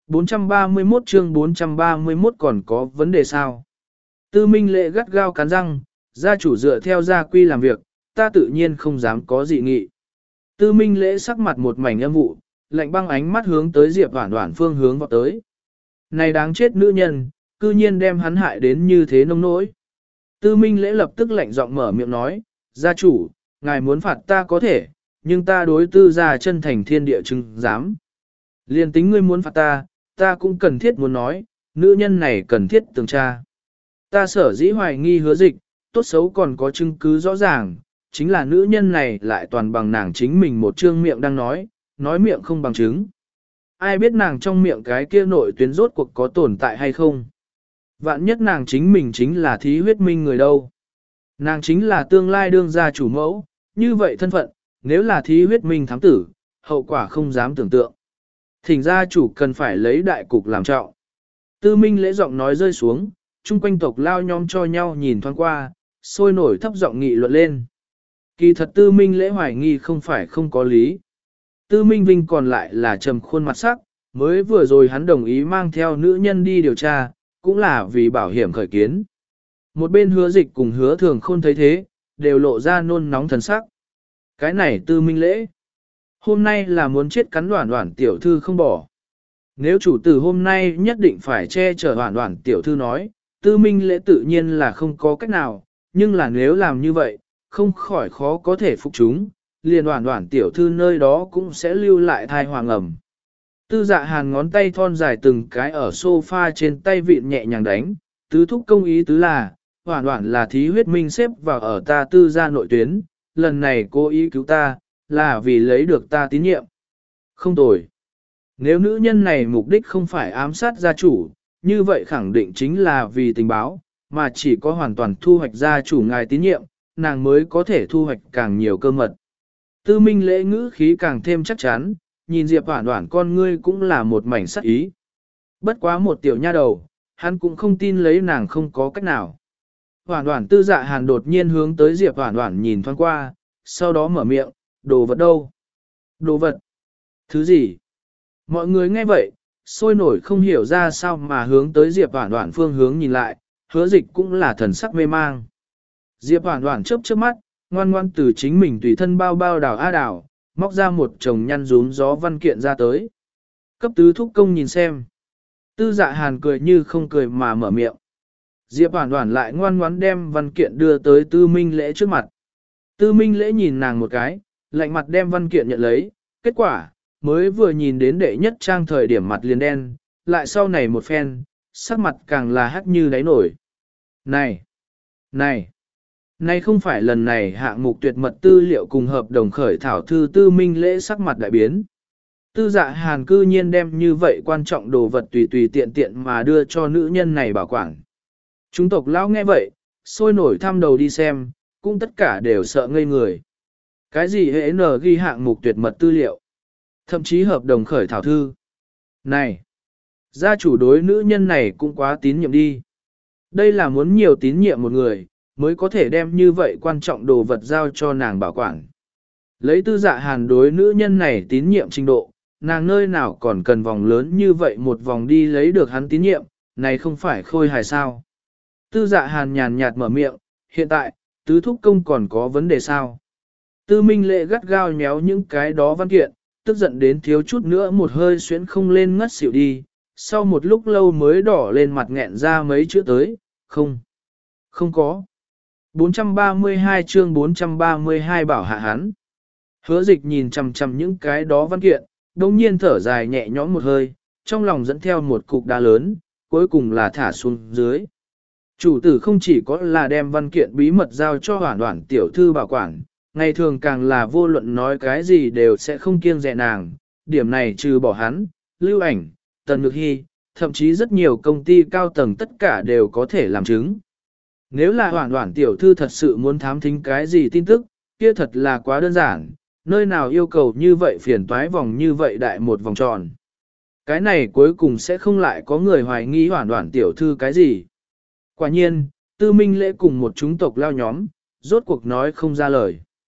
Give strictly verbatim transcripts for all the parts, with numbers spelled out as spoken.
bốn trăm ba mươi mốt chương bốn trăm ba mươi mốt còn có vấn đề sao? Tư Minh Lễ gắt gao cắn răng, gia chủ dựa theo gia quy làm việc, ta tự nhiên không dám có dị nghị. Tư Minh Lễ sắc mặt một mảnh âm vụ, lạnh băng ánh mắt hướng tới Diệp Hoản Hoản phương hướng vào tới. Này đáng chết nữ nhân, cư nhiên đem hắn hại đến như thế nông nỗi. Tư Minh Lễ lập tức lạnh giọng mở miệng nói, gia chủ, ngài muốn phạt ta có thể, nhưng ta đối tư gia chân thành thiên địa chứng dám. Liên tính ngươi muốn phạt ta, ta cũng cần thiết muốn nói, nữ nhân này cần thiết tường tra. Ta sở dĩ hoài nghi hứa dịch, tốt xấu còn có chứng cứ rõ ràng, chính là nữ nhân này lại toàn bằng nàng chính mình một trương miệng đang nói, nói miệng không bằng chứng. Ai biết nàng trong miệng cái kia nội tuyến rốt cuộc có tồn tại hay không? Vạn nhất nàng chính mình chính là thí huyết minh người đâu. Nàng chính là tương lai đương gia chủ mẫu, như vậy thân phận, nếu là thí huyết minh thám tử, hậu quả không dám tưởng tượng. Thỉnh gia chủ cần phải lấy đại cục làm trọng. Tư Minh Lễ giọng nói rơi xuống, chung quanh tộc lao nhóm cho nhau nhìn thoáng qua, sôi nổi thấp giọng nghị luận lên. Kỳ thật Tư Minh Lễ hoài nghi không phải không có lý. Tư Minh Vinh còn lại là trầm khuôn mặt sắc, mới vừa rồi hắn đồng ý mang theo nữ nhân đi điều tra, cũng là vì bảo hiểm khởi kiến. Một bên hứa dịch cùng hứa thường khôn thấy thế, đều lộ ra nôn nóng thần sắc. Cái này Tư Minh Lễ, hôm nay là muốn chết cắn Đoản Đoản tiểu thư không bỏ. Nếu chủ tử hôm nay nhất định phải che chở Đoản Đoản tiểu thư nói, Tư Minh Lễ tự nhiên là không có cách nào, nhưng là nếu làm như vậy, không khỏi khó có thể phục chúng, liền Đoản Đoản tiểu thư nơi đó cũng sẽ lưu lại thai hoàng ẩm. Tư Dạ Hàn ngón tay thon dài từng cái ở sofa trên tay vịn nhẹ nhàng đánh, tứ thúc công ý tứ là, Đoản Đoản là thí huyết minh xếp vào ở ta tư gia nội tuyến, lần này cố ý cứu ta, là vì lấy được ta tín nhiệm. Không tồi. Nếu nữ nhân này mục đích không phải ám sát gia chủ, như vậy khẳng định chính là vì tình báo, mà chỉ có hoàn toàn thu hoạch gia chủ ngài tín nhiệm, nàng mới có thể thu hoạch càng nhiều cơ mật. Tư Minh Lễ ngữ khí càng thêm chắc chắn, nhìn Diệp Hoản Hoản con ngươi cũng là một mảnh sắc ý. Bất quá một tiểu nha đầu, hắn cũng không tin lấy nàng không có cách nào. Hoản Hoản Tư Dạ Hàn đột nhiên hướng tới Diệp Hoản Hoản nhìn thoáng qua, sau đó mở miệng, đồ vật đâu? Đồ vật? Thứ gì? Mọi người nghe vậy, sôi nổi không hiểu ra sao mà hướng tới Diệp Hoản Hoản phương hướng nhìn lại, hứa dịch cũng là thần sắc mê mang. Diệp Hoản Hoản chớp chớp mắt, ngoan ngoan từ chính mình tùy thân bao bao đào a đào, móc ra một chồng nhăn rún gió văn kiện ra tới. Cấp tứ thúc công nhìn xem. Tư Dạ Hàn cười như không cười mà mở miệng. Diệp Hoản Hoản lại ngoan ngoãn đem văn kiện đưa tới Tư Minh Lễ trước mặt. Tư Minh Lễ nhìn nàng một cái, lạnh mặt đem văn kiện nhận lấy, kết quả, mới vừa nhìn đến đệ nhất trang thời điểm mặt liền đen, lại sau này một phen, sắc mặt càng là hắc như đáy nổi. Này! Này! Này không phải lần này hạng mục tuyệt mật tư liệu cùng hợp đồng khởi thảo thư Tư Minh Lễ sắc mặt đại biến. Tư Dạ Hàn cư nhiên đem như vậy quan trọng đồ vật tùy tùy tiện tiện mà đưa cho nữ nhân này bảo quản. Chúng tộc lão nghe vậy, sôi nổi thăm đầu đi xem, cũng tất cả đều sợ ngây người. Cái gì hệ n ghi hạng mục tuyệt mật tư liệu? Thậm chí hợp đồng khởi thảo thư. Này! Gia chủ đối nữ nhân này cũng quá tín nhiệm đi. Đây là muốn nhiều tín nhiệm một người, mới có thể đem như vậy quan trọng đồ vật giao cho nàng bảo quản. Lấy Tư Dạ Hàn đối nữ nhân này tín nhiệm trình độ, nàng nơi nào còn cần vòng lớn như vậy một vòng đi lấy được hắn tín nhiệm, này không phải khôi hài sao. Tư Dạ Hàn nhàn nhạt mở miệng, hiện tại, tứ thúc công còn có vấn đề sao? Tư Minh Lễ gắt gao nhéo những cái đó văn kiện, tức giận đến thiếu chút nữa một hơi xuyến không lên ngất xỉu đi, sau một lúc lâu mới đỏ lên mặt nghẹn ra mấy chữ tới, không, không có. bốn trăm ba mươi hai chương bốn trăm ba mươi hai bảo hạ hắn. Hứa dịch nhìn chằm chằm những cái đó văn kiện, đồng nhiên thở dài nhẹ nhõm một hơi, trong lòng dẫn theo một cục đá lớn, cuối cùng là thả xuống dưới. Chủ tử không chỉ có là đem văn kiện bí mật giao cho Hoản Hoản tiểu thư bảo quản, ngày thường càng là vô luận nói cái gì đều sẽ không kiêng dè nàng, điểm này trừ bỏ hắn, Lưu Ảnh, Tần Nhược Hy, thậm chí rất nhiều công ty cao tầng tất cả đều có thể làm chứng. Nếu là Hoản Hoản tiểu thư thật sự muốn thám thính cái gì tin tức, kia thật là quá đơn giản, nơi nào yêu cầu như vậy phiền toái vòng như vậy đại một vòng tròn. Cái này cuối cùng sẽ không lại có người hoài nghi Hoản Hoản tiểu thư cái gì. Quả nhiên, Tư Minh Lễ cùng một chúng tộc lao nhóm, rốt cuộc nói không ra lời.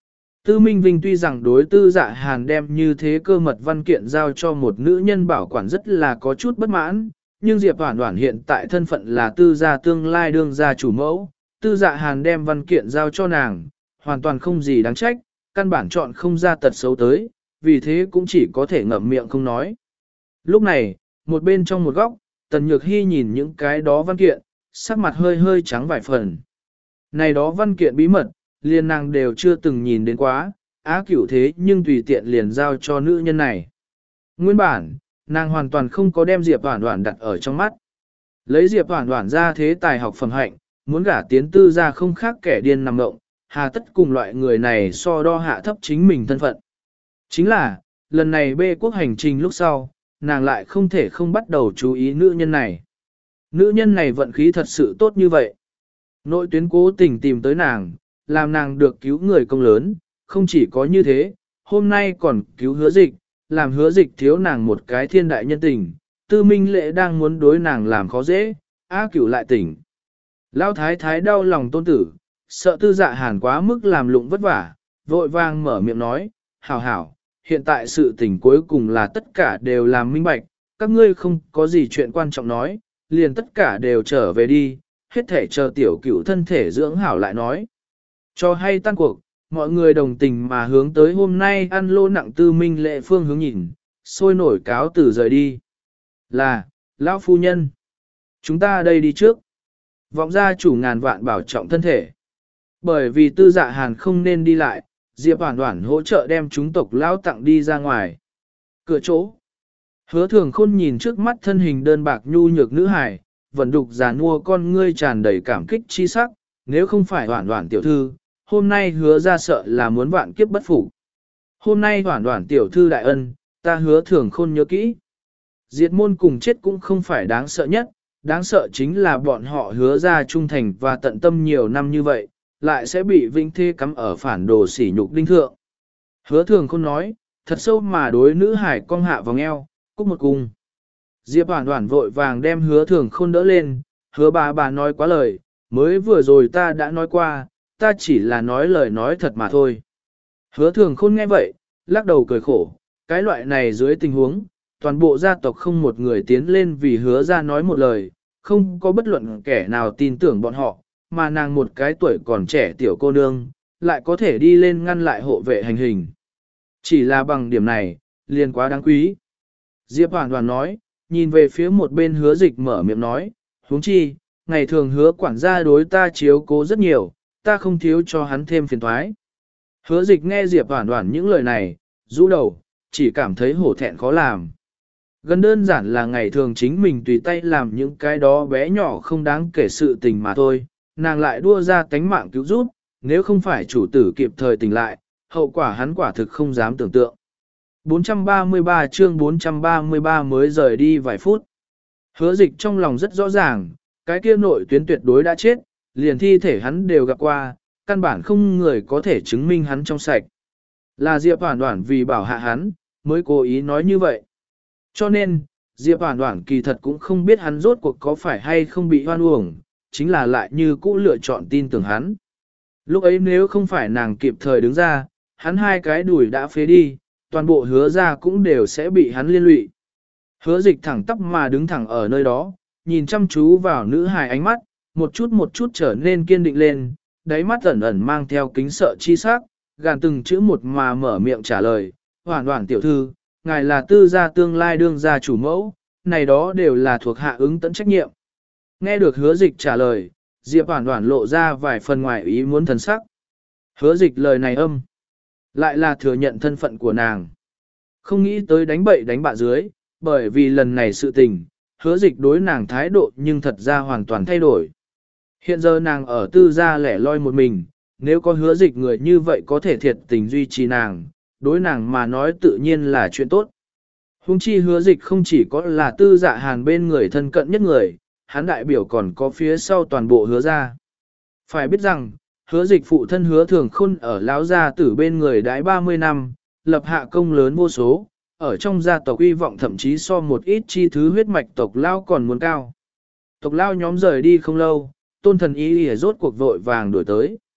Tư Minh Vinh tuy rằng đối tư dạ hàn đem như thế cơ mật văn kiện giao cho một nữ nhân bảo quản rất là có chút bất mãn, nhưng Diệp Hoản Hoản hiện tại thân phận là tư gia tương lai đương gia chủ mẫu, tư dạ hàn đem văn kiện giao cho nàng, hoàn toàn không gì đáng trách, căn bản chọn không ra tật xấu tới, vì thế cũng chỉ có thể ngậm miệng không nói. Lúc này, một bên trong một góc, Tần Nhược Hy nhìn những cái đó văn kiện, sắc mặt hơi hơi trắng vài phần. Này đó văn kiện bí mật, liền nàng đều chưa từng nhìn đến quá, á cửu thế nhưng tùy tiện liền giao cho nữ nhân này. Nguyên bản, nàng hoàn toàn không có đem Diệp Hoản Hoản đặt ở trong mắt. Lấy Diệp Hoản Hoản ra thế tài học phẩm hạnh, muốn gả tiến tư ra không khác kẻ điên nằm ngộng, hà tất cùng loại người này so đo hạ thấp chính mình thân phận. Chính là, lần này bê quốc hành trình lúc sau, nàng lại không thể không bắt đầu chú ý nữ nhân này. Nữ nhân này vận khí thật sự tốt như vậy. Nội tuyến cố tình tìm tới nàng, làm nàng được cứu người công lớn, không chỉ có như thế, hôm nay còn cứu hứa dịch, làm hứa dịch thiếu nàng một cái thiên đại nhân tình, tư minh lệ đang muốn đối nàng làm khó dễ, á cửu lại tỉnh. Lão thái thái đau lòng tôn tử, sợ tư dạ hàn quá mức làm lụng vất vả, vội vang mở miệng nói, hảo hảo, hiện tại sự tình cuối cùng là tất cả đều làm minh bạch, các ngươi không có gì chuyện quan trọng nói, liền tất cả đều trở về đi, hết thể chờ tiểu cửu thân thể dưỡng hảo lại nói. Cho hay tan cuộc, mọi người đồng tình mà hướng tới hôm nay ăn lô nặng tư minh lệ phương hướng nhìn, sôi nổi cáo từ rời đi. Là, lão phu nhân, chúng ta đây đi trước. Vọng gia chủ ngàn vạn bảo trọng thân thể. Bởi vì tư dạ hàn không nên đi lại, Diệp Hoản Hoản hỗ trợ đem chúng tộc lão tặng đi ra ngoài. Cửa chỗ. Hứa Thường Khôn nhìn trước mắt thân hình đơn bạc nhu nhược nữ hài, vẫn đục già nua con ngươi tràn đầy cảm kích chi sắc, nếu không phải Hoản Hoản tiểu thư, hôm nay hứa ra sợ là muốn vạn kiếp bất phục. Hôm nay Hoản Hoản tiểu thư đại ân, ta Hứa Thường Khôn nhớ kỹ. Diệt môn cùng chết cũng không phải đáng sợ nhất, đáng sợ chính là bọn họ hứa ra trung thành và tận tâm nhiều năm như vậy, lại sẽ bị vinh thê cắm ở phản đồ sỉ nhục đinh thượng. Hứa Thường Khôn nói, thật sâu mà đối nữ hải cong hạ vòng eo, cúc một cung. Diệp Hoản Hoản vội vàng đem Hứa Thường Khôn đỡ lên, hứa bà bà nói quá lời, mới vừa rồi ta đã nói qua, ta chỉ là nói lời nói thật mà thôi. Hứa Thường Khôn nghe vậy, lắc đầu cười khổ, cái loại này dưới tình huống, toàn bộ gia tộc không một người tiến lên vì hứa ra nói một lời, không có bất luận kẻ nào tin tưởng bọn họ, mà nàng một cái tuổi còn trẻ tiểu cô nương, lại có thể đi lên ngăn lại hộ vệ hành hình. Chỉ là bằng điểm này, liền quá đáng quý. Diệp Hoản Hoản nói, nhìn về phía một bên hứa dịch mở miệng nói, huống chi, ngày thường hứa quản gia đối ta chiếu cố rất nhiều, ta không thiếu cho hắn thêm phiền toái. Hứa dịch nghe Diệp Hoản Hoản những lời này, rũ đầu, chỉ cảm thấy hổ thẹn khó làm. Gần đơn giản là ngày thường chính mình tùy tay làm những cái đó bé nhỏ không đáng kể sự tình mà thôi, nàng lại đua ra tánh mạng cứu giúp, nếu không phải chủ tử kịp thời tỉnh lại, hậu quả hắn quả thực không dám tưởng tượng. bốn trăm ba mươi ba chương bốn trăm ba mươi ba mới rời đi vài phút. Hứa dịch trong lòng rất rõ ràng, cái kia nội tuyến tuyệt đối đã chết, liền thi thể hắn đều gặp qua, căn bản không người có thể chứng minh hắn trong sạch. Là Diệp Hoản Hoản vì bảo hạ hắn, mới cố ý nói như vậy. Cho nên, Diệp Hoản Hoản kỳ thật cũng không biết hắn rốt cuộc có phải hay không bị hoan uổng, chính là lại như cũ lựa chọn tin tưởng hắn. Lúc ấy nếu không phải nàng kịp thời đứng ra, hắn hai cái đùi đã phế đi, toàn bộ hứa ra cũng đều sẽ bị hắn liên lụy. Hứa dịch thẳng tắp mà đứng thẳng ở nơi đó, nhìn chăm chú vào nữ hài ánh mắt, một chút một chút trở nên kiên định lên, đáy mắt ẩn ẩn mang theo kính sợ chi sắc, gàn từng chữ một mà mở miệng trả lời, Hoản Hoản tiểu thư, ngài là tư gia tương lai đương gia chủ mẫu, này đó đều là thuộc hạ ứng tận trách nhiệm. Nghe được hứa dịch trả lời, Diệp Hoản Hoản lộ ra vài phần ngoài ý muốn thần sắc. Hứa dịch lời này âm, lại là thừa nhận thân phận của nàng. Không nghĩ tới đánh bậy đánh bạ dưới, bởi vì lần này sự tình, hứa dịch đối nàng thái độ nhưng thật ra hoàn toàn thay đổi. Hiện giờ nàng ở tư gia lẻ loi một mình, nếu có hứa dịch người như vậy có thể thiệt tình duy trì nàng, đối nàng mà nói tự nhiên là chuyện tốt. Hùng chi hứa dịch không chỉ có là tư dạ hàn bên người thân cận nhất người, hắn đại biểu còn có phía sau toàn bộ hứa gia. Phải biết rằng, hứa dịch phụ thân hứa thường khôn ở lão gia tử bên người đãi ba mươi năm, lập hạ công lớn vô số, ở trong gia tộc uy vọng thậm chí so một ít chi thứ huyết mạch tộc lao còn muốn cao. Tộc lao nhóm rời đi không lâu, tôn thần ý ỉa rốt cuộc vội vàng đuổi tới.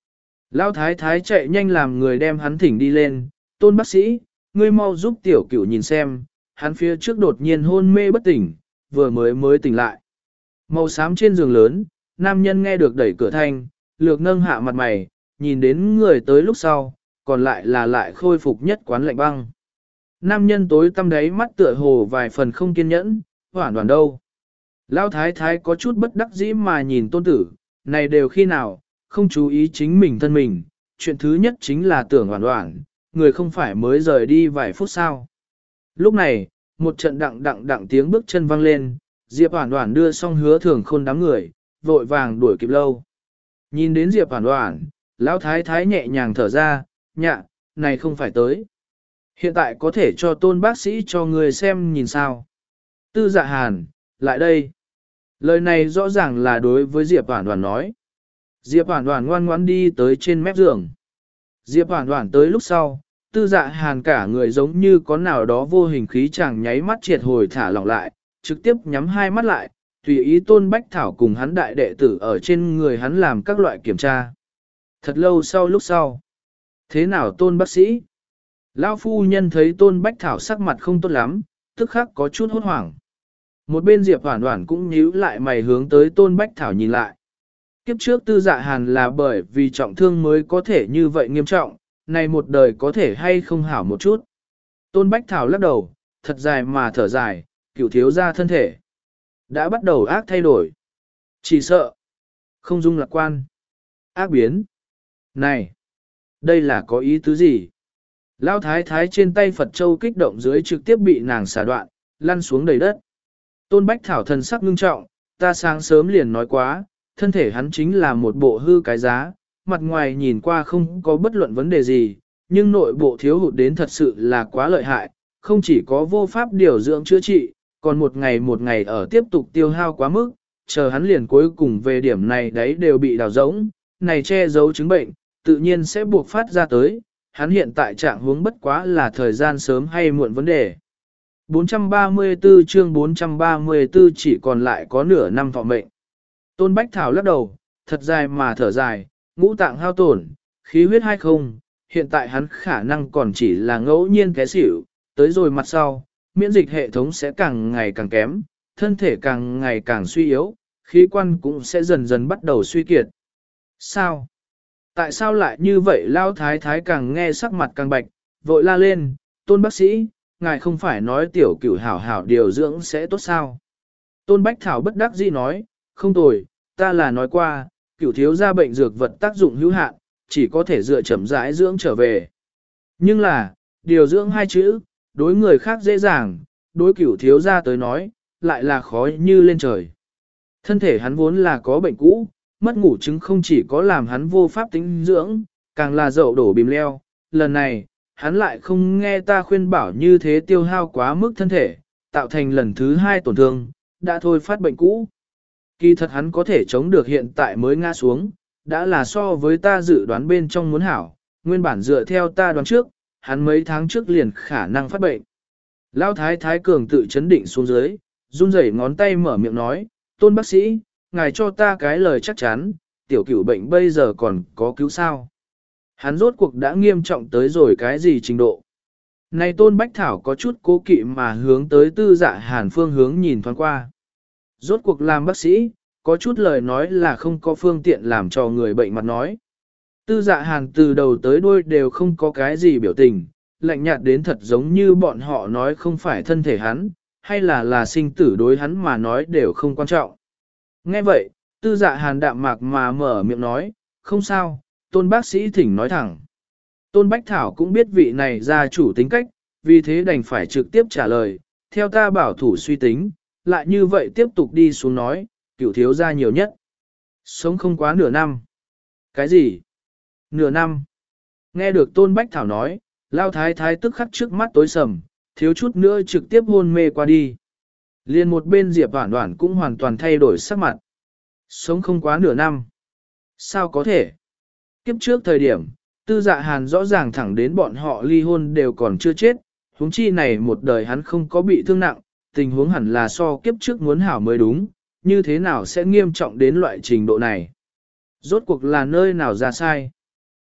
Lão thái thái chạy nhanh làm người đem hắn thỉnh đi lên, tôn bác sĩ, ngươi mau giúp tiểu cửu nhìn xem, hắn phía trước đột nhiên hôn mê bất tỉnh, vừa mới mới tỉnh lại. Màu xám trên giường lớn, nam nhân nghe được đẩy cửa thanh, lược nâng hạ mặt mày, nhìn đến người tới lúc sau, còn lại là lại khôi phục nhất quán lạnh băng. Nam nhân tối tăm đáy mắt tựa hồ vài phần không kiên nhẫn, hoảng đoàn đâu. Lão thái thái có chút bất đắc dĩ mà nhìn tôn tử, này đều khi nào, không chú ý chính mình thân mình, chuyện thứ nhất chính là tưởng hoảng hoảng, người không phải mới rời đi vài phút sao. Lúc này, một trận đặng đặng đặng tiếng bước chân vang lên, Diệp Hoản Hoản đưa xong Hứa Thường Khôn đám người, vội vàng đuổi kịp lâu. Nhìn đến Diệp Hoản Hoản, lão thái thái nhẹ nhàng thở ra, nhạ, này không phải tới. Hiện tại có thể cho tôn bác sĩ cho người xem nhìn sao. Tư Dạ Hàn, lại đây. Lời này rõ ràng là đối với Diệp Hoản Hoản nói. Diệp Hoản Hoản ngoan ngoãn đi tới trên mép giường. Diệp Hoản Hoản tới lúc sau, Tư Dạ Hàn cả người giống như có nào đó vô hình khí chẳng nháy mắt triệt hồi thả lỏng lại, trực tiếp nhắm hai mắt lại, tùy ý Tôn Bách Thảo cùng hắn đại đệ tử ở trên người hắn làm các loại kiểm tra. Thật lâu sau lúc sau. Thế nào Tôn bác sĩ? Lão phu nhân thấy Tôn Bách Thảo sắc mặt không tốt lắm, tức khắc có chút hốt hoảng. Một bên Diệp Hoản Hoản cũng nhíu lại mày hướng tới Tôn Bách Thảo nhìn lại. Kiếp trước Tư Dạ Hàn là bởi vì trọng thương mới có thể như vậy nghiêm trọng, này một đời có thể hay không hảo một chút. Tôn Bách Thảo lắc đầu, thật dài mà thở dài, cửu thiếu gia thân thể. Đã bắt đầu ác thay đổi. Chỉ sợ. Không dung lạc quan. Ác biến. Này. Đây là có ý tứ gì? Lão thái thái trên tay Phật Châu kích động dưới trực tiếp bị nàng xả đoạn, lăn xuống đầy đất. Tôn Bách Thảo thần sắc ngưng trọng, ta sáng sớm liền nói quá, thân thể hắn chính là một bộ hư cái giá, mặt ngoài nhìn qua không có bất luận vấn đề gì, nhưng nội bộ thiếu hụt đến thật sự là quá lợi hại, không chỉ có vô pháp điều dưỡng chữa trị, còn một ngày một ngày ở tiếp tục tiêu hao quá mức, chờ hắn liền cuối cùng về điểm này đấy đều bị đào rỗng, này che giấu chứng bệnh, tự nhiên sẽ buộc phát ra tới, hắn hiện tại trạng huống bất quá là thời gian sớm hay muộn vấn đề. bốn trăm ba mươi tư chương bốn trăm ba mươi tư chỉ còn lại có nửa năm thọ mệnh. Tôn Bách Thảo lắc đầu, thật dài mà thở dài, ngũ tạng hao tổn, khí huyết hay không, hiện tại hắn khả năng còn chỉ là ngẫu nhiên té xỉu, tới rồi mặt sau, miễn dịch hệ thống sẽ càng ngày càng kém, thân thể càng ngày càng suy yếu, khí quan cũng sẽ dần dần bắt đầu suy kiệt. Sao? Tại sao lại như vậy? Lao thái thái càng nghe sắc mặt càng bạch, vội la lên, Tôn bác sĩ, ngài không phải nói tiểu cửu hảo hảo điều dưỡng sẽ tốt sao? Tôn Bách Thảo bất đắc dĩ nói, không tồi, ta là nói qua, cửu thiếu gia bệnh dược vật tác dụng hữu hạn, chỉ có thể dựa chậm rãi dưỡng trở về. Nhưng là, điều dưỡng hai chữ, đối người khác dễ dàng, đối cửu thiếu gia tới nói, lại là khó như lên trời. Thân thể hắn vốn là có bệnh cũ, mất ngủ chứng không chỉ có làm hắn vô pháp tính dưỡng, càng là dậu đổ bìm leo. Lần này, hắn lại không nghe ta khuyên bảo như thế tiêu hao quá mức thân thể, tạo thành lần thứ hai tổn thương, đã thôi phát bệnh cũ. Kỳ thật hắn có thể chống được hiện tại mới ngã xuống, đã là so với ta dự đoán bên trong muốn hảo, nguyên bản dựa theo ta đoán trước, hắn mấy tháng trước liền khả năng phát bệnh. Lão thái thái cường tự chấn định xuống dưới, run rẩy ngón tay mở miệng nói, Tôn bác sĩ, ngài cho ta cái lời chắc chắn, tiểu cửu bệnh bây giờ còn có cứu sao. Hắn rốt cuộc đã nghiêm trọng tới rồi cái gì trình độ. Này Tôn Bách Thảo có chút cố kỵ mà hướng tới Tư Dạ Hàn phương hướng nhìn thoáng qua. Rốt cuộc làm bác sĩ, có chút lời nói là không có phương tiện làm cho người bệnh mặt nói. Tư Dạ Hàn từ đầu tới đuôi đều không có cái gì biểu tình, lạnh nhạt đến thật giống như bọn họ nói không phải thân thể hắn, hay là là sinh tử đối hắn mà nói đều không quan trọng. Nghe vậy, Tư Dạ Hàn đạm mạc mà mở miệng nói, không sao, Tôn bác sĩ thỉnh nói thẳng. Tôn Bách Thảo cũng biết vị này gia chủ tính cách, vì thế đành phải trực tiếp trả lời, theo ta bảo thủ suy tính, lại như vậy tiếp tục đi xuống nói, cửu thiếu gia nhiều nhất. Sống không quá nửa năm. Cái gì? Nửa năm. Nghe được Tôn Bách Thảo nói, Lao Thái Thái tức khắc trước mắt tối sầm, thiếu chút nữa trực tiếp hôn mê qua đi. Liên một bên Diệp Hoản Hoản cũng hoàn toàn thay đổi sắc mặt. Sống không quá nửa năm. Sao có thể? Kiếp trước thời điểm, Tư Dạ Hàn rõ ràng thẳng đến bọn họ ly hôn đều còn chưa chết, huống chi này một đời hắn không có bị thương nặng, tình huống hẳn là so kiếp trước muốn hảo mới đúng, như thế nào sẽ nghiêm trọng đến loại trình độ này? Rốt cuộc là nơi nào ra sai?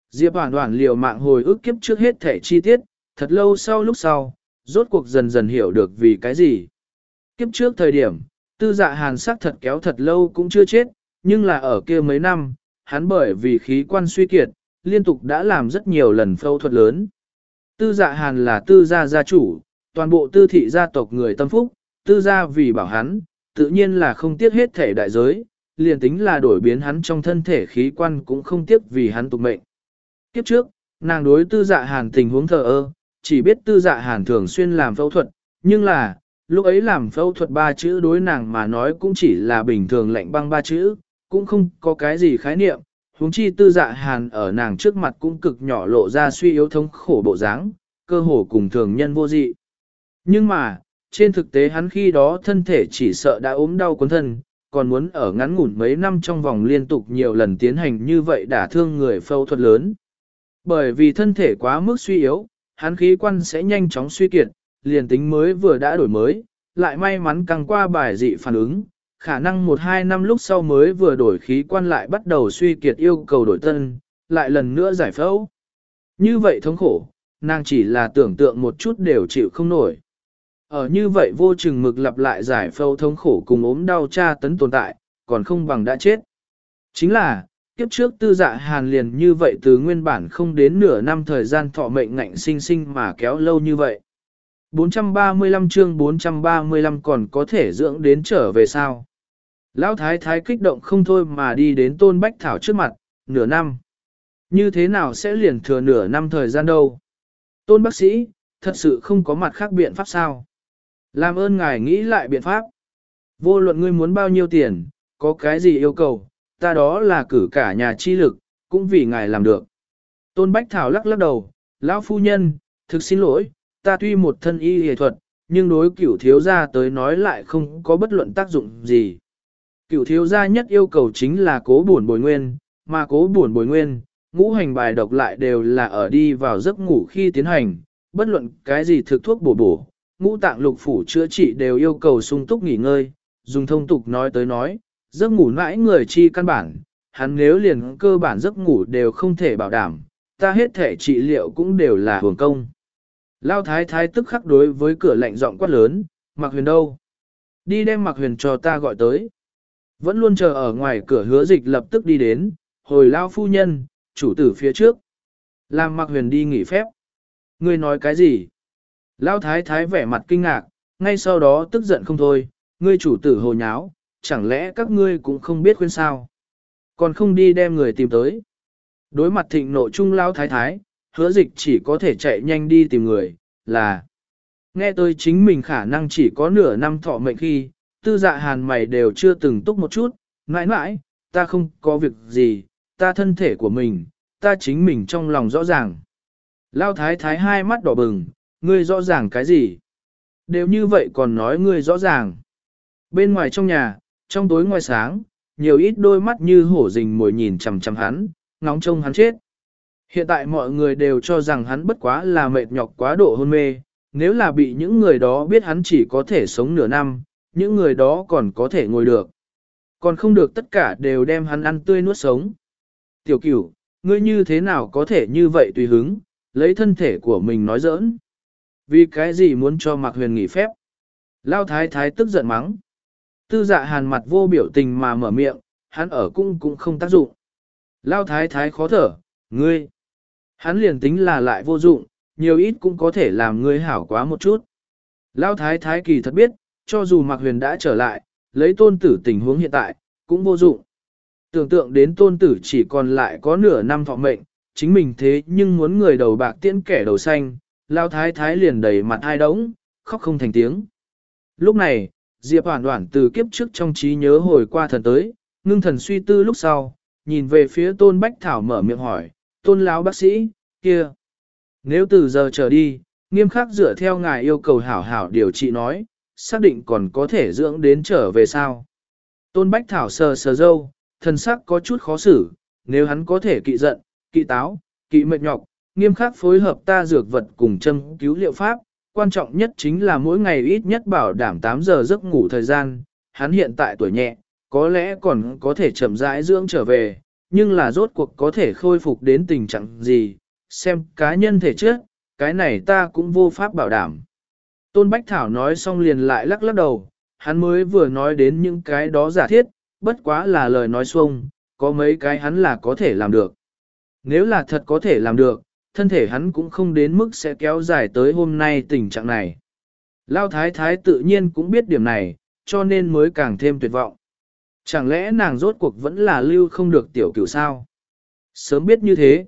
Diệp Hoản Hoản liều mạng hồi ức kiếp trước hết thể chi tiết, thật lâu sau lúc sau, rốt cuộc dần dần hiểu được vì cái gì. Kiếp trước thời điểm, tư dạ hàn sắc thật kéo thật lâu cũng chưa chết, nhưng là ở kia mấy năm, hắn bởi vì khí quan suy kiệt, liên tục đã làm rất nhiều lần phẫu thuật lớn. Tư dạ hàn là tư gia gia chủ, toàn bộ tư thị gia tộc người tâm phúc, tư gia vì bảo hắn, tự nhiên là không tiếc hết thể đại giới, liền tính là đổi biến hắn trong thân thể khí quan cũng không tiếc vì hắn tục mệnh. Kiếp trước, nàng đối tư dạ hàn tình huống thờ ơ, chỉ biết tư dạ hàn thường xuyên làm phẫu thuật, nhưng là, lúc ấy làm phẫu thuật ba chữ đối nàng mà nói cũng chỉ là bình thường lạnh băng ba chữ, cũng không có cái gì khái niệm, huống chi tư dạ hàn ở nàng trước mặt cũng cực nhỏ lộ ra suy yếu thống khổ bộ dáng, cơ hồ cùng thường nhân vô dị. Nhưng mà, trên thực tế hắn khi đó thân thể chỉ sợ đã ốm đau cuốn thân, còn muốn ở ngắn ngủn mấy năm trong vòng liên tục nhiều lần tiến hành như vậy đả thương người phẫu thuật lớn. Bởi vì thân thể quá mức suy yếu, hắn khí quan sẽ nhanh chóng suy kiệt, liền tính mới vừa đã đổi mới, lại may mắn càng qua bài dị phản ứng, khả năng một hai năm lúc sau mới vừa đổi khí quan lại bắt đầu suy kiệt yêu cầu đổi tân, lại lần nữa giải phẫu. Như vậy thống khổ, nàng chỉ là tưởng tượng một chút đều chịu không nổi. Ở như vậy vô chừng mực lặp lại giải phẫu thống khổ cùng ốm đau tra tấn tồn tại, còn không bằng đã chết. Chính là, kiếp trước tư dạ hàn liền như vậy từ nguyên bản không đến nửa năm thời gian thọ mệnh ngạnh sinh sinh mà kéo lâu như vậy. bốn trăm ba mươi lăm chương bốn trăm ba mươi lăm còn có thể dưỡng đến trở về sao. Lão thái thái kích động không thôi mà đi đến Tôn Bách Thảo trước mặt, nửa năm. Như thế nào sẽ liền thừa nửa năm thời gian đâu? Tôn bác sĩ, thật sự không có mặt khác biện pháp sao? Làm ơn ngài nghĩ lại biện pháp. Vô luận ngươi muốn bao nhiêu tiền, có cái gì yêu cầu, ta đó là cử cả nhà chi lực, cũng vì ngài làm được. Tôn Bách Thảo lắc lắc đầu, lão phu nhân, thực xin lỗi, ta tuy một thân y y thuật, nhưng đối cửu thiếu gia tới nói lại không có bất luận tác dụng gì. Cửu thiếu gia nhất yêu cầu chính là cố bổn bồi nguyên, mà cố bổn bồi nguyên, ngũ hành bài độc lại đều là ở đi vào giấc ngủ khi tiến hành, bất luận cái gì thực thuốc bổ bổ, ngũ tạng lục phủ chữa trị đều yêu cầu sung túc nghỉ ngơi, dùng thông tục nói tới nói, giấc ngủ mãi người chi căn bản, hắn nếu liền cơ bản giấc ngủ đều không thể bảo đảm, ta hết thể trị liệu cũng đều là hưởng công. Lao thái thái tức khắc đối với cửa lạnh giọng quát lớn, Mạc Huyền đâu? Đi đem Mạc Huyền cho ta gọi tới. Vẫn luôn chờ ở ngoài cửa Hứa Dịch lập tức đi đến, hồi Lao phu nhân, chủ tử phía trước. Làm Mạc Huyền đi nghỉ phép. Ngươi nói cái gì? Lao thái thái vẻ mặt kinh ngạc, ngay sau đó tức giận không thôi, ngươi chủ tử hồ nháo, chẳng lẽ các ngươi cũng không biết khuyên sao? Còn không đi đem người tìm tới. Đối mặt thịnh nộ trung Lao thái thái, Hứa Dịch chỉ có thể chạy nhanh đi tìm người, là nghe tôi chính mình khả năng chỉ có nửa năm thọ mệnh khi, tư dạ hàn mày đều chưa từng túc một chút, mãi mãi, ta không có việc gì, ta thân thể của mình, ta chính mình trong lòng rõ ràng. Lao thái thái hai mắt đỏ bừng, ngươi rõ ràng cái gì? Đều như vậy còn nói ngươi rõ ràng. Bên ngoài trong nhà, trong tối ngoài sáng, nhiều ít đôi mắt như hổ rình mồi nhìn chằm chằm hắn, ngóng trông hắn chết. Hiện tại mọi người đều cho rằng hắn bất quá là mệt nhọc quá độ hôn mê, nếu là bị những người đó biết hắn chỉ có thể sống nửa năm, những người đó còn có thể ngồi được. Còn không được tất cả đều đem hắn ăn tươi nuốt sống. Tiểu cửu, ngươi như thế nào có thể như vậy tùy hứng, lấy thân thể của mình nói giỡn. Vì cái gì muốn cho Mạc Huyền nghỉ phép? Lao thái thái tức giận mắng. Tư dạ hàn mặt vô biểu tình mà mở miệng, hắn ở cung cũng không tác dụng. Lao thái thái khó thở, ngươi. Hắn liền tính là lại vô dụng, nhiều ít cũng có thể làm ngươi hảo quá một chút. Lao thái thái kỳ thật biết, cho dù Mạc Huyền đã trở lại, lấy tôn tử tình huống hiện tại, cũng vô dụng. Tưởng tượng đến tôn tử chỉ còn lại có nửa năm thọ mệnh, chính mình thế nhưng muốn người đầu bạc tiễn kẻ đầu xanh, Lao thái thái liền đầy mặt hai đống, khóc không thành tiếng. Lúc này, Diệp Hoản Hoản từ kiếp trước trong trí nhớ hồi qua thần tới, ngưng thần suy tư lúc sau, nhìn về phía Tôn Bách Thảo mở miệng hỏi, Tôn lão bác sĩ, kia. Nếu từ giờ trở đi, nghiêm khắc dựa theo ngài yêu cầu hảo hảo điều trị nói, xác định còn có thể dưỡng đến trở về sao. Tôn Bách Thảo sờ sờ dâu, thần sắc có chút khó xử, nếu hắn có thể kỵ giận, kỵ táo, kỵ mệt nhọc, nghiêm khắc phối hợp ta dược vật cùng châm cứu liệu pháp, quan trọng nhất chính là mỗi ngày ít nhất bảo đảm tám giờ giấc ngủ thời gian, hắn hiện tại tuổi nhẹ, có lẽ còn có thể chậm rãi dưỡng trở về, nhưng là rốt cuộc có thể khôi phục đến tình trạng gì, xem cá nhân thể chất, cái này ta cũng vô pháp bảo đảm. Tôn Bách Thảo nói xong liền lại lắc lắc đầu, hắn mới vừa nói đến những cái đó giả thiết, bất quá là lời nói xuông, có mấy cái hắn là có thể làm được. Nếu là thật có thể làm được, thân thể hắn cũng không đến mức sẽ kéo dài tới hôm nay tình trạng này. Lao Thái Thái tự nhiên cũng biết điểm này, cho nên mới càng thêm tuyệt vọng. Chẳng lẽ nàng rốt cuộc vẫn là lưu không được tiểu cửu sao? Sớm biết như thế.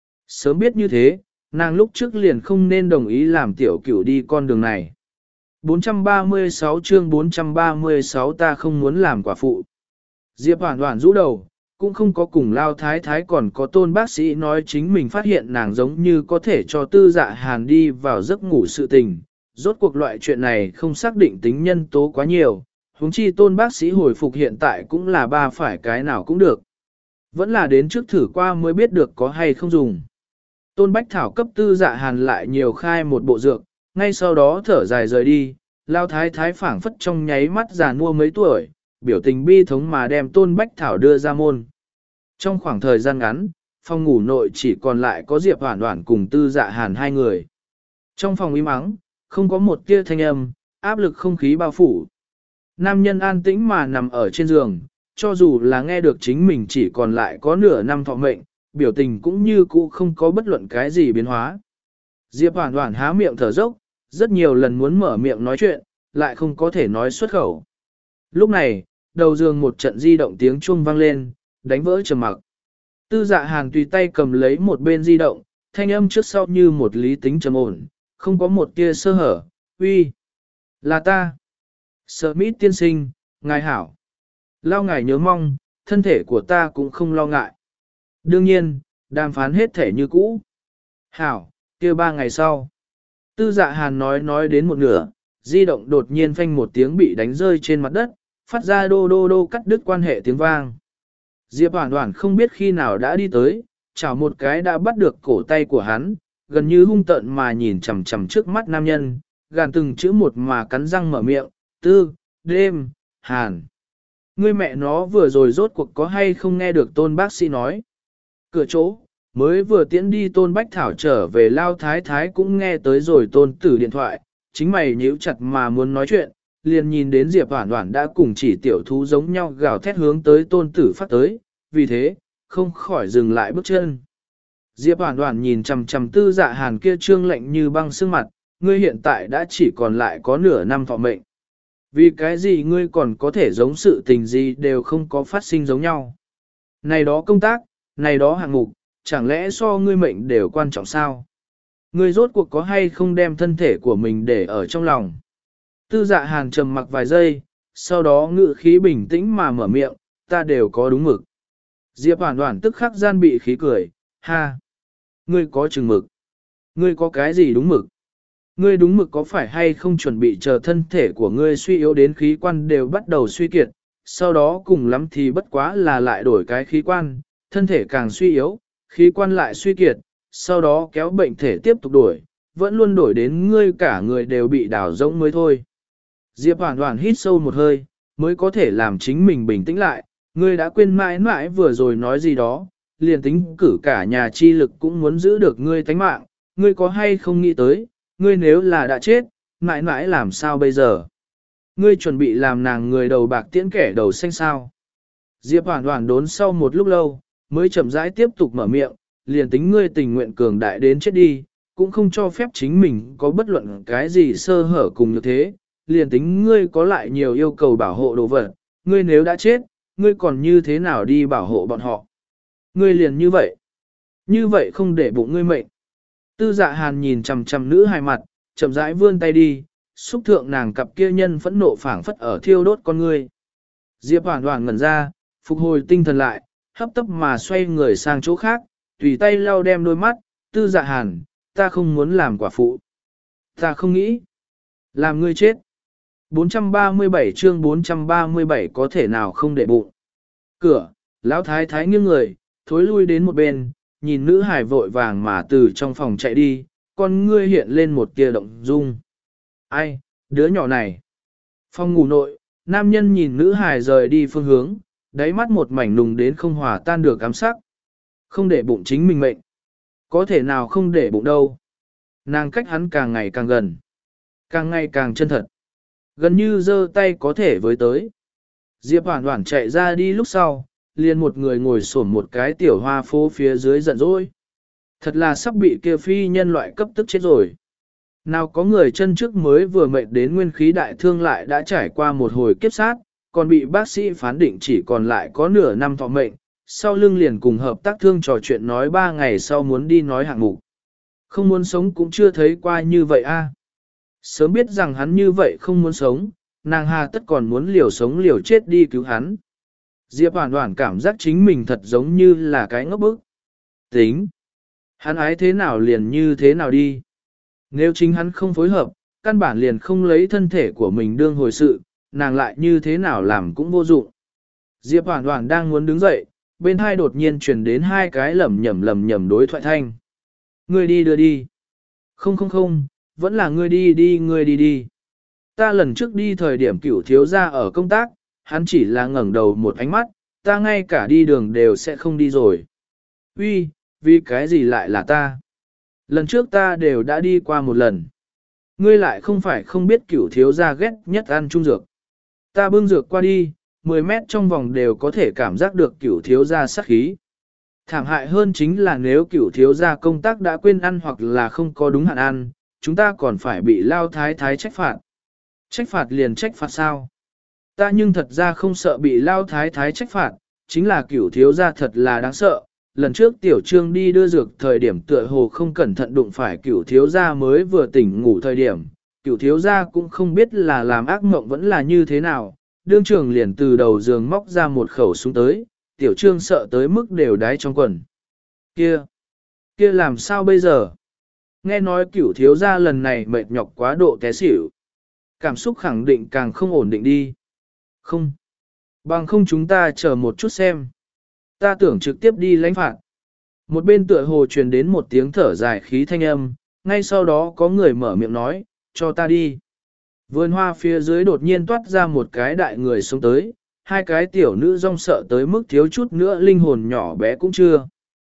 Sớm biết như thế, nàng lúc trước liền không nên đồng ý làm tiểu cửu đi con đường này. bốn trăm ba mươi sáu chương bốn trăm ba mươi sáu ta không muốn làm quả phụ. Diệp Hoản Hoản rũ đầu, cũng không có cùng Lao Thái Thái còn có Tôn bác sĩ nói chính mình phát hiện nàng giống như có thể cho Tư Dạ Hàn đi vào giấc ngủ sự tình. Rốt cuộc loại chuyện này không xác định tính nhân tố quá nhiều, huống chi Tôn bác sĩ hồi phục hiện tại cũng là ba phải cái nào cũng được. Vẫn là đến trước thử qua mới biết được có hay không dùng. Tôn Bách Thảo cấp Tư Dạ Hàn lại nhiều khai một bộ dược, ngay sau đó thở dài rời đi, Lao Thái Thái phảng phất trong nháy mắt già nua mấy tuổi, biểu tình bi thống mà đem Tôn Bách Thảo đưa ra môn. Trong khoảng thời gian ngắn, phòng ngủ nội chỉ còn lại có Diệp Hoản Hoản cùng Tư Dạ Hàn hai người. Trong phòng im ắng, không có một tia thanh âm, áp lực không khí bao phủ. Nam nhân an tĩnh mà nằm ở trên giường, cho dù là nghe được chính mình chỉ còn lại có nửa năm thọ mệnh, biểu tình cũng như cũ không có bất luận cái gì biến hóa. Diệp Hoản Hoản há miệng thở dốc, rất nhiều lần muốn mở miệng nói chuyện, lại không có thể nói xuất khẩu. Lúc này, đầu giường một trận di động tiếng chuông vang lên, đánh vỡ trầm mặc. Tư Dạ Hàn tùy tay cầm lấy một bên di động, thanh âm trước sau như một lý tính trầm ổn, không có một tia sơ hở. Uy, là ta. Smith tiên sinh, ngài hảo. Lao ngài nhớ mong, thân thể của ta cũng không lo ngại. Đương nhiên, đàm phán hết thể như cũ. Hảo, kia ba ngày sau. Tư Dạ Hàn nói nói đến một nửa, di động đột nhiên phanh một tiếng bị đánh rơi trên mặt đất, phát ra đô đô đô cắt đứt quan hệ tiếng vang. Diệp Hoản Hoản không biết khi nào đã đi tới, chảo một cái đã bắt được cổ tay của hắn, gần như hung tợn mà nhìn chằm chằm trước mắt nam nhân, gàn từng chữ một mà cắn răng mở miệng, Tư, đêm, Hàn. Ngươi mẹ nó vừa rồi rốt cuộc có hay không nghe được Tôn bác sĩ nói. Cửa chỗ, mới vừa tiễn đi Tôn Bách Thảo trở về Lao Thái Thái cũng nghe tới rồi Tôn Tử điện thoại, chính mày nhíu chặt mà muốn nói chuyện, liền nhìn đến Diệp Hoản Hoản đã cùng chỉ tiểu thú giống nhau gào thét hướng tới Tôn Tử phát tới, vì thế, không khỏi dừng lại bước chân. Diệp Hoản Hoản nhìn chằm chằm Tư Dạ Hàn kia trương lạnh như băng xương mặt, ngươi hiện tại đã chỉ còn lại có nửa năm thọ mệnh. Vì cái gì ngươi còn có thể giống sự tình gì đều không có phát sinh giống nhau. Này đó công tác, này đó hạng mục, chẳng lẽ so ngươi mệnh đều quan trọng sao? Ngươi rốt cuộc có hay không đem thân thể của mình để ở trong lòng? Tư Dạ Hàn trầm mặc vài giây, sau đó ngự khí bình tĩnh mà mở miệng, ta đều có đúng mực. Diệp Hoản Hoản tức khắc gian bị khí cười, ha! Ngươi có chừng mực. Ngươi có cái gì đúng mực? Ngươi đúng mực có phải hay không chuẩn bị chờ thân thể của ngươi suy yếu đến khí quan đều bắt đầu suy kiệt, sau đó cùng lắm thì bất quá là lại đổi cái khí quan, thân thể càng suy yếu, khí quan lại suy kiệt, sau đó kéo bệnh thể tiếp tục đổi, vẫn luôn đổi đến ngươi cả người đều bị đảo rỗng mới thôi. Diệp Hoản Hoản hít sâu một hơi, mới có thể làm chính mình bình tĩnh lại, ngươi đã quên mãi mãi vừa rồi nói gì đó, liền tính cử cả nhà chi lực cũng muốn giữ được ngươi tánh mạng, ngươi có hay không nghĩ tới, ngươi nếu là đã chết, mãi mãi làm sao bây giờ? Ngươi chuẩn bị làm nàng người đầu bạc tiễn kẻ đầu xanh sao? Diệp Hoản Hoản đốn sau một lúc lâu, mới chậm rãi tiếp tục mở miệng, liền tính ngươi tình nguyện cường đại đến chết đi, cũng không cho phép chính mình có bất luận cái gì sơ hở cùng như thế, liền tính ngươi có lại nhiều yêu cầu bảo hộ đồ vật, ngươi nếu đã chết, ngươi còn như thế nào đi bảo hộ bọn họ? Ngươi liền như vậy, như vậy không để bụng ngươi mệnh. Tư Dạ Hàn nhìn chằm chằm nữ hài mặt, chậm rãi vươn tay đi, xúc thượng nàng cặp kia nhân phẫn nộ phảng phất ở thiêu đốt con ngươi. Diệp Hoản Hoản ngẩn ra, phục hồi tinh thần lại, hấp tấp mà xoay người sang chỗ khác, tùy tay lau đem đôi mắt, Tư Dạ Hàn, ta không muốn làm quả phụ. Ta không nghĩ làm ngươi chết. bốn trăm ba mươi bảy chương bốn trăm ba mươi bảy có thể nào không để bụng. Cửa, lão thái thái nghiêng người, thối lui đến một bên, nhìn nữ hải vội vàng mà từ trong phòng chạy đi, con ngươi hiện lên một tia động dung. Ai, đứa nhỏ này. Phòng ngủ nội, nam nhân nhìn nữ hải rời đi phương hướng, đáy mắt một mảnh nùng đến không hòa tan được ám sắc. Không để bụng chính mình mệnh. Có thể nào không để bụng đâu. Nàng cách hắn càng ngày càng gần. Càng ngày càng chân thật. Gần như giơ tay có thể với tới. Diệp Hoản Hoản chạy ra đi lúc sau, liền một người ngồi xổm một cái tiểu hoa phố phía dưới giận dỗi. Thật là sắp bị kia phi nhân loại cấp tức chết rồi. Nào có người chân trước mới vừa mệt đến nguyên khí đại thương lại đã trải qua một hồi kiếp sát, còn bị bác sĩ phán định chỉ còn lại có nửa năm thọ mệnh, sau lưng liền cùng hợp tác thương trò chuyện nói ba ngày sau muốn đi nói hạng mục. Không muốn sống cũng chưa thấy qua như vậy a. Sớm biết rằng hắn như vậy không muốn sống, nàng hà tất còn muốn liều sống liều chết đi cứu hắn. Diệp Hoản Hoản cảm giác chính mình thật giống như là cái ngốc bức. Tính. Hắn ái thế nào liền như thế nào đi. Nếu chính hắn không phối hợp, căn bản liền không lấy thân thể của mình đương hồi sự, nàng lại như thế nào làm cũng vô dụng. Diệp Hoản Hoản đang muốn đứng dậy, bên hai đột nhiên truyền đến hai cái lầm nhầm lầm nhầm đối thoại thanh. Ngươi đi đưa đi. Không không không, vẫn là ngươi đi đi ngươi đi đi. Ta lần trước đi thời điểm cửu thiếu gia ở công tác, hắn chỉ là ngẩng đầu một ánh mắt, ta ngay cả đi đường đều sẽ không đi rồi. Uy, vì cái gì lại là ta? Lần trước ta đều đã đi qua một lần. Ngươi lại không phải không biết cửu thiếu gia ghét nhất ăn chung dược. Ta bưng dược qua đi, mười mét trong vòng đều có thể cảm giác được cửu thiếu gia sát khí. Thảm hại hơn chính là nếu cửu thiếu gia công tác đã quên ăn hoặc là không có đúng hạn ăn, chúng ta còn phải bị lao thái thái trách phạt. Trách phạt liền trách phạt sao? Ta nhưng thật ra không sợ bị lao thái thái trách phạt, chính là cửu thiếu gia thật là đáng sợ. Lần trước tiểu trương đi đưa dược thời điểm tựa hồ không cẩn thận đụng phải cửu thiếu gia mới vừa tỉnh ngủ thời điểm, cửu thiếu gia cũng không biết là làm ác mộng vẫn là như thế nào, đương trường liền từ đầu giường móc ra một khẩu súng tới, tiểu trương sợ tới mức đều đái trong quần. Kia! Kia làm sao bây giờ? Nghe nói cửu thiếu gia lần này mệt nhọc quá độ té xỉu. Cảm xúc khẳng định càng không ổn định đi. Không. Bằng không chúng ta chờ một chút xem. Ta tưởng trực tiếp đi lãnh phạt. Một bên tựa hồ truyền đến một tiếng thở dài khí thanh âm, ngay sau đó có người mở miệng nói, cho ta đi. Vườn hoa phía dưới đột nhiên toát ra một cái đại người xuống tới, hai cái tiểu nữ rong sợ tới mức thiếu chút nữa linh hồn nhỏ bé cũng chưa.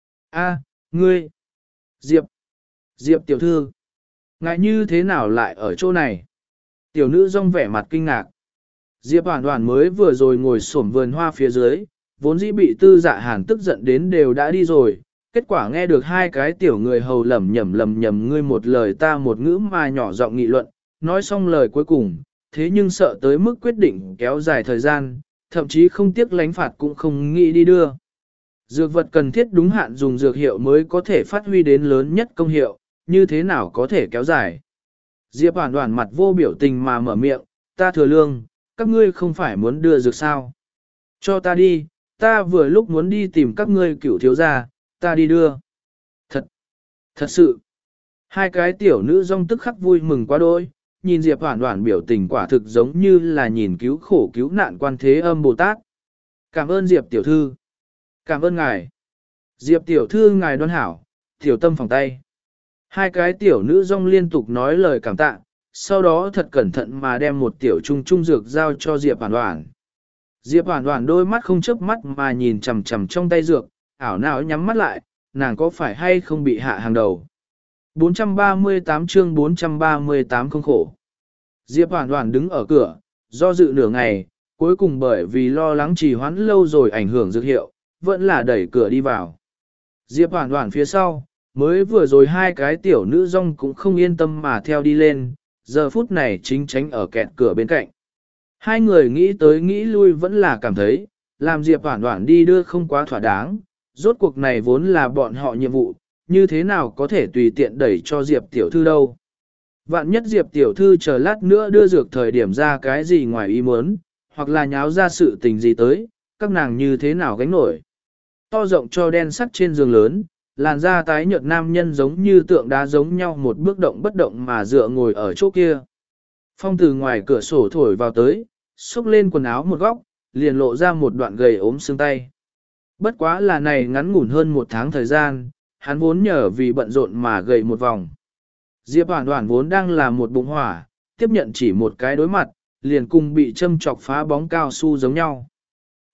A, ngươi. Diệp. Diệp tiểu thư. Ngại như thế nào lại ở chỗ này? Tiểu nữ rong vẻ mặt kinh ngạc. Diệp Hoản Hoản mới vừa rồi ngồi xổm vườn hoa phía dưới, vốn dĩ bị tư dạ hàn tức giận đến đều đã đi rồi. Kết quả nghe được hai cái tiểu người hầu lầm nhầm lầm nhầm ngươi một lời ta một ngữ mà nhỏ giọng nghị luận, nói xong lời cuối cùng, thế nhưng sợ tới mức quyết định kéo dài thời gian, thậm chí không tiếc lánh phạt cũng không nghĩ đi đưa. Dược vật cần thiết đúng hạn dùng dược hiệu mới có thể phát huy đến lớn nhất công hiệu, như thế nào có thể kéo dài. Diệp Hoản Hoản mặt vô biểu tình mà mở miệng, ta thừa lương, các ngươi không phải muốn đưa dược sao. Cho ta đi, ta vừa lúc muốn đi tìm các ngươi cửu thiếu gia, ta đi đưa. Thật, thật sự. Hai cái tiểu nữ rong tức khắc vui mừng quá đôi, nhìn Diệp Hoản Hoản biểu tình quả thực giống như là nhìn cứu khổ cứu nạn quan thế âm Bồ Tát. Cảm ơn Diệp tiểu thư. Cảm ơn ngài. Diệp tiểu thư ngài đoan hảo, tiểu tâm phòng tay. Hai cái tiểu nữ rong liên tục nói lời cảm tạ, sau đó thật cẩn thận mà đem một tiểu trung trung dược giao cho Diệp Hoản Hoản. Diệp Hoản Hoản đôi mắt không chớp mắt mà nhìn chằm chằm trong tay dược, ảo não nhắm mắt lại, nàng có phải hay không bị hạ hàng đầu. bốn trăm ba mươi tám chương bốn trăm ba mươi tám không khổ. Diệp Hoản Hoản đứng ở cửa, do dự nửa ngày, cuối cùng bởi vì lo lắng trì hoãn lâu rồi ảnh hưởng dược hiệu, vẫn là đẩy cửa đi vào. Diệp Hoản Hoản phía sau, mới vừa rồi hai cái tiểu nữ rong cũng không yên tâm mà theo đi lên, giờ phút này chính tránh ở kẹt cửa bên cạnh. Hai người nghĩ tới nghĩ lui vẫn là cảm thấy, làm Diệp Hoản Hoản đi đưa không quá thỏa đáng, rốt cuộc này vốn là bọn họ nhiệm vụ, như thế nào có thể tùy tiện đẩy cho Diệp tiểu thư đâu. Vạn nhất Diệp tiểu thư chờ lát nữa đưa dược thời điểm ra cái gì ngoài ý muốn, hoặc là nháo ra sự tình gì tới, các nàng như thế nào gánh nổi. To rộng cho đen sắc trên giường lớn, làn da tái nhợt nam nhân giống như tượng đá giống nhau một bước động bất động mà dựa ngồi ở chỗ kia. Phong từ ngoài cửa sổ thổi vào tới, xúc lên quần áo một góc, liền lộ ra một đoạn gầy ốm xương tay. Bất quá là này ngắn ngủn hơn một tháng thời gian, hắn vốn nhờ vì bận rộn mà gầy một vòng. Diệp Hoản Hoản vốn đang là một bụng hỏa, tiếp nhận chỉ một cái đối mặt, liền cùng bị châm chọc phá bóng cao su giống nhau.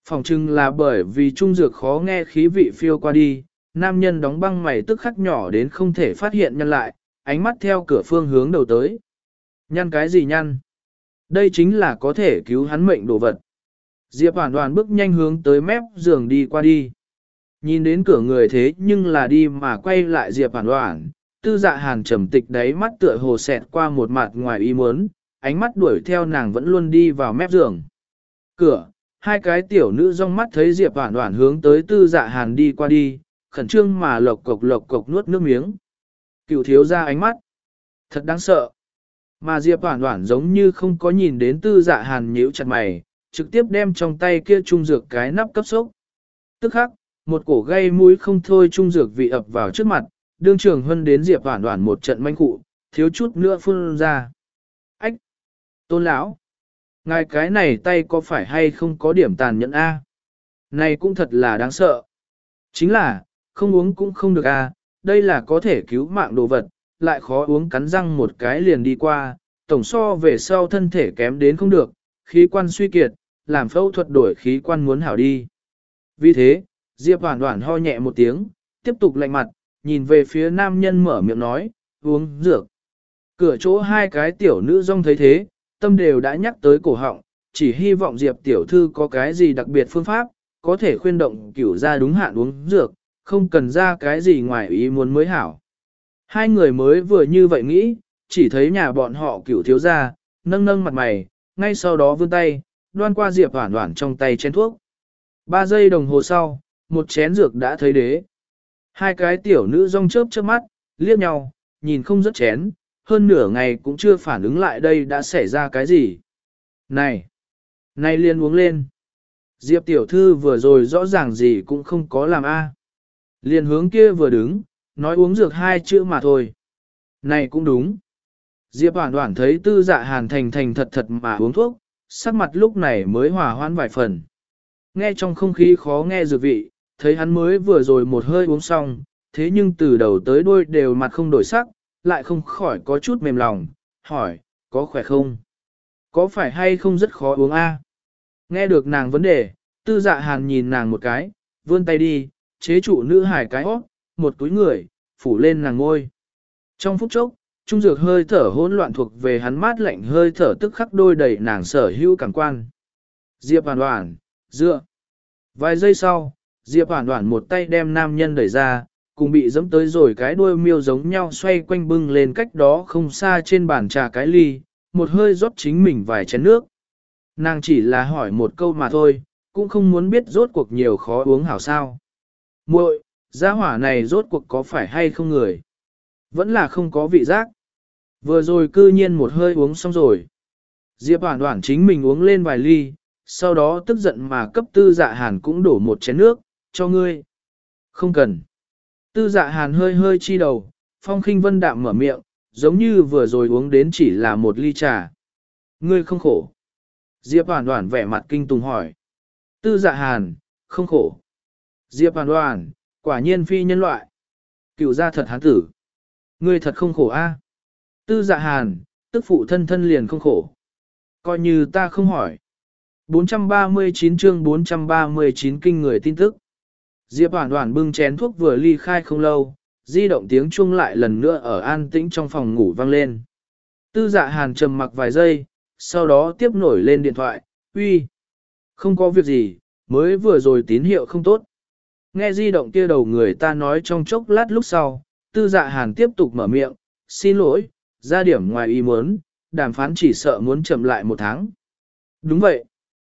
Phòng trưng là bởi vì trung dược khó nghe khí vị phiêu qua đi, nam nhân đóng băng mày tức khắc nhỏ đến không thể phát hiện nhăn lại, ánh mắt theo cửa phương hướng đầu tới. Nhăn cái gì nhăn? Đây chính là có thể cứu hắn mệnh đồ vật. Diệp Hoàn Hoàn bước nhanh hướng tới mép giường đi qua đi. Nhìn đến cửa người thế nhưng là đi mà quay lại Diệp Hoàn Hoàn, Tư Dạ Hàn trầm tịch đáy mắt tựa hồ xẹt qua một mặt ngoài ý muốn, ánh mắt đuổi theo nàng vẫn luôn đi vào mép giường. Cửa, hai cái tiểu nữ rong mắt thấy Diệp Hoàn Hoàn hướng tới Tư Dạ Hàn đi qua đi, khẩn trương mà lộc cộc lộc cộc nuốt nước miếng. Cựu thiếu ra ánh mắt, thật đáng sợ. Mà Diệp Hoàn Hoàn giống như không có nhìn đến Tư Dạ Hàn nhíu chặt mày, trực tiếp đem trong tay kia trung dược cái nắp cấp sốc. Tức khắc, một cổ gây mũi không thôi trung dược vị ập vào trước mặt, đương trường hân đến Diệp Hoàn Hoàn một trận manh cụ, thiếu chút nữa phun ra. Ách! Tôn lão, ngài cái này tay có phải hay không có điểm tàn nhẫn a? Này cũng thật là đáng sợ. Chính là, không uống cũng không được a, đây là có thể cứu mạng đồ vật, lại khó uống cắn răng một cái liền đi qua, tổng so về sau thân thể kém đến không được, khí quan suy kiệt, làm phẫu thuật đổi khí quan muốn hảo đi. Vì thế, Diệp Hoàn Hoàn ho nhẹ một tiếng, tiếp tục lạnh mặt, nhìn về phía nam nhân mở miệng nói, uống dược. Cửa chỗ hai cái tiểu nữ rong thấy thế, tâm đều đã nhắc tới cổ họng, chỉ hy vọng Diệp tiểu thư có cái gì đặc biệt phương pháp, có thể khuyên động cửu ra đúng hạn uống dược, không cần ra cái gì ngoài ý muốn mới hảo. Hai người mới vừa như vậy nghĩ, chỉ thấy nhà bọn họ cửu thiếu ra, nâng nâng mặt mày, ngay sau đó vươn tay, đoan qua Diệp Hoàn Hoàn trong tay chén thuốc. Ba giây đồng hồ sau, một chén dược đã thấy đế. Hai cái tiểu nữ rong chớp chớp mắt, liếc nhau, nhìn không rất chén, hơn nửa ngày cũng chưa phản ứng lại đây đã xảy ra cái gì. Này! Này liền uống lên. Diệp tiểu thư vừa rồi rõ ràng gì cũng không có làm a. Liền hướng kia vừa đứng, nói uống dược hai chữ mà thôi. Này cũng đúng. Diệp Hoàn Hoàn thấy Tư Dạ Hàn thành thành thật thật mà uống thuốc, sắc mặt lúc này mới hòa hoãn vài phần. Nghe trong không khí khó nghe dược vị, thấy hắn mới vừa rồi một hơi uống xong, thế nhưng từ đầu tới đuôi đều mặt không đổi sắc, lại không khỏi có chút mềm lòng, hỏi, có khỏe không? Có phải hay không rất khó uống a? Nghe được nàng vấn đề, Tư Dạ Hàn nhìn nàng một cái, vươn tay đi, chế trụ nữ hải cái hót, một túi người, phủ lên nàng ngôi. Trong phút chốc, trung dược hơi thở hỗn loạn thuộc về hắn mát lạnh hơi thở tức khắc đôi đầy nàng sở hữu cảm quan. Diệp Hoàn Hoàn, dựa. Vài giây sau, Diệp Hoàn Hoàn một tay đem nam nhân đẩy ra, cùng bị dẫm tới rồi cái đuôi miêu giống nhau xoay quanh bưng lên cách đó không xa trên bàn trà cái ly, một hơi rót chính mình vài chén nước. Nàng chỉ là hỏi một câu mà thôi, cũng không muốn biết rốt cuộc nhiều khó uống hảo sao. Muội, gia hỏa này rốt cuộc có phải hay không người? Vẫn là không có vị giác. Vừa rồi cư nhiên một hơi uống xong rồi. Diệp Hoàn Hoàn chính mình uống lên vài ly, sau đó tức giận mà cấp Tư Dạ Hàn cũng đổ một chén nước, cho ngươi. Không cần. Tư Dạ Hàn hơi hơi chi đầu, Phong Khinh Vân đạm mở miệng, giống như vừa rồi uống đến chỉ là một ly trà. Ngươi không khổ. Diệp Hoàn Hoàn vẻ mặt kinh tùng hỏi. Tư Dạ Hàn, không khổ. Diệp Hoàn Hoàn, quả nhiên phi nhân loại. Cựu gia thật hán tử. Ngươi thật không khổ a? Tư Dạ Hàn, tức phụ thân thân liền không khổ. Coi như ta không hỏi. bốn trăm ba mươi chín chương bốn trăm ba mươi chín kinh người tin tức. Diệp Hoàn Hoàn bưng chén thuốc vừa ly khai không lâu, di động tiếng chuông lại lần nữa ở an tĩnh trong phòng ngủ vang lên. Tư Dạ Hàn trầm mặc vài giây, sau đó tiếp nổi lên điện thoại, uy. Không có việc gì, mới vừa rồi tín hiệu không tốt. Nghe di động kia đầu người ta nói trong chốc lát lúc sau, Tư Dạ Hàn tiếp tục mở miệng, xin lỗi, ra điểm ngoài ý muốn, đàm phán chỉ sợ muốn chậm lại một tháng. Đúng vậy.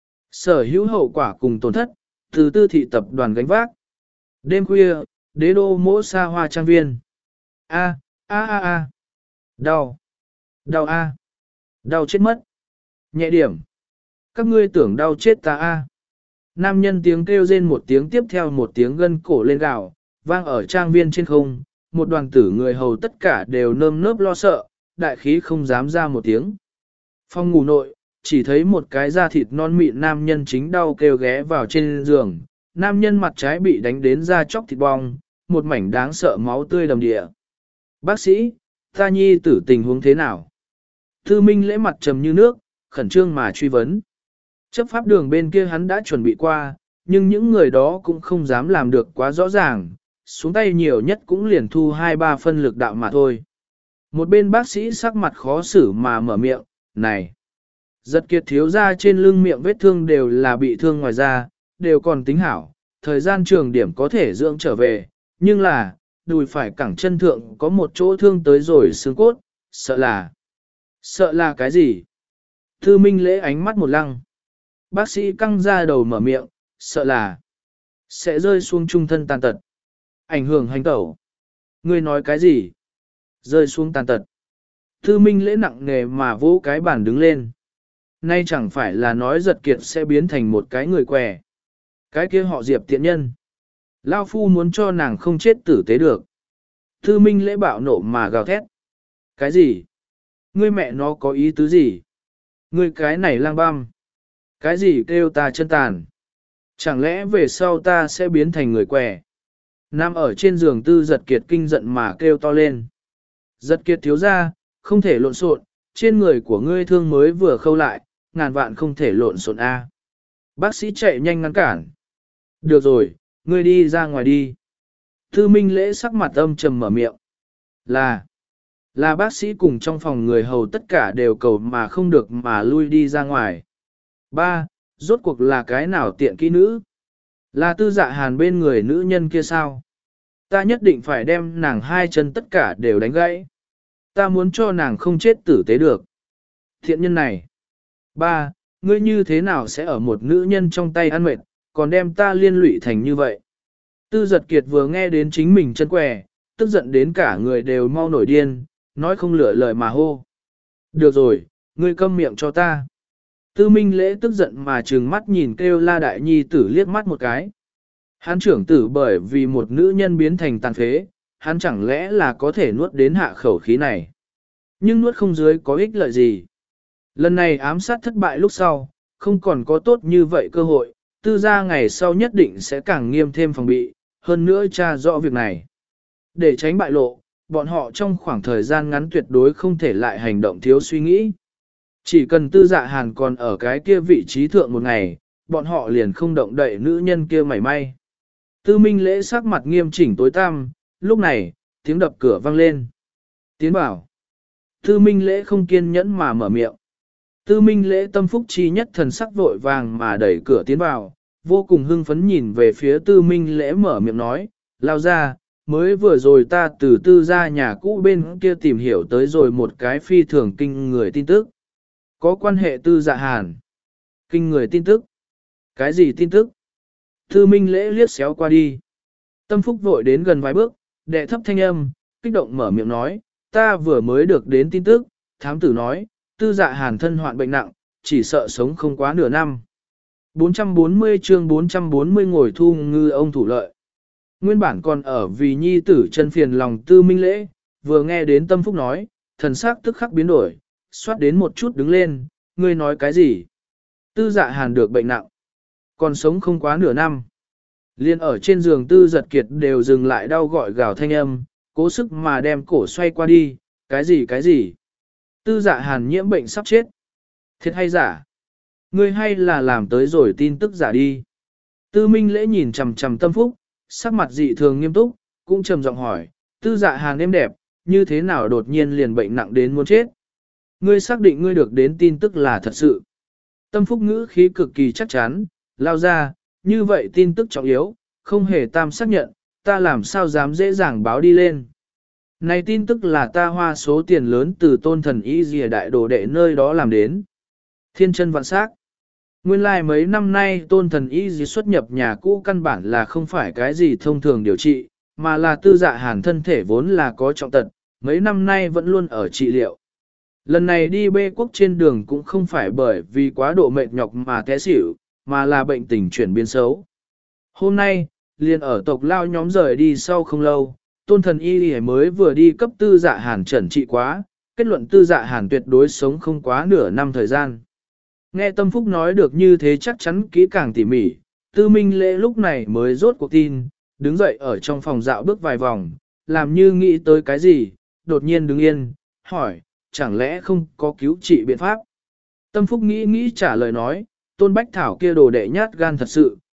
Sở hữu hậu quả cùng tổn thất, từ Tư thị tập đoàn gánh vác. Đêm khuya, đế đô mỗ xa hoa trang viên. A, a a a. Đau. Đau a. Đau chết mất. Nhẹ điểm. Các ngươi tưởng đau chết ta a. Nam nhân tiếng kêu rên một tiếng tiếp theo một tiếng gân cổ lên gạo, vang ở trang viên trên không, một đoàn tử người hầu tất cả đều nơm nớp lo sợ, đại khí không dám ra một tiếng. Phòng ngủ nội, chỉ thấy một cái da thịt non mịn nam nhân chính đau kêu ghé vào trên giường, nam nhân mặt trái bị đánh đến da chóc thịt bong, một mảnh đáng sợ máu tươi đầm địa. Bác sĩ, ta nhi tử tình huống thế nào? Thư Minh lễ mặt trầm như nước, khẩn trương mà truy vấn. Chấp pháp đường bên kia hắn đã chuẩn bị qua, nhưng những người đó cũng không dám làm được quá rõ ràng, xuống tay nhiều nhất cũng liền thu hai ba phân lực đạo mà thôi. Một bên bác sĩ sắc mặt khó xử mà mở miệng, này, Giật Kiệt thiếu ra trên lưng miệng vết thương đều là bị thương ngoài da, đều còn tính hảo, thời gian trường điểm có thể dưỡng trở về, nhưng là, đùi phải cẳng chân thượng có một chỗ thương tới rồi xương cốt, sợ là, sợ là cái gì? Thư Minh Lễ ánh mắt một lăng. Bác sĩ căng ra đầu mở miệng, sợ là, sẽ rơi xuống trung thân tàn tật. Ảnh hưởng hành tẩu. Ngươi nói cái gì? Rơi xuống tàn tật. Thư Minh Lễ nặng nề mà vỗ cái bàn đứng lên. Nay chẳng phải là nói Giật Kiệt sẽ biến thành một cái người què. Cái kia họ Diệp tiện nhân. Lao phu muốn cho nàng không chết tử tế được. Thư Minh Lễ bạo nộ mà gào thét. Cái gì? Ngươi mẹ nó có ý tứ gì? Ngươi cái này lang băm. Cái gì kêu ta chân tàn? Chẳng lẽ về sau ta sẽ biến thành người què? Nằm ở trên giường Tư Giật Kiệt kinh giận mà kêu to lên. Giật Kiệt thiếu ra, không thể lộn xộn, trên người của ngươi thương mới vừa khâu lại, ngàn vạn không thể lộn xộn a. Bác sĩ chạy nhanh ngăn cản. Được rồi, ngươi đi ra ngoài đi. Thư Minh Lễ sắc mặt âm trầm mở miệng. Là, là bác sĩ cùng trong phòng người hầu tất cả đều cầu mà không được mà lui đi ra ngoài. Ba, rốt cuộc là cái nào tiện kỹ nữ? Là Tư Dạ Hàn bên người nữ nhân kia sao? Ta nhất định phải đem nàng hai chân tất cả đều đánh gãy. Ta muốn cho nàng không chết tử tế được. Thiện nhân này. Ba, ngươi như thế nào sẽ ở một nữ nhân trong tay ăn mệt, còn đem ta liên lụy thành như vậy? Tư Giật Kiệt vừa nghe đến chính mình chân què, tức giận đến cả người đều mau nổi điên, nói không lựa lời mà hô. Được rồi, ngươi câm miệng cho ta. Tư Minh Lễ tức giận mà trừng mắt nhìn kêu La Đại Nhi tử liếc mắt một cái. Hắn trưởng tử bởi vì một nữ nhân biến thành tàn phế, hắn chẳng lẽ là có thể nuốt đến hạ khẩu khí này. Nhưng nuốt không dưới có ích lợi gì. Lần này ám sát thất bại lúc sau, không còn có tốt như vậy cơ hội, tư gia ngày sau nhất định sẽ càng nghiêm thêm phòng bị, hơn nữa tra rõ việc này. Để tránh bại lộ, bọn họ trong khoảng thời gian ngắn tuyệt đối không thể lại hành động thiếu suy nghĩ. Chỉ cần Tư Dạ Hàn còn ở cái kia vị trí thượng một ngày, bọn họ liền không động đậy nữ nhân kia mảy may. Tư Minh Lễ sắc mặt nghiêm chỉnh tối tăm, lúc này, tiếng đập cửa vang lên. Tiến bảo. Tư Minh Lễ không kiên nhẫn mà mở miệng. Tư Minh Lễ tâm phúc chi nhất thần sắc vội vàng mà đẩy cửa tiến vào, vô cùng hưng phấn nhìn về phía Tư Minh Lễ mở miệng nói, lao ra, mới vừa rồi ta từ tư gia nhà cũ bên kia tìm hiểu tới rồi một cái phi thường kinh người tin tức. Có quan hệ Tư Dạ Hàn. Kinh người tin tức. Cái gì tin tức? Tư Minh Lễ liếc xéo qua đi. Tâm phúc vội đến gần vài bước, đệ thấp thanh âm, kích động mở miệng nói, ta vừa mới được đến tin tức, thám tử nói, Tư Dạ Hàn thân hoạn bệnh nặng, chỉ sợ sống không quá nửa năm. bốn trăm bốn mươi chương bốn trăm bốn mươi ngồi thu ngư ông thủ lợi. Nguyên bản còn ở vì nhi tử chân phiền lòng Tư Minh Lễ, vừa nghe đến Tâm Phúc nói, thần sắc tức khắc biến đổi, xoát đến một chút đứng lên, ngươi nói cái gì? Tư Dạ Hàn được bệnh nặng, còn sống không quá nửa năm. Liên ở trên giường Tư Giật Kiệt đều dừng lại đau gọi gào thanh âm, cố sức mà đem cổ xoay qua đi, cái gì cái gì? Tư Dạ Hàn nhiễm bệnh sắp chết. Thiệt hay giả? Ngươi hay là làm tới rồi tin tức giả đi? Tư Minh Lễ nhìn chằm chằm Tâm Phúc, sắc mặt dị thường nghiêm túc, cũng trầm giọng hỏi, Tư Dạ Hàn êm đẹp, như thế nào đột nhiên liền bệnh nặng đến muốn chết? Ngươi xác định ngươi được đến tin tức là thật sự. Tâm Phúc ngữ khí cực kỳ chắc chắn, lao ra, như vậy tin tức trọng yếu, không hề tam xác nhận, ta làm sao dám dễ dàng báo đi lên. Này tin tức là ta hoa số tiền lớn từ tôn thần y dìa đại đồ đệ nơi đó làm đến. Thiên chân vạn sắc. Nguyên lai like mấy năm nay tôn thần y dìa xuất nhập nhà cũ căn bản là không phải cái gì thông thường điều trị, mà là Tư Dạ Hàn thân thể vốn là có trọng tật, mấy năm nay vẫn luôn ở trị liệu. Lần này đi bê quốc trên đường cũng không phải bởi vì quá độ mệt nhọc mà té xỉu, mà là bệnh tình chuyển biến xấu. Hôm nay, liền ở tộc lao nhóm rời đi sau không lâu, tôn thần y mới vừa đi cấp Tư Dạ Hàn chẩn trị quá, kết luận Tư Dạ Hàn tuyệt đối sống không quá nửa năm thời gian. Nghe Tâm Phúc nói được như thế chắc chắn kỹ càng tỉ mỉ, Tư Minh Lễ lúc này mới rốt cuộc tin, đứng dậy ở trong phòng dạo bước vài vòng, làm như nghĩ tới cái gì, đột nhiên đứng yên, hỏi, chẳng lẽ không có cứu trị biện pháp? Tâm Phúc nghĩ nghĩ trả lời nói, Tôn Bách Thảo kia đồ đệ nhát gan thật sự,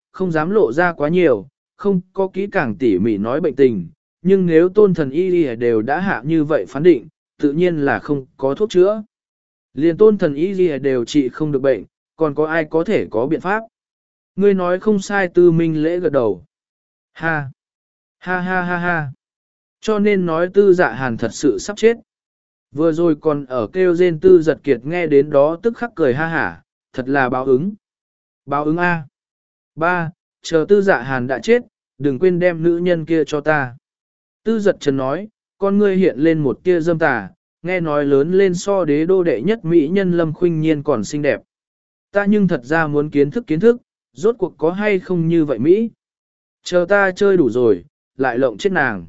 không dám lộ ra quá nhiều, không có kỹ càng tỉ mỉ nói bệnh tình, nhưng nếu tôn thần y y đều đã hạ như vậy phán định, tự nhiên là không có thuốc chữa. Liền tôn thần y y đều trị không được bệnh, còn có ai có thể có biện pháp. Ngươi nói không sai, Tư Minh Lễ gật đầu. Ha! Ha ha ha ha! Cho nên nói Tư Dạ Hàn thật sự sắp chết. Vừa rồi còn ở kêu rên Tư Giật Kiệt nghe đến đó tức khắc cười ha hả, thật là báo ứng. Báo ứng A. Ba, chờ Tư Dạ Hàn đã chết, đừng quên đem nữ nhân kia cho ta. Tư Giật Trần nói, con ngươi hiện lên một tia dâm tà, nghe nói lớn lên so đế đô đệ nhất mỹ nhân Lâm Khuynh Nhiên còn xinh đẹp. Ta nhưng thật ra muốn kiến thức kiến thức, rốt cuộc có hay không như vậy Mỹ. Chờ ta chơi đủ rồi, lại lộng chết nàng.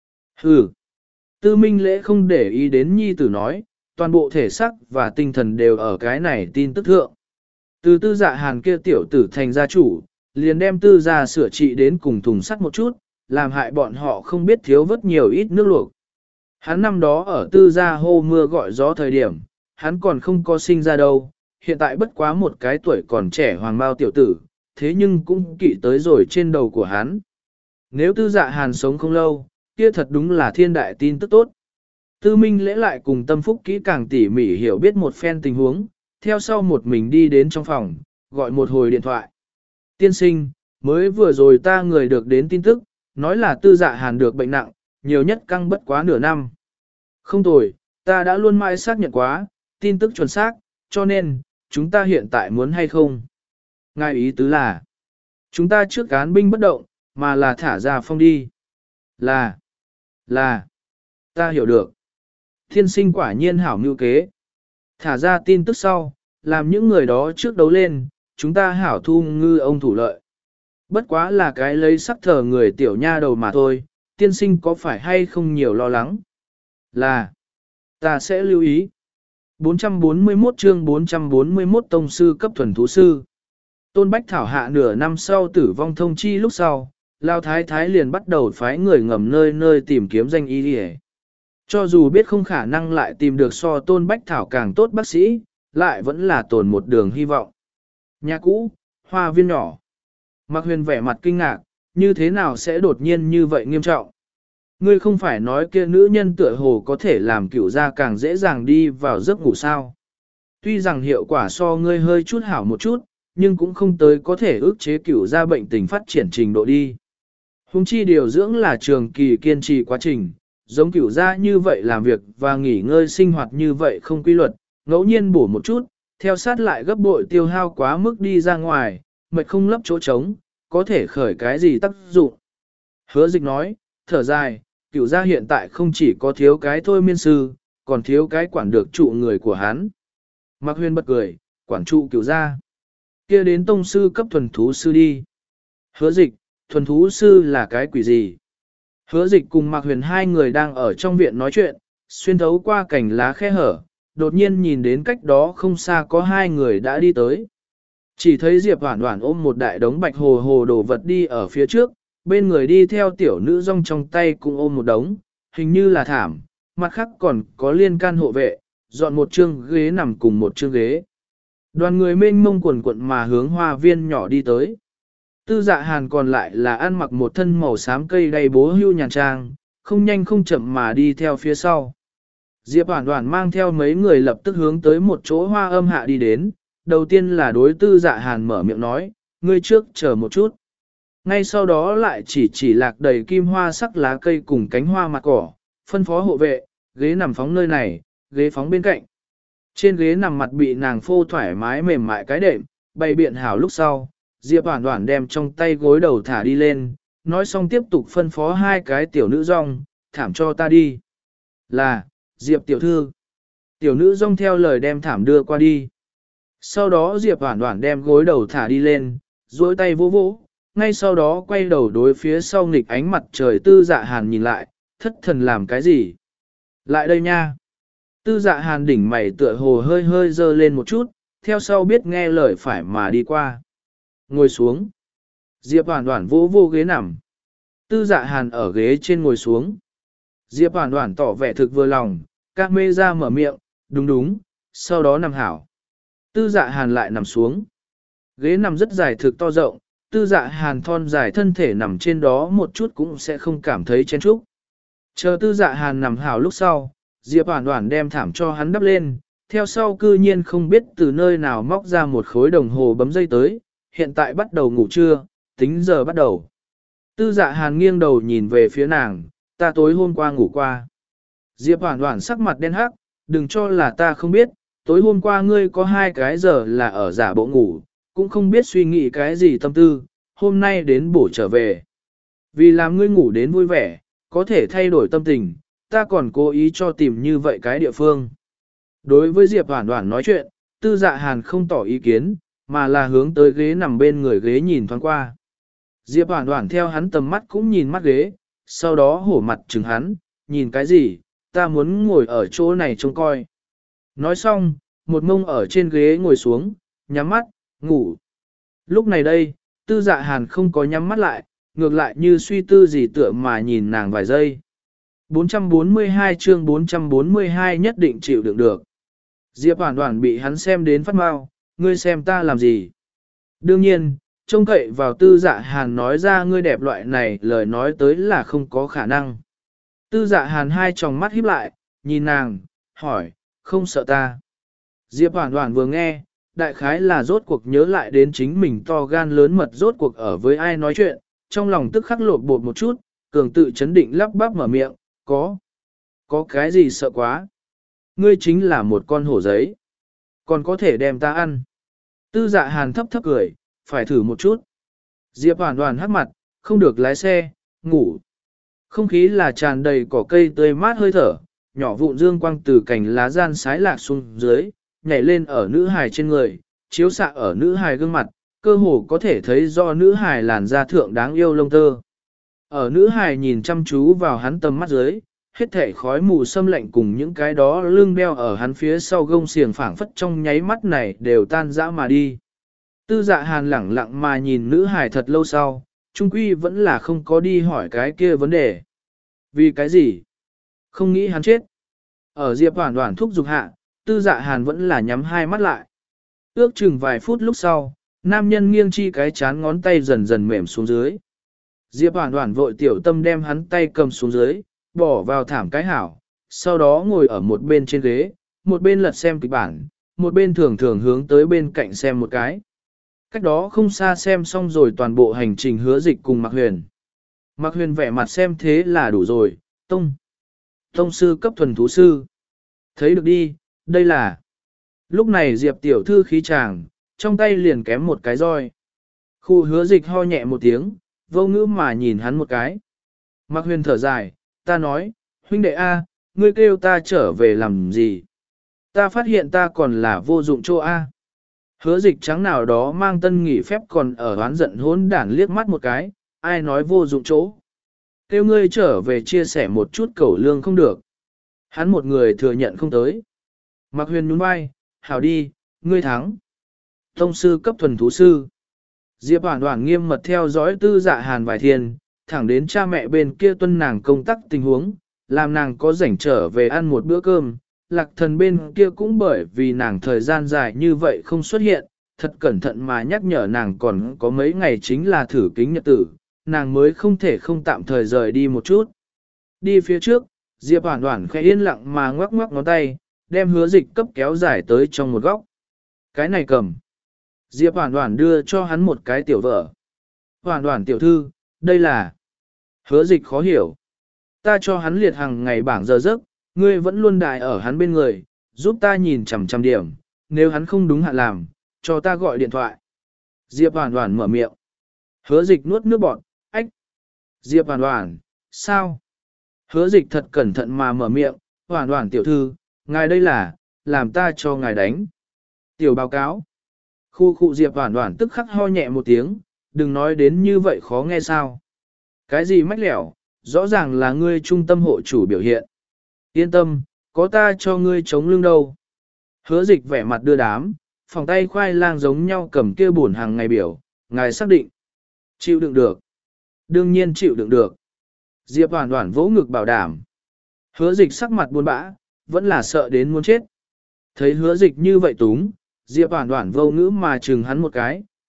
Hừ. Tư Minh Lễ không để ý đến nhi tử nói, toàn bộ thể xác và tinh thần đều ở cái này tin tức thượng. Từ Tư Dạ Hàn kia tiểu tử thành gia chủ, liền đem Tư gia sửa trị đến cùng thùng sắt một chút, làm hại bọn họ không biết thiếu vất nhiều ít nước luộc. Hắn năm đó ở Tư gia hô mưa gọi gió thời điểm, hắn còn không có sinh ra đâu, hiện tại bất quá một cái tuổi còn trẻ hoàng bao tiểu tử, thế nhưng cũng kỵ tới rồi trên đầu của hắn. Nếu Tư Dạ Hàn sống không lâu, kia thật đúng là thiên đại tin tức tốt. Tư Minh Lễ lại cùng Tâm Phúc kỹ càng tỉ mỉ hiểu biết một phen tình huống, theo sau một mình đi đến trong phòng, gọi một hồi điện thoại. Tiên sinh, mới vừa rồi ta người được đến tin tức, nói là Tư Dạ Hàn được bệnh nặng, nhiều nhất căng bất quá nửa năm. Không tồi, ta đã luôn mãi xác nhận quá, tin tức chuẩn xác, cho nên, chúng ta hiện tại muốn hay không? Ngài ý tứ là, chúng ta trước án binh bất động, mà là thả ra phong đi. Là, là, ta hiểu được. Thiên sinh quả nhiên hảo mưu kế. Thả ra tin tức sau, làm những người đó trước đấu lên, chúng ta hảo thu ngư ông thủ lợi. Bất quá là cái lấy sắc thờ người tiểu nha đầu mà thôi, tiên sinh có phải hay không nhiều lo lắng? Là, ta sẽ lưu ý. bốn trăm bốn mươi mốt chương bốn trăm bốn mươi mốt tông sư cấp thuần thú sư. Tôn Bách Thảo hạ nửa năm sau tử vong thông chi lúc sau, Lao Thái Thái liền bắt đầu phái người ngầm nơi nơi tìm kiếm danh y đi. Cho dù biết không khả năng lại tìm được so Tôn Bách Thảo càng tốt bác sĩ, lại vẫn là tồn một đường hy vọng. Nhà cũ, hoa viên nhỏ. Mạc Huyền vẻ mặt kinh ngạc, như thế nào sẽ đột nhiên như vậy nghiêm trọng? Ngươi không phải nói kia nữ nhân tựa hồ có thể làm cửu gia càng dễ dàng đi vào giấc ngủ sao? Tuy rằng hiệu quả so ngươi hơi chút hảo một chút, nhưng cũng không tới có thể ức chế cửu gia bệnh tình phát triển trình độ đi. Hùng chi điều dưỡng là trường kỳ kiên trì quá trình, giống cửu gia như vậy làm việc và nghỉ ngơi sinh hoạt như vậy không quy luật, ngẫu nhiên bổ một chút, theo sát lại gấp bội tiêu hao quá mức đi ra ngoài, mệt không lấp chỗ trống, có thể khởi cái gì tác dụng. Hứa Dịch nói, thở dài, cửu gia hiện tại không chỉ có thiếu cái thôi miên sư, còn thiếu cái quản được trụ người của hắn. Mạc Huyền bật cười, quản trụ cửu gia. Kia đến tông sư cấp thuần thú sư đi. Hứa Dịch, thuần thú sư là cái quỷ gì? Hứa Dịch cùng Mạc Huyền hai người đang ở trong viện nói chuyện, xuyên thấu qua cành lá khe hở, đột nhiên nhìn đến cách đó không xa có hai người đã đi tới. Chỉ thấy Diệp Hoản Hoản ôm một đại đống bạch hồ hồ đồ vật đi ở phía trước, bên người đi theo tiểu nữ rong trong tay cũng ôm một đống, hình như là thảm, mặt khác còn có liên can hộ vệ, dọn một chương ghế nằm cùng một chương ghế. Đoàn người mênh mông quần quận mà hướng hoa viên nhỏ đi tới. Tư Dạ Hàn còn lại là ăn mặc một thân màu xám cây đầy bố hưu nhàn trang, không nhanh không chậm mà đi theo phía sau. Diệp Hoản Hoản mang theo mấy người lập tức hướng tới một chỗ hoa âm hạ đi đến, đầu tiên là đối Tư Dạ Hàn mở miệng nói, ngươi trước chờ một chút. Ngay sau đó lại chỉ chỉ lạc đầy kim hoa sắc lá cây cùng cánh hoa mặt cỏ, phân phó hộ vệ, ghế nằm phóng nơi này, ghế phóng bên cạnh. Trên ghế nằm mặt bị nàng phô thoải mái mềm mại cái đệm, bày biện hảo lúc sau, Diệp Hoản Hoản đem trong tay gối đầu thả đi lên, nói xong tiếp tục phân phó hai cái tiểu nữ rong, thảm cho ta đi. Là, Diệp tiểu thư. Tiểu nữ rong theo lời đem thảm đưa qua đi. Sau đó Diệp Hoản Hoản đem gối đầu thả đi lên, duỗi tay vỗ vỗ, ngay sau đó quay đầu đối phía sau nghịch ánh mặt trời Tư Dạ Hàn nhìn lại, thất thần làm cái gì? Lại đây nha. Tư Dạ Hàn đỉnh mày tựa hồ hơi hơi dơ lên một chút, theo sau biết nghe lời phải mà đi qua. Ngồi xuống. Diệp Hoản Hoản vỗ vô ghế nằm. Tư Dạ Hàn ở ghế trên ngồi xuống. Diệp Hoản Hoản tỏ vẻ thực vừa lòng, các mê ra mở miệng, đúng đúng, sau đó nằm hảo. Tư Dạ Hàn lại nằm xuống. Ghế nằm rất dài thực to rộng, tư dạ hàn thon dài thân thể nằm trên đó một chút cũng sẽ không cảm thấy chen chúc. Chờ tư dạ hàn nằm hảo lúc sau, Diệp Hoản Hoản đem thảm cho hắn đắp lên, theo sau cư nhiên không biết từ nơi nào móc ra một khối đồng hồ bấm dây tới, hiện tại bắt đầu ngủ trưa, tính giờ bắt đầu. Tư dạ hàn nghiêng đầu nhìn về phía nàng, ta tối hôm qua ngủ qua. Diệp Hoản Hoản sắc mặt đen hắc, đừng cho là ta không biết, tối hôm qua ngươi có hai cái giờ là ở giả bộ ngủ, cũng không biết suy nghĩ cái gì tâm tư, hôm nay đến bổ trở về. Vì làm ngươi ngủ đến vui vẻ, có thể thay đổi tâm tình, ta còn cố ý cho tìm như vậy cái địa phương. Đối với Diệp Hoản Hoản nói chuyện, tư dạ hàn không tỏ ý kiến, mà là hướng tới ghế nằm bên người ghế nhìn thoáng qua. Diệp Hoản Hoản theo hắn tầm mắt cũng nhìn mắt ghế, sau đó hổ mặt trừng hắn, nhìn cái gì, ta muốn ngồi ở chỗ này trông coi. Nói xong, một mông ở trên ghế ngồi xuống, nhắm mắt, ngủ. Lúc này đây, tư dạ hàn không có nhắm mắt lại, ngược lại như suy tư gì tựa mà nhìn nàng vài giây. bốn trăm bốn mươi hai chương bốn trăm bốn mươi hai nhất định chịu đựng được. Diệp Hoản Hoản bị hắn xem đến phát mau, ngươi xem ta làm gì? Đương nhiên, trông cậy vào tư dạ hàn nói ra ngươi đẹp loại này lời nói tới là không có khả năng. Tư dạ hàn hai tròng mắt híp lại, nhìn nàng, hỏi, không sợ ta. Diệp Hoản Hoản vừa nghe, đại khái là rốt cuộc nhớ lại đến chính mình to gan lớn mật rốt cuộc ở với ai nói chuyện, trong lòng tức khắc lột bột một chút, cường tự chấn định lắp bắp mở miệng, có. Có cái gì sợ quá? Ngươi chính là một con hổ giấy. Còn có thể đem ta ăn. Tư dạ hàn thấp thấp cười, phải thử một chút. Diệp Hoản Hoản hắc mặt, không được lái xe, ngủ. Không khí là tràn đầy cỏ cây tươi mát hơi thở, nhỏ vụn dương quang từ cành lá gian sái lạc xuống dưới, nhảy lên ở nữ hài trên người, chiếu xạ ở nữ hài gương mặt, cơ hồ có thể thấy do nữ hài làn da thượng đáng yêu lông tơ. Ở nữ hài nhìn chăm chú vào hắn tầm mắt dưới, hết thể khói mù xâm lạnh cùng những cái đó lưng đeo ở hắn phía sau gông xiềng phảng phất trong nháy mắt này đều tan rã mà đi. Tư dạ hàn lẳng lặng mà nhìn nữ hài thật lâu sau, trung quy vẫn là không có đi hỏi cái kia vấn đề. Vì cái gì? Không nghĩ hắn chết. Ở Diệp Hoản Hoản thúc giục hạ, tư dạ hàn vẫn là nhắm hai mắt lại. Ước chừng vài phút lúc sau, nam nhân nghiêng chi cái chán ngón tay dần dần mềm xuống dưới. Diệp Hoản Hoản vội tiểu tâm đem hắn tay cầm xuống dưới, bỏ vào thảm cái hảo, sau đó ngồi ở một bên trên ghế, một bên lật xem kịch bản, một bên thường thường hướng tới bên cạnh xem một cái. Cách đó không xa xem xong rồi toàn bộ hành trình Hứa Dịch cùng Mạc Huyền. Mạc Huyền vẻ mặt xem thế là đủ rồi, tông. Tông sư cấp thuần thú sư. Thấy được đi, đây là. Lúc này Diệp tiểu thư khí chàng, trong tay liền kém một cái roi. Khu Hứa Dịch ho nhẹ một tiếng, vô ngữ mà nhìn hắn một cái. Mạc Huyền thở dài, ta nói, huynh đệ A, ngươi kêu ta trở về làm gì? Ta phát hiện ta còn là vô dụng chỗ A. Hứa Dịch trắng nào đó mang tân nghỉ phép còn ở oán giận hỗn đản liếc mắt một cái, ai nói vô dụng chỗ. Kêu ngươi trở về chia sẻ một chút cẩu lương không được. Hắn một người thừa nhận không tới. Mạc Huyền nhún vai, hảo đi, ngươi thắng. Tông sư cấp thuần thú sư. Diệp Hoản Hoản nghiêm mật theo dõi tư dạ hàn vài thiên, thẳng đến cha mẹ bên kia tuân nàng công tác tình huống, làm nàng có rảnh trở về ăn một bữa cơm. Lạc thần bên kia cũng bởi vì nàng thời gian dài như vậy không xuất hiện, thật cẩn thận mà nhắc nhở nàng còn có mấy ngày chính là thử kính nhật tử, nàng mới không thể không tạm thời rời đi một chút. Đi phía trước, Diệp Hoản Hoản khẽ yên lặng mà ngoắc ngoắc ngón tay, đem Hứa Dịch cấp kéo dài tới trong một góc. Cái này cầm. Diệp Hoản Hoản đưa cho hắn một cái tiểu vở. Hoản Hoản tiểu thư, đây là. Hứa Dịch khó hiểu. Ta cho hắn liệt hàng ngày bảng giờ giấc, ngươi vẫn luôn đại ở hắn bên người, giúp ta nhìn chằm chằm điểm, nếu hắn không đúng hạn làm, cho ta gọi điện thoại. Diệp Hoản Hoản mở miệng. Hứa Dịch nuốt nước bọt, ách. Diệp Hoản Hoản, sao? Hứa Dịch thật cẩn thận mà mở miệng, Hoản Hoản tiểu thư, ngài đây là, làm ta cho ngài đánh. Tiểu báo cáo. Khu khu Diệp Hoản Hoản tức khắc ho nhẹ một tiếng, đừng nói đến như vậy khó nghe sao. Cái gì mách lẻo, rõ ràng là ngươi trung tâm hộ chủ biểu hiện. Yên tâm, có ta cho ngươi chống lưng đâu. Hứa Dịch vẻ mặt đưa đám, phòng tay khoai lang giống nhau cầm kia buồn hàng ngày biểu, ngài xác định. Chịu đựng được. Đương nhiên chịu đựng được. Diệp Hoản Hoản vỗ ngực bảo đảm. Hứa Dịch sắc mặt buồn bã, vẫn là sợ đến muốn chết. Thấy Hứa Dịch như vậy túng, Diệp Hoản Hoản vô ngữ mà chừng hắn một cái,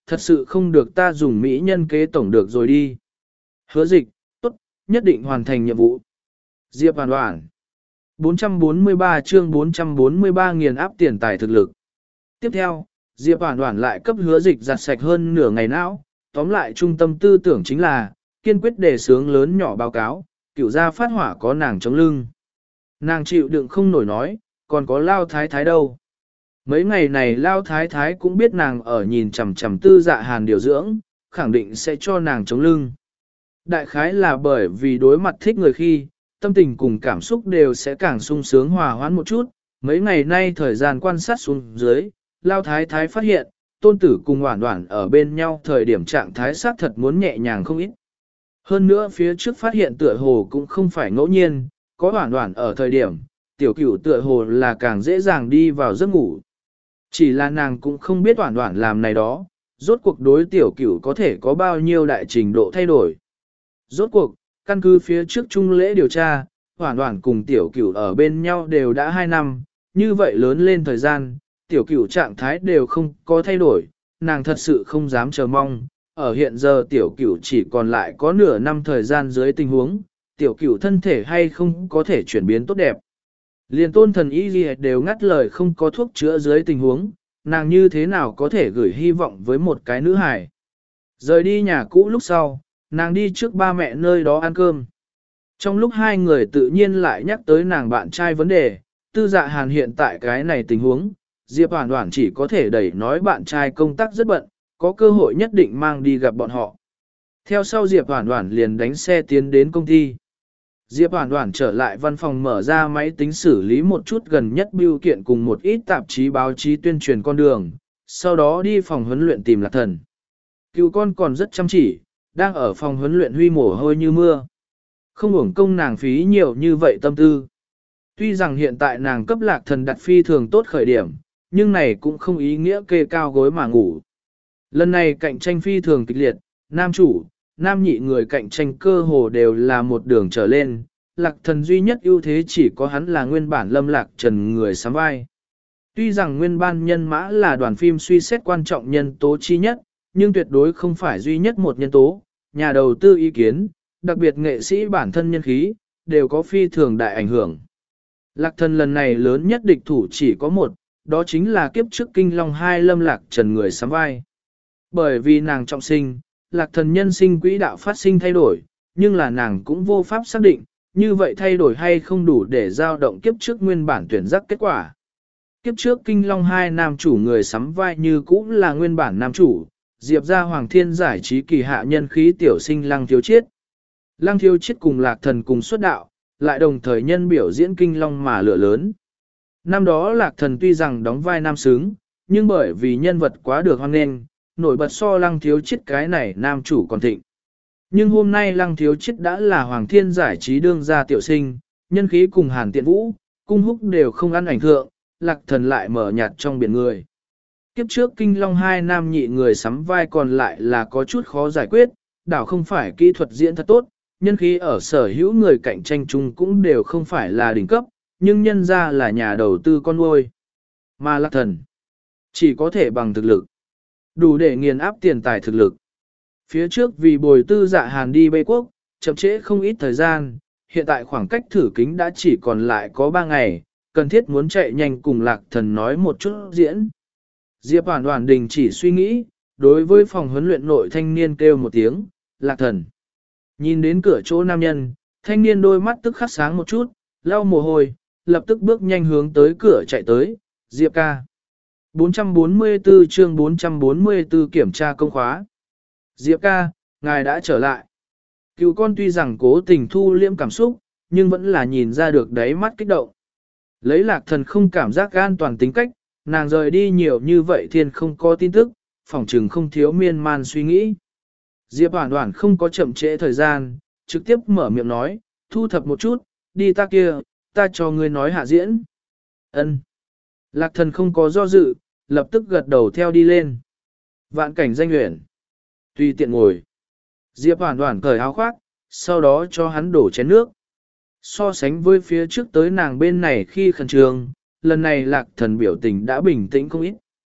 thật sự không được ta dùng mỹ nhân kế tổng được rồi đi. Hứa dịch, tốt, nhất định hoàn thành nhiệm vụ. Diệp Hoàn Hoàn. bốn trăm bốn mươi ba chương bốn trăm bốn mươi ba nghiền áp tiền tài thực lực. Tiếp theo, Diệp Hoàn Hoàn lại cấp hứa dịch giặt sạch hơn nửa ngày não, tóm lại trung tâm tư tưởng chính là, kiên quyết đề xướng lớn nhỏ báo cáo, cửu gia phát hỏa có nàng chống lưng. Nàng chịu đựng không nổi nói, còn có Lao Thái Thái đâu. Mấy ngày này Lao Thái Thái cũng biết nàng ở nhìn chằm chằm tư dạ hàn điều dưỡng, khẳng định sẽ cho nàng chống lưng. Đại khái là bởi vì đối mặt thích người khi, tâm tình cùng cảm xúc đều sẽ càng sung sướng hòa hoãn một chút. Mấy ngày nay thời gian quan sát xuống dưới, Lao Thái Thái phát hiện, tôn tử cùng Hoản Hoản ở bên nhau thời điểm trạng thái xác thật muốn nhẹ nhàng không ít. Hơn nữa phía trước phát hiện tựa hồ cũng không phải ngẫu nhiên, có Hoản Hoản ở thời điểm, tiểu cửu tựa hồ là càng dễ dàng đi vào giấc ngủ. Chỉ là nàng cũng không biết Hoản Hoản làm này đó, rốt cuộc đối tiểu cửu có thể có bao nhiêu đại trình độ thay đổi. Rốt cuộc, căn cứ phía trước trung lễ điều tra, Hoản Hoản cùng tiểu cửu ở bên nhau đều đã hai năm, như vậy lớn lên thời gian, tiểu cửu trạng thái đều không có thay đổi, nàng thật sự không dám chờ mong. Ở hiện giờ tiểu cửu chỉ còn lại có nửa năm thời gian dưới tình huống, tiểu cửu thân thể hay không có thể chuyển biến tốt đẹp. Liền tôn thần y gì đều ngắt lời không có thuốc chữa dưới tình huống, nàng như thế nào có thể gửi hy vọng với một cái nữ hài. Rời đi nhà cũ lúc sau, nàng đi trước ba mẹ nơi đó ăn cơm. Trong lúc hai người tự nhiên lại nhắc tới nàng bạn trai vấn đề, tư dạ hàn hiện tại cái này tình huống, Diệp Hoàn Hoàn chỉ có thể đẩy nói bạn trai công tác rất bận, có cơ hội nhất định mang đi gặp bọn họ. Theo sau Diệp Hoàn Hoàn liền đánh xe tiến đến công ty. Diệp Hoàn Hoàn trở lại văn phòng mở ra máy tính xử lý một chút gần nhất bưu kiện cùng một ít tạp chí báo chí tuyên truyền con đường, sau đó đi phòng huấn luyện tìm Lạc Thần. Cựu con còn rất chăm chỉ, đang ở phòng huấn luyện huy mồ hôi như mưa. Không uổng công nàng phí nhiều như vậy tâm tư. Tuy rằng hiện tại nàng cấp Lạc Thần đặt phi thường tốt khởi điểm, nhưng này cũng không ý nghĩa kê cao gối mà ngủ. Lần này cạnh tranh phi thường kịch liệt, nam chủ, nam nhị người cạnh tranh cơ hồ đều là một đường trở lên, Lạc Thần duy nhất ưu thế chỉ có hắn là nguyên bản Lâm Lạc Trần người sắm vai. Tuy rằng nguyên ban nhân mã là đoàn phim suy xét quan trọng nhân tố chi nhất, nhưng tuyệt đối không phải duy nhất một nhân tố, nhà đầu tư ý kiến, đặc biệt nghệ sĩ bản thân nhân khí, đều có phi thường đại ảnh hưởng. Lạc Thần lần này lớn nhất địch thủ chỉ có một, đó chính là kiếp trước Kinh Long hai Lâm Lạc Trần người sắm vai. Bởi vì nàng trọng sinh, Lạc Thần nhân sinh quỹ đạo phát sinh thay đổi, nhưng là nàng cũng vô pháp xác định, như vậy thay đổi hay không đủ để giao động kiếp trước nguyên bản tuyển giác kết quả. Kiếp trước Kinh Long hai nam chủ người sắm vai như cũng là nguyên bản nam chủ, Diệp ra Hoàng Thiên giải trí kỳ hạ nhân khí tiểu sinh Lăng Thiếu Chiết. Lăng Thiếu Chiết cùng Lạc Thần cùng xuất đạo, lại đồng thời nhân biểu diễn Kinh Long mà lửa lớn. Năm đó Lạc Thần tuy rằng đóng vai nam xứng, nhưng bởi vì nhân vật quá được hoan nghênh, nổi bật so Lăng Thiếu Chiết cái này nam chủ còn thịnh. Nhưng hôm nay Lăng Thiếu Chiết đã là Hoàng Thiên giải trí đương gia tiểu sinh, nhân khí cùng Hàn Tiện Vũ, Cung Húc đều không ăn ảnh thượng, Lạc Thần lại mở nhạt trong biển người. Kiếp trước Kinh Long hai nam nhị người sắm vai còn lại là có chút khó giải quyết, đảo không phải kỹ thuật diễn thật tốt, nhân khí ở sở hữu người cạnh tranh chung cũng đều không phải là đỉnh cấp, nhưng nhân ra là nhà đầu tư con nuôi. Mà Lạc Thần chỉ có thể bằng thực lực, đủ để nghiền áp tiền tài thực lực. Phía trước vì bồi tư dạ hàn đi Bê Quốc, chậm trễ không ít thời gian, hiện tại khoảng cách thử kính đã chỉ còn lại có ba ngày, cần thiết muốn chạy nhanh cùng Lạc Thần nói một chút diễn. Diệp Hoàn Hoàn đình chỉ suy nghĩ, đối với phòng huấn luyện nội thanh niên kêu một tiếng, Lạc Thần. Nhìn đến cửa chỗ nam nhân, thanh niên đôi mắt tức khắc sáng một chút, lau mồ hôi, lập tức bước nhanh hướng tới cửa chạy tới, Diệp ca. bốn trăm bốn mươi tư chương bốn trăm bốn mươi tư kiểm tra công khóa. Diệp ca, ngài đã trở lại. Cựu con tuy rằng cố tình thu liễm cảm xúc, nhưng vẫn là nhìn ra được đáy mắt kích động. Lấy Lạc Thần không cảm giác an toàn tính cách, nàng rời đi nhiều như vậy thiên không có tin tức, phỏng trừng không thiếu miên man suy nghĩ. Diệp Hoàn Hoàn không có chậm trễ thời gian, trực tiếp mở miệng nói, thu thập một chút, đi ta kia, ta cho ngươi nói hạ diễn. Ân. Lạc Thần không có do dự, lập tức gật đầu theo đi lên. Vạn cảnh danh luyện. Tùy tiện ngồi. Diệp Hoàn Hoàn cởi áo khoác, sau đó cho hắn đổ chén nước. So sánh với phía trước tới nàng bên này khi khẩn trương, lần này Lạc Thần biểu tình đã bình tĩnh không ít.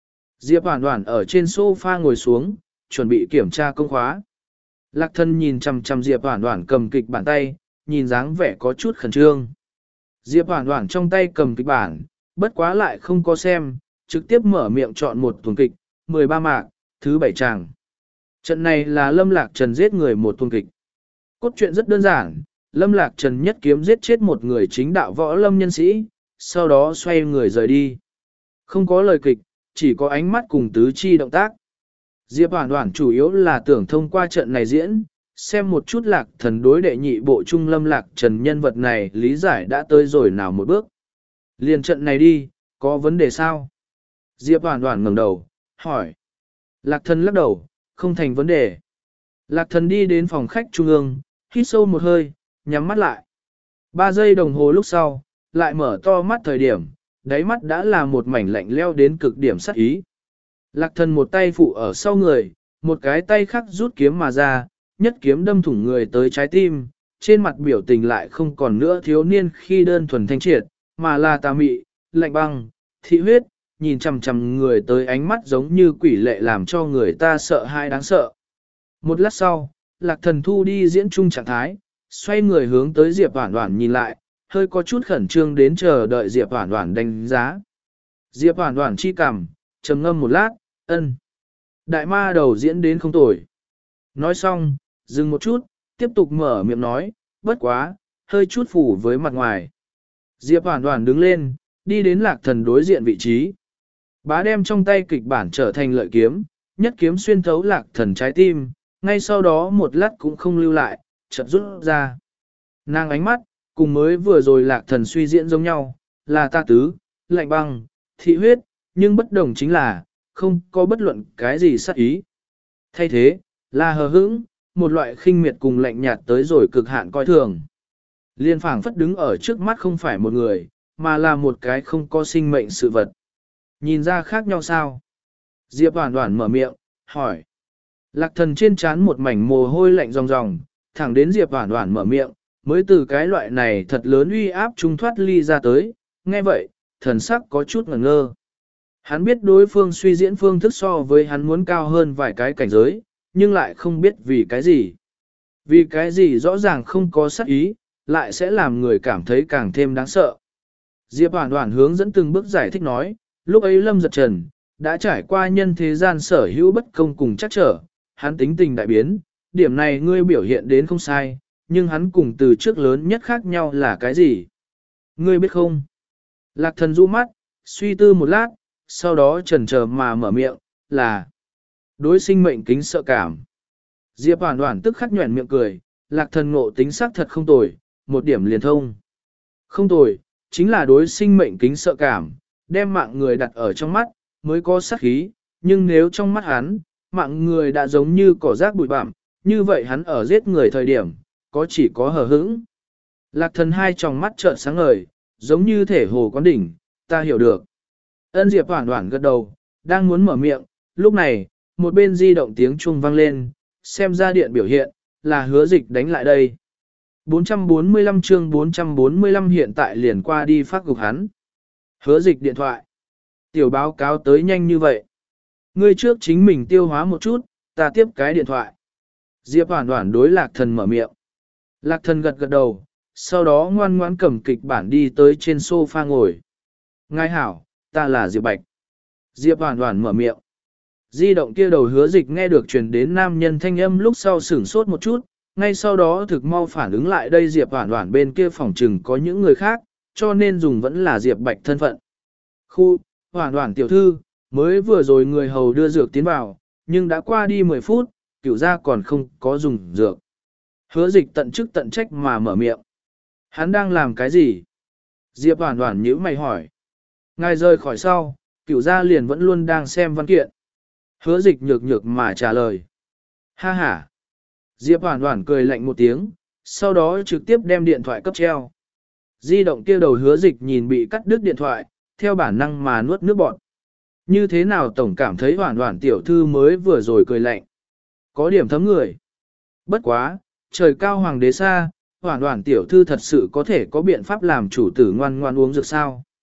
Diệp Hoản Hoản ở trên sofa ngồi xuống, chuẩn bị kiểm tra công khóa. Lạc Thần nhìn chằm chằm Diệp Hoản Hoản cầm kịch bản tay, nhìn dáng vẻ có chút khẩn trương. Diệp Hoản Hoản trong tay cầm kịch bản, bất quá lại không có xem, trực tiếp mở miệng chọn một tuần kịch, mười ba mạc, thứ bảy tràng. Trận này là Lâm Lạc Trần giết người một tuần kịch. Cốt truyện rất đơn giản, Lâm Lạc Trần nhất kiếm giết chết một người chính đạo võ lâm nhân sĩ, sau đó xoay người rời đi. Không có lời kịch, chỉ có ánh mắt cùng tứ chi động tác. Diệp Hoản Hoản chủ yếu là tưởng thông qua trận này diễn, xem một chút Lạc Thần đối đệ nhị bộ trung Lâm Lạc Trần nhân vật này lý giải đã tới rồi nào một bước. Liền trận này đi, có vấn đề sao? Diệp Hoản Hoản ngẩng đầu, hỏi. Lạc Thần lắc đầu, không thành vấn đề. Lạc Thần đi đến phòng khách trung ương, hít sâu một hơi, nhắm mắt lại. Ba giây đồng hồ lúc sau, lại mở to mắt thời điểm, đáy mắt đã là một mảnh lạnh leo đến cực điểm sát ý. Lạc Thần một tay phụ ở sau người, một cái tay khác rút kiếm mà ra, nhất kiếm đâm thủng người tới trái tim, trên mặt biểu tình lại không còn nữa thiếu niên khi đơn thuần thanh triệt, mà là tà mị, lạnh băng, thị huyết, nhìn chằm chằm người tới ánh mắt giống như quỷ lệ làm cho người ta sợ hãi đáng sợ. Một lát sau, Lạc Thần thu đi diễn trung trạng thái, xoay người hướng tới Diệp Hoản Hoản nhìn lại, hơi có chút khẩn trương đến chờ đợi Diệp Hoản Hoản đánh giá. Diệp Hoản Hoản chi cằm, trầm ngâm một lát, ân. Đại ma đầu diễn đến không tồi. Nói xong, dừng một chút, tiếp tục mở miệng nói, bất quá, hơi chút phủ với mặt ngoài. Diệp Hoản Hoản đứng lên, đi đến Lạc Thần đối diện vị trí. Bá đem trong tay kịch bản trở thành lợi kiếm, nhất kiếm xuyên thấu Lạc Thần trái tim, ngay sau đó một lát cũng không lưu lại, chợt rút ra. Nàng ánh mắt, cùng mới vừa rồi Lạc Thần suy diễn giống nhau, là ta tứ, lạnh băng, thị huyết, nhưng bất đồng chính là, không có bất luận cái gì sát ý. Thay thế, là hờ hững, một loại khinh miệt cùng lạnh nhạt tới rồi cực hạn coi thường. Liên phảng phất đứng ở trước mắt không phải một người, mà là một cái không có sinh mệnh sự vật. Nhìn ra khác nhau sao? Diệp Hoản Hoản mở miệng, hỏi. Lạc Thần trên trán một mảnh mồ hôi lạnh ròng ròng, thẳng đến Diệp Hoản Hoản mở miệng, mới từ cái loại này thật lớn uy áp trung thoát ly ra tới, nghe vậy, thần sắc có chút ngẩn ngơ. Hắn biết đối phương suy diễn phương thức so với hắn muốn cao hơn vài cái cảnh giới, nhưng lại không biết vì cái gì. Vì cái gì rõ ràng không có sát ý, lại sẽ làm người cảm thấy càng thêm đáng sợ. Diệp Hoản Hoản hướng dẫn từng bước giải thích nói, lúc ấy Lâm Giật Trần, đã trải qua nhân thế gian sở hữu bất công cùng chắc trở, hắn tính tình đại biến, điểm này ngươi biểu hiện đến không sai, nhưng hắn cùng từ trước lớn nhất khác nhau là cái gì? Ngươi biết không? Lạc Thần rũ mắt, suy tư một lát, sau đó chần chờ mà mở miệng, là đối sinh mệnh kính sợ cảm. Diệp Hoản Hoản tức khắc nhuẩn miệng cười, Lạc Thần ngộ tính xác thật không tồi, một điểm liền thông. Không tồi, chính là đối sinh mệnh kính sợ cảm, đem mạng người đặt ở trong mắt, mới có sát khí, nhưng nếu trong mắt hắn, mạng người đã giống như cỏ rác bụi bặm, như vậy hắn ở giết người thời điểm, có chỉ có hờ hững. Lạc Thần hai tròng mắt trợn sáng ngời, giống như thể hồ quán đỉnh, ta hiểu được. Ân Diệp Hoản Hoản gật đầu, đang muốn mở miệng, lúc này, một bên di động tiếng chuông vang lên, xem ra điện biểu hiện, là Hứa Dịch đánh lại đây. bốn trăm bốn mươi lăm chương bốn trăm bốn mươi lăm hiện tại liền qua đi phát gục hắn. Hứa Dịch điện thoại. Tiểu báo cáo tới nhanh như vậy. Ngươi trước chính mình tiêu hóa một chút, ta tiếp cái điện thoại. Diệp Hoản Hoản đối Lạc Thần mở miệng. Lạc Thần gật gật đầu, sau đó ngoan ngoãn cầm kịch bản đi tới trên sofa ngồi. Ngài hảo, ta là Diệp Bạch. Diệp Hoản Hoản mở miệng. Di động kia đầu Hứa Dịch nghe được truyền đến nam nhân thanh âm lúc sau sửng sốt một chút, ngay sau đó thực mau phản ứng lại đây Diệp Hoản Hoản bên kia phòng trừng có những người khác, cho nên dùng vẫn là Diệp Bạch thân phận. Khu, Hoản Hoản tiểu thư, mới vừa rồi người hầu đưa dược tiến vào, nhưng đã qua đi mười phút, cửu gia còn không có dùng dược. Hứa Dịch tận chức tận trách mà mở miệng. Hắn đang làm cái gì? Diệp Hoản Hoản nhíu mày hỏi. Ngài rời khỏi sau, cửu gia liền vẫn luôn đang xem văn kiện. Hứa Dịch nhược nhược mà trả lời. Ha ha. Diệp Hoản Hoản cười lạnh một tiếng, sau đó trực tiếp đem điện thoại cấp treo. Di động kia đầu Hứa Dịch nhìn bị cắt đứt điện thoại, theo bản năng mà nuốt nước bọt. Như thế nào tổng cảm thấy Hoản Hoản tiểu thư mới vừa rồi cười lạnh. Có điểm thấm người. Bất quá, trời cao hoàng đế xa, Hoản Hoản tiểu thư thật sự có thể có biện pháp làm chủ tử ngoan ngoan uống dược sao.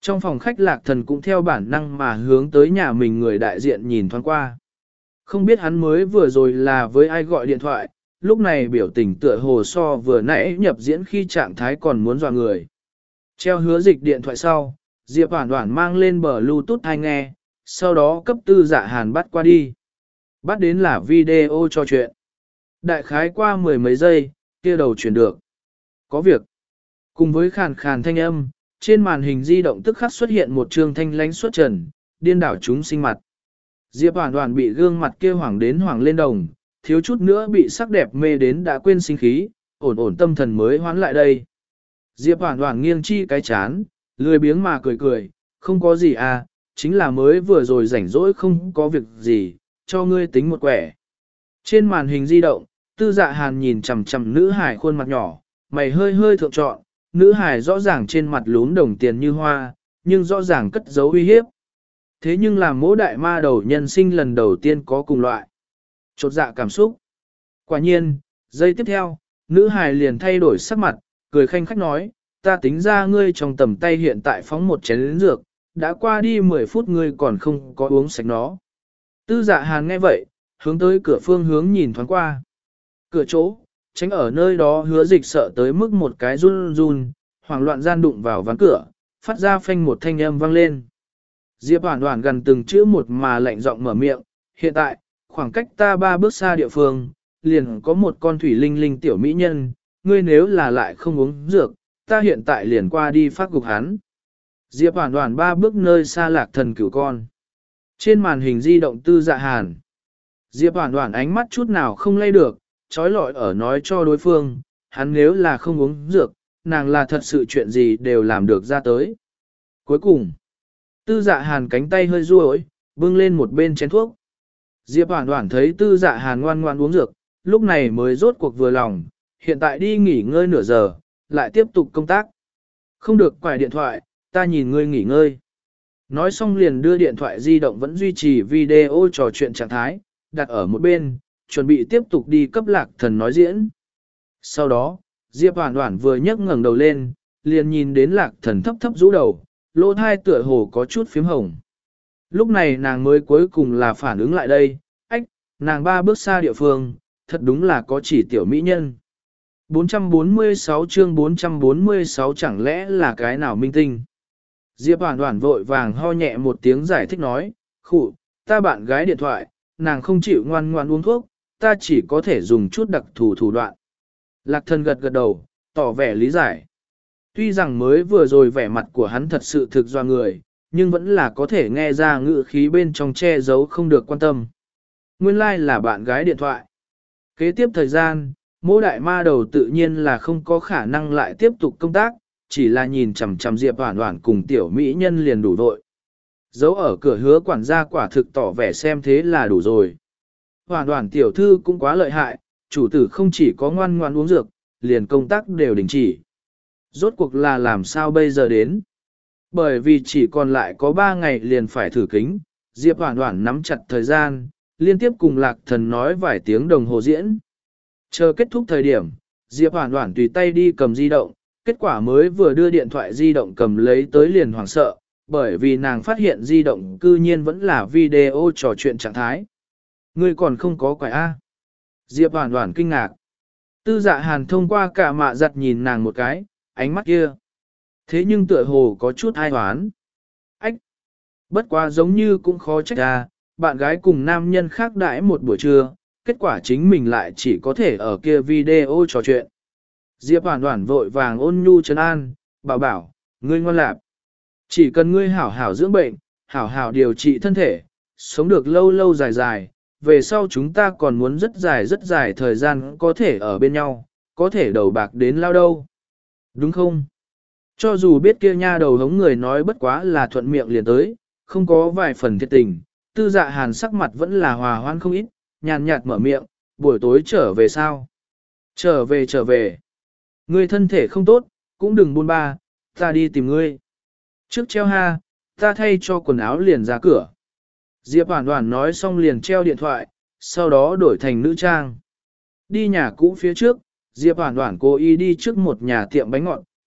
Trong phòng khách Lạc Thần cũng theo bản năng mà hướng tới nhà mình người đại diện nhìn thoáng qua. Không biết hắn mới vừa rồi là với ai gọi điện thoại, lúc này biểu tình tựa hồ so vừa nãy nhập diễn khi trạng thái còn muốn dọa người. Treo hứa dịch điện thoại sau, Diệp Hoản Hoản mang lên bờ Bluetooth hay nghe, sau đó cấp Tư Dạ Hàn bắt qua đi. Bắt đến là video trò chuyện. Đại khái qua mười mấy giây, kia đầu chuyển được. Có việc. Cùng với khàn khàn thanh âm, trên màn hình di động tức khắc xuất hiện một trương thanh lánh xuất trần, điên đảo chúng sinh mặt. Diệp Hoản Hoản bị gương mặt kia hoảng đến hoảng lên đồng, thiếu chút nữa bị sắc đẹp mê đến đã quên sinh khí, ổn ổn tâm thần mới hoán lại đây. Diệp Hoản Hoản nghiêng chi cái chán, lười biếng mà cười cười, không có gì à, chính là mới vừa rồi rảnh rỗi không có việc gì, cho ngươi tính một quẻ. Trên màn hình di động, Tư Dạ Hàn nhìn chằm chằm nữ hải khuôn mặt nhỏ, mày hơi hơi thượng trọn, nữ hải rõ ràng trên mặt lún đồng tiền như hoa, nhưng rõ ràng cất giấu uy hiếp. Thế nhưng làm mỗi đại ma đầu nhân sinh lần đầu tiên có cùng loại. Chột dạ cảm xúc. Quả nhiên, giây tiếp theo, nữ hài liền thay đổi sắc mặt, cười khanh khách nói, ta tính ra ngươi trong tầm tay hiện tại phóng một chén lĩnh dược, đã qua đi mười phút ngươi còn không có uống sạch nó. Tư Dạ Hàn nghe vậy, hướng tới cửa phương hướng nhìn thoáng qua. Cửa chỗ, tránh ở nơi đó hứa dịch sợ tới mức một cái run run, hoảng loạn gian đụng vào ván cửa, phát ra phanh một thanh âm vang lên. Diệp Hoản Hoản gần từng chữ một mà lạnh giọng mở miệng, hiện tại, khoảng cách ta ba bước xa địa phương, liền có một con thủy linh linh tiểu mỹ nhân, ngươi nếu là lại không uống dược, ta hiện tại liền qua đi phát gục hắn. Diệp Hoản Hoản ba bước nơi xa Lạc Thần cửu con. Trên màn hình di động Tư Dạ Hàn. Diệp Hoản Hoản ánh mắt chút nào không lay được, trói lọi ở nói cho đối phương, hắn nếu là không uống dược, nàng là thật sự chuyện gì đều làm được ra tới. Cuối cùng, Tư Dạ Hàn cánh tay hơi duỗi, bưng lên một bên chén thuốc. Diệp Hoản Hoản thấy Tư Dạ Hàn ngoan ngoan uống dược, lúc này mới rốt cuộc vừa lòng, hiện tại đi nghỉ ngơi nửa giờ, lại tiếp tục công tác. Không được quải điện thoại, ta nhìn ngươi nghỉ ngơi. Nói xong liền đưa điện thoại di động vẫn duy trì video trò chuyện trạng thái, đặt ở một bên, chuẩn bị tiếp tục đi cấp Lạc Thần nói diễn. Sau đó, Diệp Hoản Hoản vừa nhấc ngẩng đầu lên, liền nhìn đến Lạc Thần thấp thấp rũ đầu, lỗ thai tựa hồ có chút phím hồng. Lúc này nàng mới cuối cùng là phản ứng lại đây, ách, nàng ba bước xa địa phương, thật đúng là có chỉ tiểu mỹ nhân. bốn trăm bốn mươi sáu chương bốn trăm bốn mươi sáu chẳng lẽ là cái nào minh tinh. Diệp Hoản Hoản vội vàng ho nhẹ một tiếng giải thích nói, khụ, ta bạn gái điện thoại, nàng không chịu ngoan ngoan uống thuốc, ta chỉ có thể dùng chút đặc thù thủ đoạn. Lạc Thần gật gật đầu, tỏ vẻ lý giải. Tuy rằng mới vừa rồi vẻ mặt của hắn thật sự thực doa người, nhưng vẫn là có thể nghe ra ngữ khí bên trong che giấu không được quan tâm. Nguyên lai like là bạn gái điện thoại. Kế tiếp thời gian, mỗi đại ma đầu tự nhiên là không có khả năng lại tiếp tục công tác, chỉ là nhìn chằm chằm Diệp Hoản Hoản cùng tiểu mỹ nhân liền đủ vội. Dấu ở cửa hứa quản gia quả thực tỏ vẻ xem thế là đủ rồi. Hoản Hoản tiểu thư cũng quá lợi hại, chủ tử không chỉ có ngoan ngoan uống dược, liền công tác đều đình chỉ. Rốt cuộc là làm sao bây giờ đến? Bởi vì chỉ còn lại có ba ngày liền phải thử kính, Diệp Hoản Hoản nắm chặt thời gian, liên tiếp cùng Lạc Thần nói vài tiếng đồng hồ diễn. Chờ kết thúc thời điểm, Diệp Hoản Hoản tùy tay đi cầm di động, kết quả mới vừa đưa điện thoại di động cầm lấy tới liền hoảng sợ, bởi vì nàng phát hiện di động cư nhiên vẫn là video trò chuyện trạng thái. Ngươi còn không có quải A. Diệp Hoản Hoản kinh ngạc. Tư Dạ Hàn thông qua cả mạ giặt nhìn nàng một cái, ánh mắt kia. Thế nhưng tựa hồ có chút ai hoán. Ách! Bất quá giống như cũng khó trách ra, bạn gái cùng nam nhân khác đãi một buổi trưa, kết quả chính mình lại chỉ có thể ở kia video trò chuyện. Diệp Hoản Hoản vội vàng ôn nhu trấn an, bảo bảo, ngươi ngoan lạp. Chỉ cần ngươi hảo hảo dưỡng bệnh, hảo hảo điều trị thân thể, sống được lâu lâu dài dài, về sau chúng ta còn muốn rất dài rất dài thời gian có thể ở bên nhau, có thể đầu bạc đến lao đâu. Đúng không? Cho dù biết kia nha đầu hống người nói bất quá là thuận miệng liền tới, không có vài phần thiệt tình, Tư Dạ Hàn sắc mặt vẫn là hòa hoan không ít, nhàn nhạt mở miệng, buổi tối trở về sao? Trở về trở về. Ngươi thân thể không tốt, cũng đừng buôn ba, ta đi tìm ngươi. Trước treo ha, ta thay cho quần áo liền ra cửa. Diệp Hoản Hoản nói xong liền treo điện thoại, sau đó đổi thành nữ trang. Đi nhà cũ phía trước, Diệp Hoản Hoản cố ý đi trước một nhà tiệm bánh ngọt,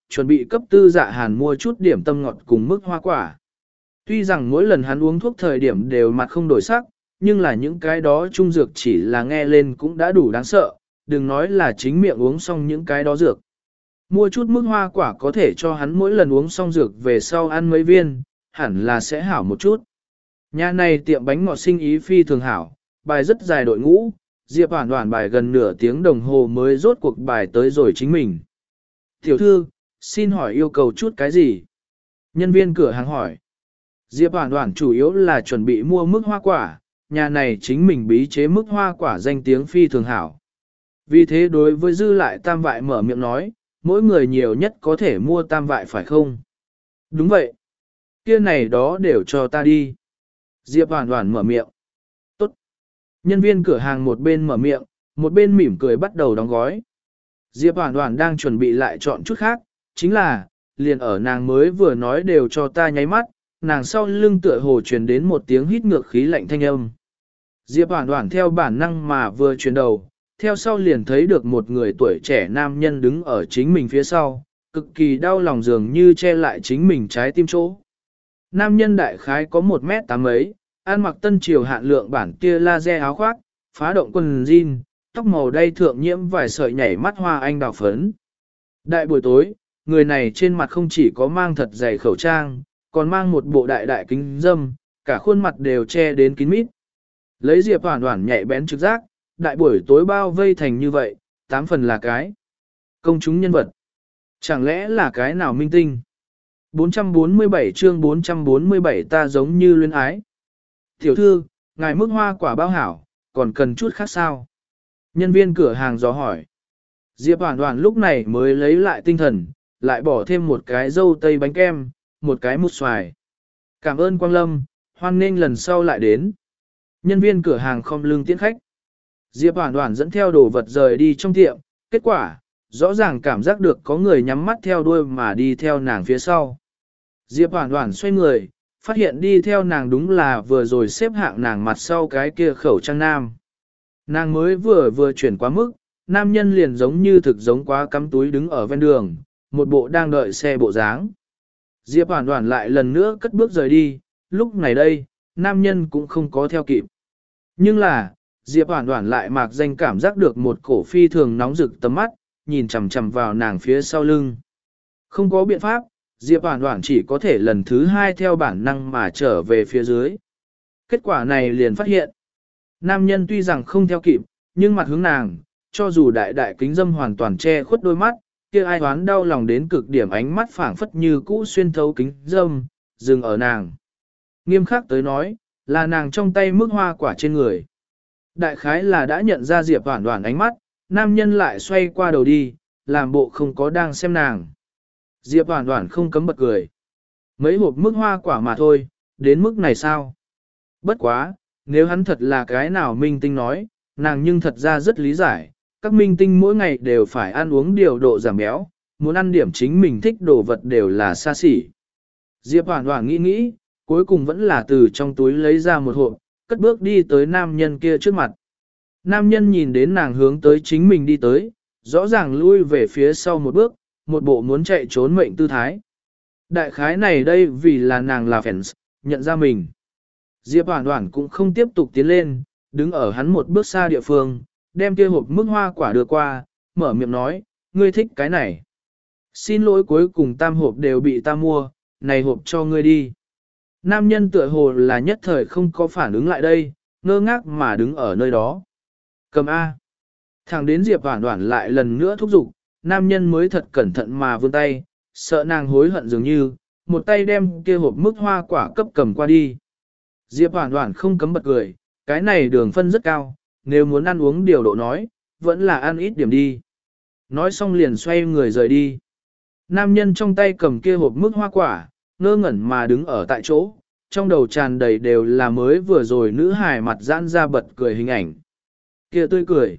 chuẩn bị cấp tư dạ hàn mua chút điểm tâm ngọt cùng mức hoa quả. Tuy rằng mỗi lần hắn uống thuốc thời điểm đều mặt không đổi sắc, nhưng là những cái đó trung dược chỉ là nghe lên cũng đã đủ đáng sợ, đừng nói là chính miệng uống xong những cái đó dược. Mua chút mức hoa quả có thể cho hắn mỗi lần uống xong dược về sau ăn mấy viên, hẳn là sẽ hảo một chút. Nhà này tiệm bánh ngọt sinh ý phi thường hảo, bài rất dài đội ngũ, Diệp Hoản Hoản bài gần nửa tiếng đồng hồ mới rốt cuộc bài tới rồi chính mình. Tiểu thư, xin hỏi yêu cầu chút cái gì? Nhân viên cửa hàng hỏi. Diệp Hoản Hoản chủ yếu là chuẩn bị mua mức hoa quả, nhà này chính mình bí chế mức hoa quả danh tiếng phi thường hảo. Vì thế đối với dư lại tam vại mở miệng nói, mỗi người nhiều nhất có thể mua tam vại phải không? Đúng vậy. Kia này đó đều cho ta đi. Diệp Hoản Hoản mở miệng. Tốt. Nhân viên cửa hàng một bên mở miệng, một bên mỉm cười bắt đầu đóng gói. Diệp Hoản Hoản đang chuẩn bị lại chọn chút khác, chính là, liền ở nàng mới vừa nói đều cho ta nháy mắt, nàng sau lưng tựa hồ truyền đến một tiếng hít ngược khí lạnh thanh âm. Diệp Hoản Hoản theo bản năng mà vừa chuyển đầu, theo sau liền thấy được một người tuổi trẻ nam nhân đứng ở chính mình phía sau, cực kỳ đau lòng dường như che lại chính mình trái tim chỗ. Nam nhân đại khái có một mét tám ấy, ăn mặc tân triều hạn lượng bản kia laser áo khoác, phá động quần jean, tóc màu đay thượng nhiễm vài sợi nhảy mắt hoa anh đào phấn. Đại buổi tối, người này trên mặt không chỉ có mang thật dày khẩu trang, còn mang một bộ đại đại kính dâm, cả khuôn mặt đều che đến kín mít. Lấy Diệp Hoản Hoản nhạy bén trực giác, đại buổi tối bao vây thành như vậy, tám phần là cái công chúng nhân vật. Chẳng lẽ là cái nào minh tinh? bốn trăm bốn mươi bảy chương bốn trăm bốn mươi bảy ta giống như luyến ái. Tiểu thư, ngài mức hoa quả bao hảo, còn cần chút khác sao? Nhân viên cửa hàng dò hỏi. Diệp Hoản Hoản lúc này mới lấy lại tinh thần, lại bỏ thêm một cái dâu tây bánh kem, một cái mousse xoài. Cảm ơn Quang Lâm, hoan nghênh lần sau lại đến. Nhân viên cửa hàng không lưng tiễn khách. Diệp Hoản Hoản dẫn theo đồ vật rời đi trong tiệm, kết quả, rõ ràng cảm giác được có người nhắm mắt theo đuôi mà đi theo nàng phía sau. Diệp Hoản Hoản xoay người, phát hiện đi theo nàng đúng là vừa rồi xếp hạng nàng mặt sau cái kia khẩu trang nam. Nàng mới vừa vừa chuyển quá mức, nam nhân liền giống như thực giống quá cắm túi đứng ở ven đường, một bộ đang đợi xe bộ dáng. Diệp Hoản Hoản lại lần nữa cất bước rời đi, lúc này đây, nam nhân cũng không có theo kịp. Nhưng là, Diệp Hoản Hoản lại mạc danh cảm giác được một cổ phi thường nóng rực tầm mắt, nhìn chằm chằm vào nàng phía sau lưng. Không có biện pháp, Diệp Hoản Hoản chỉ có thể lần thứ hai theo bản năng mà trở về phía dưới. Kết quả này liền phát hiện. Nam nhân tuy rằng không theo kịp, nhưng mặt hướng nàng, cho dù đại đại kính dâm hoàn toàn che khuất đôi mắt, kia ai hoán đau lòng đến cực điểm ánh mắt phảng phất như cũ xuyên thấu kính dâm, dừng ở nàng. Nghiêm khắc tới nói, là nàng trong tay mức hoa quả trên người. Đại khái là đã nhận ra Diệp Hoản Hoản ánh mắt, nam nhân lại xoay qua đầu đi, làm bộ không có đang xem nàng. Diệp Hoản Hoản không cấm bật cười. Mấy hộp mức hoa quả mà thôi, đến mức này sao? Bất quá, nếu hắn thật là cái nào minh tinh nói, nàng nhưng thật ra rất lý giải, các minh tinh mỗi ngày đều phải ăn uống điều độ giảm béo, muốn ăn điểm chính mình thích đồ vật đều là xa xỉ. Diệp Hoản Hoản nghĩ nghĩ, cuối cùng vẫn là từ trong túi lấy ra một hộp, cất bước đi tới nam nhân kia trước mặt. Nam nhân nhìn đến nàng hướng tới chính mình đi tới, rõ ràng lui về phía sau một bước, một bộ muốn chạy trốn mệnh tư thái. Đại khái này đây vì là nàng là fans, nhận ra mình. Diệp Hoản Hoản cũng không tiếp tục tiến lên, đứng ở hắn một bước xa địa phương, đem kia hộp mức hoa quả đưa qua, mở miệng nói, ngươi thích cái này. Xin lỗi cuối cùng tam hộp đều bị ta mua, này hộp cho ngươi đi. Nam nhân tựa hồ là nhất thời không có phản ứng lại đây, ngơ ngác mà đứng ở nơi đó. Cầm A. Thẳng đến Diệp Hoản Hoản lại lần nữa thúc giục, nam nhân mới thật cẩn thận mà vươn tay, sợ nàng hối hận dường như, một tay đem kia hộp mức hoa quả cấp cầm qua đi. Diệp Hoản Hoản không cấm bật cười, cái này đường phân rất cao, nếu muốn ăn uống điều độ nói, vẫn là ăn ít điểm đi. Nói xong liền xoay người rời đi. Nam nhân trong tay cầm kia hộp mức hoa quả, ngơ ngẩn mà đứng ở tại chỗ, trong đầu tràn đầy đều là mới vừa rồi nữ hài mặt giãn ra bật cười hình ảnh. Kia tươi cười.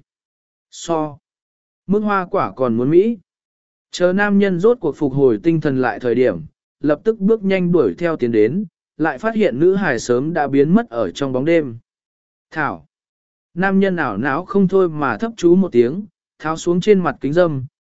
So. Mức hoa quả còn muốn Mỹ. Chờ nam nhân rốt cuộc phục hồi tinh thần lại thời điểm, lập tức bước nhanh đuổi theo tiến đến, lại phát hiện nữ hài sớm đã biến mất ở trong bóng đêm. Thảo. Nam nhân ảo não không thôi mà thấp chú một tiếng, tháo xuống trên mặt kính dâm,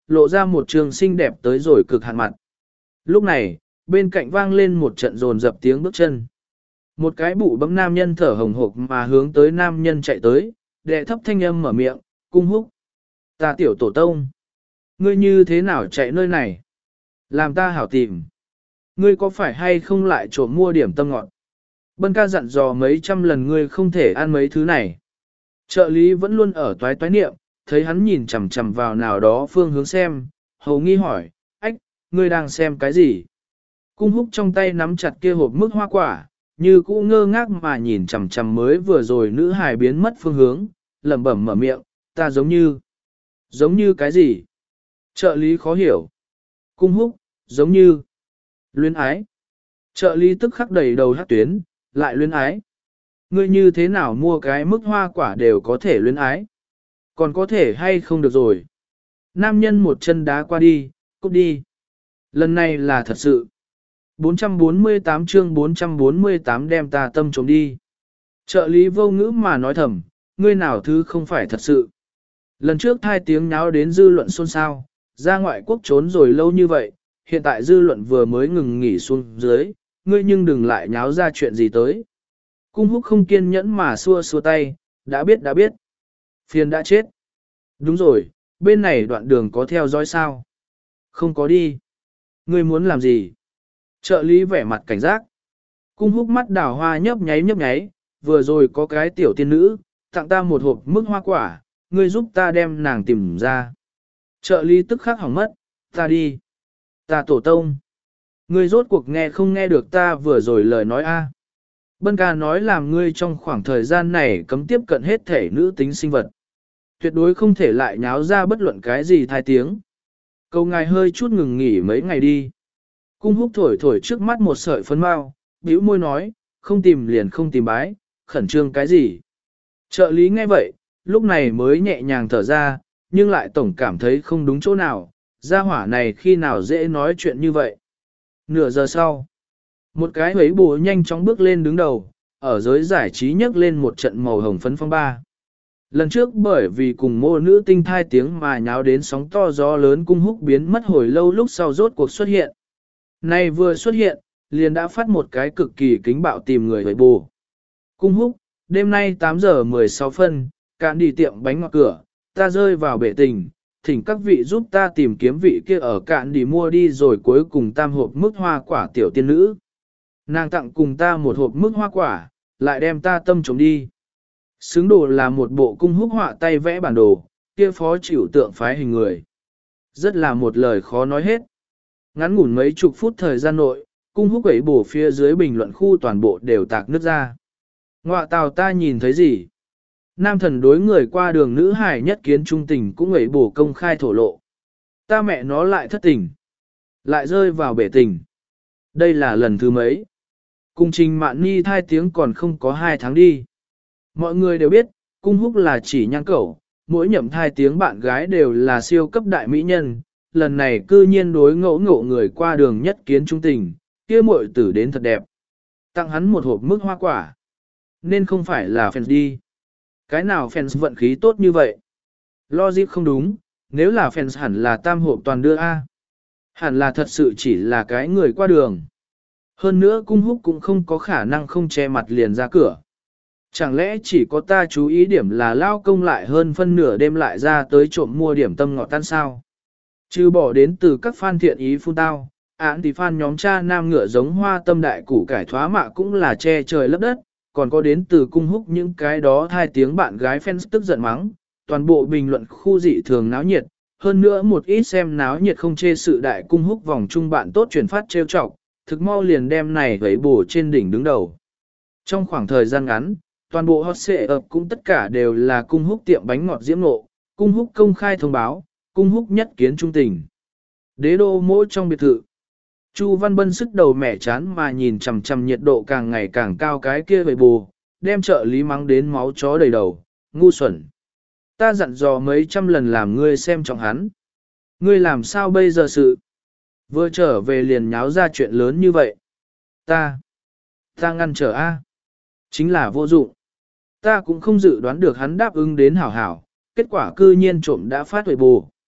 lộ ra một trường xinh đẹp tới rồi cực hạn mặt. Lúc này, bên cạnh vang lên một trận rồn dập tiếng bước chân. Một cái bụ bấm nam nhân thở hồng hộc mà hướng tới nam nhân chạy tới, đệ thấp thanh âm mở miệng, cung húc. Ta tiểu tổ tông. Ngươi như thế nào chạy nơi này? Làm ta hảo tìm. Ngươi có phải hay không lại trộm mua điểm tâm ngọt? Bân ca dặn dò mấy trăm lần ngươi không thể ăn mấy thứ này. Trợ lý vẫn luôn ở toái toái niệm, thấy hắn nhìn chằm chằm vào nào đó phương hướng xem, hầu nghi hỏi, ách, ngươi đang xem cái gì? Cung húc trong tay nắm chặt kia hộp mức hoa quả, như cũ ngơ ngác mà nhìn chằm chằm mới vừa rồi nữ hài biến mất phương hướng, lẩm bẩm mở miệng, ta giống như, giống như cái gì? Trợ lý khó hiểu. Cung húc, giống như, luyến ái. Trợ lý tức khắc đầy đầu hát tuyến, lại luyến ái. Ngươi như thế nào mua cái mức hoa quả đều có thể luyến ái? Còn có thể hay không được rồi? Nam nhân một chân đá qua đi, cút đi. Lần này là thật sự. bốn trăm bốn mươi tám chương bốn trăm bốn mươi tám đem ta tâm trống đi. Trợ lý vô ngữ mà nói thầm, ngươi nào thứ không phải thật sự. Lần trước hai tiếng nháo đến dư luận xôn xao, ra ngoại quốc trốn rồi lâu như vậy, hiện tại dư luận vừa mới ngừng nghỉ xuống dưới, ngươi nhưng đừng lại nháo ra chuyện gì tới. Cung húc không kiên nhẫn mà xua xua tay, đã biết đã biết. Phiền đã chết. Đúng rồi, bên này đoạn đường có theo dõi sao? Không có đi. Ngươi muốn làm gì? Trợ lý vẻ mặt cảnh giác. Cung húc mắt đào hoa nhấp nháy nhấp nháy, vừa rồi có cái tiểu tiên nữ, tặng ta một hộp mức hoa quả, ngươi giúp ta đem nàng tìm ra. Trợ lý tức khắc hỏng mất, ta đi. Ta tổ tông. Ngươi rốt cuộc nghe không nghe được ta vừa rồi lời nói a? Bân ca nói làm ngươi trong khoảng thời gian này cấm tiếp cận hết thể nữ tính sinh vật. Tuyệt đối không thể lại nháo ra bất luận cái gì thai tiếng. Câu ngài hơi chút ngừng nghỉ mấy ngày đi. Cung húc thổi thổi trước mắt một sợi phấn mau, bĩu môi nói, không tìm liền không tìm bái, khẩn trương cái gì. Trợ lý nghe vậy, lúc này mới nhẹ nhàng thở ra, nhưng lại tổng cảm thấy không đúng chỗ nào, gia hỏa này khi nào dễ nói chuyện như vậy. Nửa giờ sau, một cái hấy bù nhanh chóng bước lên đứng đầu, ở giới giải trí nhấc lên một trận màu hồng phấn phong ba. Lần trước bởi vì cùng mô nữ tinh thai tiếng mà nháo đến sóng to gió lớn cung húc biến mất hồi lâu lúc sau rốt cuộc xuất hiện. Nay vừa xuất hiện, liền đã phát một cái cực kỳ kính bạo tìm người hấy bù. Cung húc, đêm nay tám giờ mười sáu phân, cạn đi tiệm bánh ngọt cửa, ta rơi vào bể tình, thỉnh các vị giúp ta tìm kiếm vị kia ở cạn đi mua đi rồi cuối cùng tam hộp mức hoa quả tiểu tiên nữ. Nàng tặng cùng ta một hộp mức hoa quả, lại đem ta tâm trống đi. Xứng đồ là một bộ cung húc họa tay vẽ bản đồ, kia phó chịu tượng phái hình người. Rất là một lời khó nói hết. Ngắn ngủn mấy chục phút thời gian nội, cung húc ấy bổ phía dưới bình luận khu toàn bộ đều tạc nước ra. Ngoạ tào ta nhìn thấy gì? Nam thần đối người qua đường nữ hài nhất kiến trung tình cũng ấy bổ công khai thổ lộ. Ta mẹ nó lại thất tình. Lại rơi vào bể tình. Đây là lần thứ mấy. Cùng trình mạn ni thai tiếng còn không có hai tháng đi. Mọi người đều biết, cung húc là chỉ nhang cẩu, mỗi nhậm thai tiếng bạn gái đều là siêu cấp đại mỹ nhân. Lần này cư nhiên đối ngỗ ngộ người qua đường nhất kiến trung tình, kia muội tử đến thật đẹp. Tặng hắn một hộp mức hoa quả. Nên không phải là fans đi. Cái nào fans vận khí tốt như vậy? Logic không đúng, nếu là fans hẳn là tam hộp toàn đưa A. Hẳn là thật sự chỉ là cái người qua đường. Hơn nữa cung húc cũng không có khả năng không che mặt liền ra cửa. Chẳng lẽ chỉ có ta chú ý điểm là lao công lại hơn phân nửa đêm lại ra tới trộm mua điểm tâm ngọt tan sao? Trừ bỏ đến từ các fan thiện ý phun tao, án thì fan nhóm cha nam ngựa giống hoa tâm đại củ cải thoá mạ cũng là che trời lấp đất, còn có đến từ cung húc những cái đó hai tiếng bạn gái fans tức giận mắng, toàn bộ bình luận khu dị thường náo nhiệt, hơn nữa một ít xem náo nhiệt không chê sự đại cung húc vòng chung bạn tốt truyền phát trêu chọc, thực mau liền đem này vấy bổ trên đỉnh đứng đầu. Trong khoảng thời gian ngắn, toàn bộ hot xệ ập cũng tất cả đều là cung húc tiệm bánh ngọt diễm ngộ, cung húc công khai thông báo, cung húc nhất kiến trung tình. Đế đô mỗi trong biệt thự. Chu Văn Bân sức đầu mẻ chán mà nhìn chằm chằm nhiệt độ càng ngày càng cao cái kia vầy bù, đem trợ lý mắng đến máu chó đầy đầu, ngu xuẩn. Ta dặn dò mấy trăm lần làm ngươi xem trọng hắn. Ngươi làm sao bây giờ sự? Vừa trở về liền nháo ra chuyện lớn như vậy. Ta, ta ngăn trở A. Chính là vô dụng. Ta cũng không dự đoán được hắn đáp ứng đến hảo hảo, kết quả cư nhiên trộm đã phát huệ bù.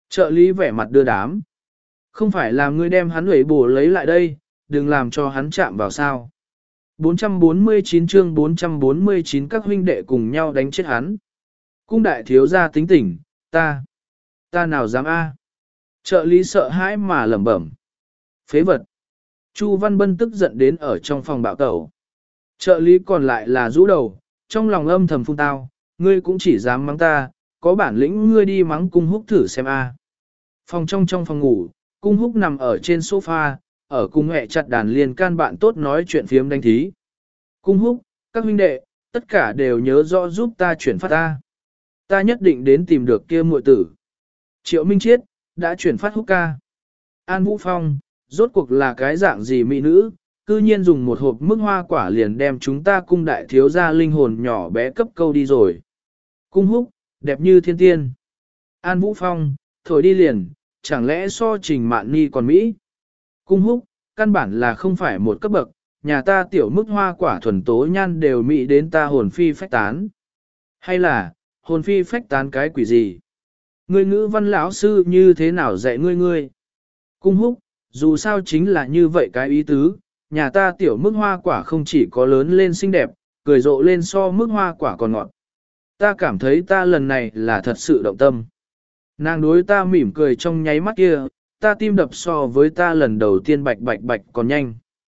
Trợ lý vẻ mặt đưa đám. Không phải là ngươi đem hắn ủy bổ lấy lại đây, đừng làm cho hắn chạm vào sao. bốn trăm bốn mươi chín chương bốn trăm bốn mươi chín các huynh đệ cùng nhau đánh chết hắn. Cung đại thiếu gia tính tỉnh, ta, ta nào dám a? Trợ lý sợ hãi mà lẩm bẩm. Phế vật. Chu Văn Bân tức giận đến ở trong phòng bạo tẩu. Trợ lý còn lại là rũ đầu, trong lòng âm thầm phun tao, ngươi cũng chỉ dám mắng ta, có bản lĩnh ngươi đi mắng cung húc thử xem a. Phòng trong trong phòng ngủ, cung húc nằm ở trên sofa, ở cung mẹ chặt đàn liền can bạn tốt nói chuyện phiếm đánh thí. Cung húc, các huynh đệ, tất cả đều nhớ rõ giúp ta chuyển phát ta. Ta nhất định đến tìm được kia muội tử. Triệu Minh Chiết, đã chuyển phát húc ca. An Vũ Phong, rốt cuộc là cái dạng gì mỹ nữ, cư nhiên dùng một hộp mức hoa quả liền đem chúng ta cung đại thiếu gia linh hồn nhỏ bé cấp câu đi rồi. Cung húc, đẹp như thiên tiên. An Vũ Phong, thổi đi liền, chẳng lẽ so Trình Mạn Ni còn Mỹ? Cung húc, căn bản là không phải một cấp bậc, nhà ta tiểu mức hoa quả thuần tố nhan đều Mỹ đến ta hồn phi phách tán. Hay là, hồn phi phách tán cái quỷ gì? Ngươi ngữ văn lão sư như thế nào dạy ngươi ngươi? Cung húc, dù sao chính là như vậy cái ý tứ, nhà ta tiểu mức hoa quả không chỉ có lớn lên xinh đẹp, cười rộ lên so mức hoa quả còn ngọt. Ta cảm thấy ta lần này là thật sự động tâm. Nàng đối ta mỉm cười trong nháy mắt kia, ta tim đập so với ta lần đầu tiên bạch bạch bạch còn nhanh.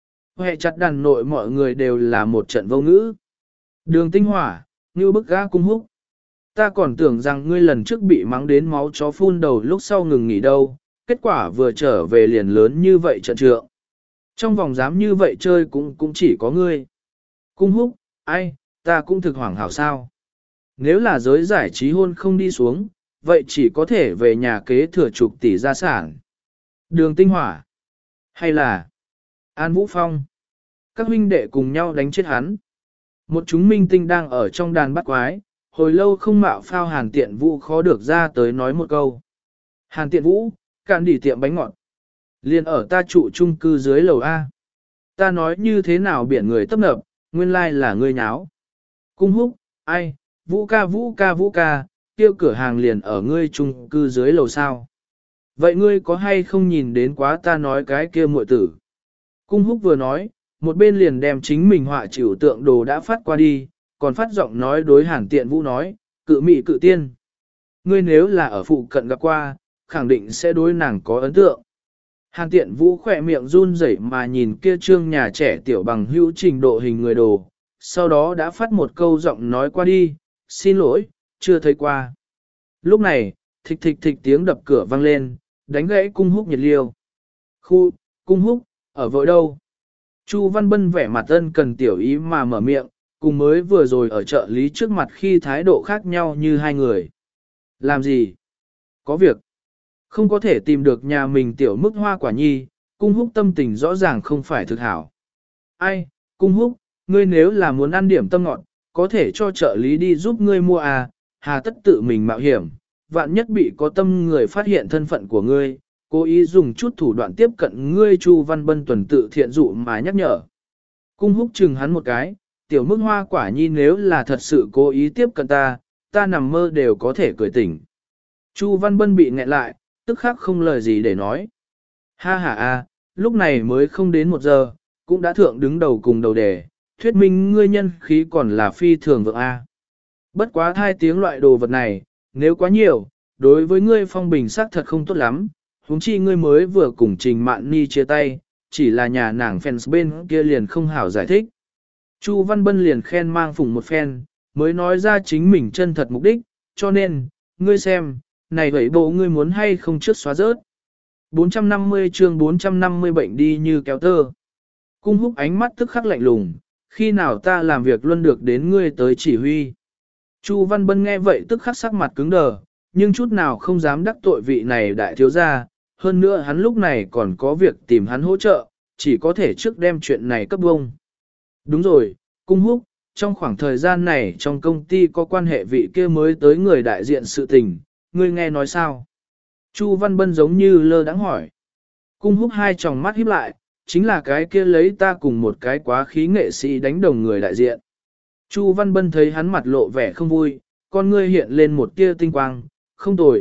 Hệ chặt đàn nội mọi người đều là một trận vô ngữ. Đường tinh hỏa, như bức gã cung húc. Ta còn tưởng rằng ngươi lần trước bị mắng đến máu chó phun đầu lúc sau ngừng nghỉ đâu, kết quả vừa trở về liền lớn như vậy trận trượng. Trong vòng dám như vậy chơi cũng cũng chỉ có ngươi. Cung húc, ai, ta cũng thực hoảng hảo sao. Nếu là giới giải trí hôn không đi xuống, vậy chỉ có thể về nhà kế thừa chục tỷ gia sản. Đường tinh hỏa, hay là An Vũ Phong, các huynh đệ cùng nhau đánh chết hắn. Một chúng minh tinh đang ở trong đàn bắt quái, hồi lâu không mạo phao Hàn Tiện Vũ khó được ra tới nói một câu. Hàn Tiện Vũ, cạn đỉ tiệm bánh ngọt. Liền ở ta trụ chung cư dưới lầu A. Ta nói như thế nào biển người tấp nập, nguyên lai là ngươi nháo. Cung húc, ai, Vũ ca Vũ ca Vũ ca, tiêu cửa hàng liền ở ngươi chung cư dưới lầu sao. Vậy ngươi có hay không nhìn đến quá ta nói cái kia muội tử? Cung húc vừa nói, một bên liền đem chính mình họa chịu tượng đồ đã phát qua đi, còn phát giọng nói đối Hàn Tiện Vũ nói, cự mị cự tiên. Ngươi nếu là ở phụ cận gặp qua, khẳng định sẽ đối nàng có ấn tượng. Hàn Tiện Vũ khỏe miệng run rẩy mà nhìn kia trương nhà trẻ tiểu bằng hữu trình độ hình người đồ, sau đó đã phát một câu giọng nói qua đi, xin lỗi, chưa thấy qua. Lúc này, thịch thịch thịch tiếng đập cửa vang lên, đánh gãy cung húc nhiệt liêu. Khu, cung húc, ở vội đâu? Chu Văn Bân vẻ mặt ân cần tiểu ý mà mở miệng, cùng mới vừa rồi ở chợ lý trước mặt khi thái độ khác nhau như hai người. Làm gì? Có việc. Không có thể tìm được nhà mình tiểu mức hoa quả nhi, cung húc tâm tình rõ ràng không phải thực hảo. Ai, cung húc, ngươi nếu là muốn ăn điểm tâm ngọt, có thể cho trợ lý đi giúp ngươi mua à, hà tất tự mình mạo hiểm, vạn nhất bị có tâm người phát hiện thân phận của ngươi, cố ý dùng chút thủ đoạn tiếp cận ngươi. Chu Văn Bân tuần tự thiện dụ mà nhắc nhở. Cung húc chừng hắn một cái, tiểu mức hoa quả nhi nếu là thật sự cố ý tiếp cận ta, ta nằm mơ đều có thể cười tỉnh. Chu Văn Bân bị nghẹn lại, tức khắc không lời gì để nói. Ha ha a, lúc này mới không đến một giờ, cũng đã thượng đứng đầu cùng đầu đề, thuyết minh ngươi nhân khí còn là phi thường vượng a. Bất quá hai tiếng loại đồ vật này, nếu quá nhiều, đối với ngươi phong bình sắc thật không tốt lắm, huống chi ngươi mới vừa cùng Trình Mạn Ni chia tay, chỉ là nhà nàng fans bên kia liền không hảo giải thích. Chu Văn Bân liền khen mang phủng một phen, mới nói ra chính mình chân thật mục đích, cho nên, ngươi xem, này vậy bộ ngươi muốn hay không trước xóa rớt. bốn trăm năm mươi chương bốn trăm năm mươi bệnh đi như kéo tơ. Cung húc ánh mắt tức khắc lạnh lùng, khi nào ta làm việc luôn được đến ngươi tới chỉ huy. Chu Văn Bân nghe vậy tức khắc sắc mặt cứng đờ, nhưng chút nào không dám đắc tội vị này đại thiếu gia, hơn nữa hắn lúc này còn có việc tìm hắn hỗ trợ, chỉ có thể trước đem chuyện này cấp bông. Đúng rồi, cung húc, trong khoảng thời gian này trong công ty có quan hệ vị kia mới tới người đại diện sự tình, ngươi nghe nói sao? Chu Văn Bân giống như lơ đãng hỏi. Cung húc hai tròng mắt híp lại, chính là cái kia lấy ta cùng một cái quá khí nghệ sĩ đánh đồng người đại diện. Chu Văn Bân thấy hắn mặt lộ vẻ không vui, con ngươi hiện lên một tia tinh quang, không tồi,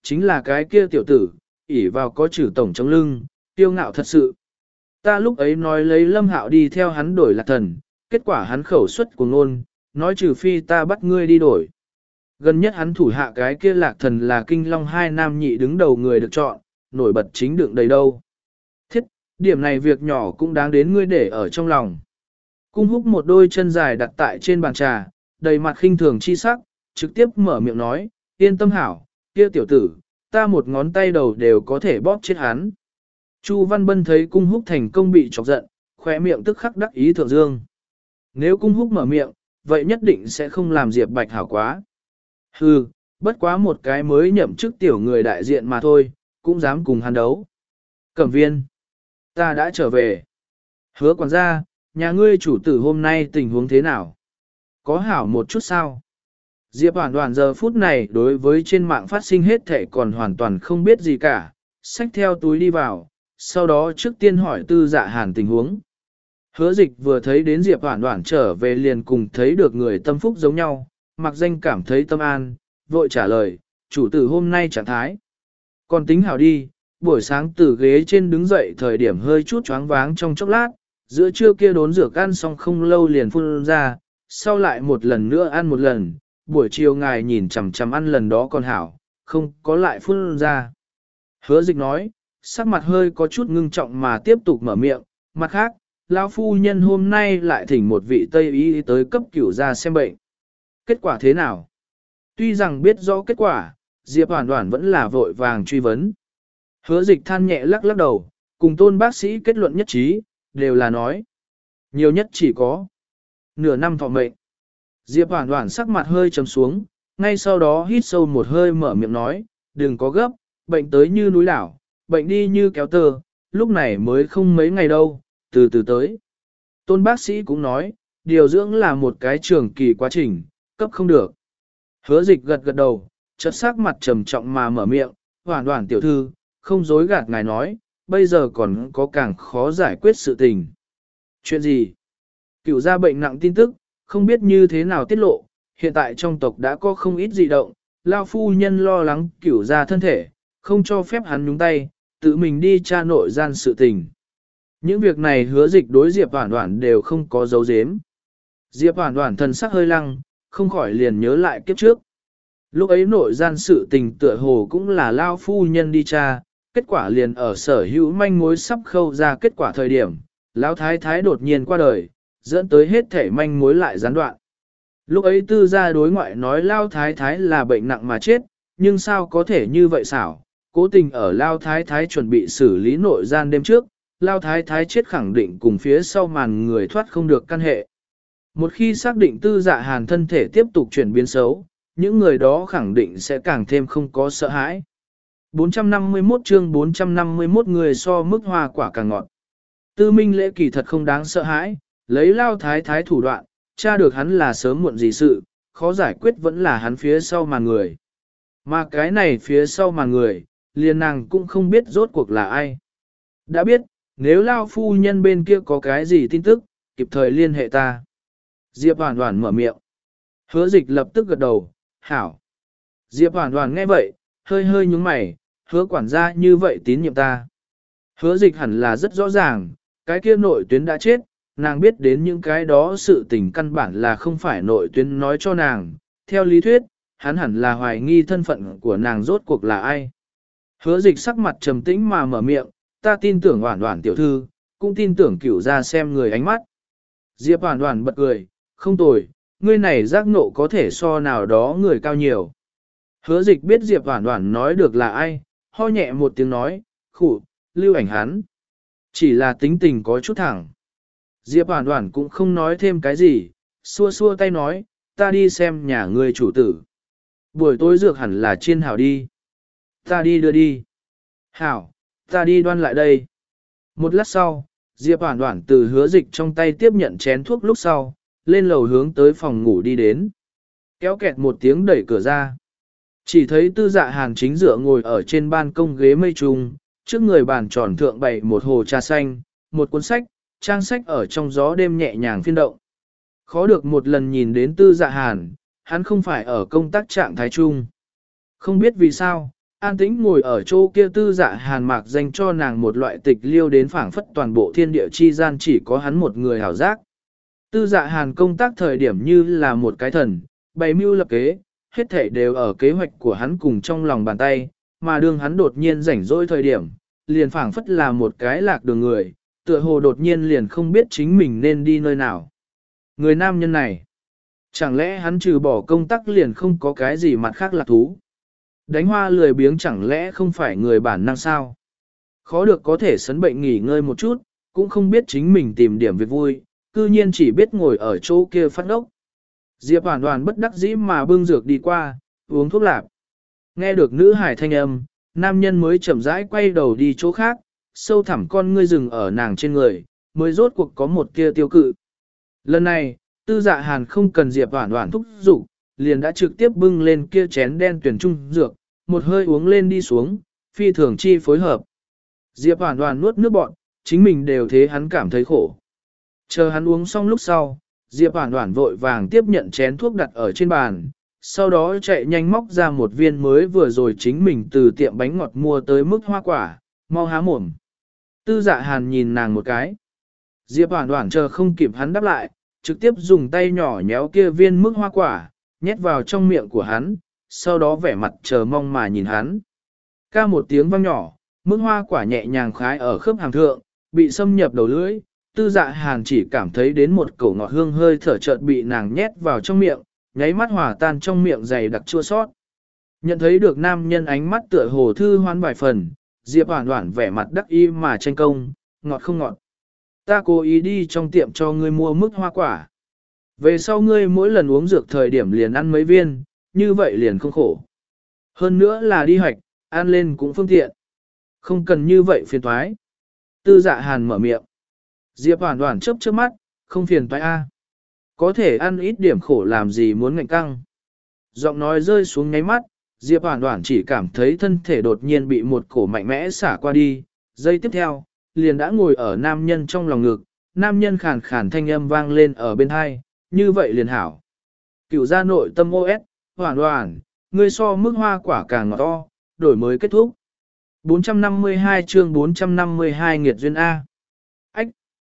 chính là cái kia tiểu tử, ỉ vào có chữ tổng trong lưng, tiêu ngạo thật sự. Ta lúc ấy nói lấy Lâm Hạo đi theo hắn đổi lạc thần, kết quả hắn khẩu suất của ngôn, nói trừ phi ta bắt ngươi đi đổi. Gần nhất hắn thủ hạ cái kia lạc thần là kinh long hai nam nhị đứng đầu người được chọn, nổi bật chính đựng đầy đâu. Thiết, điểm này việc nhỏ cũng đáng đến ngươi để ở trong lòng. Cung húc một đôi chân dài đặt tại trên bàn trà, đầy mặt khinh thường chi sắc, trực tiếp mở miệng nói, yên tâm hảo, kia tiểu tử, ta một ngón tay đầu đều có thể bóp chết hắn. Chu Văn Bân thấy cung húc thành công bị chọc giận, khóe miệng tức khắc đắc ý thượng dương. Nếu cung húc mở miệng, vậy nhất định sẽ không làm Diệp Bạch hảo quá. Hừ, bất quá một cái mới nhậm chức tiểu người đại diện mà thôi, cũng dám cùng hắn đấu. Cẩm viên, ta đã trở về. Hứa quản gia, nhà ngươi chủ tử hôm nay tình huống thế nào? Có hảo một chút sao? Diệp Hoàn Hoàn giờ phút này đối với trên mạng phát sinh hết thể còn hoàn toàn không biết gì cả, xách theo túi đi vào, sau đó trước tiên hỏi Tư Dạ Hàn tình huống. Hứa Dịch vừa thấy đến Diệp Hoàn Hoàn trở về liền cùng thấy được người tâm phúc giống nhau, mặc danh cảm thấy tâm an, vội trả lời, chủ tử hôm nay trạng thái. Còn tính hảo đi, buổi sáng từ ghế trên đứng dậy thời điểm hơi chút choáng váng trong chốc lát, giữa trưa kia đốn rửa ăn xong không lâu liền phun ra, sau lại một lần nữa ăn một lần, buổi chiều ngài nhìn chằm chằm ăn lần đó còn hảo, không có lại phun ra. Hứa Dịch nói, sắc mặt hơi có chút ngưng trọng mà tiếp tục mở miệng, mặt khác, lão phu nhân hôm nay lại thỉnh một vị Tây y tới cấp cửu ra xem bệnh. Kết quả thế nào? Tuy rằng biết rõ kết quả, Diệp Hoàn Hoàn vẫn là vội vàng truy vấn. Hứa Dịch than nhẹ lắc lắc đầu, cùng Tôn bác sĩ kết luận nhất trí, đều là nói. Nhiều nhất chỉ có nửa năm thọ mệnh. Diệp Hoàn Hoàn sắc mặt hơi trầm xuống, ngay sau đó hít sâu một hơi mở miệng nói, đừng có gấp, bệnh tới như núi đảo, bệnh đi như kéo tơ, lúc này mới không mấy ngày đâu, từ từ tới. Tôn bác sĩ cũng nói, điều dưỡng là một cái trường kỳ quá trình, cấp không được. Hứa Dịch gật gật đầu, chợt sắc mặt trầm trọng mà mở miệng, Hoàn Hoàn tiểu thư, không dối gạt ngài nói, bây giờ còn có càng khó giải quyết sự tình. Chuyện gì? Cửu gia bệnh nặng tin tức, không biết như thế nào tiết lộ, hiện tại trong tộc đã có không ít dị động, Lao phu nhân lo lắng cửu gia thân thể, không cho phép hắn nhúng tay, tự mình đi tra nội gian sự tình. Những việc này Hứa Dịch đối Diệp Hoàn Hoàn đều không có dấu giếm. Diệp Hoàn Hoàn thần sắc hơi lăng, không khỏi liền nhớ lại kiếp trước. Lúc ấy nội gian sự tình tựa hồ cũng là Lao phu nhân đi tra, kết quả liền ở sở hữu manh mối sắp khâu ra kết quả thời điểm, Lão thái thái đột nhiên qua đời, dẫn tới hết thể manh mối lại gián đoạn. Lúc ấy Tư gia đối ngoại nói Lao thái thái là bệnh nặng mà chết, nhưng sao có thể như vậy xảo, cố tình ở Lao thái thái chuẩn bị xử lý nội gian đêm trước, Lao thái thái chết khẳng định cùng phía sau màn người thoát không được căn hệ. Một khi xác định Tư Dạ Hàn thân thể tiếp tục chuyển biến xấu, những người đó khẳng định sẽ càng thêm không có sợ hãi. bốn trăm năm mươi mốt chương bốn trăm năm mươi mốt người so mức hoa quả càng ngọt. Tư Minh Lễ kỳ thật không đáng sợ hãi, lấy Lao thái thái thủ đoạn, tra được hắn là sớm muộn gì sự, khó giải quyết vẫn là hắn phía sau màn người. Mà cái này phía sau màn người, liền nàng cũng không biết rốt cuộc là ai. Đã biết, nếu Lao phu nhân bên kia có cái gì tin tức, kịp thời liên hệ ta. Diệp Hoàn Hoàn mở miệng. Hứa Dịch lập tức gật đầu, hảo. Diệp Hoàn Hoàn nghe vậy, hơi hơi nhúng mày, hứa quản gia như vậy tín nhiệm ta. Hứa Dịch hẳn là rất rõ ràng, cái kia nội tuyến đã chết, nàng biết đến những cái đó sự tình căn bản là không phải nội tuyến nói cho nàng. Theo lý thuyết, hắn hẳn là hoài nghi thân phận của nàng rốt cuộc là ai. Hứa Dịch sắc mặt trầm tĩnh mà mở miệng, ta tin tưởng Hoàn Hoàn tiểu thư, cũng tin tưởng cửu gia xem người ánh mắt. Diệp Hoàn Hoàn bật cười, không tồi, ngươi này giác ngộ có thể so nào đó người cao nhiều. Hứa Dịch biết Diệp Hoàn Hoàn nói được là ai, ho nhẹ một tiếng nói, khủ, lưu ảnh hắn. Chỉ là tính tình có chút thẳng. Diệp Hoàn Hoàn cũng không nói thêm cái gì, xua xua tay nói, ta đi xem nhà ngươi chủ tử. Buổi tối dược hẳn là chiên hảo đi. Ta đi đưa đi. Hảo, ta đi đoan lại đây. Một lát sau, Diệp Hoàn Hoàn từ Hứa Dịch trong tay tiếp nhận chén thuốc lúc sau, lên lầu hướng tới phòng ngủ đi đến. Kéo kẹt một tiếng đẩy cửa ra. Chỉ thấy Tư Dạ Hàn chính dựa ngồi ở trên ban công ghế mây trùng, trước người bàn tròn thượng bày một hồ trà xanh, một cuốn sách, trang sách ở trong gió đêm nhẹ nhàng phiên động. Khó được một lần nhìn đến Tư Dạ Hàn, hắn không phải ở công tác trạng thái chung. Không biết vì sao, An tĩnh ngồi ở chỗ kia tư dạ hàn mạc dành cho nàng một loại tịch liêu đến phảng phất toàn bộ thiên địa chi gian chỉ có hắn một người hảo giác. Tư dạ hàn công tác thời điểm như là một cái thần, bày mưu lập kế, hết thảy đều ở kế hoạch của hắn cùng trong lòng bàn tay, mà đương hắn đột nhiên rảnh rỗi thời điểm, liền phảng phất là một cái lạc đường người, tựa hồ đột nhiên liền không biết chính mình nên đi nơi nào. Người nam nhân này, chẳng lẽ hắn trừ bỏ công tác liền không có cái gì mặt khác lạc thú? Đánh hoa lười biếng chẳng lẽ không phải người bản năng sao? Khó được có thể sấn bệnh nghỉ ngơi một chút, cũng không biết chính mình tìm điểm việc vui, cư nhiên chỉ biết ngồi ở chỗ kia phát ốc. Diệp Hoàn Hoàn bất đắc dĩ mà bưng dược đi qua, uống thuốc lạp. Nghe được nữ hải thanh âm, nam nhân mới chậm rãi quay đầu đi chỗ khác, sâu thẳm con ngươi rừng ở nàng trên người, mới rốt cuộc có một kia tiêu cự. Lần này, tư dạ hàn không cần Diệp Hoàn Hoàn thúc giục, liền đã trực tiếp bưng lên kia chén đen tuyển trung dược, một hơi uống lên đi xuống, phi thường chi phối hợp. Diệp Hoàn Hoàn nuốt nước bọt, chính mình đều thế hắn cảm thấy khổ. Chờ hắn uống xong lúc sau, Diệp Hoàn Hoàn vội vàng tiếp nhận chén thuốc đặt ở trên bàn, sau đó chạy nhanh móc ra một viên mới vừa rồi chính mình từ tiệm bánh ngọt mua tới mức hoa quả, mau há mồm. Tư dạ hàn nhìn nàng một cái. Diệp Hoàn Hoàn chờ không kịp hắn đáp lại, trực tiếp dùng tay nhỏ nhéo kia viên mức hoa quả, nhét vào trong miệng của hắn, sau đó vẻ mặt chờ mong mà nhìn hắn. Ca một tiếng vang nhỏ, mức hoa quả nhẹ nhàng khái ở khớp hàm thượng, bị xâm nhập đầu lưỡi, tư dạ hàn chỉ cảm thấy đến một cổ ngọt hương hơi thở chợt bị nàng nhét vào trong miệng, nháy mắt hòa tan trong miệng dày đặc chua sót. Nhận thấy được nam nhân ánh mắt tựa hồ thư hoán vài phần, Diệp Hoàn Hoàn vẻ mặt đắc ý mà tranh công, ngọt không ngọt. Ta cố ý đi trong tiệm cho ngươi mua mức hoa quả. Về sau ngươi mỗi lần uống dược thời điểm liền ăn mấy viên, như vậy liền không khổ. Hơn nữa là đi hoạch, ăn lên cũng phương tiện. Không cần như vậy phiền toái. Tư dạ hàn mở miệng. Diệp Hoàn Hoàn chớp chớp mắt, không phiền toái a. Có thể ăn ít điểm khổ làm gì muốn ngạnh căng. Giọng nói rơi xuống nháy mắt, Diệp Hoàn Hoàn chỉ cảm thấy thân thể đột nhiên bị một cổ mạnh mẽ xả qua đi. Giây tiếp theo, liền đã ngồi ở nam nhân trong lòng ngực, nam nhân khàn khàn thanh âm vang lên ở bên hai, như vậy liền hảo. Cựu gia nội tâm ô ét, Hoàn Hoàn, ngươi so mức hoa quả càng ngọt to, đổi mới kết thúc. bốn trăm năm mươi hai chương bốn trăm năm mươi hai nghiệt duyên A. Ách!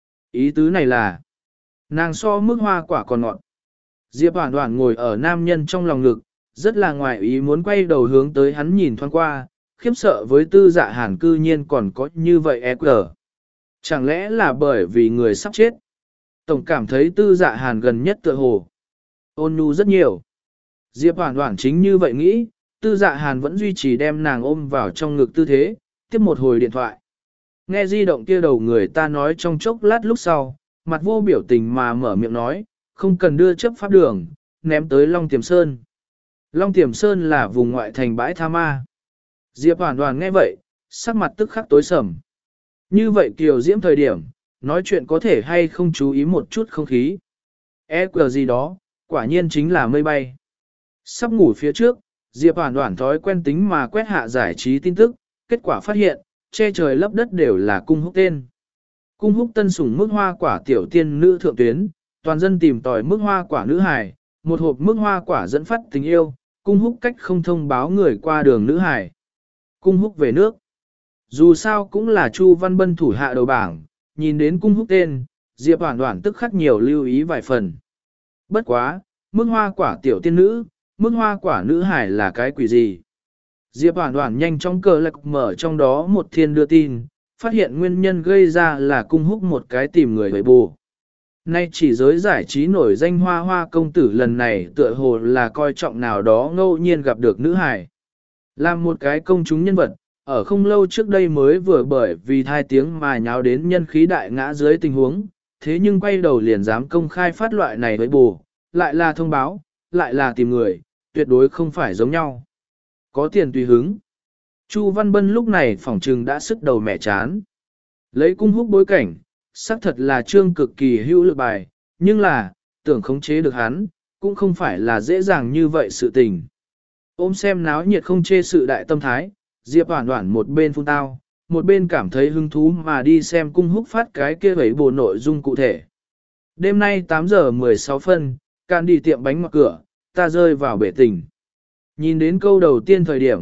Ý tứ này là, nàng so mức hoa quả còn ngọt. Diệp Hoàn Hoàn ngồi ở nam nhân trong lòng ngực, rất là ngoài ý muốn quay đầu hướng tới hắn nhìn thoáng qua, khiếp sợ với tư dạ hàn cư nhiên còn có như vậy e cờ. Chẳng lẽ là bởi vì người sắp chết? Tổng cảm thấy tư dạ hàn gần nhất tựa hồ. Ôn nhu rất nhiều. Diệp Hoàn Hoàn chính như vậy nghĩ, tư dạ hàn vẫn duy trì đem nàng ôm vào trong ngực tư thế, tiếp một hồi điện thoại. Nghe di động kia đầu người ta nói trong chốc lát lúc sau, mặt vô biểu tình mà mở miệng nói, không cần đưa chấp pháp đường, ném tới Long Tiềm Sơn. Long Tiềm Sơn là vùng ngoại thành bãi tha ma. Diệp Hoàn Hoàn nghe vậy, sắc mặt tức khắc tối sầm. Như vậy kiều diễm thời điểm, nói chuyện có thể hay không chú ý một chút không khí. E quờ gì đó, quả nhiên chính là mây bay. Sắp ngủ phía trước, Diệp Hoàn Hoàn thói quen tính mà quét hạ giải trí tin tức, kết quả phát hiện, che trời lấp đất đều là cung húc tên. Cung húc tân sủng mức hoa quả tiểu tiên nữ thượng tuyến, toàn dân tìm tòi mức hoa quả nữ hài, một hộp mức hoa quả dẫn phát tình yêu, cung húc cách không thông báo người qua đường nữ hài. Cung húc về nước. Dù sao cũng là Chu Văn Bân thủ hạ đầu bảng, nhìn đến cung húc tên, Diệp Hoàn Hoàn tức khắc nhiều lưu ý vài phần. Bất quá, mức hoa quả tiểu tiên nữ, mức hoa quả nữ hải là cái quỷ gì? Diệp Hoàn Hoàn nhanh chóng cờ lạc mở trong đó một thiên đưa tin, phát hiện nguyên nhân gây ra là cung húc một cái tìm người bậy bù. Nay chỉ giới giải trí nổi danh hoa hoa công tử lần này tựa hồ là coi trọng nào đó ngẫu nhiên gặp được nữ hải. Làm một cái công chúng nhân vật, ở không lâu trước đây mới vừa bởi vì thai tiếng mà nháo đến nhân khí đại ngã dưới tình huống, thế nhưng quay đầu liền dám công khai phát loại này với bù, lại là thông báo, lại là tìm người, tuyệt đối không phải giống nhau. Có tiền tùy hứng. Chu Văn Bân lúc này phỏng trừng đã sức đầu mẹ chán. Lấy cung húc bối cảnh, xác thật là trương cực kỳ hữu lực bài, nhưng là, tưởng khống chế được hắn, cũng không phải là dễ dàng như vậy sự tình. Ôm xem náo nhiệt không chê sự đại tâm thái, Diệp Hoàn Hoàn một bên phun tao, một bên cảm thấy hứng thú mà đi xem cung húc phát cái kia vấy bồ nội dung cụ thể. Đêm nay tám giờ mười sáu phân, can đi tiệm bánh ngọt cửa, ta rơi vào bể tình. Nhìn đến câu đầu tiên thời điểm,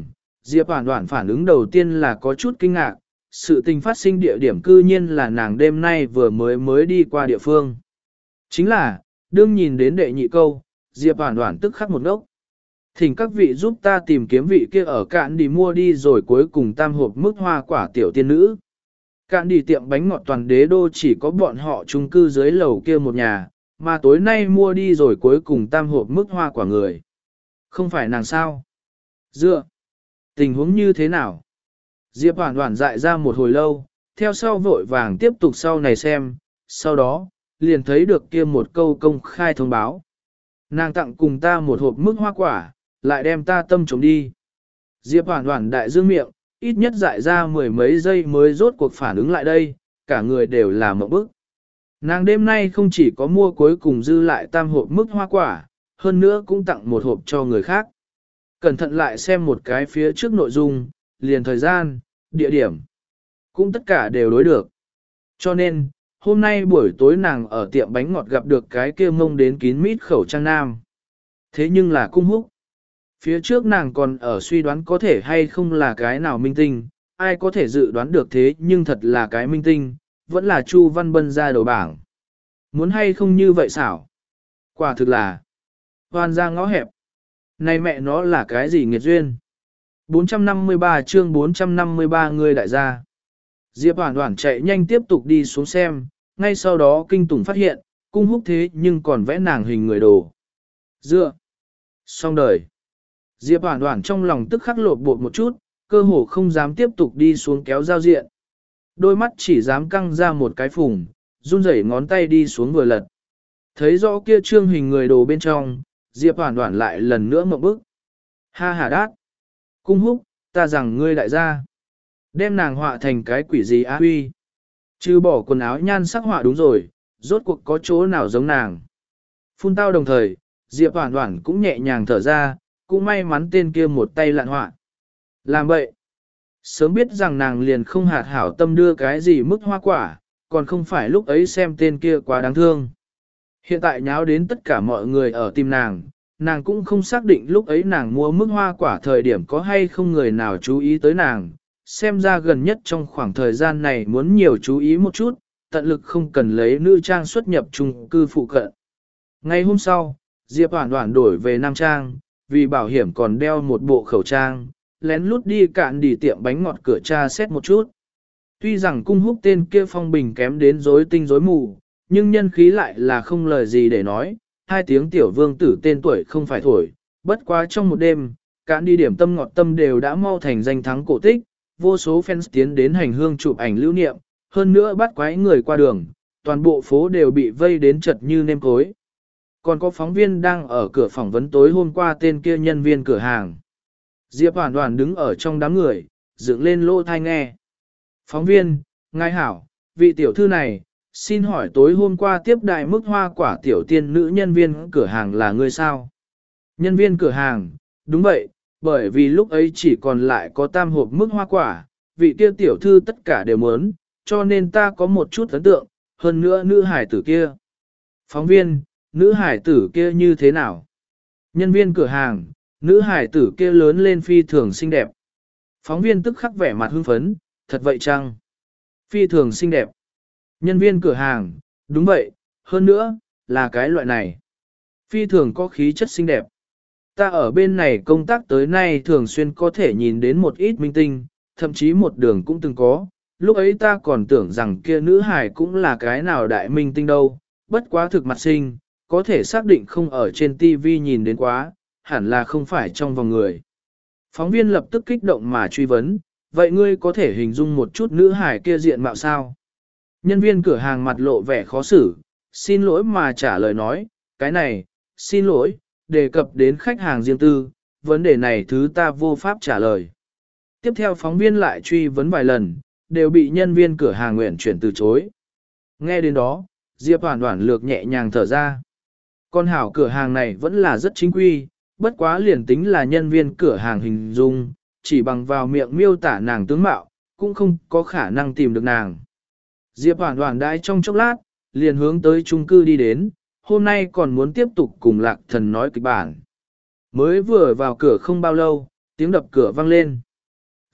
Diệp Hoản Hoản phản ứng đầu tiên là có chút kinh ngạc, sự tình phát sinh địa điểm cư nhiên là nàng đêm nay vừa mới mới đi qua địa phương. Chính là, đương nhìn đến đệ nhị câu, Diệp Hoản Hoản tức khắc một ngốc. Thỉnh các vị giúp ta tìm kiếm vị kia ở cạn đi mua đi rồi cuối cùng tam hộp mức hoa quả tiểu tiên nữ. Cạn đi tiệm bánh ngọt toàn đế đô chỉ có bọn họ chung cư dưới lầu kia một nhà, mà tối nay mua đi rồi cuối cùng tam hộp mức hoa quả người. Không phải nàng sao? Dựa! Tình huống như thế nào? Diệp Hoản Hoản dại ra một hồi lâu, theo sau vội vàng tiếp tục sau này xem, sau đó, liền thấy được kia một câu công khai thông báo. Nàng tặng cùng ta một hộp mức hoa quả, lại đem ta tâm trống đi. Diệp Hoản Hoản đại dương miệng, ít nhất dại ra mười mấy giây mới rốt cuộc phản ứng lại đây, cả người đều là mộng bức. Nàng đêm nay không chỉ có mua cuối cùng dư lại tam hộp mức hoa quả, hơn nữa cũng tặng một hộp cho người khác. Cẩn thận lại xem một cái phía trước nội dung, liền thời gian, địa điểm, cũng tất cả đều đối được. Cho nên, hôm nay buổi tối nàng ở tiệm bánh ngọt gặp được cái kia mông đến kín mít khẩu trang nam. Thế nhưng là Cung Húc. Phía trước nàng còn ở suy đoán có thể hay không là cái nào minh tinh, ai có thể dự đoán được thế nhưng thật là cái minh tinh, vẫn là Chu Văn Bân ra đầu bảng. Muốn hay không như vậy xảo? Quả thực là hoan ra ngõ hẹp. Này mẹ nó là cái gì nghiệt duyên? bốn trăm năm mươi ba chương bốn trăm năm mươi ba người đại gia. Diệp Hoản Hoản chạy nhanh tiếp tục đi xuống xem, ngay sau đó kinh tủng phát hiện, Cung Húc thế nhưng còn vẽ nàng hình người đồ. Dựa. Xong đời. Diệp Hoản Hoản trong lòng tức khắc lột bột một chút, cơ hồ không dám tiếp tục đi xuống kéo giao diện. Đôi mắt chỉ dám căng ra một cái phùng, run rẩy ngón tay đi xuống vừa lật. Thấy rõ kia trương hình người đồ bên trong, Diệp Hoản Hoản lại lần nữa mộng bức. Ha ha đát. Cung Húc, ta rằng ngươi đại gia. Đem nàng họa thành cái quỷ gì á huy. Chứ bỏ quần áo nhan sắc họa đúng rồi, rốt cuộc có chỗ nào giống nàng. Phun tao đồng thời, Diệp Hoản Hoản cũng nhẹ nhàng thở ra, cũng may mắn tên kia một tay lạn họa. Làm vậy, sớm biết rằng nàng liền không hạt hảo tâm đưa cái gì mức hoa quả, còn không phải lúc ấy xem tên kia quá đáng thương. Hiện tại nháo đến tất cả mọi người ở tìm nàng, nàng cũng không xác định lúc ấy nàng mua mức hoa quả thời điểm có hay không người nào chú ý tới nàng, xem ra gần nhất trong khoảng thời gian này muốn nhiều chú ý một chút, tận lực không cần lấy nữ trang xuất nhập chung cư phụ cận. Ngày hôm sau, Diệp Hoản Hoản đổi về nam trang, vì bảo hiểm còn đeo một bộ khẩu trang, lén lút đi cạn đi tiệm bánh ngọt cửa tra xét một chút. Tuy rằng Cung Húc tên kia phong bình kém đến rối tinh rối mù, nhưng nhân khí lại là không lời gì để nói, hai tiếng tiểu vương tử tên tuổi không phải thổi, bất quá trong một đêm, cạn đi điểm tâm ngọt tâm đều đã mau thành danh thắng cổ tích, vô số fans tiến đến hành hương chụp ảnh lưu niệm, hơn nữa bắt quái người qua đường, toàn bộ phố đều bị vây đến chật như nêm cối. Còn có phóng viên đang ở cửa phỏng vấn tối hôm qua tên kia nhân viên cửa hàng. Diệp Hoản Hoản đứng ở trong đám người, dựng lên lỗ tai nghe. Phóng viên, ngài hảo, vị tiểu thư này, xin hỏi tối hôm qua tiếp đại mức hoa quả tiểu tiên nữ nhân viên cửa hàng là người sao? Nhân viên cửa hàng, đúng vậy, bởi vì lúc ấy chỉ còn lại có tam hộp mức hoa quả, vị kia tiểu thư tất cả đều muốn, cho nên ta có một chút ấn tượng, hơn nữa nữ hải tử kia. Phóng viên, nữ hải tử kia như thế nào? Nhân viên cửa hàng, nữ hải tử kia lớn lên phi thường xinh đẹp. Phóng viên tức khắc vẻ mặt hưng phấn, thật vậy chăng? Phi thường xinh đẹp. Nhân viên cửa hàng, đúng vậy, hơn nữa, là cái loại này. Phi thường có khí chất xinh đẹp. Ta ở bên này công tác tới nay thường xuyên có thể nhìn đến một ít minh tinh, thậm chí một đường cũng từng có. Lúc ấy ta còn tưởng rằng kia nữ hải cũng là cái nào đại minh tinh đâu, bất quá thực mặt xinh, có thể xác định không ở trên ti vi nhìn đến quá, hẳn là không phải trong vòng người. Phóng viên lập tức kích động mà truy vấn, vậy ngươi có thể hình dung một chút nữ hải kia diện mạo sao? Nhân viên cửa hàng mặt lộ vẻ khó xử, xin lỗi mà trả lời nói, cái này, xin lỗi, đề cập đến khách hàng riêng tư, vấn đề này thứ ta vô pháp trả lời. Tiếp theo phóng viên lại truy vấn vài lần, đều bị nhân viên cửa hàng nguyện chuyển từ chối. Nghe đến đó, Diệp Hoản Hoản lược nhẹ nhàng thở ra. Con hảo cửa hàng này vẫn là rất chính quy, bất quá liền tính là nhân viên cửa hàng hình dung, chỉ bằng vào miệng miêu tả nàng tướng mạo, cũng không có khả năng tìm được nàng. Diệp Hoản Hoản đãi trong chốc lát, liền hướng tới chung cư đi đến, hôm nay còn muốn tiếp tục cùng Lạc Thần nói kịch bản. Mới vừa vào cửa không bao lâu, tiếng đập cửa vang lên.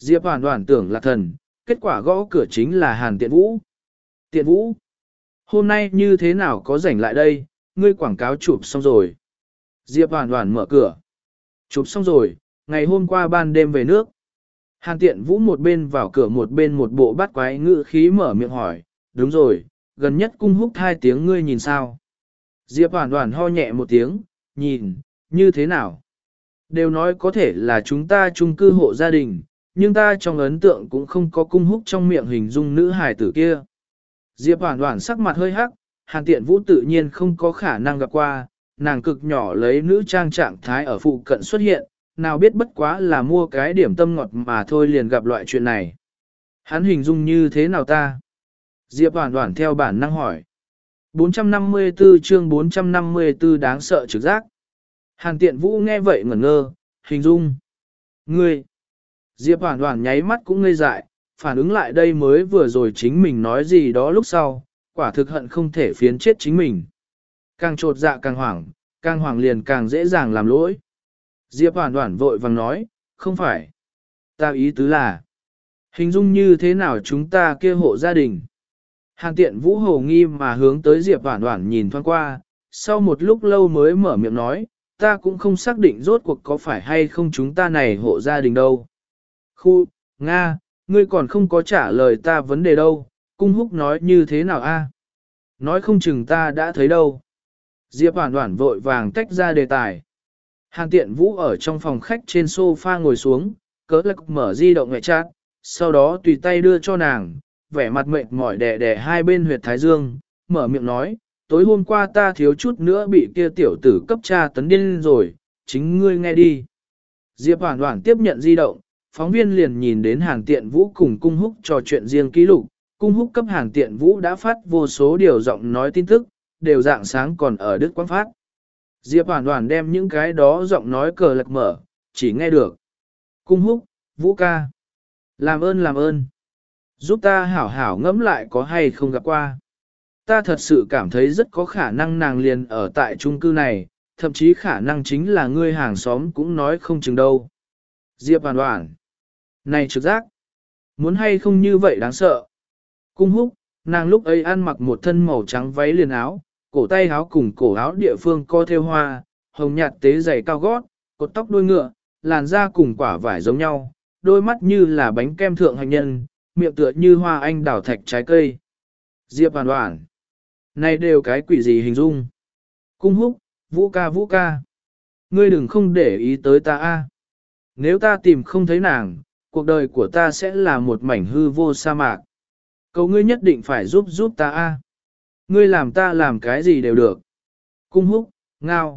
Diệp Hoàn Hoàn tưởng là thần, kết quả gõ cửa chính là Hàn Tiện Vũ. Tiện Vũ, hôm nay như thế nào có rảnh lại đây, ngươi quảng cáo chụp xong rồi. Diệp Hoàn Hoàn mở cửa. Chụp xong rồi, ngày hôm qua ban đêm về nước. Hàn Tiện Vũ một bên vào cửa một bên một bộ bắt quái ngữ khí mở miệng hỏi, đúng rồi, gần nhất cung húc hai tiếng ngươi nhìn sao. Diệp Hoàn Hoàn ho nhẹ một tiếng, nhìn, như thế nào. Đều nói có thể là chúng ta chung cư hộ gia đình, nhưng ta trong ấn tượng cũng không có cung húc trong miệng hình dung nữ hài tử kia. Diệp Hoàn Hoàn sắc mặt hơi hắc, Hàn Tiện Vũ tự nhiên không có khả năng gặp qua, nàng cực nhỏ lấy nữ trang trạng thái ở phụ cận xuất hiện, nào biết bất quá là mua cái điểm tâm ngọt mà thôi liền gặp loại chuyện này. Hắn hình dung như thế nào ta? Diệp Hoàn Hoàn theo bản năng hỏi. bốn trăm năm mươi tư chương bốn trăm năm mươi tư đáng sợ trực giác. Hàn Tiện Vũ nghe vậy ngẩn ngơ, hình dung. Ngươi! Diệp Hoàn Hoàn nháy mắt cũng ngây dại, phản ứng lại đây mới vừa rồi chính mình nói gì đó lúc sau, quả thực hận không thể phiến chết chính mình. Càng trột dạ càng hoảng, càng hoảng liền càng dễ dàng làm lỗi. Diệp Hoàn Hoàn vội vàng nói, không phải. Ta ý tứ là, hình dung như thế nào chúng ta kia hộ gia đình. Hàn Tiện Vũ hồ nghi mà hướng tới Diệp Hoàn Hoàn nhìn thoáng qua, sau một lúc lâu mới mở miệng nói, ta cũng không xác định rốt cuộc có phải hay không chúng ta này hộ gia đình đâu. Khu, Nga, ngươi còn không có trả lời ta vấn đề đâu, cung húc nói như thế nào a? Nói không chừng ta đã thấy đâu. Diệp Hoàn Hoàn vội vàng tách ra đề tài. Hàn Tiện Vũ ở trong phòng khách trên sofa ngồi xuống, cớ lạc mở di động ngoại chat, sau đó tùy tay đưa cho nàng, vẻ mặt mệt mỏi đè đè hai bên huyệt thái dương, mở miệng nói, tối hôm qua ta thiếu chút nữa bị kia tiểu tử cấp tra tấn điên rồi, chính ngươi nghe đi. Diệp Hoàn Hoàn tiếp nhận di động, phóng viên liền nhìn đến Hàn Tiện Vũ cùng Cung Húc trò chuyện riêng ký lục, Cung Húc cấp Hàn Tiện Vũ đã phát vô số điều giọng nói tin tức, đều dạng sáng còn ở Đức Quang phát. Diệp Hoàn Hoàn đem những cái đó giọng nói cờ lạc mở, chỉ nghe được. Cung Húc, Vũ ca. Làm ơn làm ơn. Giúp ta hảo hảo ngẫm lại có hay không gặp qua. Ta thật sự cảm thấy rất có khả năng nàng liền ở tại chung cư này, thậm chí khả năng chính là ngươi hàng xóm cũng nói không chừng đâu. Diệp Hoàn Hoàn. Này trực giác. Muốn hay không như vậy đáng sợ. Cung Húc, nàng lúc ấy ăn mặc một thân màu trắng váy liền áo, cổ tay áo cùng cổ áo địa phương co theo hoa, hồng nhạt tế giày cao gót, cột tóc đuôi ngựa, làn da cùng quả vải giống nhau, đôi mắt như là bánh kem thượng hành nhân, miệng tựa như hoa anh đào thạch trái cây. Diệp Hoàn Hoàn. Này đều cái quỷ gì hình dung. Cung Húc, Vũ ca Vũ ca. Ngươi đừng không để ý tới ta a. Nếu ta tìm không thấy nàng, cuộc đời của ta sẽ là một mảnh hư vô sa mạc. Cầu ngươi nhất định phải giúp giúp ta a. Ngươi làm ta làm cái gì đều được. Cung Húc, ngao.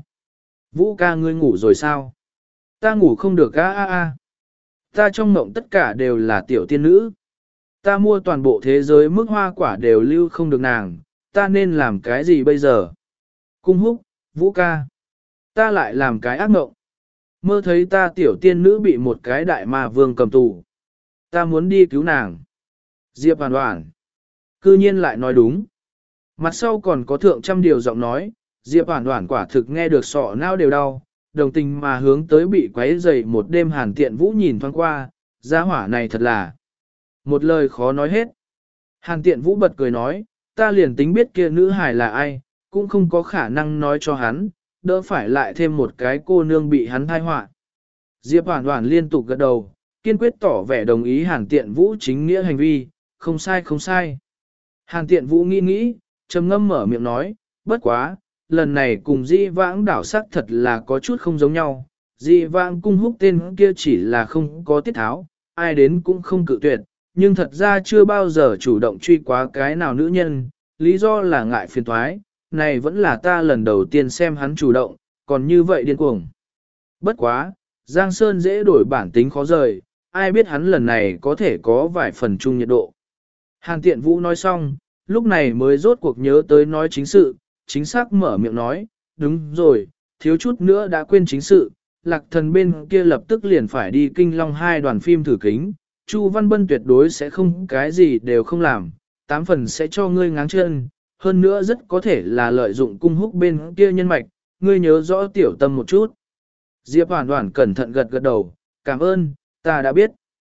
Vũ ca ngươi ngủ rồi sao? Ta ngủ không được a a a. Ta trong mộng tất cả đều là tiểu tiên nữ. Ta mua toàn bộ thế giới mức hoa quả đều lưu không được nàng, ta nên làm cái gì bây giờ? Cung Húc, Vũ ca. Ta lại làm cái ác mộng. Mơ thấy ta tiểu tiên nữ bị một cái đại ma vương cầm tù. Ta muốn đi cứu nàng. Diệp Hoàn Hoàn. Cư nhiên lại nói đúng. Mặt sau còn có thượng trăm điều giọng nói, Diệp Hoàn Hoàn quả thực nghe được sọ não đều đau, đồng tình mà hướng tới bị quấy rầy một đêm Hàn Tiện Vũ nhìn thoáng qua, gia hỏa này thật là một lời khó nói hết. Hàn Tiện Vũ bật cười nói, ta liền tính biết kia nữ hài là ai, cũng không có khả năng nói cho hắn, đỡ phải lại thêm một cái cô nương bị hắn thai họa. Diệp Hoàn Hoàn liên tục gật đầu, kiên quyết tỏ vẻ đồng ý Hàn Tiện Vũ chính nghĩa hành vi, không sai không sai. Hàn Tiện Vũ nghĩ nghĩ, trầm ngâm mở miệng nói, bất quá, lần này cùng Di Vãng đảo sắc thật là có chút không giống nhau. Di Vãng Cung Húc tên kia chỉ là không có tiết tháo, ai đến cũng không cự tuyệt, nhưng thật ra chưa bao giờ chủ động truy quá cái nào nữ nhân, lý do là ngại phiền toái, này vẫn là ta lần đầu tiên xem hắn chủ động, còn như vậy điên cuồng. Bất quá, Giang Sơn dễ đổi bản tính khó rời, ai biết hắn lần này có thể có vài phần chung nhiệt độ. Hàn Tiện Vũ nói xong, lúc này mới rốt cuộc nhớ tới nói chính sự, chính xác mở miệng nói, đúng rồi, thiếu chút nữa đã quên chính sự, Lạc Thần bên kia lập tức liền phải đi Kinh Long hai đoàn phim thử kính, Chu Văn Bân tuyệt đối sẽ không cái gì đều không làm, tám phần sẽ cho ngươi ngáng chân, hơn nữa rất có thể là lợi dụng Cung Húc bên kia nhân mạch, ngươi nhớ rõ tiểu tâm một chút. Diệp Hoàn Hoàn cẩn thận gật gật đầu, cảm ơn, ta đã biết.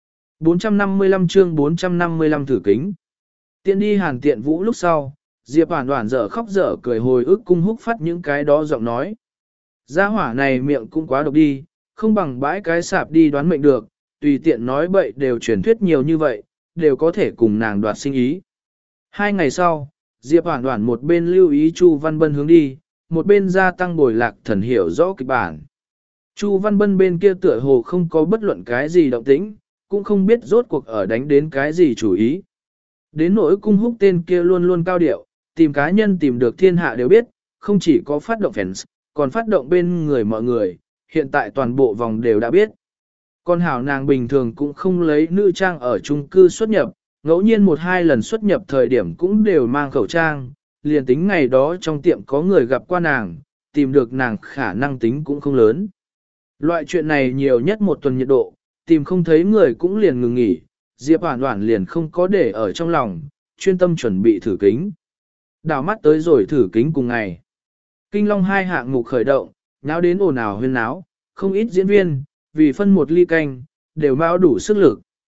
bốn trăm năm mươi lăm chương bốn trăm năm mươi lăm thử kính. Tiện đi Hàn Tiện Vũ lúc sau, Diệp Hoản Hoản dở khóc dở cười hồi ức cung húc phát những cái đó giọng nói. Gia hỏa này miệng cũng quá độc đi, không bằng bãi cái sạp đi đoán mệnh được, tùy tiện nói bậy đều truyền thuyết nhiều như vậy, đều có thể cùng nàng đoạt sinh ý. Hai ngày sau, Diệp Hoản Hoản một bên lưu ý Chu Văn Bân hướng đi, một bên gia tăng bồi Lạc Thần hiểu rõ kịch bản. Chu Văn Bân bên kia tựa hồ không có bất luận cái gì động tĩnh, cũng không biết rốt cuộc ở đánh đến cái gì chủ ý. Đến nỗi cung húc tên kia luôn luôn cao điệu, tìm cá nhân tìm được thiên hạ đều biết, không chỉ có phát động fans, còn phát động bên người mọi người, hiện tại toàn bộ vòng đều đã biết. Con hảo nàng bình thường cũng không lấy nữ trang ở chung cư xuất nhập, ngẫu nhiên một hai lần xuất nhập thời điểm cũng đều mang khẩu trang, liền tính ngày đó trong tiệm có người gặp qua nàng, tìm được nàng khả năng tính cũng không lớn. Loại chuyện này nhiều nhất một tuần nhiệt độ, tìm không thấy người cũng liền ngừng nghỉ, Diệp Hoản Hoản liền không có để ở trong lòng, chuyên tâm chuẩn bị thử kính. Đào mắt tới rồi thử kính cùng ngày. Kinh Long hai hạng mục khởi động, nháo đến ồn ào huyên náo, không ít diễn viên, vì phân một ly canh, đều mau đủ sức lực.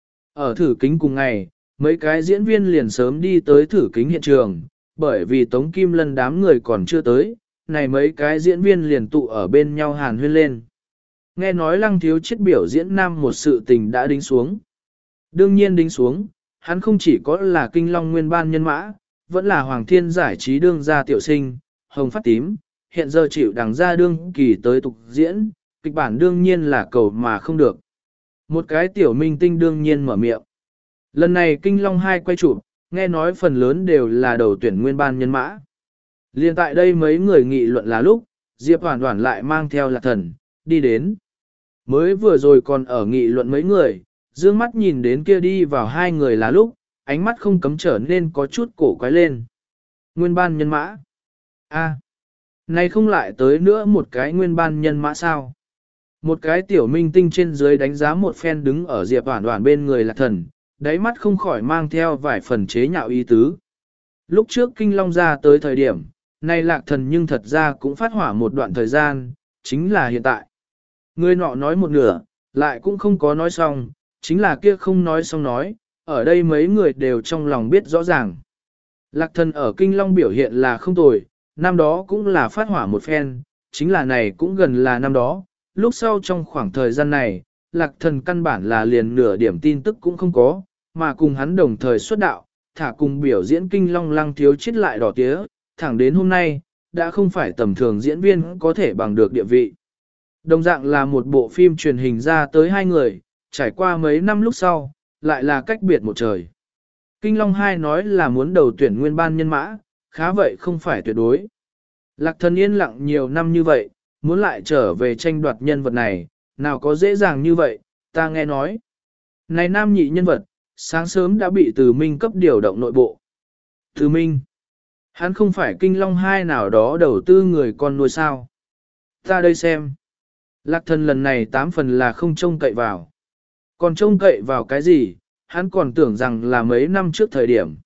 Ở thử kính cùng ngày, mấy cái diễn viên liền sớm đi tới thử kính hiện trường, bởi vì Tống Kim Lân đám người còn chưa tới, này mấy cái diễn viên liền tụ ở bên nhau hàn huyên lên. Nghe nói Lăng Thiếu Chiết biểu diễn nam một sự tình đã đính xuống. Đương nhiên đính xuống, hắn không chỉ có là Kinh Long nguyên ban nhân mã, vẫn là Hoàng Thiên giải trí đương gia tiểu sinh, hồng phát tím, hiện giờ chịu đằng ra đương kỳ tới tục diễn, kịch bản đương nhiên là cầu mà không được. Một cái tiểu minh tinh đương nhiên mở miệng. Lần này Kinh Long hai quay chụp, nghe nói phần lớn đều là đầu tuyển nguyên ban nhân mã. Liên tại đây mấy người nghị luận là lúc, Diệp Hoản Hoản lại mang theo Lạc Thần, đi đến. Mới vừa rồi còn ở nghị luận mấy người, dương mắt nhìn đến kia đi vào hai người là lúc, ánh mắt không cấm trở nên có chút cổ quái lên. Nguyên ban nhân mã. A, này không lại tới nữa một cái nguyên ban nhân mã sao? Một cái tiểu minh tinh trên dưới đánh giá một phen đứng ở Diệp Hoản Hoản bên người Lạc Thần, đáy mắt không khỏi mang theo vài phần chế nhạo ý tứ. Lúc trước Kinh Long ra tới thời điểm, nay Lạc Thần nhưng thật ra cũng phát hỏa một đoạn thời gian, chính là hiện tại. Người nọ nói một nửa, lại cũng không có nói xong, chính là kia không nói xong nói, ở đây mấy người đều trong lòng biết rõ ràng. Lạc Thần ở Kinh Long biểu hiện là không tồi, năm đó cũng là phát hỏa một phen, chính là này cũng gần là năm đó, lúc sau trong khoảng thời gian này, Lạc Thần căn bản là liền nửa điểm tin tức cũng không có, mà cùng hắn đồng thời xuất đạo, thả cùng biểu diễn Kinh Long Lăng Thiếu Chiết lại đỏ tía, thẳng đến hôm nay, đã không phải tầm thường diễn viên có thể bằng được địa vị. Đồng dạng là một bộ phim truyền hình ra tới hai người, trải qua mấy năm lúc sau, lại là cách biệt một trời. Kinh Long hai nói là muốn đầu tuyển nguyên ban nhân mã, khá vậy không phải tuyệt đối. Lạc Thần yên lặng nhiều năm như vậy, muốn lại trở về tranh đoạt nhân vật này, nào có dễ dàng như vậy, ta nghe nói. Này nam nhị nhân vật, sáng sớm đã bị Từ Minh cấp điều động nội bộ. Từ Minh, hắn không phải Kinh Long hai nào đó đầu tư người con nuôi sao. Ta đây xem. Lạc Thần lần này tám phần là không trông cậy vào. Còn trông cậy vào cái gì, hắn còn tưởng rằng là mấy năm trước thời điểm.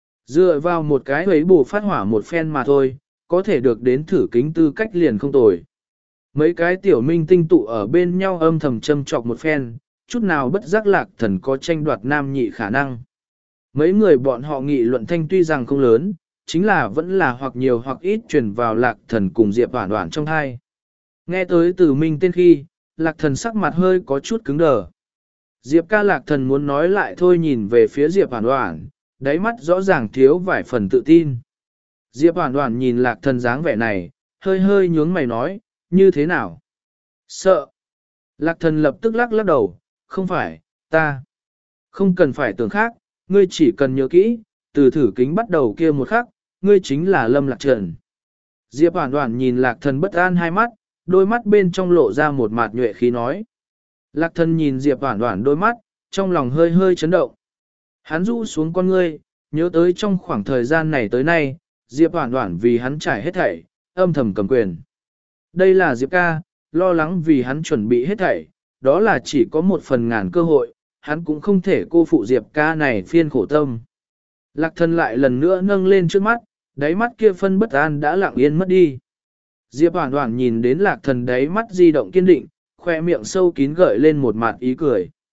Dựa vào một cái ấy bù phát hỏa một phen mà thôi, có thể được đến thử kính tư cách liền không tồi. Mấy cái tiểu minh tinh tụ ở bên nhau âm thầm châm chọc một phen, chút nào bất giác Lạc Thần có tranh đoạt nam nhị khả năng. Mấy người bọn họ nghị luận thanh tuy rằng không lớn, chính là vẫn là hoặc nhiều hoặc ít truyền vào Lạc Thần cùng Diệp Hoản Hoản trong hai. Nghe tới Từ Minh tên khi, Lạc Thần sắc mặt hơi có chút cứng đờ. Diệp ca Lạc Thần muốn nói lại thôi nhìn về phía Diệp Hoản Hoản, đáy mắt rõ ràng thiếu vài phần tự tin. Diệp Hoản Hoản nhìn Lạc Thần dáng vẻ này, hơi hơi nhướng mày nói, như thế nào? Sợ. Lạc Thần lập tức lắc lắc đầu, không phải, ta. Không cần phải tưởng khác, ngươi chỉ cần nhớ kỹ, từ thử kính bắt đầu kia một khắc, ngươi chính là Lâm Lạc Trần. Diệp Hoản Hoản nhìn Lạc Thần bất an hai mắt, đôi mắt bên trong lộ ra một mạt nhuệ khí nói. Lạc Thần nhìn Diệp Hoản Hoản đôi mắt, trong lòng hơi hơi chấn động. Hắn rũ xuống con ngươi, nhớ tới trong khoảng thời gian này tới nay, Diệp Hoản Hoản vì hắn trải hết thảy, âm thầm cầm quyền. Đây là Diệp ca, lo lắng vì hắn chuẩn bị hết thảy, đó là chỉ có một phần ngàn cơ hội, hắn cũng không thể cô phụ Diệp ca này phiên khổ tâm. Lạc Thần lại lần nữa nâng lên trước mắt, đáy mắt kia phân bất an đã lặng yên mất đi. Diệp Hoản Hoản nhìn đến Lạc Thần đáy mắt di động kiên định, khoe miệng sâu kín gợi lên một mặt ý cười.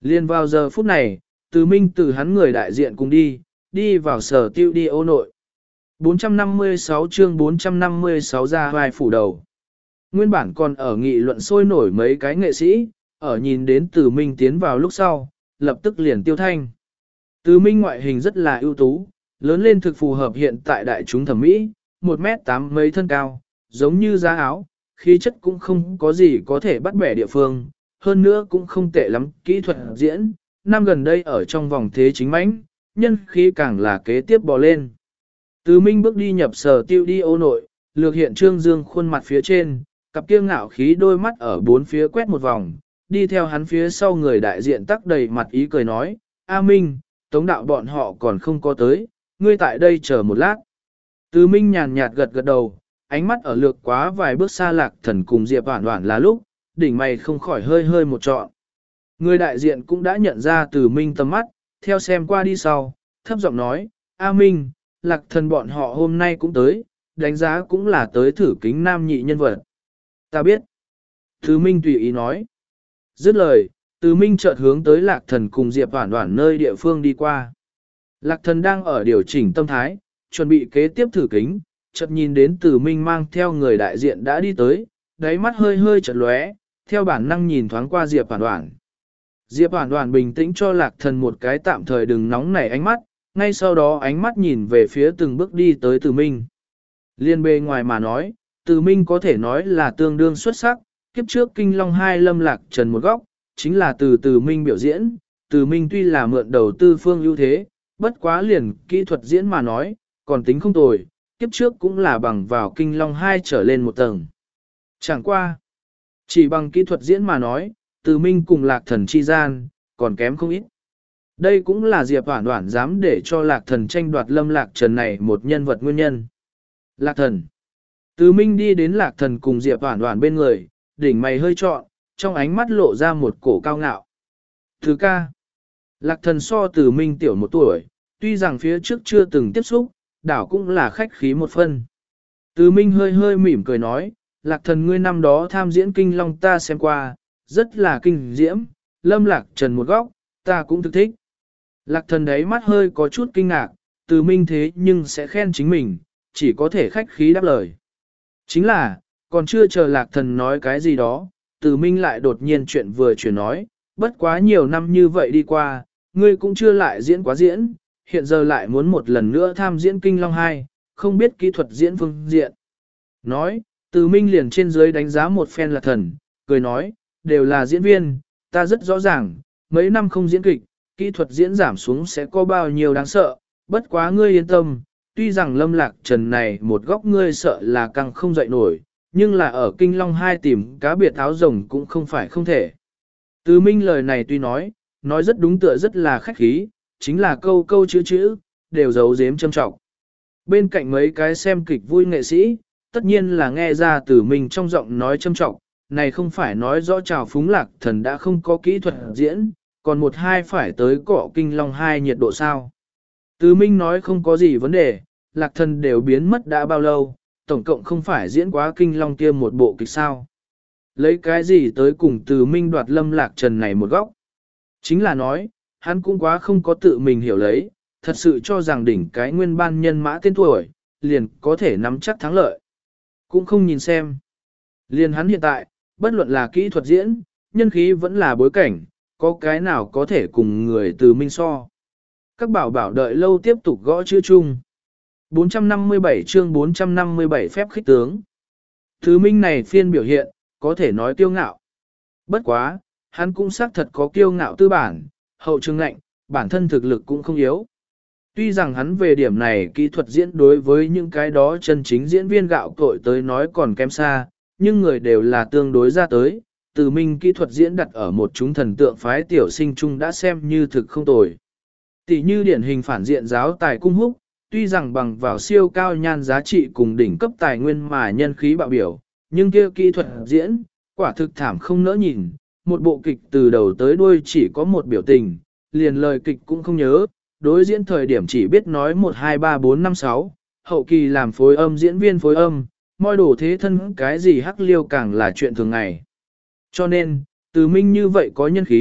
Liên vào giờ phút này, Từ Minh từ hắn người đại diện cùng đi, đi vào sở tiêu đi ô nội. bốn trăm năm mươi sáu chương bốn trăm năm mươi sáu ra vai phủ đầu. Nguyên bản còn ở nghị luận sôi nổi mấy cái nghệ sĩ, ở nhìn đến Từ Minh tiến vào lúc sau, lập tức liền tiêu thanh. Từ Minh ngoại hình rất là ưu tú, lớn lên thực phù hợp hiện tại đại chúng thẩm mỹ, một mét tám mấy thân cao, giống như giá áo, khí chất cũng không có gì có thể bắt bẻ địa phương, hơn nữa cũng không tệ lắm kỹ thuật diễn, năm gần đây ở trong vòng thế chính mãnh, nhân khí càng là kế tiếp bò lên. Từ Minh bước đi nhập sở tiêu đi ô nội, lược hiện Trương Dương khuôn mặt phía trên, cặp kia ngạo khí đôi mắt ở bốn phía quét một vòng, đi theo hắn phía sau người đại diện tắc đầy mặt ý cười nói, A Minh, tống đạo bọn họ còn không có tới, ngươi tại đây chờ một lát. Từ Minh nhàn nhạt gật gật đầu, ánh mắt ở lược quá vài bước xa Lạc Thần cùng Diệp Hoản Hoản là lúc, đỉnh mày không khỏi hơi hơi một trọn. Người đại diện cũng đã nhận ra Từ Minh tầm mắt, theo xem qua đi sau, thấp giọng nói, A Minh, Lạc Thần bọn họ hôm nay cũng tới, đánh giá cũng là tới thử kính nam nhị nhân vật. Ta biết. Từ Minh tùy ý nói. Dứt lời, Từ Minh chợt hướng tới Lạc Thần cùng Diệp Hoản Hoản nơi địa phương đi qua. Lạc Thần đang ở điều chỉnh tâm thái, chuẩn bị kế tiếp thử kính, chợt nhìn đến Từ Minh mang theo người đại diện đã đi tới, đáy mắt hơi hơi chợt lóe, theo bản năng nhìn thoáng qua Diệp Hoản Hoản. Diệp Hoản Hoản bình tĩnh cho Lạc Thần một cái tạm thời đừng nóng nảy ánh mắt, ngay sau đó ánh mắt nhìn về phía từng bước đi tới Từ Minh. Liên bề ngoài mà nói, Từ Minh có thể nói là tương đương xuất sắc, kiếp trước Kinh Long hai lâm Lạc Trần một góc, chính là từ Từ Minh biểu diễn, Từ Minh tuy là mượn đầu tư phương ưu thế, bất quá liền kỹ thuật diễn mà nói, còn tính không tồi, kiếp trước cũng là bằng vào Kinh Long hai trở lên một tầng. Chẳng qua, chỉ bằng kỹ thuật diễn mà nói, Từ Minh cùng Lạc Thần chi gian, còn kém không ít. Đây cũng là Diệp Hoản Hoản dám để cho Lạc Thần tranh đoạt lâm Lạc Trần này một nhân vật nguyên nhân. Lạc Thần. Từ Minh đi đến Lạc Thần cùng Diệp Hoản Hoản bên người, đỉnh mày hơi trọn, trong ánh mắt lộ ra một cổ cao ngạo. Thứ ca. Lạc Thần so Từ Minh tiểu một tuổi, tuy rằng phía trước chưa từng tiếp xúc, đảo cũng là khách khí một phân. Từ Minh hơi hơi mỉm cười nói, Lạc Thần ngươi năm đó tham diễn Kinh Long ta xem qua, rất là kinh diễm, lâm Lạc Trần một góc, ta cũng thực thích. Lạc Thần đấy mắt hơi có chút kinh ngạc, Từ Minh thế nhưng sẽ khen chính mình, chỉ có thể khách khí đáp lời. Chính là, còn chưa chờ Lạc Thần nói cái gì đó, Từ Minh lại đột nhiên chuyện vừa chuyển nói, bất quá nhiều năm như vậy đi qua, ngươi cũng chưa lại diễn quá diễn, hiện giờ lại muốn một lần nữa tham diễn Kinh Long hai, không biết kỹ thuật diễn phương diện. Nói, Từ Minh liền trên dưới đánh giá một phen Lạc Thần, cười nói, đều là diễn viên, ta rất rõ ràng, mấy năm không diễn kịch, kỹ thuật diễn giảm xuống sẽ có bao nhiêu đáng sợ, bất quá ngươi yên tâm, tuy rằng lâm Lạc Trần này một góc ngươi sợ là càng không dậy nổi, nhưng là ở Kinh Long hai tìm cá biệt áo rồng cũng không phải không thể. Từ Minh lời này tuy nói, nói rất đúng tựa rất là khách khí, chính là câu câu chữ chữ, đều giấu giếm châm trọng. Bên cạnh mấy cái xem kịch vui nghệ sĩ, tất nhiên là nghe ra Từ Minh trong giọng nói châm trọng, này không phải nói rõ trào phúng Lạc Thần đã không có kỹ thuật diễn, còn một hai phải tới cọ Kinh Long hai nhiệt độ sao. Từ Minh nói không có gì vấn đề, Lạc Thần đều biến mất đã bao lâu, tổng cộng không phải diễn quá Kinh Long kia một bộ kịch sao. Lấy cái gì tới cùng Từ Minh đoạt lâm Lạc Trần này một góc. Chính là nói, hắn cũng quá không có tự mình hiểu lấy, thật sự cho rằng đỉnh cái nguyên ban nhân mã tên tuổi, liền có thể nắm chắc thắng lợi. Cũng không nhìn xem. Liền hắn hiện tại, bất luận là kỹ thuật diễn, nhân khí vẫn là bối cảnh, có cái nào có thể cùng người Từ Minh so. Các bảo bảo đợi lâu tiếp tục gõ chữ chung. bốn trăm năm mươi bảy chương bốn trăm năm mươi bảy phép khích tướng. Từ Minh này phiên biểu hiện, có thể nói kiêu ngạo. Bất quá, hắn cũng xác thật có kiêu ngạo tư bản, hậu trường ngạnh, bản thân thực lực cũng không yếu. Tuy rằng hắn về điểm này kỹ thuật diễn đối với những cái đó chân chính diễn viên gạo cội tới nói còn kém xa, nhưng người đều là tương đối ra tới, Từ Minh kỹ thuật diễn đặt ở một chúng thần tượng phái tiểu sinh chung đã xem như thực không tồi. Tỷ như điển hình phản diện giáo tài cung húc, tuy rằng bằng vào siêu cao nhan giá trị cùng đỉnh cấp tài nguyên mà nhân khí bạo biểu, nhưng kia kỹ thuật diễn, quả thực thảm không nỡ nhìn, một bộ kịch từ đầu tới đuôi chỉ có một biểu tình, liền lời kịch cũng không nhớ, đối diễn thời điểm chỉ biết nói một hai ba bốn năm sáu, hậu kỳ làm phối âm diễn viên phối âm, moi đồ thế thân cái gì hắc liêu càng là chuyện thường ngày. Cho nên, Từ Minh như vậy có nhân khí,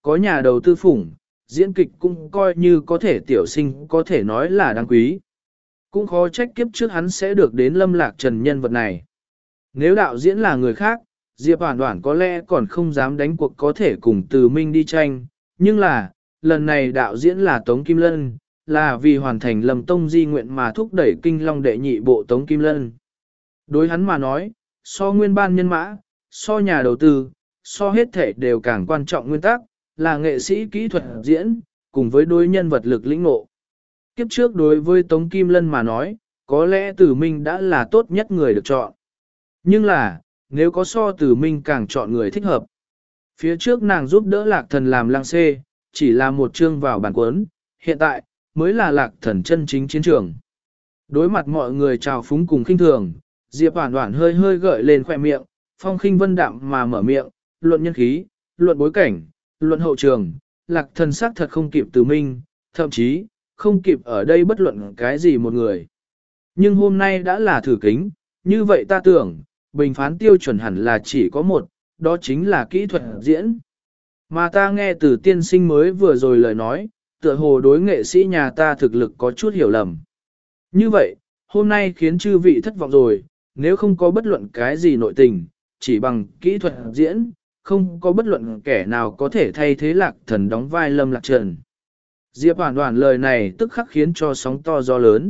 Có nhà đầu tư phủng, diễn kịch cũng coi như có thể tiểu sinh có thể nói là đáng quý. Cũng khó trách kiếp trước hắn sẽ được đến Lâm Lạc Trần nhân vật này. Nếu đạo diễn là người khác, Diệp Hoản Hoản có lẽ còn không dám đánh cuộc có thể cùng Từ Minh đi tranh, nhưng là, lần này đạo diễn là Tống Kim Lân, là vì hoàn thành Lâm Tông di nguyện mà thúc đẩy Kinh Long đệ nhị bộ Tống Kim Lân. Đối hắn mà nói, so nguyên ban nhân mã, so nhà đầu tư, so hết thể đều càng quan trọng nguyên tắc, là nghệ sĩ kỹ thuật diễn, cùng với đối nhân vật lực lĩnh ngộ. Kiếp trước đối với Tống Kim Lân mà nói, có lẽ Từ Minh đã là tốt nhất người được chọn. Nhưng là, nếu có so Từ Minh càng chọn người thích hợp. Phía trước nàng giúp đỡ Lạc Thần làm lang xê, chỉ là một chương vào bản cuốn, hiện tại, mới là Lạc Thần chân chính chiến trường. Đối mặt mọi người chào phúng cùng khinh thường, Diệp Hoản Hoản hơi hơi gợi lên khóe miệng, phong khinh vân đạm mà mở miệng, luận nhân khí, luận bối cảnh, luận hậu trường, Lạc Thần xác thật không kịp Từ Minh, thậm chí, không kịp ở đây bất luận cái gì một người. Nhưng hôm nay đã là thử kính, như vậy ta tưởng, bình phán tiêu chuẩn hẳn là chỉ có một, đó chính là kỹ thuật diễn. Mà ta nghe từ tiên sinh mới vừa rồi lời nói, tựa hồ đối nghệ sĩ nhà ta thực lực có chút hiểu lầm. Như vậy, hôm nay khiến chư vị thất vọng rồi, nếu không có bất luận cái gì nội tình, chỉ bằng kỹ thuật diễn, không có bất luận kẻ nào có thể thay thế Lạc Thần đóng vai Lâm Lạc Trần. Diệp Hoản Hoản lời này tức khắc khiến cho sóng to gió lớn.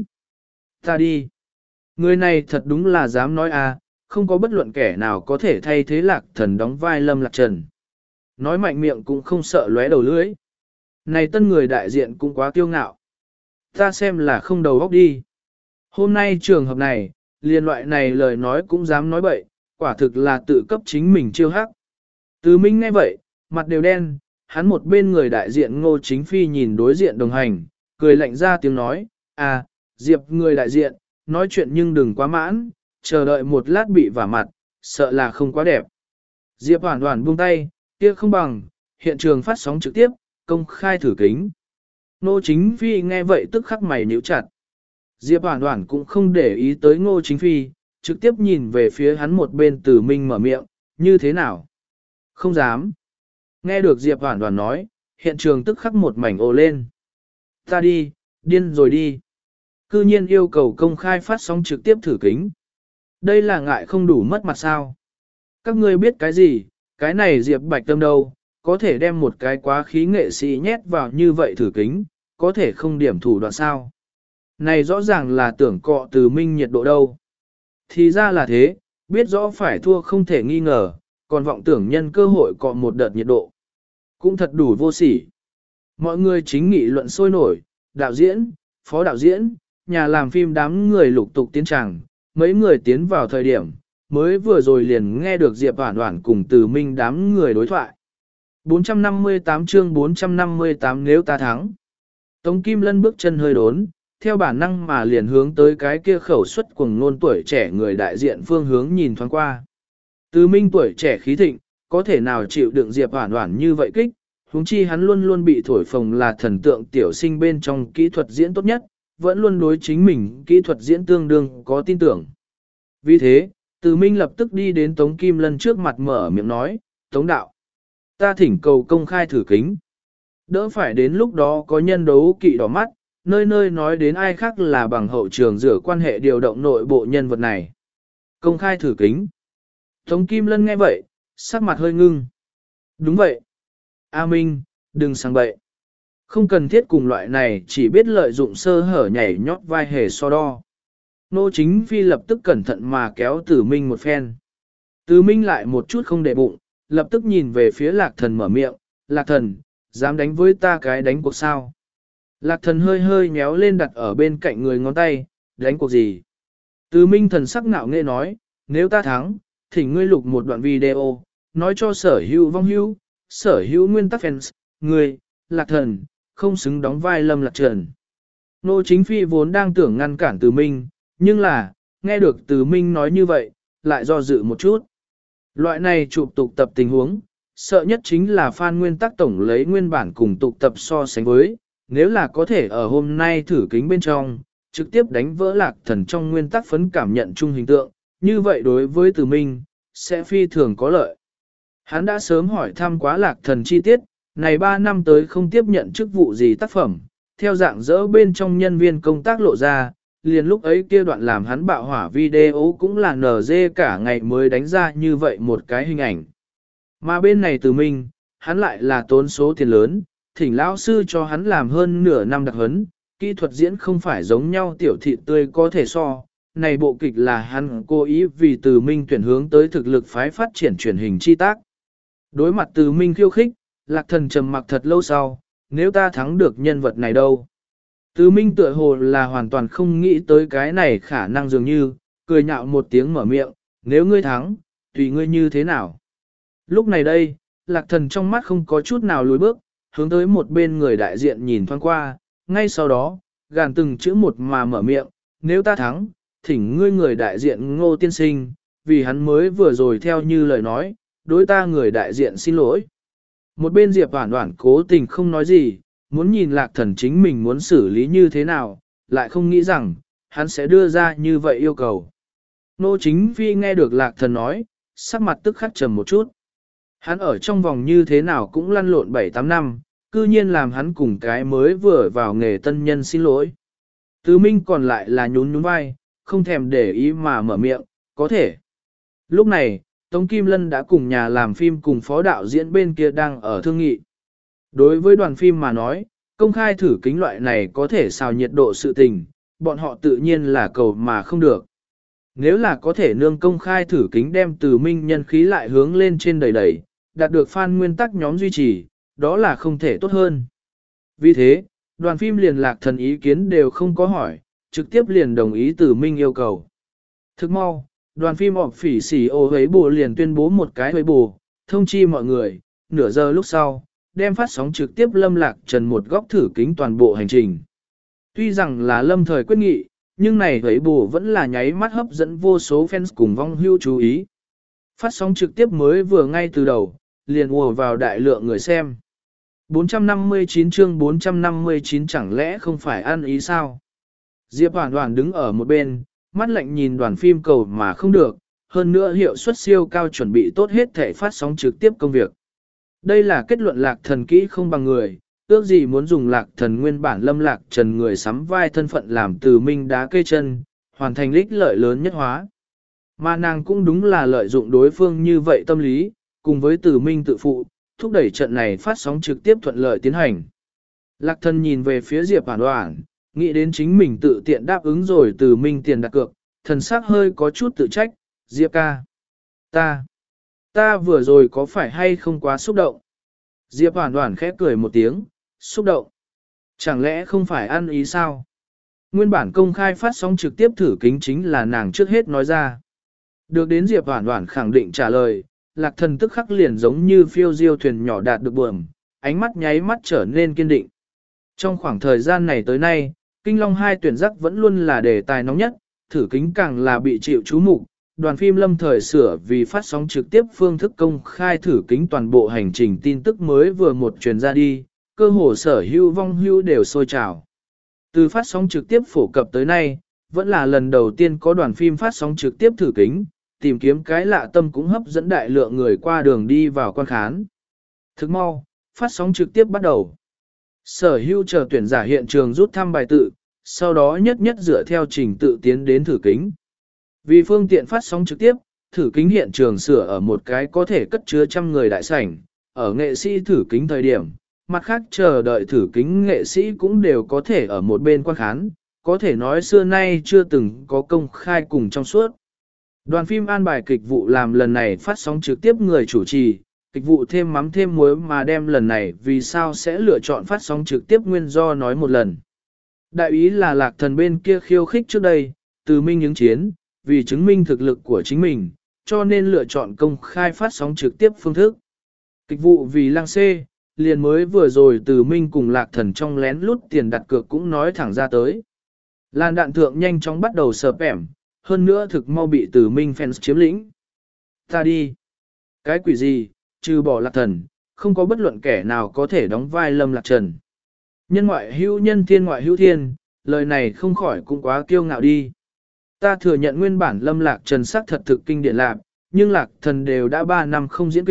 Ta đi. Người này thật đúng là dám nói à, không có bất luận kẻ nào có thể thay thế Lạc Thần đóng vai Lâm Lạc Trần. Nói mạnh miệng cũng không sợ lóe đầu lưỡi. Này tân người đại diện cũng quá kiêu ngạo. Ta xem là không đầu óc đi. Hôm nay trường hợp này, liên loại này lời nói cũng dám nói bậy, quả thực là tự cấp chính mình chiêu hắc. Từ Minh nghe vậy, mặt đều đen, hắn một bên người đại diện Ngô Chính Phi nhìn đối diện đồng hành, cười lạnh ra tiếng nói, à, Diệp người đại diện, nói chuyện nhưng đừng quá mãn, chờ đợi một lát bị vả mặt, sợ là không quá đẹp. Diệp Hoản Hoản buông tay, kia không bằng, hiện trường phát sóng trực tiếp, công khai thử kính. Ngô Chính Phi nghe vậy tức khắc mày nhíu chặt. Diệp Hoản Hoản cũng không để ý tới Ngô Chính Phi, trực tiếp nhìn về phía hắn một bên Từ Minh mở miệng, như thế nào? Không dám. Nghe được Diệp Hoản Hoản nói, hiện trường tức khắc một mảnh ồ lên. Ta đi, điên rồi đi. Cư nhiên yêu cầu công khai phát sóng trực tiếp thử kính. Đây là ngại không đủ mất mặt sao? Các ngươi biết cái gì, cái này Diệp Bạch Tâm đâu, có thể đem một cái quá khí nghệ sĩ nhét vào như vậy thử kính, có thể không điểm thủ đoạn sao? Này rõ ràng là tưởng cọ Từ Minh nhiệt độ đâu. Thì ra là thế, biết rõ phải thua không thể nghi ngờ, còn vọng tưởng nhân cơ hội cọ một đợt nhiệt độ. Cũng thật đủ vô sỉ. Mọi người chính nghị luận sôi nổi, đạo diễn, phó đạo diễn, nhà làm phim đám người lục tục tiến tràng, mấy người tiến vào thời điểm, mới vừa rồi liền nghe được Diệp Hoản Hoản cùng Từ Minh đám người đối thoại. bốn trăm năm mươi tám chương bốn trăm năm mươi tám nếu ta thắng. Tống Kim Lân bước chân hơi đốn, theo bản năng mà liền hướng tới cái kia khẩu suất cuồng ngôn tuổi trẻ người đại diện phương hướng nhìn thoáng qua. Từ Minh tuổi trẻ khí thịnh, có thể nào chịu đựng Diệp Hoản Hoản như vậy kích, huống chi hắn luôn luôn bị thổi phồng là thần tượng tiểu sinh bên trong kỹ thuật diễn tốt nhất, vẫn luôn đối chính mình kỹ thuật diễn tương đương có tin tưởng. Vì thế, Từ Minh lập tức đi đến Tống Kim Lân trước mặt mở miệng nói, Tống đạo, ta thỉnh cầu công khai thử kính. Đỡ phải đến lúc đó có nhân đấu kỵ đỏ mắt, nơi nơi nói đến ai khác là bằng hậu trường rửa quan hệ điều động nội bộ nhân vật này. Công khai thử kính. Tống Kim Lân nghe vậy, sắc mặt hơi ngưng. Đúng vậy. A Minh, đừng sang bậy. Không cần thiết cùng loại này chỉ biết lợi dụng sơ hở nhảy nhót vai hề so đo. Nô Chính Phi lập tức cẩn thận mà kéo Từ Minh một phen. Từ Minh lại một chút không để bụng, lập tức nhìn về phía Lạc Thần mở miệng, Lạc Thần, dám đánh với ta cái đánh cuộc sao? Lạc Thần hơi hơi nhéo lên đặt ở bên cạnh người ngón tay, đánh cuộc gì? Từ Minh thần sắc ngạo nghễ nói, nếu ta thắng, thỉnh ngươi lục một đoạn video, nói cho sở hữu vong hữu, sở hữu nguyên tắc fans, ngươi, Lạc Thần, không xứng đóng vai Lâm Lạc Trần. Nô Chính Phi vốn đang tưởng ngăn cản Từ Minh, nhưng là, nghe được Từ Minh nói như vậy, lại do dự một chút. Loại này chụp tục tập tình huống, sợ nhất chính là fan nguyên tắc tổng lấy nguyên bản cùng tục tập so sánh với, nếu là có thể ở hôm nay thử kính bên trong, trực tiếp đánh vỡ Lạc Thần trong nguyên tắc phấn cảm nhận chung hình tượng, như vậy đối với Từ Minh, sẽ phi thường có lợi. Hắn đã sớm hỏi thăm quá Lạc Thần chi tiết, này ba năm tới không tiếp nhận chức vụ gì tác phẩm, theo dạng dỡ bên trong nhân viên công tác lộ ra, liền lúc ấy kia đoạn làm hắn bạo hỏa video cũng là nở dê cả ngày mới đánh ra như vậy một cái hình ảnh. Mà bên này Từ Minh, hắn lại là tốn số tiền lớn, thỉnh lão sư cho hắn làm hơn nửa năm đặc huấn, kỹ thuật diễn không phải giống nhau tiểu thị tươi có thể so. Này bộ kịch là hắn cố ý vì Từ Minh tuyển hướng tới thực lực phái phát triển truyền hình chi tác. Đối mặt Từ Minh khiêu khích, Lạc Thần trầm mặc thật lâu sau, nếu ta thắng được nhân vật này đâu. Từ Minh tựa hồ là hoàn toàn không nghĩ tới cái này khả năng dường như, cười nhạo một tiếng mở miệng, nếu ngươi thắng, tùy ngươi như thế nào. Lúc này đây, Lạc Thần trong mắt không có chút nào lùi bước, hướng tới một bên người đại diện nhìn thoáng qua, ngay sau đó, gàn từng chữ một mà mở miệng, nếu ta thắng, thỉnh ngươi người đại diện Ngô tiên sinh, vì hắn mới vừa rồi theo như lời nói, đối ta người đại diện xin lỗi. Một bên Diệp Hoản Hoản cố tình không nói gì, muốn nhìn Lạc Thần chính mình muốn xử lý như thế nào, lại không nghĩ rằng, hắn sẽ đưa ra như vậy yêu cầu. Nô Chính Phi nghe được Lạc Thần nói, sắc mặt tức khắc trầm một chút. Hắn ở trong vòng như thế nào cũng lăn lộn bảy tám năm, cư nhiên làm hắn cùng cái mới vừa vào nghề tân nhân xin lỗi. Từ Minh còn lại là nhún nhún vai, không thèm để ý mà mở miệng, có thể. Lúc này, Tống Kim Lân đã cùng nhà làm phim cùng phó đạo diễn bên kia đang ở thương nghị. Đối với đoàn phim mà nói, công khai thử kính loại này có thể xào nhiệt độ sự tình, bọn họ tự nhiên là cầu mà không được. Nếu là có thể nương công khai thử kính đem Từ Minh nhân khí lại hướng lên trên đầy đầy, đạt được fan nguyên tắc nhóm duy trì, đó là không thể tốt hơn. Vì thế, đoàn phim liền Lạc Thần ý kiến đều không có hỏi, trực tiếp liền đồng ý Từ Minh yêu cầu. Thức mau, đoàn phim họp phỉ xỉ ô hấy bù liền tuyên bố một cái hấy bù, thông chi mọi người, nửa giờ lúc sau, đem phát sóng trực tiếp Lâm Lạc Trần một góc thử kính toàn bộ hành trình. Tuy rằng là lâm thời quyết nghị, nhưng này hấy bù vẫn là nháy mắt hấp dẫn vô số fans cùng vong hưu chú ý. Phát sóng trực tiếp mới vừa ngay từ đầu, liền ùa vào đại lượng người xem. bốn trăm năm mươi chín chương bốn trăm năm mươi chín chẳng lẽ không phải ăn ý sao? Diệp Hoản Hoản đứng ở một bên, mắt lạnh nhìn đoàn phim cầu mà không được, hơn nữa hiệu suất siêu cao chuẩn bị tốt hết thể phát sóng trực tiếp công việc. Đây là kết luận Lạc Thần kỹ không bằng người, ước gì muốn dùng Lạc Thần nguyên bản Lâm Lạc Trần người sắm vai thân phận làm Từ Minh đá cây chân, hoàn thành ích lợi lớn nhất hóa. Mà nàng cũng đúng là lợi dụng đối phương như vậy tâm lý, cùng với Từ Minh tự phụ, thúc đẩy trận này phát sóng trực tiếp thuận lợi tiến hành. Lạc Thần nhìn về phía Diệp Hoản Hoản, nghĩ đến chính mình tự tiện đáp ứng rồi Từ Minh tiền đặt cược, thần sắc hơi có chút tự trách, Diệp ca. Ta, ta vừa rồi có phải hay không quá xúc động? Diệp Hoản Hoản khẽ cười một tiếng, xúc động. Chẳng lẽ không phải ăn ý sao? Nguyên bản công khai phát sóng trực tiếp thử kính chính là nàng trước hết nói ra. Được đến Diệp Hoản Hoản khẳng định trả lời, Lạc Thần tức khắc liền giống như phiêu diêu thuyền nhỏ đạt được buồm, ánh mắt nháy mắt trở nên kiên định. Trong khoảng thời gian này tới nay, Kinh Long hai tuyển giác vẫn luôn là đề tài nóng nhất, thử kính càng là bị chịu chú mục. Đoàn phim lâm thời sửa vì phát sóng trực tiếp phương thức công khai thử kính toàn bộ hành trình tin tức mới vừa một truyền ra đi, cơ hồ sở hữu vong hữu đều sôi trào. Từ phát sóng trực tiếp phổ cập tới nay, vẫn là lần đầu tiên có đoàn phim phát sóng trực tiếp thử kính, tìm kiếm cái lạ tâm cũng hấp dẫn đại lượng người qua đường đi vào quan khán. Thức mau, phát sóng trực tiếp bắt đầu. Sở hữu chờ tuyển giả hiện trường rút thăm bài tự, sau đó nhất nhất dựa theo trình tự tiến đến thử kính. Vì phương tiện phát sóng trực tiếp, thử kính hiện trường sửa ở một cái có thể cất chứa trăm người đại sảnh, ở nghệ sĩ thử kính thời điểm, mặt khác chờ đợi thử kính nghệ sĩ cũng đều có thể ở một bên quan khán, có thể nói xưa nay chưa từng có công khai cùng trong suốt. Đoàn phim an bài kịch vụ làm lần này phát sóng trực tiếp người chủ trì, kịch vụ thêm mắm thêm muối mà đem lần này vì sao sẽ lựa chọn phát sóng trực tiếp nguyên do nói một lần. Đại ý là Lạc Thần bên kia khiêu khích trước đây, Từ Minh ứng chiến, vì chứng minh thực lực của chính mình, cho nên lựa chọn công khai phát sóng trực tiếp phương thức. Kịch vụ vì lang xê, liền mới vừa rồi Từ Minh cùng Lạc Thần trong lén lút tiền đặt cược cũng nói thẳng ra tới. Làn đạn thượng nhanh chóng bắt đầu sợp ẻm, hơn nữa thực mau bị Từ Minh fans chiếm lĩnh. Ta đi. Cái quỷ gì, trừ bỏ Lạc Thần, không có bất luận kẻ nào có thể đóng vai Lâm Lạc Trần. Nhân ngoại hữu nhân thiên ngoại hữu thiên, lời này không khỏi cũng quá kiêu ngạo đi. Ta thừa nhận nguyên bản Lâm Lạc Trần sắc thật thực kinh điển lạc, nhưng Lạc Thần đều đã ba năm không diễn kịch,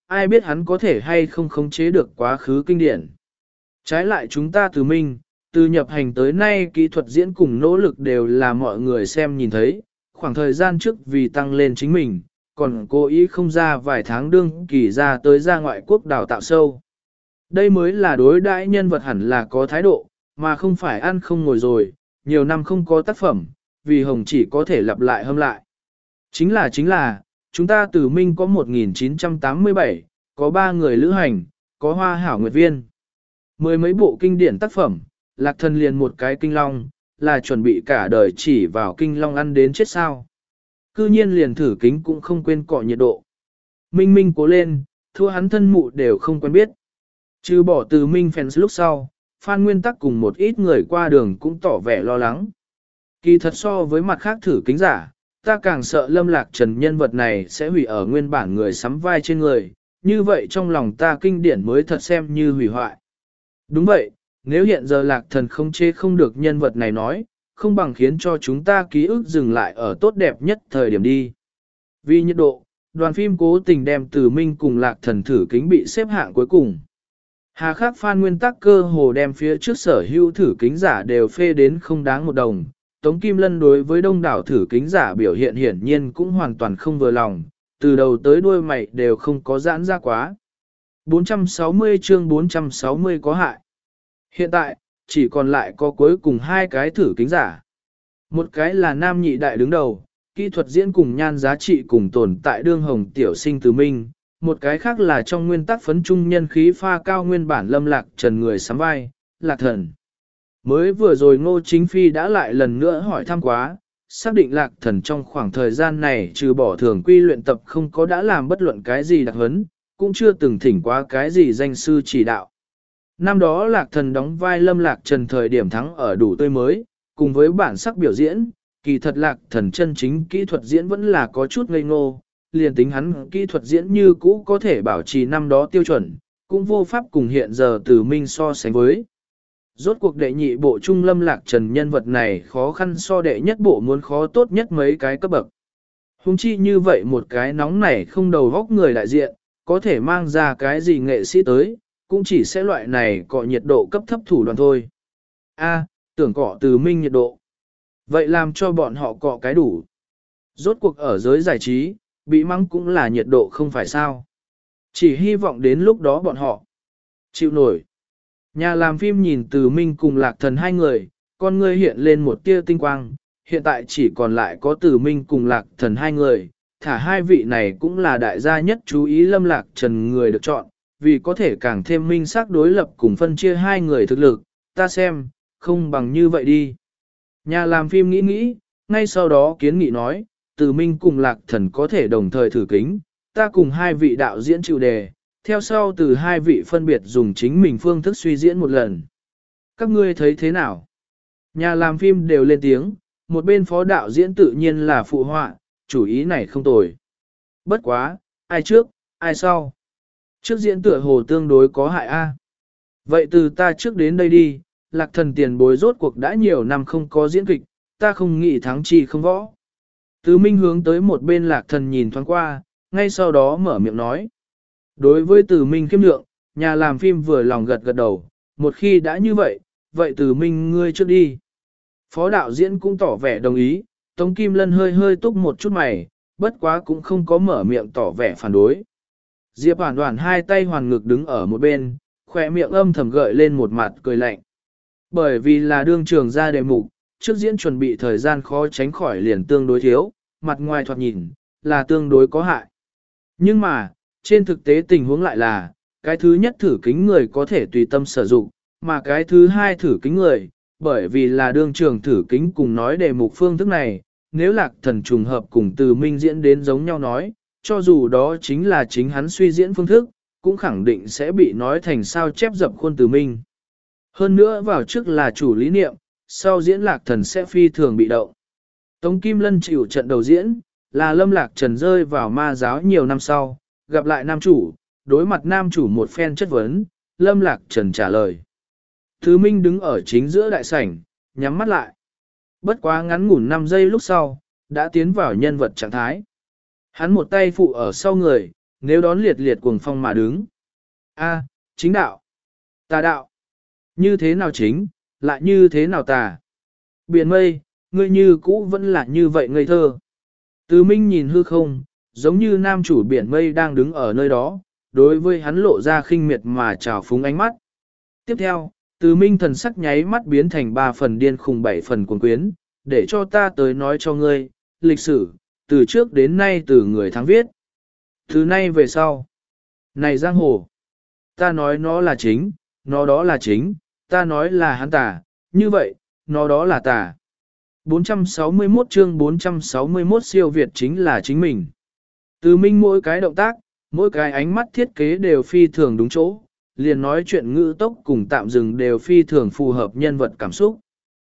ai biết hắn có thể hay không khống chế được quá khứ kinh điển. Trái lại chúng ta Từ Minh, từ nhập hành tới nay kỹ thuật diễn cùng nỗ lực đều là mọi người xem nhìn thấy, khoảng thời gian trước vì tăng lên chính mình, còn cố ý không ra vài tháng đương kỳ ra tới ra ngoại quốc đào tạo sâu. Đây mới là đối đãi nhân vật hẳn là có thái độ, mà không phải ăn không ngồi rồi, nhiều năm không có tác phẩm, vì Hồng chỉ có thể lặp lại hâm lại. Chính là chính là, chúng ta Từ Minh có một nghìn chín trăm tám mươi bảy, có ba người lữ hành, có hoa hảo nguyệt viên. Mười mấy bộ kinh điển tác phẩm, Lạc Thần liền một cái kinh long, là chuẩn bị cả đời chỉ vào kinh long ăn đến chết sao. Cư nhiên liền thử kính cũng không quên cọ nhiệt độ. Minh Minh cố lên, thua hắn thân mụ đều không quen biết. Trừ bỏ Từ Minh fans lúc sau, Phan Nguyên Tắc cùng một ít người qua đường cũng tỏ vẻ lo lắng. Kỳ thật so với mặt khác thử kính giả, ta càng sợ Lâm Lạc Trần nhân vật này sẽ hủy ở nguyên bản người sắm vai trên người, như vậy trong lòng ta kinh điển mới thật xem như hủy hoại. Đúng vậy, nếu hiện giờ Lạc Thần không chê không được nhân vật này nói, không bằng khiến cho chúng ta ký ức dừng lại ở tốt đẹp nhất thời điểm đi. Vì nhiệt độ, đoàn phim cố tình đem Từ Minh cùng Lạc Thần thử kính bị xếp hạng cuối cùng. Hà khắc Phan Nguyên Tắc cơ hồ đem phía trước sở hữu thử kính giả đều phê đến không đáng một đồng. Tống Kim Lân đối với đông đảo thử kính giả biểu hiện hiển nhiên cũng hoàn toàn không vừa lòng, từ đầu tới đuôi mày đều không có giãn ra quá. bốn trăm sáu mươi chương bốn trăm sáu mươi có hại. Hiện tại, chỉ còn lại có cuối cùng hai cái thử kính giả. Một cái là nam nhị đại đứng đầu, kỹ thuật diễn cùng nhan giá trị cùng tồn tại đương hồng tiểu sinh Từ Minh. Một cái khác là trong nguyên tắc phấn trung nhân khí pha cao nguyên bản Lâm Lạc Trần người sắm vai, Lạc Thần. Mới vừa rồi Ngô Chính Phi đã lại lần nữa hỏi thăm quá, xác định Lạc Thần trong khoảng thời gian này trừ bỏ thường quy luyện tập không có đã làm bất luận cái gì đặc huấn, cũng chưa từng thỉnh qua cái gì danh sư chỉ đạo. Năm đó Lạc Thần đóng vai Lâm Lạc Trần thời điểm thắng ở đủ tươi mới, cùng với bản sắc biểu diễn, kỳ thật Lạc Thần chân chính kỹ thuật diễn vẫn là có chút ngây ngô, liền tính hắn kỹ thuật diễn như cũ có thể bảo trì năm đó tiêu chuẩn, cũng vô pháp cùng hiện giờ Từ Minh so sánh với. Rốt cuộc đệ nhị bộ trung Lâm Lạc Trần nhân vật này khó khăn so đệ nhất bộ muốn khó tốt nhất mấy cái cấp bậc. Hùng chi như vậy một cái nóng này không đầu góc người đại diện, có thể mang ra cái gì nghệ sĩ tới, cũng chỉ sẽ loại này cọ nhiệt độ cấp thấp thủ đoàn thôi. A, tưởng cọ Từ Minh nhiệt độ. Vậy làm cho bọn họ cọ cái đủ. Rốt cuộc ở giới giải trí, bị mắng cũng là nhiệt độ không phải sao. Chỉ hy vọng đến lúc đó bọn họ chịu nổi. Nhà làm phim nhìn Từ Minh cùng Lạc Thần hai người, con ngươi hiện lên một tia tinh quang, hiện tại chỉ còn lại có Từ Minh cùng Lạc Thần hai người, thả hai vị này cũng là đại gia nhất chú ý Lâm Lạc Trần người được chọn, vì có thể càng thêm minh xác đối lập cùng phân chia hai người thực lực, ta xem, không bằng như vậy đi. Nhà làm phim nghĩ nghĩ, ngay sau đó kiến nghị nói, Từ Minh cùng Lạc Thần có thể đồng thời thử kính, ta cùng hai vị đạo diễn chịu đề, theo sau từ hai vị phân biệt dùng chính mình phương thức suy diễn một lần. Các ngươi thấy thế nào? Nhà làm phim đều lên tiếng, một bên phó đạo diễn tự nhiên là phụ họa, chủ ý này không tồi. Bất quá, ai trước, ai sau? Trước diễn tựa hồ tương đối có hại a. Vậy từ ta trước đến đây đi, Lạc Thần tiền bối rốt cuộc đã nhiều năm không có diễn kịch, ta không nghĩ thắng chi không võ. Từ Minh hướng tới một bên Lạc Thần nhìn thoáng qua, ngay sau đó mở miệng nói. Đối với Từ Minh khiêm lượng, nhà làm phim vừa lòng gật gật đầu, một khi đã như vậy, vậy Từ Minh ngươi trước đi. Phó đạo diễn cũng tỏ vẻ đồng ý, Tống Kim Lân hơi hơi túc một chút mày, bất quá cũng không có mở miệng tỏ vẻ phản đối. Diệp Hoàn Hoàn hai tay hoàn ngực đứng ở một bên, khỏe miệng âm thầm gợi lên một mặt cười lạnh. Bởi vì là đương trường ra đề mục, trước diễn chuẩn bị thời gian khó tránh khỏi liền tương đối thiếu, mặt ngoài thoạt nhìn, là tương đối có hại. Nhưng mà, trên thực tế tình huống lại là, cái thứ nhất thử kính người có thể tùy tâm sử dụng, mà cái thứ hai thử kính người, bởi vì là đương trường thử kính cùng nói đề mục phương thức này, nếu Lạc Thần trùng hợp cùng Từ Minh diễn đến giống nhau nói, cho dù đó chính là chính hắn suy diễn phương thức, cũng khẳng định sẽ bị nói thành sao chép dập khuôn Từ Minh. Hơn nữa vào trước là chủ lý niệm, sau diễn Lạc Thần sẽ phi thường bị động. Tống Kim Lân chịu trận đầu diễn, là Lâm Lạc Trần rơi vào ma giáo nhiều năm sau, gặp lại nam chủ, đối mặt nam chủ một phen chất vấn, Lâm Lạc Trần trả lời. Từ Minh đứng ở chính giữa đại sảnh, nhắm mắt lại. Bất quá ngắn ngủn năm giây lúc sau, đã tiến vào nhân vật trạng thái. Hắn một tay phụ ở sau người, nếu đón liệt liệt cuồng phong mà đứng. A, chính đạo, tà đạo, như thế nào chính, lại như thế nào tà. Biển mây, ngươi như cũ vẫn là như vậy ngây thơ. Từ Minh nhìn hư không, giống như nam chủ biển mây đang đứng ở nơi đó, đối với hắn lộ ra khinh miệt mà trào phúng ánh mắt. Tiếp theo, Từ Minh thần sắc nháy mắt biến thành ba phần điên khùng bảy phần cuồng quyến, để cho ta tới nói cho ngươi, lịch sử, từ trước đến nay từ người thắng viết. Từ nay về sau. Này giang hồ, ta nói nó là chính, nó đó là chính, ta nói là hắn tà, như vậy, nó đó là tà. bốn trăm sáu mươi mốt chương bốn trăm sáu mươi mốt siêu Việt chính là chính mình. Từ Minh mỗi cái động tác, mỗi cái ánh mắt thiết kế đều phi thường đúng chỗ, liền nói chuyện ngữ tốc cùng tạm dừng đều phi thường phù hợp nhân vật cảm xúc.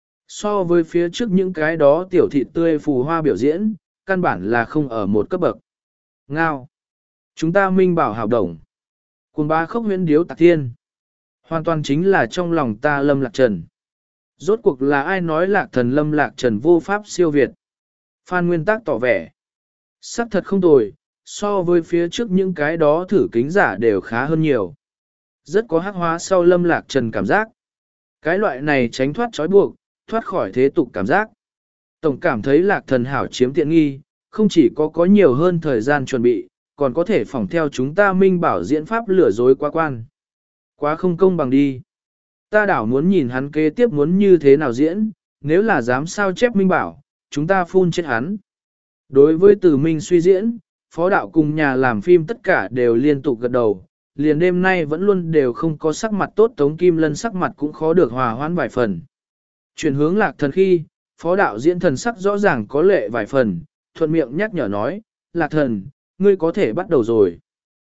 So với phía trước những cái đó tiểu thị tươi phù hoa biểu diễn, căn bản là không ở một cấp bậc. Ngao. Chúng ta Minh bảo hào đồng. Cuồng ba khốc huyễn điếu tạc thiên. Hoàn toàn chính là trong lòng ta Lâm Lạc Trần. Rốt cuộc là ai nói Lạc Thần Lâm Lạc Trần vô pháp siêu Việt? Phan Nguyên Tác tỏ vẻ. Sắc thật không tồi, so với phía trước những cái đó thử kính giả đều khá hơn nhiều. Rất có hắc hóa sau Lâm Lạc Trần cảm giác. Cái loại này tránh thoát trói buộc, thoát khỏi thế tục cảm giác. Tổng cảm thấy Lạc Thần hảo chiếm tiện nghi, không chỉ có có nhiều hơn thời gian chuẩn bị, còn có thể phỏng theo chúng ta Minh bảo diễn pháp lừa dối quá quan. Quá không công bằng đi. Ta đảo muốn nhìn hắn kế tiếp muốn như thế nào diễn, nếu là dám sao chép Minh bảo, chúng ta phun chết hắn. Đối với Từ Minh suy diễn, phó đạo cùng nhà làm phim tất cả đều liên tục gật đầu, liền đêm nay vẫn luôn đều không có sắc mặt tốt, Tống Kim Lân sắc mặt cũng khó được hòa hoãn vài phần. Chuyển hướng Lạc Thần khi, phó đạo diễn thần sắc rõ ràng có lệ vài phần, thuận miệng nhắc nhở nói, Lạc Thần, ngươi có thể bắt đầu rồi.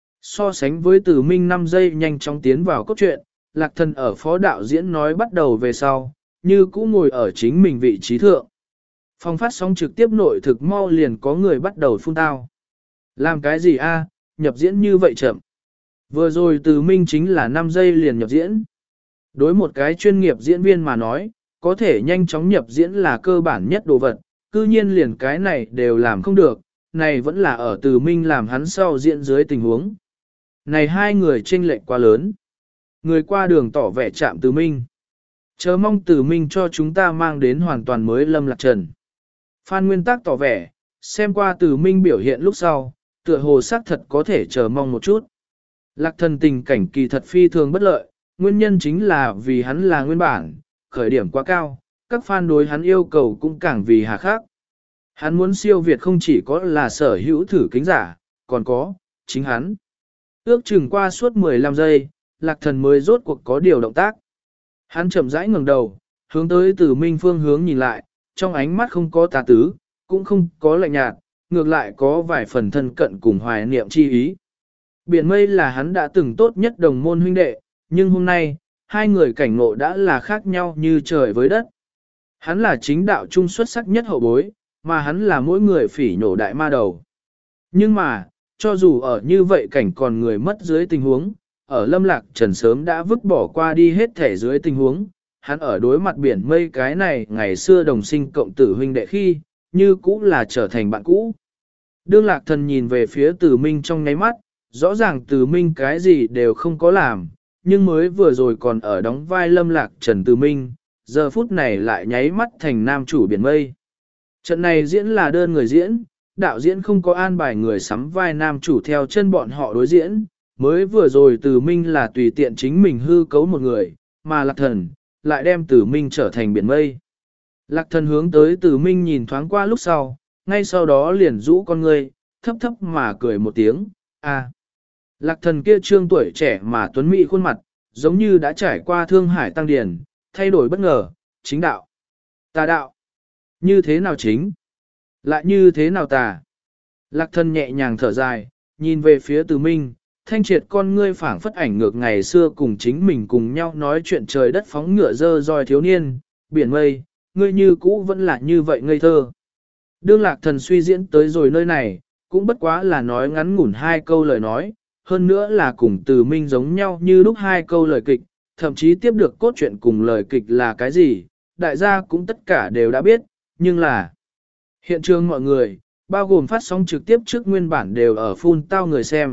So sánh với Từ Minh năm giây nhanh chóng tiến vào cốt truyện, Lạc Thần ở phó đạo diễn nói bắt đầu về sau, như cũ ngồi ở chính mình vị trí thượng. Phòng phát sóng trực tiếp nội thực mau liền có người bắt đầu phun tao. Làm cái gì a? Nhập diễn như vậy chậm. Vừa rồi Từ Minh chính là năm giây liền nhập diễn. Đối một cái chuyên nghiệp diễn viên mà nói, có thể nhanh chóng nhập diễn là cơ bản nhất đồ vật, cư nhiên liền cái này đều làm không được, này vẫn là ở Từ Minh làm hắn sau diễn dưới tình huống. Này hai người chênh lệch quá lớn. Người qua đường tỏ vẻ chạm Từ Minh. Chớ mong Từ Minh cho chúng ta mang đến hoàn toàn mới Lâm Lạc Trần. Phan Nguyên Tác tỏ vẻ, xem qua Từ Minh biểu hiện lúc sau, tựa hồ xác thật có thể chờ mong một chút. Lạc Thần tình cảnh kỳ thật phi thường bất lợi, nguyên nhân chính là vì hắn là nguyên bản, khởi điểm quá cao, các fan đối hắn yêu cầu cũng càng vì hà khắc. Hắn muốn siêu Việt không chỉ có là sở hữu thử kính giả, còn có, chính hắn. Ước chừng qua suốt mười lăm giây, Lạc Thần mới rốt cuộc có điều động tác. Hắn chậm rãi ngẩng đầu, hướng tới Từ Minh phương hướng nhìn lại, trong ánh mắt không có tà tứ, cũng không có lạnh nhạt, ngược lại có vài phần thân cận cùng hoài niệm chi ý. Biển mây là hắn đã từng tốt nhất đồng môn huynh đệ, nhưng hôm nay, hai người cảnh ngộ đã là khác nhau như trời với đất. Hắn là chính đạo trung xuất sắc nhất hậu bối, mà hắn là mỗi người phỉ nhổ đại ma đầu. Nhưng mà, cho dù ở như vậy cảnh còn người mất dưới tình huống, ở Lâm Lạc Trần sớm đã vứt bỏ qua đi hết thể dưới tình huống, hắn ở đối mặt biển mây cái này ngày xưa đồng sinh cộng tử huynh đệ khi, như cũ là trở thành bạn cũ. Đương Lạc Thần nhìn về phía Từ Minh trong nháy mắt, rõ ràng Từ Minh cái gì đều không có làm, nhưng mới vừa rồi còn ở đóng vai Lâm Lạc Trần Từ Minh, giờ phút này lại nháy mắt thành nam chủ biển mây. Trận này diễn là đơn người diễn, đạo diễn không có an bài người sắm vai nam chủ theo chân bọn họ đối diễn, mới vừa rồi Từ Minh là tùy tiện chính mình hư cấu một người, mà Lạc Thần lại đem Từ Minh trở thành biển mây. Lạc Thần hướng tới Từ Minh nhìn thoáng qua lúc sau, ngay sau đó liền rũ con người, thấp thấp mà cười một tiếng, a. Lạc Thần kia trương tuổi trẻ mà tuấn mỹ khuôn mặt, giống như đã trải qua thương hải tăng điển, thay đổi bất ngờ, chính đạo, tà đạo, như thế nào chính, lại như thế nào tà. Lạc Thần nhẹ nhàng thở dài, nhìn về phía Từ Minh, thanh triệt con ngươi phảng phất ảnh ngược ngày xưa cùng chính mình cùng nhau nói chuyện trời đất phóng ngựa dơ roi thiếu niên, biển mây, ngươi như cũ vẫn là như vậy ngây thơ. Đương Lạc Thần suy diễn tới rồi nơi này, cũng bất quá là nói ngắn ngủn hai câu lời nói, hơn nữa là cùng Từ Minh giống nhau như lúc hai câu lời kịch, thậm chí tiếp được cốt truyện cùng lời kịch là cái gì, đại gia cũng tất cả đều đã biết, nhưng là hiện trường mọi người, bao gồm phát sóng trực tiếp trước nguyên bản đều ở phun tao người xem,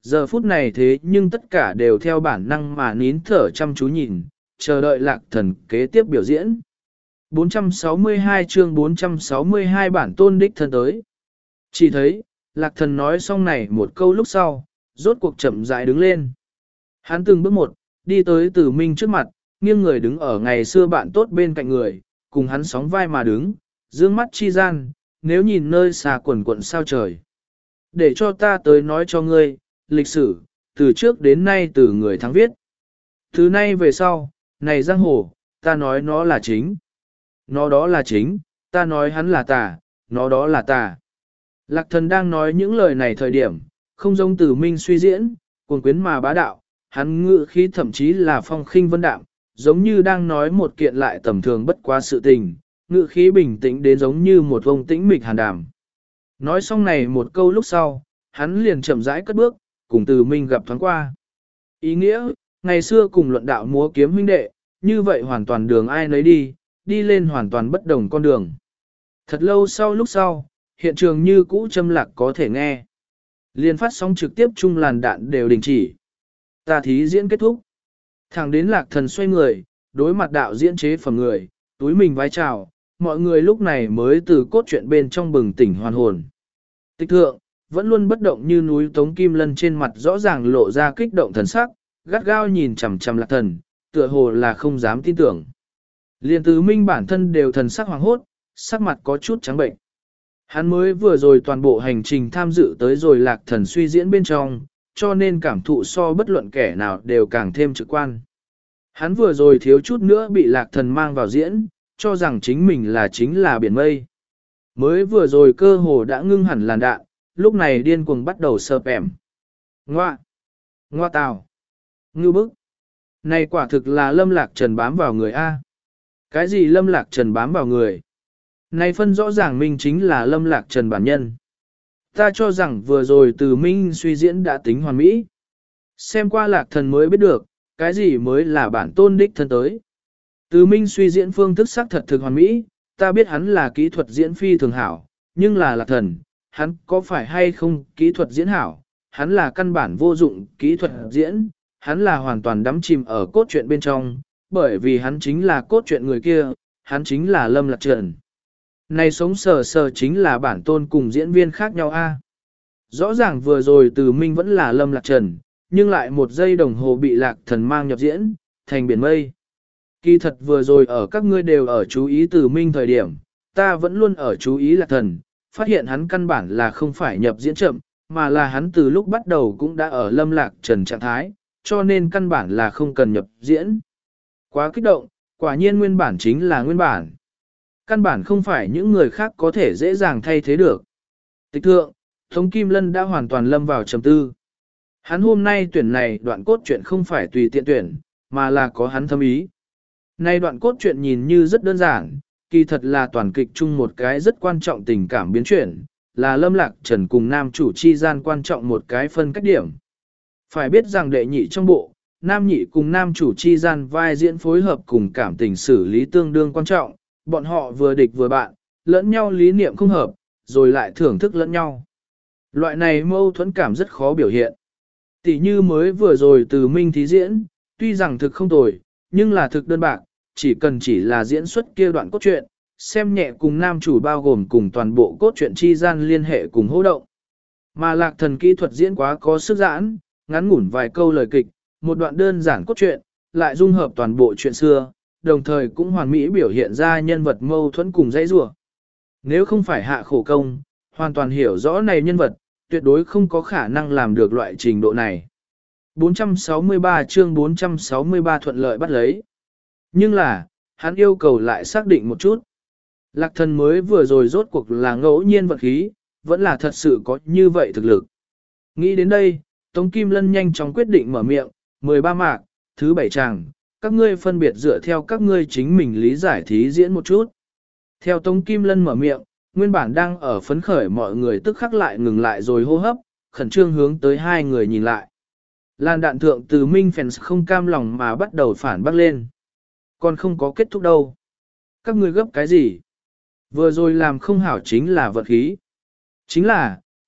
giờ phút này thế nhưng tất cả đều theo bản năng mà nín thở chăm chú nhìn, chờ đợi lạc thần kế tiếp biểu diễn. bốn trăm sáu mươi hai chương bốn trăm sáu mươi hai bản tôn đích thân tới. Chỉ thấy, lạc thần nói xong này một câu lúc sau, rốt cuộc chậm rãi đứng lên. Hắn từng bước một, đi tới Từ Minh trước mặt, nghiêng người đứng ở ngày xưa bạn tốt bên cạnh người, cùng hắn sóng vai mà đứng, dương mắt chi gian, nếu nhìn nơi xa quần quận sao trời. Để cho ta tới nói cho ngươi, lịch sử, từ trước đến nay từ người thắng viết. Thứ nay về sau, này giang hồ, ta nói nó là chính. Nó đó là chính, ta nói hắn là tà, nó đó là tà. Lạc thần đang nói những lời này thời điểm, không giống Từ Minh suy diễn, cuồng quyến mà bá đạo, hắn ngự khí thậm chí là phong khinh vân đạm, giống như đang nói một kiện lại tầm thường bất quá sự tình, ngự khí bình tĩnh đến giống như một ông tĩnh mịch hàn đàm. Nói xong này một câu lúc sau, hắn liền chậm rãi cất bước, cùng Từ Minh gặp thoáng qua. Ý nghĩa, ngày xưa cùng luận đạo múa kiếm huynh đệ, như vậy hoàn toàn đường ai nấy đi, đi lên hoàn toàn bất đồng con đường. Thật lâu sau lúc sau, hiện trường như cũ châm lạc có thể nghe. Liên phát sóng trực tiếp chung làn đạn đều đình chỉ. Ta thí diễn kết thúc. Thẳng đến lạc thần xoay người, đối mặt đạo diễn chế phẩm người, túi mình vái chào, mọi người lúc này mới từ cốt truyện bên trong bừng tỉnh hoàn hồn. Tịch thượng, vẫn luôn bất động như núi Tống Kim Lân trên mặt rõ ràng lộ ra kích động thần sắc, gắt gao nhìn chằm chằm lạc thần, tựa hồ là không dám tin tưởng. Liên Tứ Minh bản thân đều thần sắc hoàng hốt, sắc mặt có chút trắng bệnh. Hắn mới vừa rồi toàn bộ hành trình tham dự tới rồi lạc thần suy diễn bên trong, cho nên cảm thụ so bất luận kẻ nào đều càng thêm trực quan. Hắn vừa rồi thiếu chút nữa bị lạc thần mang vào diễn, cho rằng chính mình là chính là biển mây. Mới vừa rồi cơ hồ đã ngưng hẳn làn đạn, lúc này điên cuồng bắt đầu sợp ẻm. Ngoa! Ngoa tào! Ngư bức! Này quả thực là Lâm Lạc Trần bám vào người A. Cái gì Lâm Lạc Trần bám vào người? Này phân rõ ràng minh chính là Lâm Lạc Trần bản nhân. Ta cho rằng vừa rồi Từ Minh suy diễn đã tính hoàn mỹ. Xem qua lạc thần mới biết được, cái gì mới là bản tôn đích thân tới. Từ Minh suy diễn phương thức sắc thật thực hoàn mỹ, ta biết hắn là kỹ thuật diễn phi thường hảo, nhưng là lạc thần, hắn có phải hay không kỹ thuật diễn hảo, hắn là căn bản vô dụng kỹ thuật diễn, hắn là hoàn toàn đắm chìm ở cốt truyện bên trong, bởi vì hắn chính là cốt truyện người kia, hắn chính là Lâm Lạc Trần. Này sống sờ sờ chính là bản tôn cùng diễn viên khác nhau a. Rõ ràng vừa rồi Từ Minh vẫn là Lâm Lạc Trần, nhưng lại một giây đồng hồ bị lạc thần mang nhập diễn, thành biển mây. Kỳ thật vừa rồi ở các ngươi đều ở chú ý Từ Minh thời điểm, ta vẫn luôn ở chú ý lạc thần, phát hiện hắn căn bản là không phải nhập diễn chậm, mà là hắn từ lúc bắt đầu cũng đã ở Lâm Lạc Trần trạng thái, cho nên căn bản là không cần nhập diễn. Quá kích động, quả nhiên nguyên bản chính là nguyên bản. Căn bản không phải những người khác có thể dễ dàng thay thế được. Tịch thượng, Tống Kim Lân đã hoàn toàn lâm vào trầm tư. Hắn hôm nay tuyển này đoạn cốt truyện không phải tùy tiện tuyển, mà là có hắn thâm ý. Nay đoạn cốt truyện nhìn như rất đơn giản, kỳ thật là toàn kịch chung một cái rất quan trọng tình cảm biến chuyển, là Lâm Lạc Trần cùng nam chủ chi gian quan trọng một cái phân cách điểm. Phải biết rằng đệ nhị trong bộ, nam nhị cùng nam chủ chi gian vai diễn phối hợp cùng cảm tình xử lý tương đương quan trọng, bọn họ vừa địch vừa bạn, lẫn nhau lý niệm không hợp, rồi lại thưởng thức lẫn nhau. Loại này mâu thuẫn cảm rất khó biểu hiện. Tỷ như mới vừa rồi Từ Minh thí diễn, tuy rằng thực không tồi, nhưng là thực đơn bạc, chỉ cần chỉ là diễn xuất kia đoạn cốt truyện, xem nhẹ cùng nam chủ bao gồm cùng toàn bộ cốt truyện chi gian liên hệ cùng hô động. Mà lạc thần kỹ thuật diễn quá có sức giãn, ngắn ngủn vài câu lời kịch, một đoạn đơn giản cốt truyện, lại dung hợp toàn bộ chuyện xưa, đồng thời cũng hoàn mỹ biểu hiện ra nhân vật mâu thuẫn cùng dãy rủa. Nếu không phải hạ khổ công, hoàn toàn hiểu rõ này nhân vật, tuyệt đối không có khả năng làm được loại trình độ này. bốn trăm sáu mươi ba chương bốn trăm sáu mươi ba thuận lợi bắt lấy. Nhưng là, hắn yêu cầu lại xác định một chút. Lạc thần mới vừa rồi rốt cuộc là ngẫu nhiên vật khí, vẫn là thật sự có như vậy thực lực. Nghĩ đến đây, Tống Kim Lân nhanh chóng quyết định mở miệng, mười ba mạc, thứ bảy tràng, các ngươi phân biệt dựa theo các ngươi chính mình lý giải thí diễn một chút. Theo Tống Kim Lân mở miệng, nguyên bản đang ở phấn khởi mọi người tức khắc lại ngừng lại rồi hô hấp, khẩn trương hướng tới hai người nhìn lại. Lan đạn thượng Từ Minh fans không cam lòng mà bắt đầu phản bác lên. Còn không có kết thúc đâu. Các ngươi gấp cái gì? Vừa rồi làm không hảo chính là vật khí. Chính là,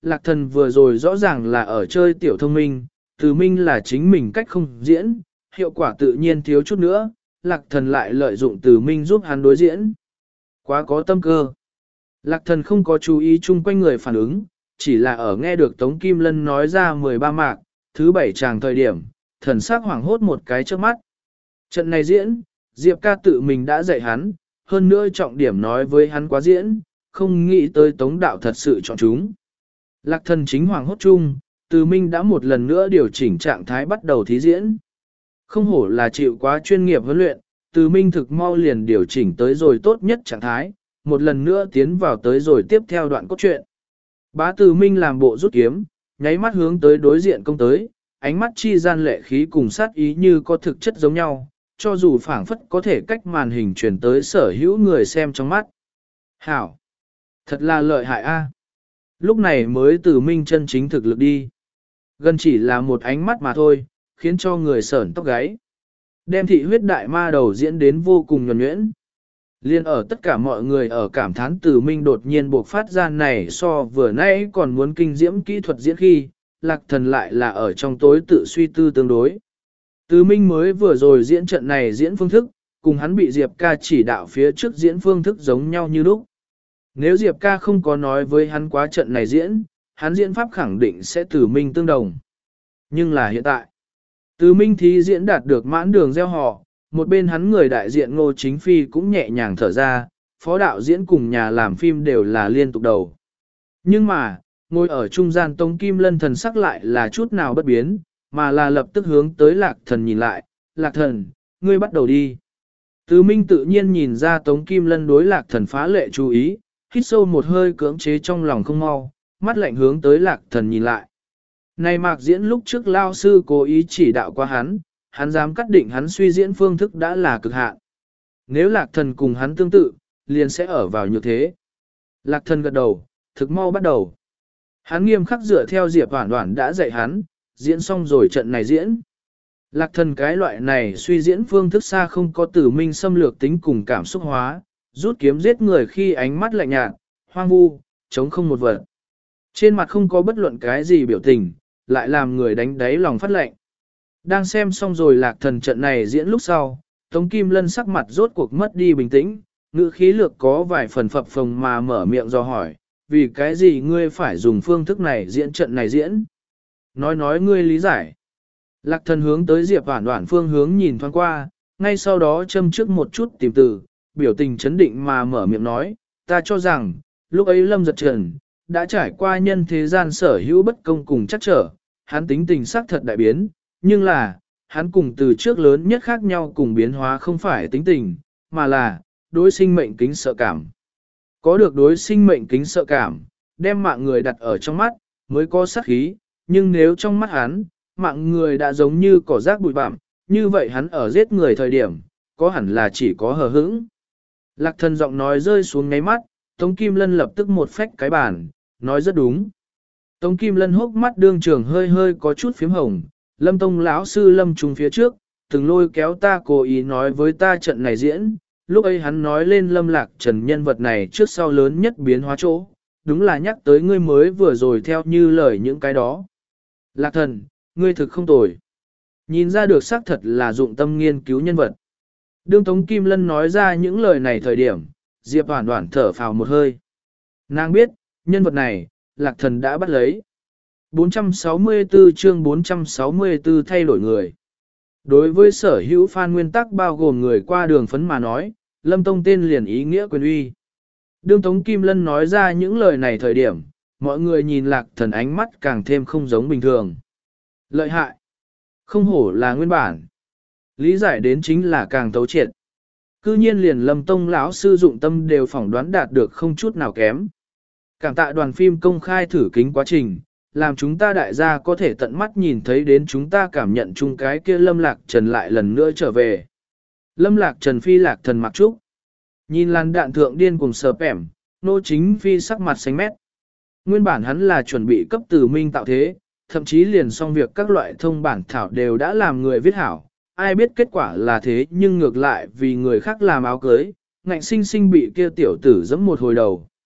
lạc thần vừa rồi rõ ràng là ở chơi tiểu thông minh, từ minh là chính mình cách không diễn, hiệu quả tự nhiên thiếu chút nữa, lạc thần lại lợi dụng từ minh giúp hắn đối diễn. Quá có tâm cơ. Lạc thần không có chú ý chung quanh người phản ứng, chỉ là ở nghe được Tống Kim Lân nói ra mười ba mạc, thứ bảy tràng thời điểm, thần sắc hoảng hốt một cái trước mắt. Trận này diễn, Diệp ca tự mình đã dạy hắn, hơn nữa trọng điểm nói với hắn quá diễn, không nghĩ tới Tống đạo thật sự chọn chúng. Lạc thần chính hoảng hốt chung, Từ Minh đã một lần nữa điều chỉnh trạng thái bắt đầu thí diễn. Không hổ là chịu quá chuyên nghiệp huấn luyện, Từ Minh thực mau liền điều chỉnh tới rồi tốt nhất trạng thái, một lần nữa tiến vào tới rồi tiếp theo đoạn cốt truyện. Bá Từ Minh làm bộ rút kiếm, nháy mắt hướng tới đối diện công tới, ánh mắt chi gian lệ khí cùng sát ý như có thực chất giống nhau, cho dù phảng phất có thể cách màn hình truyền tới sở hữu người xem trong mắt. Hảo! Thật là lợi hại a. Lúc này mới Từ Minh chân chính thực lực đi. Gần chỉ là một ánh mắt mà thôi, khiến cho người sởn tóc gáy. Đem thị huyết đại ma đầu diễn đến vô cùng nhuần nhuyễn. Liên ở tất cả mọi người ở cảm thán Từ Minh đột nhiên buộc phát ra này so vừa nãy còn muốn kinh diễm kỹ thuật diễn khi, lạc thần lại là ở trong tối tự suy tư tương đối. Từ Minh mới vừa rồi diễn trận này diễn phương thức, cùng hắn bị Diệp ca chỉ đạo phía trước diễn phương thức giống nhau như lúc. Nếu Diệp ca không có nói với hắn quá trận này diễn, hắn diễn pháp khẳng định sẽ Từ Minh tương đồng. Nhưng là hiện tại, Từ Minh thí diễn đạt được mãn đường gieo họ, một bên hắn người đại diện Ngô Chính Phi cũng nhẹ nhàng thở ra, phó đạo diễn cùng nhà làm phim đều là liên tục đầu. Nhưng mà, ngồi ở trung gian Tống Kim Lân thần sắc lại là chút nào bất biến, mà là lập tức hướng tới lạc thần nhìn lại, lạc thần, ngươi bắt đầu đi. Từ Minh tự nhiên nhìn ra Tống Kim Lân đối lạc thần phá lệ chú ý, hít sâu một hơi cưỡng chế trong lòng không mau, mắt lạnh hướng tới lạc thần nhìn lại. Này mạc diễn lúc trước lao sư cố ý chỉ đạo qua hắn, hắn dám cắt định hắn suy diễn phương thức đã là cực hạn. Nếu lạc thần cùng hắn tương tự, liền sẽ ở vào như thế. Lạc thần gật đầu, thực mau bắt đầu. Hắn nghiêm khắc dựa theo Diệp Hoản Hoản đã dạy hắn, diễn xong rồi trận này diễn. Lạc thần cái loại này suy diễn phương thức xa không có Tử Minh xâm lược tính cùng cảm xúc hóa, rút kiếm giết người khi ánh mắt lạnh nhạt, hoang vu, chống không một vật. Trên mặt không có bất luận cái gì biểu tình, lại làm người đánh đáy lòng phát lạnh. Đang xem xong rồi lạc thần trận này diễn lúc sau, Tống Kim Lân sắc mặt rốt cuộc mất đi bình tĩnh, ngữ khí lược có vài phần phập phồng mà mở miệng do hỏi, vì cái gì ngươi phải dùng phương thức này diễn trận này diễn? Nói nói ngươi lý giải. Lạc thần hướng tới Diệp Hoản Hoản phương hướng nhìn thoáng qua, ngay sau đó châm trước một chút tìm từ, biểu tình chấn định mà mở miệng nói, ta cho rằng, lúc ấy Lâm Giật Trần, đã trải qua nhân thế gian sở hữu bất công cùng chắc trở, hắn tính tình sắc thật đại biến, nhưng là, hắn cùng từ trước lớn nhất khác nhau cùng biến hóa không phải tính tình, mà là, đối sinh mệnh kính sợ cảm. Có được đối sinh mệnh kính sợ cảm, đem mạng người đặt ở trong mắt, mới có sát khí, nhưng nếu trong mắt hắn, mạng người đã giống như cỏ rác bụi bặm, như vậy hắn ở giết người thời điểm, có hẳn là chỉ có hờ hững. Lạc thần giọng nói rơi xuống ngáy mắt, Tống Kim Lân lập tức một phách cái bàn, nói rất đúng. Tống Kim Lân hốc mắt đương trường hơi hơi có chút phím hồng, Lâm Tông lão sư Lâm trùng phía trước, từng lôi kéo ta cố ý nói với ta trận này diễn, lúc ấy hắn nói lên Lâm Lạc Trần nhân vật này trước sau lớn nhất biến hóa chỗ, đúng là nhắc tới ngươi mới vừa rồi theo như lời những cái đó. Lạc thần, ngươi thực không tồi. Nhìn ra được xác thật là dụng tâm nghiên cứu nhân vật. Đương Tống Kim Lân nói ra những lời này thời điểm, Diệp Hoản Hoản thở phào một hơi. Nàng biết, nhân vật này, Lạc thần đã bắt lấy. bốn trăm sáu mươi tư chương bốn trăm sáu mươi tư thay đổi người. Đối với sở hữu fan nguyên tắc bao gồm người qua đường phấn mà nói, Lâm Tông tên liền ý nghĩa quyền uy. Đương Tống Kim Lân nói ra những lời này thời điểm, mọi người nhìn lạc thần ánh mắt càng thêm không giống bình thường. Lợi hại. Không hổ là nguyên bản. Lý giải đến chính là càng thấu triệt. Cư nhiên liền Lâm Tông lão sư dụng tâm đều phỏng đoán đạt được không chút nào kém. Cảm tạ đoàn phim công khai thử kính quá trình, làm chúng ta đại gia có thể tận mắt nhìn thấy đến chúng ta cảm nhận chung cái kia Lâm Lạc Trần lại lần nữa trở về. Lâm Lạc Trần phi lạc thần mặc trúc. Nhìn làn đạn thượng điên cùng sờ pẻm, nô chính phi sắc mặt xanh mét. Nguyên bản hắn là chuẩn bị cấp Từ Minh tạo thế, thậm chí liền xong việc các loại thông bản thảo đều đã làm người viết hảo. Ai biết kết quả là thế nhưng ngược lại vì người khác làm áo cưới, ngạnh sinh sinh bị kia tiểu tử giẫm một hồi đầu.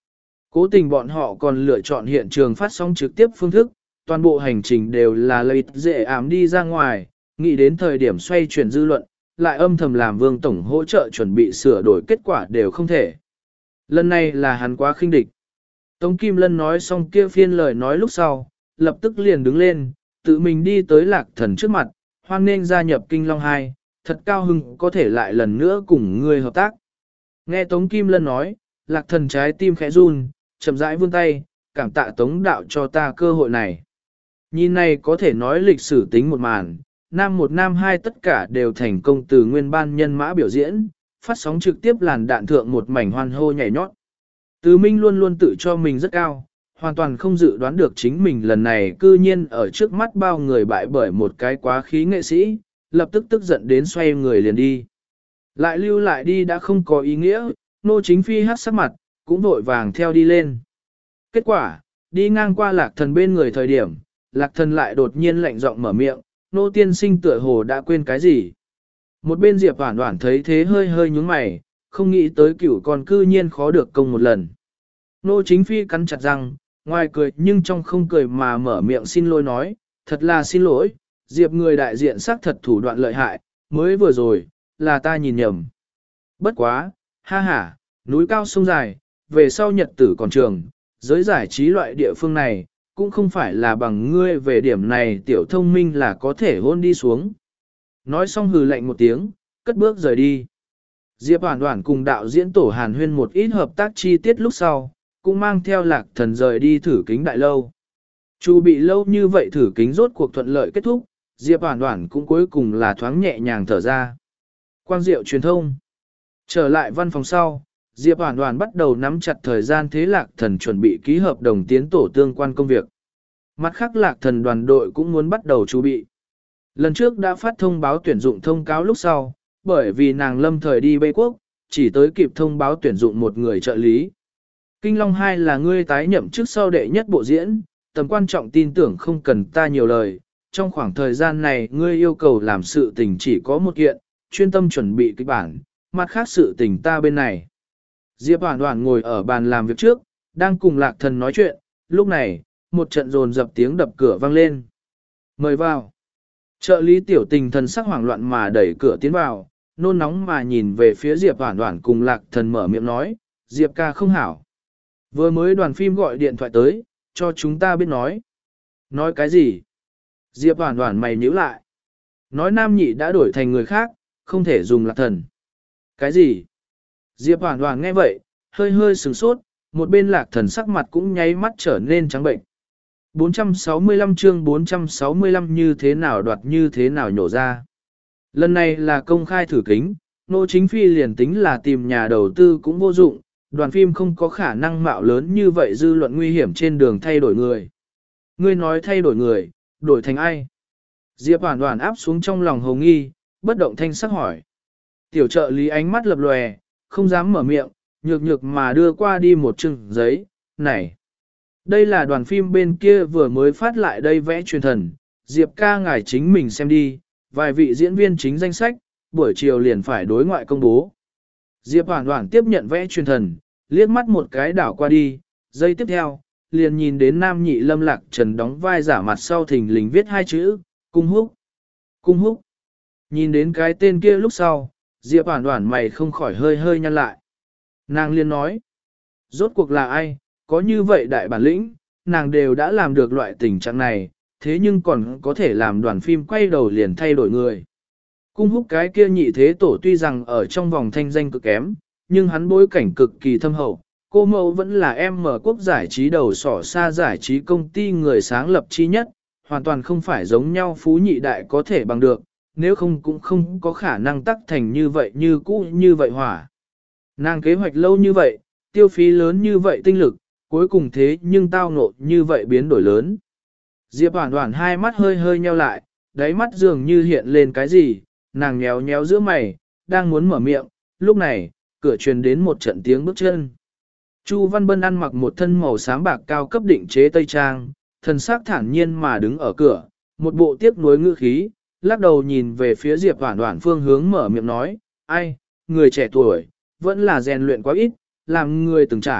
Cố tình bọn họ còn lựa chọn hiện trường phát sóng trực tiếp phương thức, toàn bộ hành trình đều là lợi dễ ám đi ra ngoài, nghĩ đến thời điểm xoay chuyển dư luận, lại âm thầm làm Vương Tổng hỗ trợ chuẩn bị sửa đổi kết quả đều không thể. Lần này là hắn quá khinh địch. Tống Kim Lân nói xong kia phiên lời nói lúc sau, lập tức liền đứng lên, tự mình đi tới Lạc Thần trước mặt, hoan nên gia nhập Kinh Long hai, thật cao hưng có thể lại lần nữa cùng người hợp tác. Nghe Tống Kim Lân nói, Lạc Thần trái tim khẽ run, chậm rãi vươn tay, cảm tạ Tống đạo cho ta cơ hội này. Nhìn này có thể nói lịch sử tính một màn, nam một nam hai tất cả đều thành công từ nguyên ban nhân mã biểu diễn, phát sóng trực tiếp làn đạn thượng một mảnh hoan hô nhảy nhót. Từ Minh luôn luôn tự cho mình rất cao, hoàn toàn không dự đoán được chính mình lần này cư nhiên ở trước mắt bao người bại bởi một cái quá khí nghệ sĩ, lập tức tức giận đến xoay người liền đi. Lại lưu lại đi đã không có ý nghĩa, Nô Chính Phi hát sắc mặt, cũng vội vàng theo đi lên. Kết quả, đi ngang qua Lạc Thần bên người thời điểm, Lạc Thần lại đột nhiên lạnh giọng mở miệng, Nô tiên sinh tựa hồ đã quên cái gì. Một bên Diệp Hoản Hoản thấy thế hơi hơi nhúng mày, không nghĩ tới cửu con cư nhiên khó được công một lần. Nô Chính Phi cắn chặt răng, ngoài cười nhưng trong không cười mà mở miệng xin lỗi nói, thật là xin lỗi, Diệp người đại diện xác thật thủ đoạn lợi hại, mới vừa rồi, là ta nhìn nhầm. Bất quá, ha ha, núi cao sông dài, về sau nhật tử còn trường, giới giải trí loại địa phương này, cũng không phải là bằng ngươi về điểm này tiểu thông minh là có thể hôn đi xuống. Nói xong hừ lạnh một tiếng, cất bước rời đi. Diệp Hoản Hoản cùng đạo diễn tổ Hàn Huyên một ít hợp tác chi tiết lúc sau, cũng mang theo Lạc Thần rời đi thử kính đại lâu. Chu bị lâu như vậy thử kính rốt cuộc thuận lợi kết thúc, Diệp Hoản Hoản cũng cuối cùng là thoáng nhẹ nhàng thở ra. Quang Diệu truyền thông. Trở lại văn phòng sau, Diệp Hoản Hoản bắt đầu nắm chặt thời gian thế Lạc Thần chuẩn bị ký hợp đồng tiến tổ tương quan công việc. Mặt khác Lạc Thần đoàn đội cũng muốn bắt đầu chuẩn bị. Lần trước đã phát thông báo tuyển dụng thông cáo lúc sau, bởi vì nàng lâm thời đi Bê Quốc, chỉ tới kịp thông báo tuyển dụng một người trợ lý. Kinh Long hai là ngươi tái nhậm chức sau đệ nhất bộ diễn, tầm quan trọng tin tưởng không cần ta nhiều lời. Trong khoảng thời gian này ngươi yêu cầu làm sự tình chỉ có một kiện, chuyên tâm chuẩn bị kịch bản, mặt khác sự tình ta bên này. Diệp Hoản Hoản ngồi ở bàn làm việc trước, đang cùng Lạc Thần nói chuyện, lúc này, một trận dồn dập tiếng đập cửa vang lên. Mời vào. Trợ lý tiểu tình thần sắc hoảng loạn mà đẩy cửa tiến vào, nôn nóng mà nhìn về phía Diệp Hoản Hoản cùng Lạc Thần mở miệng nói, Diệp ca không hảo. Vừa mới đoàn phim gọi điện thoại tới, cho chúng ta biết nói. Nói cái gì? Diệp Hoản Hoản mày nhíu lại. Nói nam nhị đã đổi thành người khác, không thể dùng Lạc Thần. Cái gì? Diệp Hoản Hoản nghe vậy, hơi hơi sửng sốt, một bên Lạc Thần sắc mặt cũng nháy mắt trở nên trắng bệnh. bốn trăm sáu mươi lăm chương bốn trăm sáu mươi lăm như thế nào đoạt như thế nào nhổ ra. Lần này là công khai thử kính, Nô Chính Phi liền tính là tìm nhà đầu tư cũng vô dụng, đoàn phim không có khả năng mạo lớn như vậy dư luận nguy hiểm trên đường thay đổi người. Ngươi nói thay đổi người, đổi thành ai? Diệp Hoản Hoản áp xuống trong lòng hồng nghi, bất động thanh sắc hỏi. Tiểu trợ lý ánh mắt lập lòe, không dám mở miệng, nhược nhược mà đưa qua đi một chừng giấy, này. Đây là đoàn phim bên kia vừa mới phát lại đây vẽ truyền thần, Diệp ca ngài chính mình xem đi, vài vị diễn viên chính danh sách, buổi chiều liền phải đối ngoại công bố. Diệp Hoản Hoản tiếp nhận vẽ truyền thần, liếc mắt một cái đảo qua đi, giây tiếp theo, liền nhìn đến nam nhị Lâm Lạc Trần đóng vai giả mặt sau thình lình viết hai chữ, cung húc, cung húc. Nhìn đến cái tên kia lúc sau, Diệp Hoản Hoản mày không khỏi hơi hơi nhăn lại. Nàng liền nói, rốt cuộc là ai, có như vậy đại bản lĩnh, nàng đều đã làm được loại tình trạng này, thế nhưng còn có thể làm đoàn phim quay đầu liền thay đổi người. Cung húc cái kia nhị thế tổ tuy rằng ở trong vòng thanh danh cực kém, nhưng hắn bối cảnh cực kỳ thâm hậu. Cô mẫu vẫn là em mở quốc giải trí đầu sỏ xa giải trí công ty người sáng lập chi nhất, hoàn toàn không phải giống nhau phú nhị đại có thể bằng được, nếu không cũng không có khả năng tắc thành như vậy như cũ như vậy hỏa. Nàng kế hoạch lâu như vậy, tiêu phí lớn như vậy tinh lực, cuối cùng thế nhưng tao ngộ như vậy biến đổi lớn. Diệp Hoản Hoản hai mắt hơi hơi nheo lại, đáy mắt dường như hiện lên cái gì, nàng nhéo nhéo giữa mày, đang muốn mở miệng, lúc này, cửa truyền đến một trận tiếng bước chân. Chu Văn Bân ăn mặc một thân màu xám bạc cao cấp định chế tây trang, thần sắc thản nhiên mà đứng ở cửa, một bộ tiếc nuối ngữ khí, lắc đầu nhìn về phía Diệp Hoản Hoản phương hướng mở miệng nói, ai, người trẻ tuổi, vẫn là rèn luyện quá ít, làm người từng trải,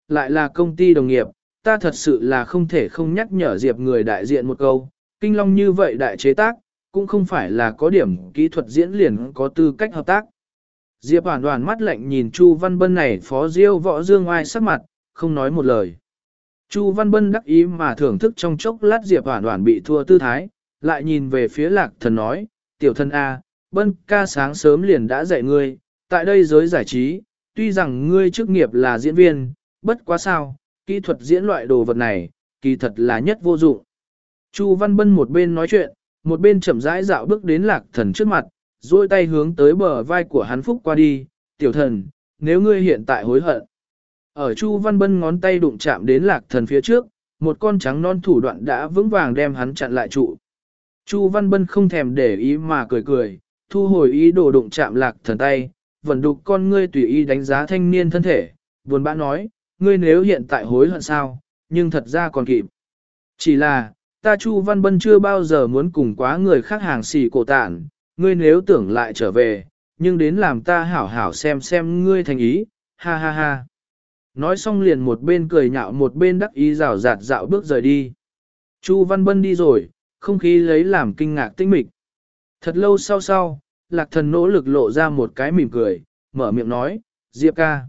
lại là công ty đồng nghiệp, ta thật sự là không thể không nhắc nhở Diệp người đại diện một câu, Kinh Long như vậy đại chế tác, cũng không phải là có điểm kỹ thuật diễn liền có tư cách hợp tác. Diệp Hoàn Hoàn mắt lạnh nhìn Chu Văn Bân này phó diêu võ dương oai sắc mặt, không nói một lời. Chu Văn Bân đắc ý mà thưởng thức trong chốc lát Diệp Hoàn Hoàn bị thua tư thái, lại nhìn về phía Lạc Thần nói, tiểu thân A, Bân ca sáng sớm liền đã dạy ngươi, tại đây giới giải trí, tuy rằng ngươi chức nghiệp là diễn viên, bất quá sao, kỹ thuật diễn loại đồ vật này, kỳ thật là nhất vô dụng. Chu Văn Bân một bên nói chuyện, một bên chậm rãi dạo bước đến Lạc Thần trước mặt, duỗi tay hướng tới bờ vai của hắn phúc qua đi, tiểu thần, nếu ngươi hiện tại hối hận. Ở Chu Văn Bân ngón tay đụng chạm đến Lạc Thần phía trước, một con trắng non thủ đoạn đã vững vàng đem hắn chặn lại trụ. Chu Văn Bân không thèm để ý mà cười cười, thu hồi ý đồ đụng chạm Lạc Thần tay, vẫn đục con ngươi tùy ý đánh giá thanh niên thân thể, buồn bã nói, ngươi nếu hiện tại hối hận sao, nhưng thật ra còn kịp. Chỉ là, ta Chu Văn Bân chưa bao giờ muốn cùng quá người khác hàng xì cổ tản, ngươi nếu tưởng lại trở về, nhưng đến làm ta hảo hảo xem xem ngươi thành ý, ha ha ha. Nói xong liền một bên cười nhạo một bên đắc ý rào rạt dạo bước rời đi. Chu Văn Bân đi rồi, không khí lấy làm kinh ngạc tinh mịch. Thật lâu sau sau, Lạc Thần nỗ lực lộ ra một cái mỉm cười, mở miệng nói, Diệp ca.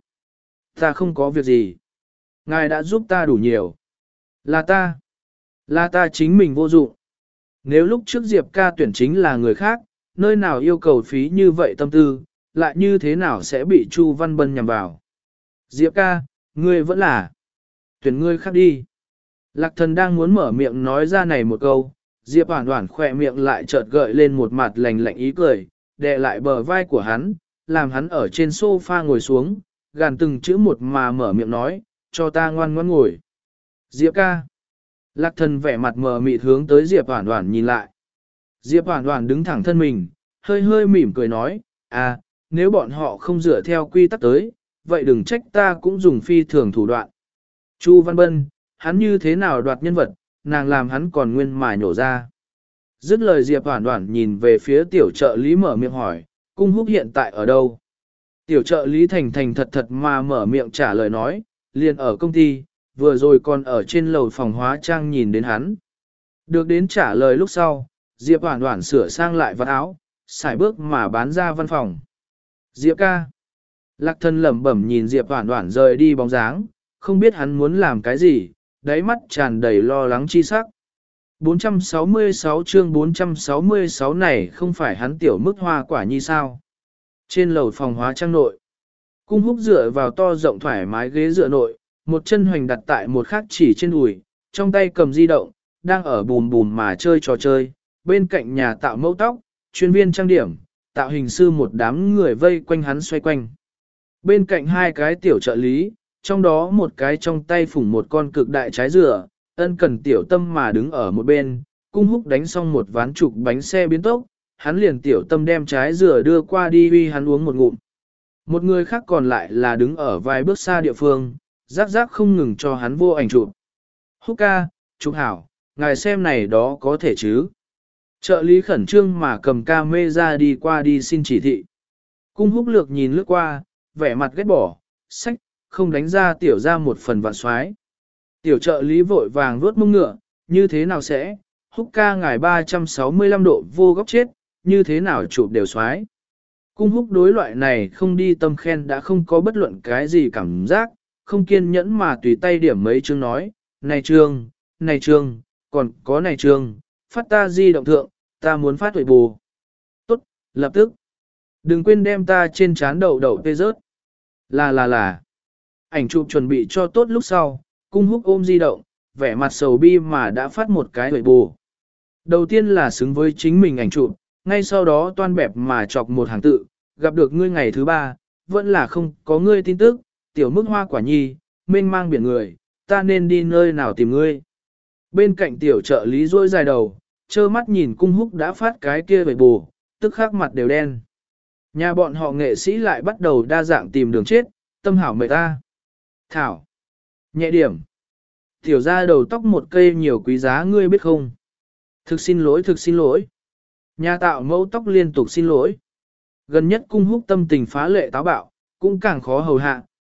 Ta không có việc gì. Ngài đã giúp ta đủ nhiều. Là ta. Là ta chính mình vô dụng. Nếu lúc trước Diệp ca tuyển chính là người khác, nơi nào yêu cầu phí như vậy tâm tư, lại như thế nào sẽ bị Chu Văn Bân nhằm vào. Diệp ca, ngươi vẫn là. Tuyển ngươi khác đi. Lạc Thần đang muốn mở miệng nói ra này một câu, Diệp Hoàn Hoàn khỏe miệng lại chợt gợi lên một mặt lạnh lạnh ý cười, đè lại bờ vai của hắn, làm hắn ở trên sofa ngồi xuống, gàn từng chữ một mà mở miệng nói, cho ta ngoan ngoãn ngồi. Diệp ca. Lạc Thần vẻ mặt mờ mịt hướng tới Diệp Hoàn Hoàn nhìn lại. Diệp Hoàn Hoàn đứng thẳng thân mình, hơi hơi mỉm cười nói, à, nếu bọn họ không dựa theo quy tắc tới, vậy đừng trách ta cũng dùng phi thường thủ đoạn. Chu Văn Bân, hắn như thế nào đoạt nhân vật, nàng làm hắn còn nguyên mà nhổ ra. Dứt lời Diệp Hoàn Hoàn nhìn về phía tiểu trợ lý mở miệng hỏi, Cung Húc hiện tại ở đâu? Tiểu trợ lý thành thành thật thật mà mở miệng trả lời nói, liền ở công ty, vừa rồi còn ở trên lầu phòng hóa trang nhìn đến hắn. Được đến trả lời lúc sau, Diệp Hoàn Hoàn sửa sang lại vạt áo, xài bước mà bán ra văn phòng. Diệp ca. Lạc Thần lẩm bẩm nhìn Diệp Hoàn Hoàn rời đi bóng dáng, không biết hắn muốn làm cái gì, đáy mắt tràn đầy lo lắng chi sắc. bốn trăm sáu mươi sáu chương bốn trăm sáu mươi sáu này không phải hắn tiểu mức hoa quả nhi sao. Trên lầu phòng hóa trang nội, Cung Húc dựa vào to rộng thoải mái ghế dựa nội, một chân hoành đặt tại một khắc chỉ trên đùi, trong tay cầm di động, đang ở bùm bùm mà chơi trò chơi, bên cạnh nhà tạo mẫu tóc, chuyên viên trang điểm, tạo hình sư một đám người vây quanh hắn xoay quanh. Bên cạnh hai cái tiểu trợ lý, trong đó một cái trong tay phủng một con cực đại trái dừa, ân cần tiểu tâm mà đứng ở một bên, Cung Húc đánh xong một ván trục bánh xe biến tốc, hắn liền tiểu tâm đem trái dừa đưa qua đi uy hắn uống một ngụm. Một người khác còn lại là đứng ở vài bước xa địa phương, rắc rắc không ngừng cho hắn vô ảnh chụp. Húc ca, chụp hảo, ngài xem này đó có thể chứ. Trợ lý khẩn trương mà cầm ca mê ra đi qua đi xin chỉ thị. Cung Húc lược nhìn lướt qua, vẻ mặt ghét bỏ, sách, không đánh ra tiểu ra một phần vạn xoái. Tiểu trợ lý vội vàng vuốt mông ngựa, như thế nào sẽ, Húc ca ngài ba trăm sáu mươi lăm độ vô góc chết, như thế nào chụp đều xoái. Cung Húc đối loại này không đi tâm khen đã không có bất luận cái gì cảm giác, không kiên nhẫn mà tùy tay điểm mấy chương nói, này chương, này chương, còn có này chương, phát ta di động thượng, ta muốn phát huệ bù. Tốt, lập tức. Đừng quên đem ta trên chán đậu đậu tê rớt. Là là là. Ảnh chụp chuẩn bị cho tốt lúc sau, Cung Húc ôm di động, vẻ mặt sầu bi mà đã phát một cái huệ bù. Đầu tiên là xứng với chính mình ảnh chụp, ngay sau đó toan bẹp mà chọc một hàng tự, gặp được ngươi ngày thứ ba, vẫn là không có ngươi tin tức, tiểu mức hoa quả nhi, mênh mang biển người, ta nên đi nơi nào tìm ngươi. Bên cạnh tiểu trợ lý rôi dài đầu, trơ mắt nhìn Cung Húc đã phát cái kia về bù, tức khắc mặt đều đen. Nhà bọn họ nghệ sĩ lại bắt đầu đa dạng tìm đường chết, tâm hảo mệt ta. Thảo. Nhẹ điểm. Tiểu ra đầu tóc một cây nhiều quý giá ngươi biết không? Thực xin lỗi thực xin lỗi. Nhà tạo mẫu tóc liên tục xin lỗi. Gần nhất Cung Húc tâm tình phá lệ táo bạo, cũng càng khó hầu hạ,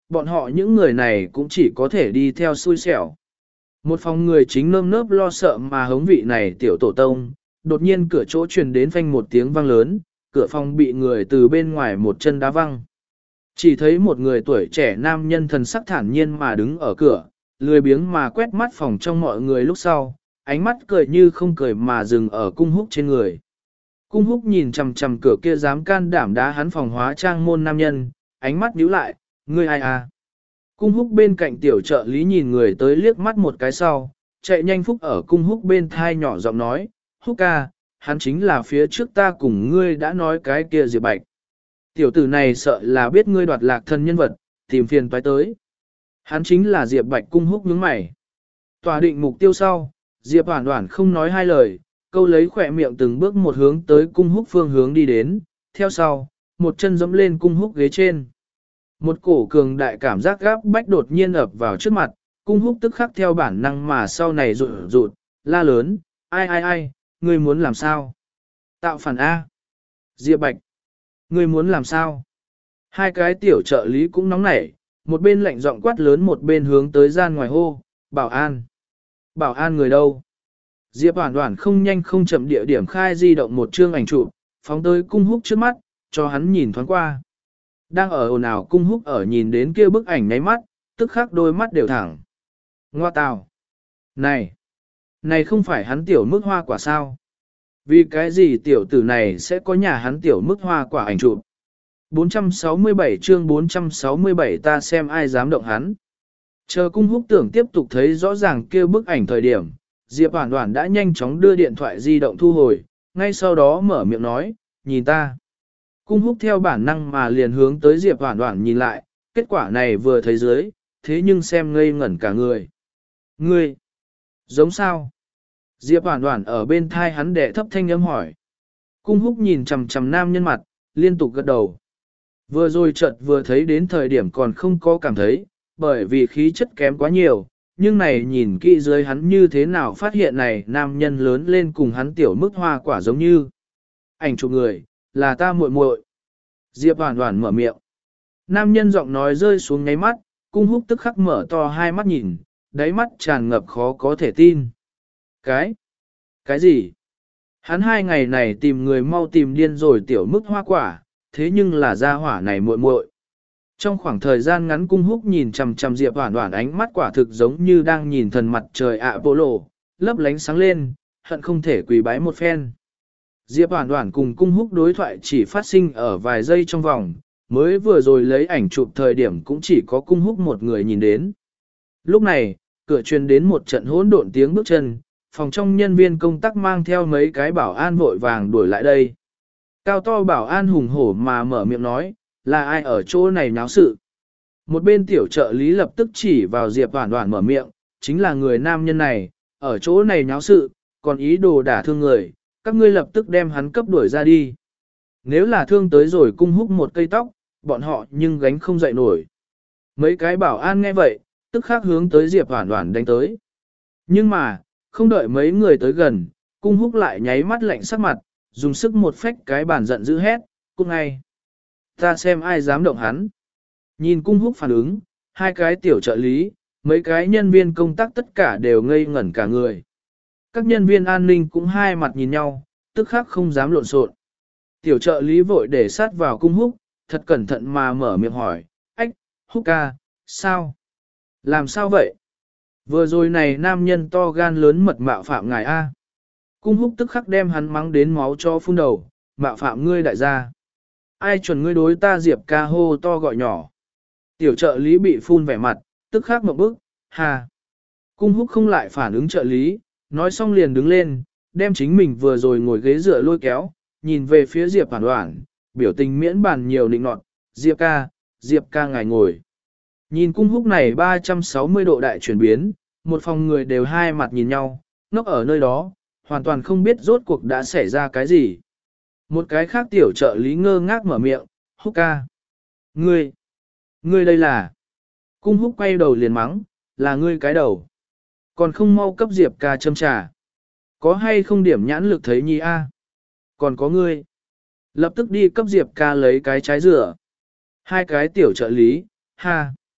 bọn họ những người này cũng chỉ có thể đi theo xui xẻo. Một phòng người chính nơm nớp lo sợ mà hống vị này tiểu tổ tông, đột nhiên cửa chỗ truyền đến phanh một tiếng vang lớn, cửa phòng bị người từ bên ngoài một chân đá văng. Chỉ thấy một người tuổi trẻ nam nhân thần sắc thản nhiên mà đứng ở cửa, lười biếng mà quét mắt phòng trong mọi người lúc sau, ánh mắt cười như không cười mà dừng ở cung húc trên người. Cung húc nhìn chằm chằm cửa kia dám can đảm đá hắn phòng hóa trang môn nam nhân, ánh mắt nhíu lại, ngươi ai à? Cung húc bên cạnh tiểu trợ lý nhìn người tới liếc mắt một cái sau, chạy nhanh phúc ở cung húc bên thai nhỏ giọng nói, húc ca, hắn chính là phía trước ta cùng ngươi đã nói cái kia Diệp Bạch. Tiểu tử này sợ là biết ngươi đoạt lạc thân nhân vật, tìm phiền toái tới. Hắn chính là Diệp Bạch. Cung húc nhướng mày. Tòa định mục tiêu sau, Diệp Hoản Hoản không nói hai lời, câu lấy khỏe miệng từng bước một hướng tới cung húc phương hướng đi đến, theo sau, một chân giẫm lên cung húc ghế trên. Một cổ cường đại cảm giác gáp bách đột nhiên ập vào trước mặt, cung húc tức khắc theo bản năng mà sau này rụt rụt, la lớn, ai ai ai, ngươi muốn làm sao? Tạo phản A. Diệp Bạch, ngươi muốn làm sao? Hai cái tiểu trợ lý cũng nóng nảy, một bên lạnh giọng quát lớn một bên hướng tới gian ngoài hô, bảo an. Bảo an người đâu? Diệp Hoản Hoản không nhanh không chậm địa điểm khai di động một chương ảnh chụp, phóng tới cung húc trước mắt, cho hắn nhìn thoáng qua. Đang ở ồn ào cung húc ở nhìn đến kia bức ảnh nháy mắt, tức khắc đôi mắt đều thẳng. Ngoa tào! Này! Này không phải hắn tiểu mức hoa quả sao? Vì cái gì tiểu tử này sẽ có nhà hắn tiểu mức hoa quả ảnh chụp? bốn trăm sáu mươi bảy chương bốn trăm sáu mươi bảy ta xem ai dám động hắn. Chờ cung húc tưởng tiếp tục thấy rõ ràng kia bức ảnh thời điểm, Diệp Hoản Hoản đã nhanh chóng đưa điện thoại di động thu hồi, ngay sau đó mở miệng nói, nhìn ta. Cung húc theo bản năng mà liền hướng tới Diệp Hoản Hoản nhìn lại, kết quả này vừa thấy dưới, thế nhưng xem ngây ngẩn cả người. Ngươi! Giống sao? Diệp Hoản Hoản ở bên thai hắn đệ thấp thanh âm hỏi. Cung húc nhìn chằm chằm nam nhân mặt, liên tục gật đầu. Vừa rồi chợt vừa thấy đến thời điểm còn không có cảm thấy, bởi vì khí chất kém quá nhiều, nhưng này nhìn kỹ dưới hắn như thế nào phát hiện này nam nhân lớn lên cùng hắn tiểu mức hoa quả giống như. Ảnh chụp người, là ta muội muội. Diệp Hoản Hoản mở miệng. Nam nhân giọng nói rơi xuống ngáy mắt, cung húc tức khắc mở to hai mắt nhìn, đáy mắt tràn ngập khó có thể tin. Cái? Cái gì? Hắn hai ngày này tìm người mau tìm điên rồi tiểu mức hoa quả, thế nhưng là gia hỏa này muội muội. Trong khoảng thời gian ngắn cung húc nhìn chằm chằm Diệp Hoản Hoản ánh mắt quả thực giống như đang nhìn thần mặt trời Apollo, lấp lánh sáng lên, hận không thể quỳ bái một phen. Diệp Hoản Hoản cùng cung húc đối thoại chỉ phát sinh ở vài giây trong vòng, mới vừa rồi lấy ảnh chụp thời điểm cũng chỉ có cung húc một người nhìn đến. Lúc này, cửa truyền đến một trận hỗn độn tiếng bước chân, phòng trong nhân viên công tác mang theo mấy cái bảo an vội vàng đuổi lại đây. Cao to bảo an hùng hổ mà mở miệng nói, là ai ở chỗ này náo sự. Một bên tiểu trợ lý lập tức chỉ vào Diệp Hoản Hoản mở miệng, chính là người nam nhân này, ở chỗ này náo sự, còn ý đồ đả thương người, các ngươi lập tức đem hắn cấp đuổi ra đi. Nếu là thương tới rồi cung húc một cây tóc, bọn họ nhưng gánh không dậy nổi. Mấy cái bảo an nghe vậy, tức khắc hướng tới Diệp Hoản Hoản đánh tới. Nhưng mà, không đợi mấy người tới gần, cung húc lại nháy mắt lạnh sắc mặt, dùng sức một phách cái bàn giận dữ hét, cung ngay. Ta xem ai dám động hắn. Nhìn cung húc phản ứng, hai cái tiểu trợ lý, mấy cái nhân viên công tác tất cả đều ngây ngẩn cả người. Các nhân viên an ninh cũng hai mặt nhìn nhau, tức khắc không dám lộn xộn. Tiểu trợ lý vội để sát vào cung húc, thật cẩn thận mà mở miệng hỏi, ách, húc ca, sao? Làm sao vậy? Vừa rồi này nam nhân to gan lớn mật mạo phạm ngài A. Cung húc tức khắc đem hắn mắng đến máu cho phun đầu, mạo phạm ngươi đại gia. Ai chuẩn ngươi đối ta Diệp ca hô to gọi nhỏ. Tiểu trợ lý bị phun vẻ mặt, tức khắc một bức, hà. Cung húc không lại phản ứng trợ lý, nói xong liền đứng lên, đem chính mình vừa rồi ngồi ghế dựa lôi kéo, nhìn về phía Diệp Hoản Hoản, biểu tình miễn bàn nhiều nịnh nọt, Diệp ca, Diệp ca ngài ngồi. Nhìn cung húc này ba trăm sáu mươi độ đại chuyển biến, một phòng người đều hai mặt nhìn nhau, ngốc ở nơi đó, hoàn toàn không biết rốt cuộc đã xảy ra cái gì. Một cái khác tiểu trợ lý ngơ ngác mở miệng, húc ca. Ngươi, ngươi đây là. Cung húc quay đầu liền mắng, là ngươi cái đầu. Còn không mau cấp Diệp ca châm trà. Có hay không điểm nhãn lực thấy nhi a? Còn có ngươi. Lập tức đi cấp Diệp ca lấy cái trái rửa. Hai cái tiểu trợ lý, ha.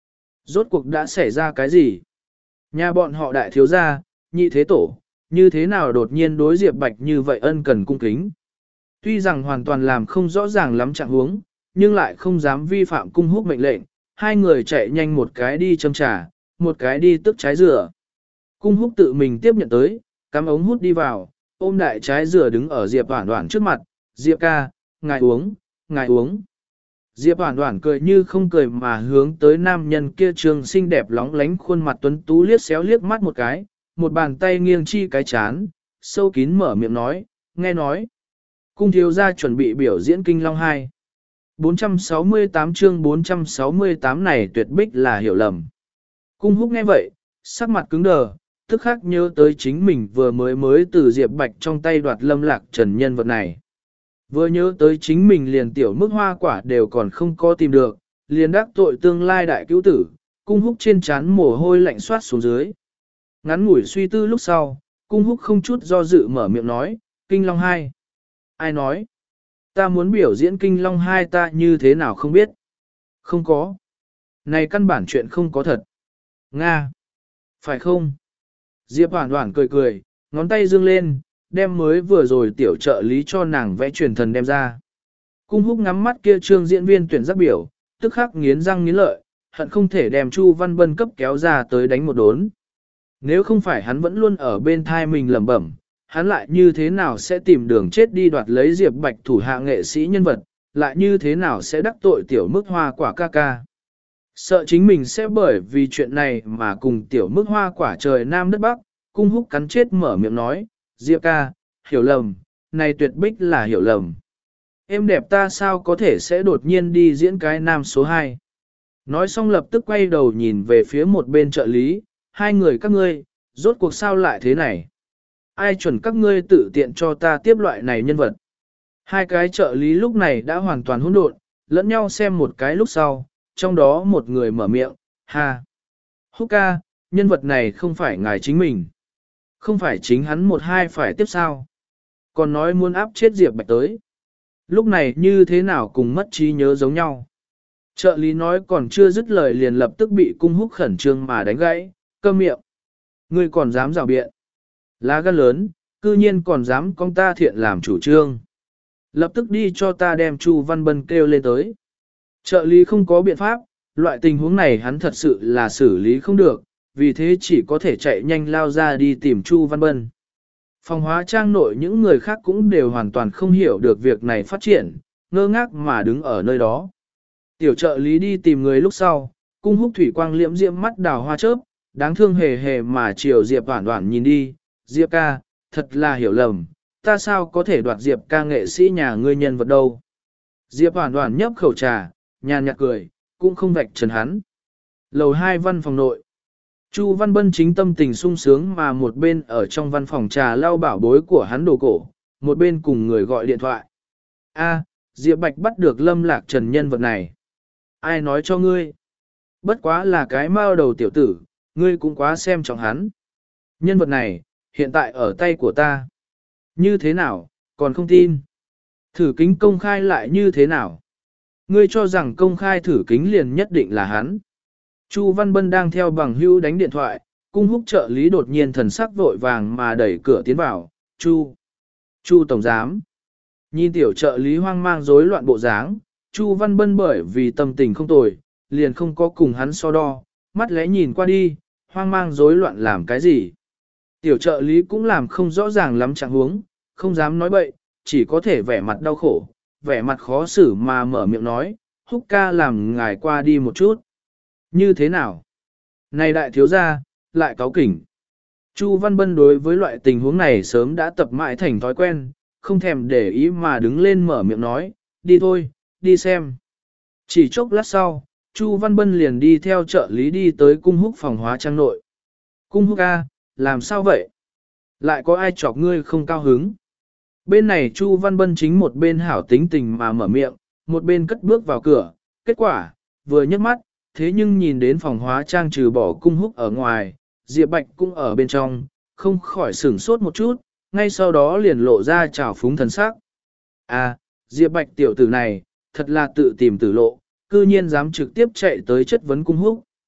Rốt cuộc đã xảy ra cái gì? Nhà bọn họ đại thiếu gia, nhị thế tổ, như thế nào đột nhiên đối Diệp Bạch như vậy ân cần cung kính. Tuy rằng hoàn toàn làm không rõ ràng lắm trạng huống, nhưng lại không dám vi phạm cung húc mệnh lệnh, hai người chạy nhanh một cái đi châm trà, một cái đi tức trái dừa. Cung húc tự mình tiếp nhận tới, cắm ống hút đi vào, ôm đại trái dừa đứng ở Diệp Hoản Hoản trước mặt, Diệp ca, ngài uống, ngài uống. Diệp Hoản Hoản cười như không cười mà hướng tới nam nhân kia trường xinh đẹp lóng lánh khuôn mặt tuấn tú liếc xéo liếc mắt một cái, một bàn tay nghiêng chi cái chán, sâu kín mở miệng nói, nghe nói. Cung thiếu gia chuẩn bị biểu diễn Kinh Long hai. bốn trăm sáu mươi tám chương bốn trăm sáu mươi tám này tuyệt bích là hiểu lầm. Cung húc nghe vậy, sắc mặt cứng đờ, tức khắc nhớ tới chính mình vừa mới mới từ Diệp Bạch trong tay đoạt Lâm Lạc Trần nhân vật này. Vừa nhớ tới chính mình liền tiểu mức hoa quả đều còn không có tìm được, liền đắc tội tương lai đại cứu tử, cung húc trên trán mồ hôi lạnh xoát xuống dưới. Ngắn ngủi suy tư lúc sau, cung húc không chút do dự mở miệng nói, Kinh Long hai. Ai nói? Ta muốn biểu diễn Kinh Long hai ta như thế nào không biết? Không có. Này căn bản chuyện không có thật. Nga. Phải không? Diệp Hoản Hoản cười cười, ngón tay dương lên, đem mới vừa rồi tiểu trợ lý cho nàng vẽ truyền thần đem ra. Cung húc ngắm mắt kia trương diễn viên tuyển giác biểu, tức khắc nghiến răng nghiến lợi, hận không thể đem Chu Văn Bân cấp kéo ra tới đánh một đốn. Nếu không phải hắn vẫn luôn ở bên thai mình lẩm bẩm, hắn lại như thế nào sẽ tìm đường chết đi đoạt lấy Diệp Bạch thủ hạ nghệ sĩ nhân vật, lại như thế nào sẽ đắc tội tiểu mức hoa quả ca ca. Sợ chính mình sẽ bởi vì chuyện này mà cùng tiểu mức hoa quả trời nam đất bắc, cung húc cắn chết mở miệng nói, Diệp ca, hiểu lầm, này tuyệt bích là hiểu lầm. Em đẹp ta sao có thể sẽ đột nhiên đi diễn cái nam số hai. Nói xong lập tức quay đầu nhìn về phía một bên trợ lý, hai người các ngươi, rốt cuộc sao lại thế này? Ai chuẩn các ngươi tự tiện cho ta tiếp loại này nhân vật? Hai cái trợ lý lúc này đã hoàn toàn hỗn độn, lẫn nhau xem một cái lúc sau, trong đó một người mở miệng, ha. Húc ca, nhân vật này không phải ngài chính mình. Không phải chính hắn một hai phải tiếp sao. Còn nói muốn áp chết Diệp Bạch tới. Lúc này như thế nào cùng mất trí nhớ giống nhau. Trợ lý nói còn chưa dứt lời liền lập tức bị cung húc khẩn trương mà đánh gãy, câm miệng. Ngươi còn dám rào biện. Lá gan lớn, cư nhiên còn dám con ta thiện làm chủ trương. Lập tức đi cho ta đem Chu Văn Bân kêu lên tới. Trợ lý không có biện pháp, loại tình huống này hắn thật sự là xử lý không được, vì thế chỉ có thể chạy nhanh lao ra đi tìm Chu Văn Bân. Phòng hóa trang nội những người khác cũng đều hoàn toàn không hiểu được việc này phát triển, ngơ ngác mà đứng ở nơi đó. Tiểu trợ lý đi tìm người lúc sau, cung húc thủy quang liễm diễm mắt đào hoa chớp, đáng thương hề hề mà chiều Diệp Hoản Hoản nhìn đi, Diệp ca, thật là hiểu lầm, ta sao có thể đoạt Diệp ca nghệ sĩ nhà ngươi nhân vật đâu. Diệp Hoản Hoản nhấp khẩu trà, nhàn nhạt cười, cũng không vạch trần hắn. Lầu hai văn phòng nội. Chu Văn Bân chính tâm tình sung sướng mà một bên ở trong văn phòng trà lau bảo bối của hắn đồ cổ, một bên cùng người gọi điện thoại. A, Diệp Bạch bắt được Lâm Lạc Trần nhân vật này. Ai nói cho ngươi? Bất quá là cái mao đầu tiểu tử, ngươi cũng quá xem trọng hắn. Nhân vật này, hiện tại ở tay của ta. Như thế nào, còn không tin? Thử kính công khai lại như thế nào? Ngươi cho rằng công khai thử kính liền nhất định là hắn. Chu Văn Bân đang theo bằng hữu đánh điện thoại, cung húc trợ lý đột nhiên thần sắc vội vàng mà đẩy cửa tiến vào. Chu! Chu Tổng Giám! Nhìn tiểu trợ lý hoang mang rối loạn bộ dáng, Chu Văn Bân bởi vì tâm tình không tồi, liền không có cùng hắn so đo, mắt lẽ nhìn qua đi, hoang mang rối loạn làm cái gì. Tiểu trợ lý cũng làm không rõ ràng lắm trạng huống, không dám nói bậy, chỉ có thể vẻ mặt đau khổ, vẻ mặt khó xử mà mở miệng nói, Húc ca làm ngài qua đi một chút. Như thế nào? Này đại thiếu gia, lại cáo kỉnh. Chu Văn Bân đối với loại tình huống này sớm đã tập mãi thành thói quen, không thèm để ý mà đứng lên mở miệng nói, đi thôi, đi xem. Chỉ chốc lát sau, Chu Văn Bân liền đi theo trợ lý đi tới cung húc phòng hóa trang nội. Cung húc ca, làm sao vậy? Lại có ai chọc ngươi không cao hứng? Bên này Chu Văn Bân chính một bên hảo tính tình mà mở miệng, một bên cất bước vào cửa. Kết quả, vừa nhấc mắt, thế nhưng nhìn đến phòng hóa trang trừ bỏ cung húc ở ngoài, Diệp Bạch cũng ở bên trong, không khỏi sửng sốt một chút, ngay sau đó liền lộ ra trào phúng thần sắc. À, Diệp Bạch tiểu tử này, thật là tự tìm tử lộ, cư nhiên dám trực tiếp chạy tới chất vấn cung húc.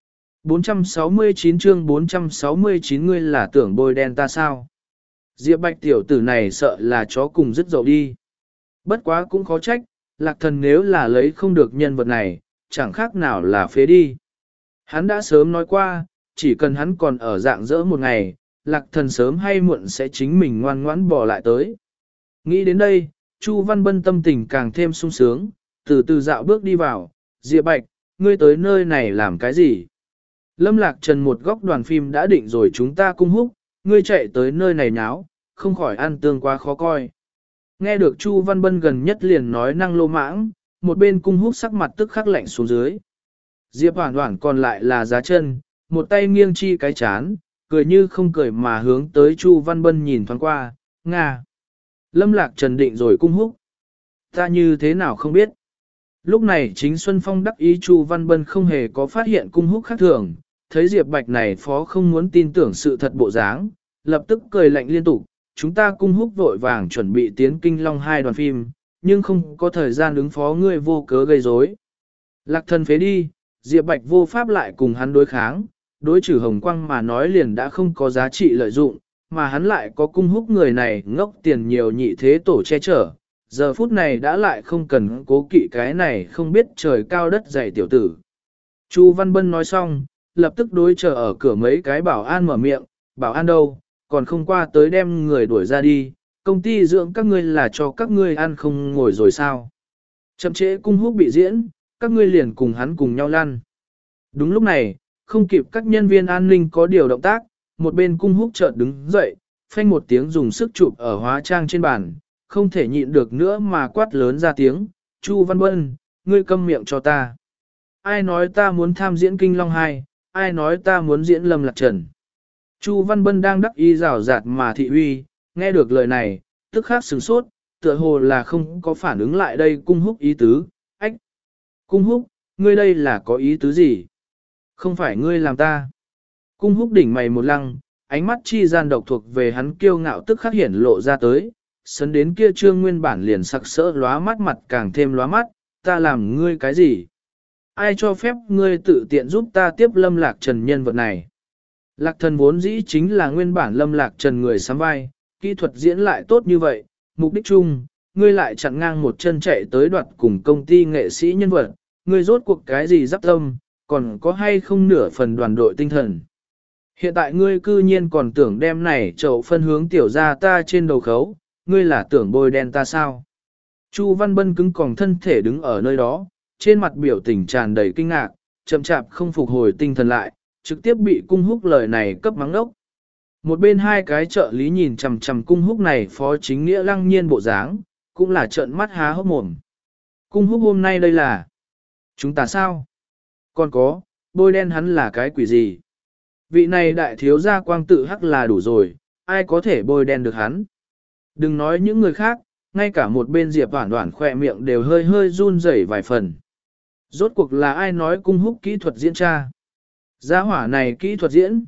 bốn trăm sáu mươi chín chương bốn trăm sáu mươi chín ngươi là tưởng bôi đen ta sao? Diệp Bạch tiểu tử này sợ là chó cùng dứt dậu đi. Bất quá cũng khó trách, lạc thần nếu là lấy không được nhân vật này, chẳng khác nào là phế đi. Hắn đã sớm nói qua, chỉ cần hắn còn ở dạng dỡ một ngày, lạc thần sớm hay muộn sẽ chính mình ngoan ngoãn bỏ lại tới. Nghĩ đến đây, Chu Văn Bân tâm tình càng thêm sung sướng, từ từ dạo bước đi vào, Diệp Bạch, ngươi tới nơi này làm cái gì? Lâm Lạc Trần một góc đoàn phim đã định rồi chúng ta cung húc, ngươi chạy tới nơi này nháo, không khỏi ăn tương quá khó coi. Nghe được Chu Văn Bân gần nhất liền nói năng lô mãng, một bên cung húc sắc mặt tức khắc lạnh xuống dưới. Diệp Hoản Hoản còn lại là giá chân, một tay nghiêng chi cái chán, cười như không cười mà hướng tới Chu Văn Bân nhìn thoáng qua, Nga. Lâm Lạc Trần định rồi cung húc. Ta như thế nào không biết. Lúc này chính Xuân Phong đắc ý Chu Văn Bân không hề có phát hiện cung húc khác thường, thấy Diệp Bạch này phó không muốn tin tưởng sự thật bộ dáng, lập tức cười lạnh liên tục, chúng ta cung húc vội vàng chuẩn bị tiến kinh long hai đoàn phim, nhưng không có thời gian ứng phó ngươi vô cớ gây rối. Lạc thần phế đi, Diệp Bạch vô pháp lại cùng hắn đối kháng, đối trừ hồng quang mà nói liền đã không có giá trị lợi dụng, mà hắn lại có cung húc người này ngốc tiền nhiều nhị thế tổ che chở, giờ phút này đã lại không cần cố kỵ cái này không biết trời cao đất dày tiểu tử. Chu Văn Bân nói xong, lập tức đối chờ ở cửa mấy cái bảo an mở miệng, bảo an đâu, còn không qua tới đem người đuổi ra đi, công ty dưỡng các ngươi là cho các ngươi ăn không ngồi rồi sao. Chậm trễ cung húc bị diễn, các ngươi liền cùng hắn cùng nhau lăn. Đúng lúc này, không kịp các nhân viên an ninh có điều động tác, một bên cung húc chợt đứng dậy, phanh một tiếng dùng sức chụp ở hóa trang trên bàn, không thể nhịn được nữa mà quát lớn ra tiếng, Chu Văn Bân, ngươi câm miệng cho ta. Ai nói ta muốn tham diễn Kinh Long hai, ai nói ta muốn diễn Lâm Lạc Trần. Chu Văn Bân đang đắc ý rào rạt mà thị uy, nghe được lời này, tức khắc sửng sốt, tựa hồ là không có phản ứng lại đây cung húc ý tứ, ách. Cung húc, ngươi đây là có ý tứ gì? Không phải ngươi làm ta. Cung húc đỉnh mày một lăng, ánh mắt chi gian độc thuộc về hắn kiêu ngạo tức khắc hiển lộ ra tới, sấn đến kia trương nguyên bản liền sặc sỡ lóa mắt mặt càng thêm lóa mắt, ta làm ngươi cái gì? Ai cho phép ngươi tự tiện giúp ta tiếp Lâm Lạc Trần nhân vật này? Lạc thần vốn dĩ chính là nguyên bản Lâm Lạc Trần người sắm vai, kỹ thuật diễn lại tốt như vậy, mục đích chung, ngươi lại chặn ngang một chân chạy tới đoạt cùng công ty nghệ sĩ nhân vật, ngươi rốt cuộc cái gì giáp tâm, còn có hay không nửa phần đoàn đội tinh thần. Hiện tại ngươi cư nhiên còn tưởng đem này chậu phân hướng tiểu ra ta trên đầu khấu, ngươi là tưởng bôi đen ta sao? Chu Văn Bân cứng còng thân thể đứng ở nơi đó, trên mặt biểu tình tràn đầy kinh ngạc, chậm chạp không phục hồi tinh thần lại, trực tiếp bị cung húc lời này cấp mắng đốc. Một bên hai cái trợ lý nhìn chằm chằm cung húc này phó chính nghĩa lăng nhiên bộ dáng, cũng là trợn mắt há hốc mồm. Cung húc hôm nay đây là chúng ta sao? Còn có, bôi đen hắn là cái quỷ gì? Vị này đại thiếu gia quang tự hắc là đủ rồi, ai có thể bôi đen được hắn? Đừng nói những người khác, ngay cả một bên Diệp Hoản Hoản khỏe miệng đều hơi hơi run rẩy vài phần. Rốt cuộc là ai nói cung húc kỹ thuật diễn tra? Gia hỏa này kỹ thuật diễn?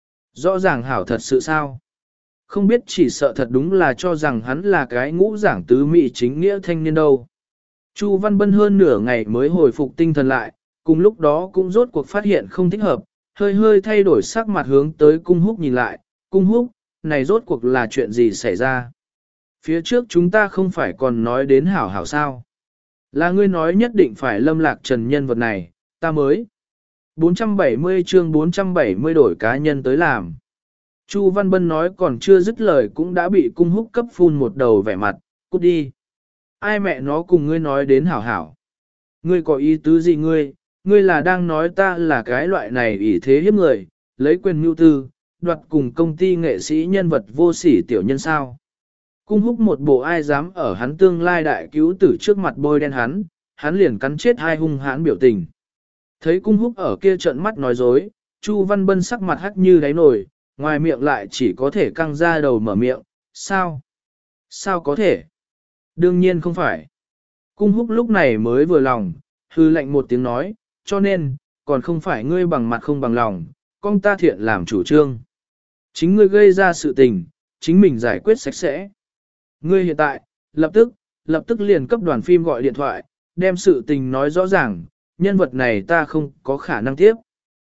Rõ ràng hảo thật sự sao? Không biết chỉ sợ thật đúng là cho rằng hắn là cái ngũ giảng tứ mỹ chính nghĩa thanh niên đâu. Chu Văn Bân hơn nửa ngày mới hồi phục tinh thần lại, cùng lúc đó cũng rốt cuộc phát hiện không thích hợp, hơi hơi thay đổi sắc mặt hướng tới cung húc nhìn lại, cung húc, này rốt cuộc là chuyện gì xảy ra? Phía trước chúng ta không phải còn nói đến hảo hảo sao? Là ngươi nói nhất định phải Lâm Lạc Trần nhân vật này, ta mới. bốn trăm bảy mươi chương bốn trăm bảy mươi đổi cá nhân tới làm. Chu Văn Bân nói còn chưa dứt lời cũng đã bị cung húc cấp phun một đầu vẻ mặt, cút đi. Ai mẹ nó cùng ngươi nói đến hảo hảo? Ngươi có ý tứ gì ngươi? Ngươi là đang nói ta là cái loại này ỷ thế hiếp người, lấy quyền mưu tư, đoạt cùng công ty nghệ sĩ nhân vật vô sỉ tiểu nhân sao? Cung húc một bộ ai dám ở hắn tương lai đại cứu tử trước mặt bôi đen hắn, hắn liền cắn chết hai hung hãn biểu tình. Thấy cung húc ở kia trợn mắt nói dối, Chu Văn Bân sắc mặt hắc như đáy nồi, ngoài miệng lại chỉ có thể căng ra đầu mở miệng, sao? Sao có thể? Đương nhiên không phải. Cung húc lúc này mới vừa lòng, hư lạnh một tiếng nói, cho nên, còn không phải ngươi bằng mặt không bằng lòng, con ta thiện làm chủ trương. Chính ngươi gây ra sự tình, chính mình giải quyết sạch sẽ. Ngươi hiện tại, lập tức, lập tức liền cấp đoàn phim gọi điện thoại, đem sự tình nói rõ ràng, nhân vật này ta không có khả năng tiếp.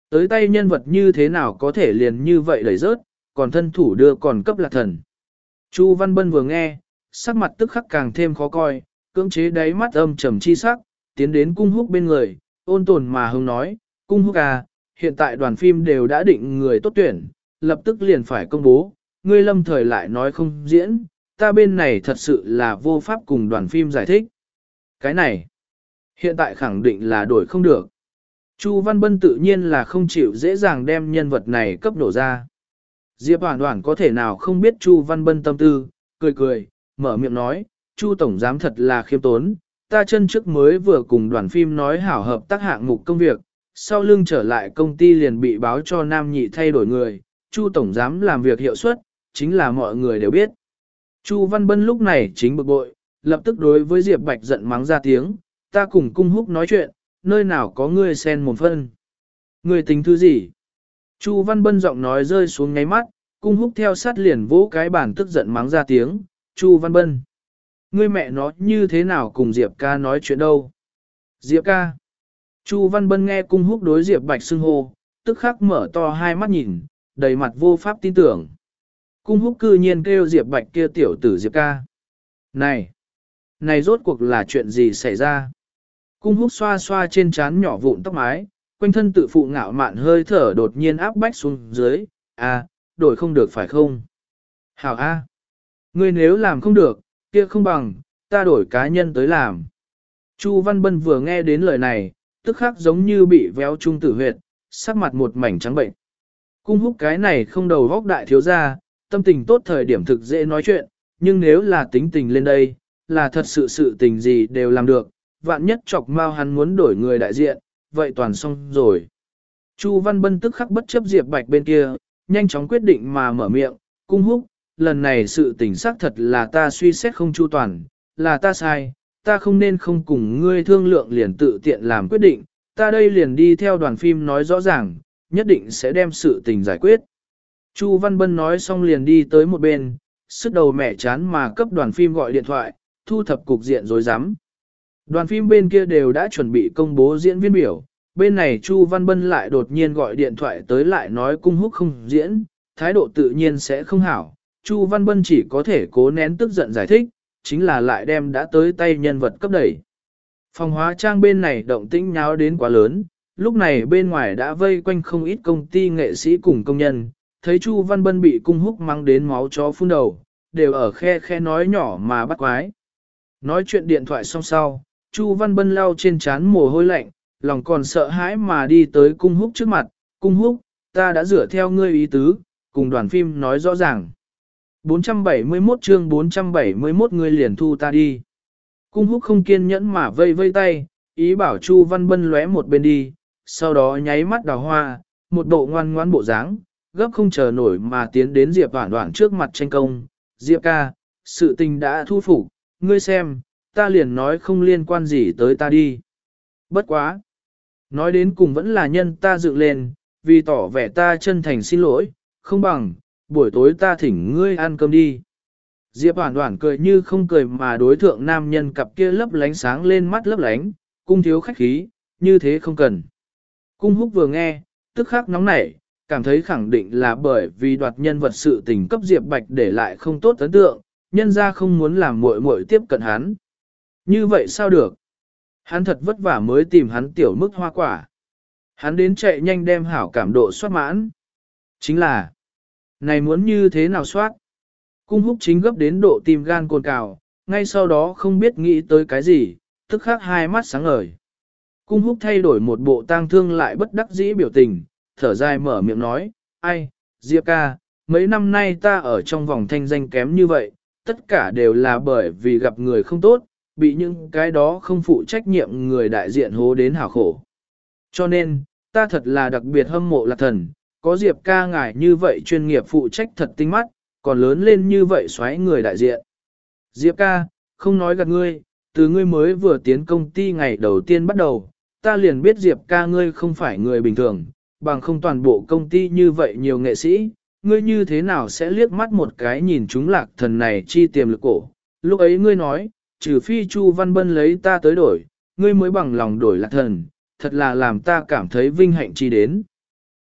Tới tay nhân vật như thế nào có thể liền như vậy đẩy rớt, còn thân thủ đưa còn cấp lạc thần. Chu Văn Bân vừa nghe, sắc mặt tức khắc càng thêm khó coi, cưỡng chế đáy mắt âm trầm chi sắc, tiến đến cung húc bên người, ôn tồn mà hông nói, cung húc à, hiện tại đoàn phim đều đã định người tốt tuyển, lập tức liền phải công bố, ngươi lâm thời lại nói không diễn, ta bên này thật sự là vô pháp cùng đoàn phim giải thích. Cái này, hiện tại khẳng định là đổi không được. Chu Văn Bân tự nhiên là không chịu dễ dàng đem nhân vật này cấp nổ ra. Diệp Hoản Hoản có thể nào không biết Chu Văn Bân tâm tư, cười cười, mở miệng nói, Chu Tổng Giám thật là khiêm tốn, ta chân trước mới vừa cùng đoàn phim nói hảo hợp tác hạng mục công việc, sau lưng trở lại công ty liền bị báo cho Nam Nhị thay đổi người, Chu Tổng Giám làm việc hiệu suất, chính là mọi người đều biết. Chu Văn Bân lúc này chính bực bội, lập tức đối với Diệp Bạch giận mắng ra tiếng, ta cùng cung húc nói chuyện, nơi nào có ngươi xen một phân. Ngươi tính thứ gì? Chu Văn Bân giọng nói rơi xuống ngáy mắt, cung húc theo sát liền vỗ cái bàn tức giận mắng ra tiếng, Chu Văn Bân. Ngươi mẹ nó như thế nào cùng Diệp ca nói chuyện đâu? Diệp ca. Chu Văn Bân nghe cung húc đối Diệp Bạch xưng hô, tức khắc mở to hai mắt nhìn, đầy mặt vô pháp tin tưởng. Cung húc cư nhiên kêu Diệp Bạch kia tiểu tử Diệp ca. Này! Này rốt cuộc là chuyện gì xảy ra? Cung húc xoa xoa trên trán nhỏ vụn tóc mái, quanh thân tự phụ ngạo mạn hơi thở đột nhiên áp bách xuống dưới, à, đổi không được phải không? Hảo A. Ngươi nếu làm không được, kia không bằng, ta đổi cá nhân tới làm. Chu Văn Bân vừa nghe đến lời này, tức khắc giống như bị véo trung tử huyệt, sắc mặt một mảnh trắng bệnh. Cung húc cái này không đầu góc đại thiếu gia, tâm tình tốt thời điểm thực dễ nói chuyện, nhưng nếu là tính tình lên đây, là thật sự sự tình gì đều làm được, vạn nhất chọc mau hắn muốn đổi người đại diện, vậy toàn xong rồi. Chu Văn Bân tức khắc bất chấp Diệp Bạch bên kia, nhanh chóng quyết định mà mở miệng, cung húc, lần này sự tình xác thật là ta suy xét không chu toàn, là ta sai, ta không nên không cùng ngươi thương lượng liền tự tiện làm quyết định, ta đây liền đi theo đoàn phim nói rõ ràng, nhất định sẽ đem sự tình giải quyết. Chu Văn Bân nói xong liền đi tới một bên, sức đầu mẹ chán mà cấp đoàn phim gọi điện thoại, thu thập cục diện rối rắm. Đoàn phim bên kia đều đã chuẩn bị công bố diễn viên biểu, bên này Chu Văn Bân lại đột nhiên gọi điện thoại tới lại nói cung húc không diễn, thái độ tự nhiên sẽ không hảo. Chu Văn Bân chỉ có thể cố nén tức giận giải thích, chính là lại đem đã tới tay nhân vật cấp đẩy. Phòng hóa trang bên này động tĩnh nháo đến quá lớn, lúc này bên ngoài đã vây quanh không ít công ty nghệ sĩ cùng công nhân, thấy Chu Văn Bân bị cung húc mang đến máu chó phun đầu, đều ở khe khe nói nhỏ mà bắt quái. Nói chuyện điện thoại xong sau, Chu Văn Bân lau trên trán mồ hôi lạnh, lòng còn sợ hãi mà đi tới cung húc trước mặt, cung húc, ta đã rửa theo ngươi ý tứ, cùng đoàn phim nói rõ ràng. bốn trăm bảy mươi mốt chương bốn trăm bảy mươi mốt ngươi liền thu ta đi. Cung húc không kiên nhẫn mà vây vây tay, ý bảo Chu Văn Bân lóe một bên đi, sau đó nháy mắt đào hoa, một bộ ngoan ngoan bộ dáng, gấp không chờ nổi mà tiến đến Diệp Hoản Hoản trước mặt tranh công. Diệp ca, sự tình đã thu phục, ngươi xem, ta liền nói không liên quan gì tới ta đi. Bất quá. Nói đến cùng vẫn là nhân ta dựng lên, vì tỏ vẻ ta chân thành xin lỗi, không bằng, buổi tối ta thỉnh ngươi ăn cơm đi. Diệp Hoản Hoản cười như không cười mà đối thượng nam nhân cặp kia lấp lánh sáng lên mắt lấp lánh, cung thiếu khách khí, như thế không cần. Cung húc vừa nghe, tức khắc nóng nảy, cảm thấy khẳng định là bởi vì đoạt nhân vật sự tình cấp Diệp Bạch để lại không tốt ấn tượng, nhân ra không muốn làm muội muội tiếp cận hắn. Như vậy sao được? Hắn thật vất vả mới tìm hắn tiểu mức hoa quả. Hắn đến chạy nhanh đem hảo cảm độ soát mãn. Chính là, này muốn như thế nào soát? Cung húc chính gấp đến độ tim gan cồn cào, ngay sau đó không biết nghĩ tới cái gì, tức khắc hai mắt sáng ngời. Cung húc thay đổi một bộ tang thương lại bất đắc dĩ biểu tình, thở dài mở miệng nói, ai, Diệp ca, mấy năm nay ta ở trong vòng thanh danh kém như vậy, tất cả đều là bởi vì gặp người không tốt, bị những cái đó không phụ trách nhiệm người đại diện hố đến hảo khổ. Cho nên, ta thật là đặc biệt hâm mộ Lạc Thần, có Diệp ca ngài như vậy chuyên nghiệp phụ trách thật tinh mắt, còn lớn lên như vậy xoáy người đại diện. Diệp ca, không nói gạt ngươi, từ ngươi mới vừa tiến công ty ngày đầu tiên bắt đầu, ta liền biết Diệp ca ngươi không phải người bình thường, bằng không toàn bộ công ty như vậy nhiều nghệ sĩ, ngươi như thế nào sẽ liếc mắt một cái nhìn chúng Lạc Thần này chi tiềm lực cổ. Lúc ấy ngươi nói, trừ phi Chu Văn Bân lấy ta tới đổi, ngươi mới bằng lòng đổi Lạc Thần, thật là làm ta cảm thấy vinh hạnh chi đến.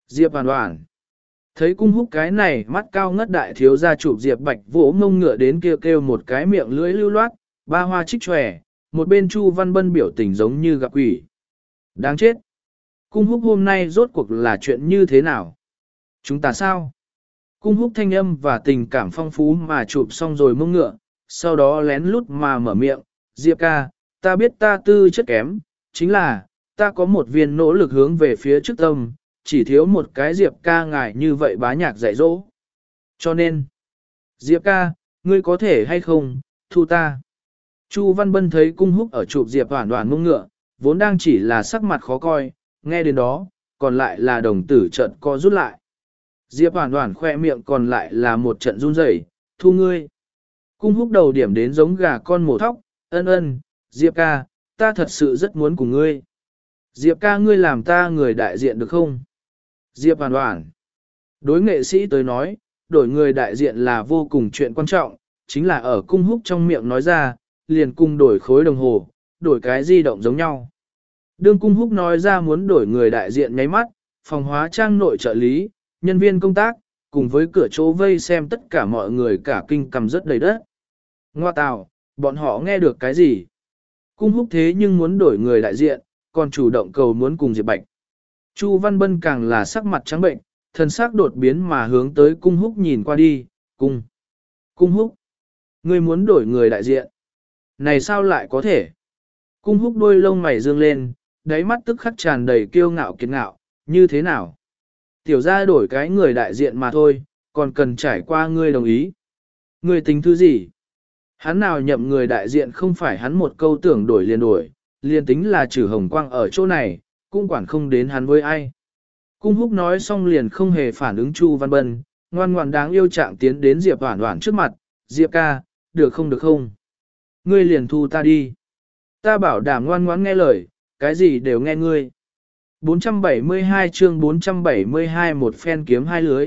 Diệp Hoàn Hoàn. Thấy cung húc cái này mắt cao ngất đại thiếu gia chụp Diệp Bạch vỗ mông ngựa đến kêu kêu một cái miệng lưỡi lưu loát, ba hoa trích tròe, một bên Chu Văn Bân biểu tình giống như gặp quỷ. Đáng chết! Cung húc hôm nay rốt cuộc là chuyện như thế nào? Chúng ta sao? Cung húc thanh âm và tình cảm phong phú mà chụp xong rồi mông ngựa, sau đó lén lút mà mở miệng, Diệp ca, ta biết ta tư chất kém, chính là, ta có một viên nỗ lực hướng về phía trước tâm, chỉ thiếu một cái Diệp ca ngài như vậy bá nhạc dạy dỗ. Cho nên, Diệp ca, ngươi có thể hay không, thu ta. Chu Văn Bân thấy cung húc ở chụp Diệp Hoản Hoản mông ngựa, vốn đang chỉ là sắc mặt khó coi, nghe đến đó, còn lại là đồng tử trận co rút lại. Diệp Hoản Hoản khoe miệng còn lại là một trận run rẩy, thu ngươi. Cung húc đầu điểm đến giống gà con mổ thóc, ân ân, Diệp ca, ta thật sự rất muốn cùng ngươi. Diệp ca ngươi làm ta người đại diện được không? Diệp Hoàn Hoàn. Đối nghệ sĩ tới nói, đổi người đại diện là vô cùng chuyện quan trọng, chính là ở cung húc trong miệng nói ra, liền cùng đổi khối đồng hồ, đổi cái di động giống nhau. Đương cung húc nói ra muốn đổi người đại diện nháy mắt, phòng hóa trang nội trợ lý, nhân viên công tác, cùng với cửa chỗ vây xem tất cả mọi người cả kinh cầm rất đầy đất. Ngoa tào, bọn họ nghe được cái gì? Cung húc thế nhưng muốn đổi người đại diện, còn chủ động cầu muốn cùng Diệp Bạch. Chu Văn Bân càng là sắc mặt trắng bệnh, thân sắc đột biến mà hướng tới cung húc nhìn qua đi, cung. Cung húc, ngươi muốn đổi người đại diện. Này sao lại có thể? Cung húc đôi lông mày dương lên, đáy mắt tức khắc tràn đầy kiêu ngạo kiệt ngạo, như thế nào? Tiểu ra đổi cái người đại diện mà thôi, còn cần trải qua ngươi đồng ý. Ngươi tính thứ gì? Hắn nào nhậm người đại diện không phải hắn một câu tưởng đổi liền đổi, liền tính là trừ hồng quang ở chỗ này, cũng quản không đến hắn với ai. Cung húc nói xong liền không hề phản ứng Chu Văn Bân, ngoan ngoan đáng yêu trạng tiến đến Diệp Hoản Hoản trước mặt, Diệp ca, được không được không? Ngươi liền thu ta đi. Ta bảo đảm ngoan ngoãn nghe lời, cái gì đều nghe ngươi. bốn trăm bảy mươi hai chương bốn trăm bảy mươi hai một phen kiếm hai lưới.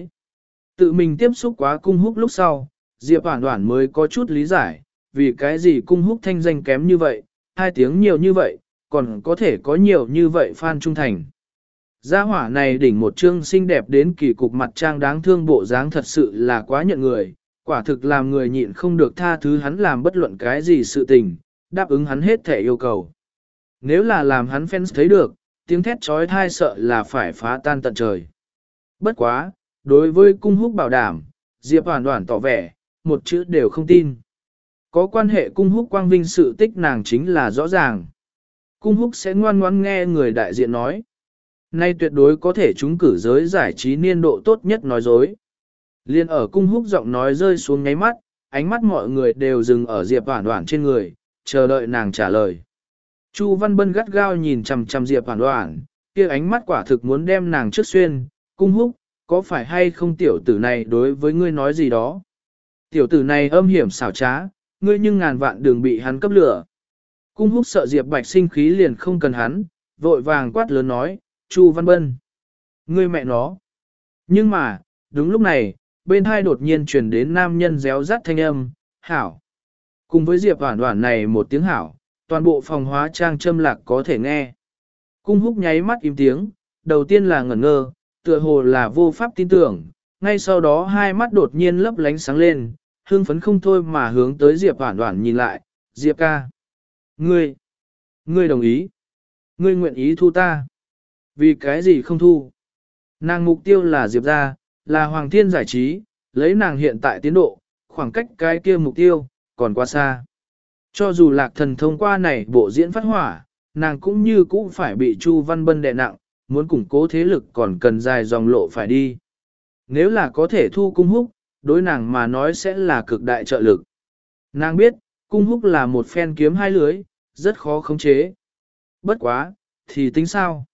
Tự mình tiếp xúc quá cung húc lúc sau, Diệp Hoản Hoản mới có chút lý giải, vì cái gì cung húc thanh danh kém như vậy, hai tiếng nhiều như vậy, còn có thể có nhiều như vậy fan trung thành. Gia hỏa này đỉnh một chương xinh đẹp đến kỳ cục mặt trang đáng thương bộ dáng thật sự là quá nhận người, quả thực làm người nhịn không được tha thứ hắn làm bất luận cái gì sự tình, đáp ứng hắn hết thể yêu cầu. Nếu là làm hắn fans thấy được, tiếng thét trói thai sợ là phải phá tan tận trời. Bất quá, đối với cung húc bảo đảm, Diệp Hoàn Hoàn tỏ vẻ, một chữ đều không tin. Có quan hệ cung húc quang vinh sự tích nàng chính là rõ ràng. Cung húc sẽ ngoan ngoãn nghe người đại diện nói. Nay tuyệt đối có thể trúng cử giới giải trí niên độ tốt nhất nói dối. Liên ở cung húc giọng nói rơi xuống nháy mắt, ánh mắt mọi người đều dừng ở Diệp Hoàn Hoàn trên người, chờ đợi nàng trả lời. Chu Văn Bân gắt gao nhìn chằm chằm Diệp Hoàn Hoàn, kia ánh mắt quả thực muốn đem nàng trước xuyên, cung húc, có phải hay không tiểu tử này đối với ngươi nói gì đó? Tiểu tử này âm hiểm xảo trá, ngươi nhưng ngàn vạn đường bị hắn cấp lửa. Cung húc sợ Diệp Bạch sinh khí liền không cần hắn, vội vàng quát lớn nói, Chu Văn Bân, ngươi mẹ nó. Nhưng mà, đúng lúc này, bên hai đột nhiên truyền đến nam nhân réo rắt thanh âm, hảo. Cùng với Diệp Hoản Hoản này một tiếng hảo, toàn bộ phòng hóa trang châm lạc có thể nghe. Cung húc nháy mắt im tiếng, đầu tiên là ngẩn ngơ, tựa hồ là vô pháp tin tưởng, ngay sau đó hai mắt đột nhiên lấp lánh sáng lên, hương phấn không thôi mà hướng tới Diệp Hoản Hoản nhìn lại, Diệp ca. Ngươi, ngươi đồng ý, ngươi nguyện ý thu ta. Vì cái gì không thu? Nàng mục tiêu là Diệp gia, là Hoàng Thiên giải trí, lấy nàng hiện tại tiến độ, khoảng cách cái kia mục tiêu, còn quá xa. Cho dù lạc thần thông qua này bộ diễn phát hỏa, nàng cũng như cũng phải bị Chu Văn Bân đè nặng, muốn củng cố thế lực còn cần dài dòng lộ phải đi. Nếu là có thể thu cung húc, đối nàng mà nói sẽ là cực đại trợ lực. Nàng biết, cung húc là một phen kiếm hai lưới, rất khó khống chế. Bất quá, thì tính sao?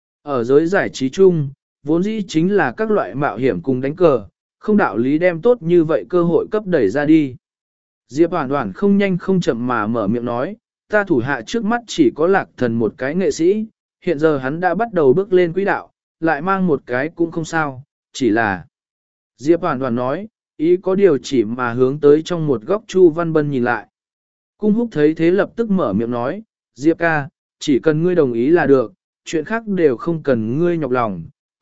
Ở giới giải trí chung, vốn dĩ chính là các loại mạo hiểm cùng đánh cờ, không đạo lý đem tốt như vậy cơ hội cấp đẩy ra đi. Diệp Hoàn Hoàn không nhanh không chậm mà mở miệng nói, ta thủ hạ trước mắt chỉ có lạc thần một cái nghệ sĩ, hiện giờ hắn đã bắt đầu bước lên quỹ đạo, lại mang một cái cũng không sao, chỉ là... Diệp Hoàn Hoàn nói, ý có điều chỉ mà hướng tới trong một góc Chu Văn Bân nhìn lại. Cung húc thấy thế lập tức mở miệng nói, Diệp ca, chỉ cần ngươi đồng ý là được, chuyện khác đều không cần ngươi nhọc lòng,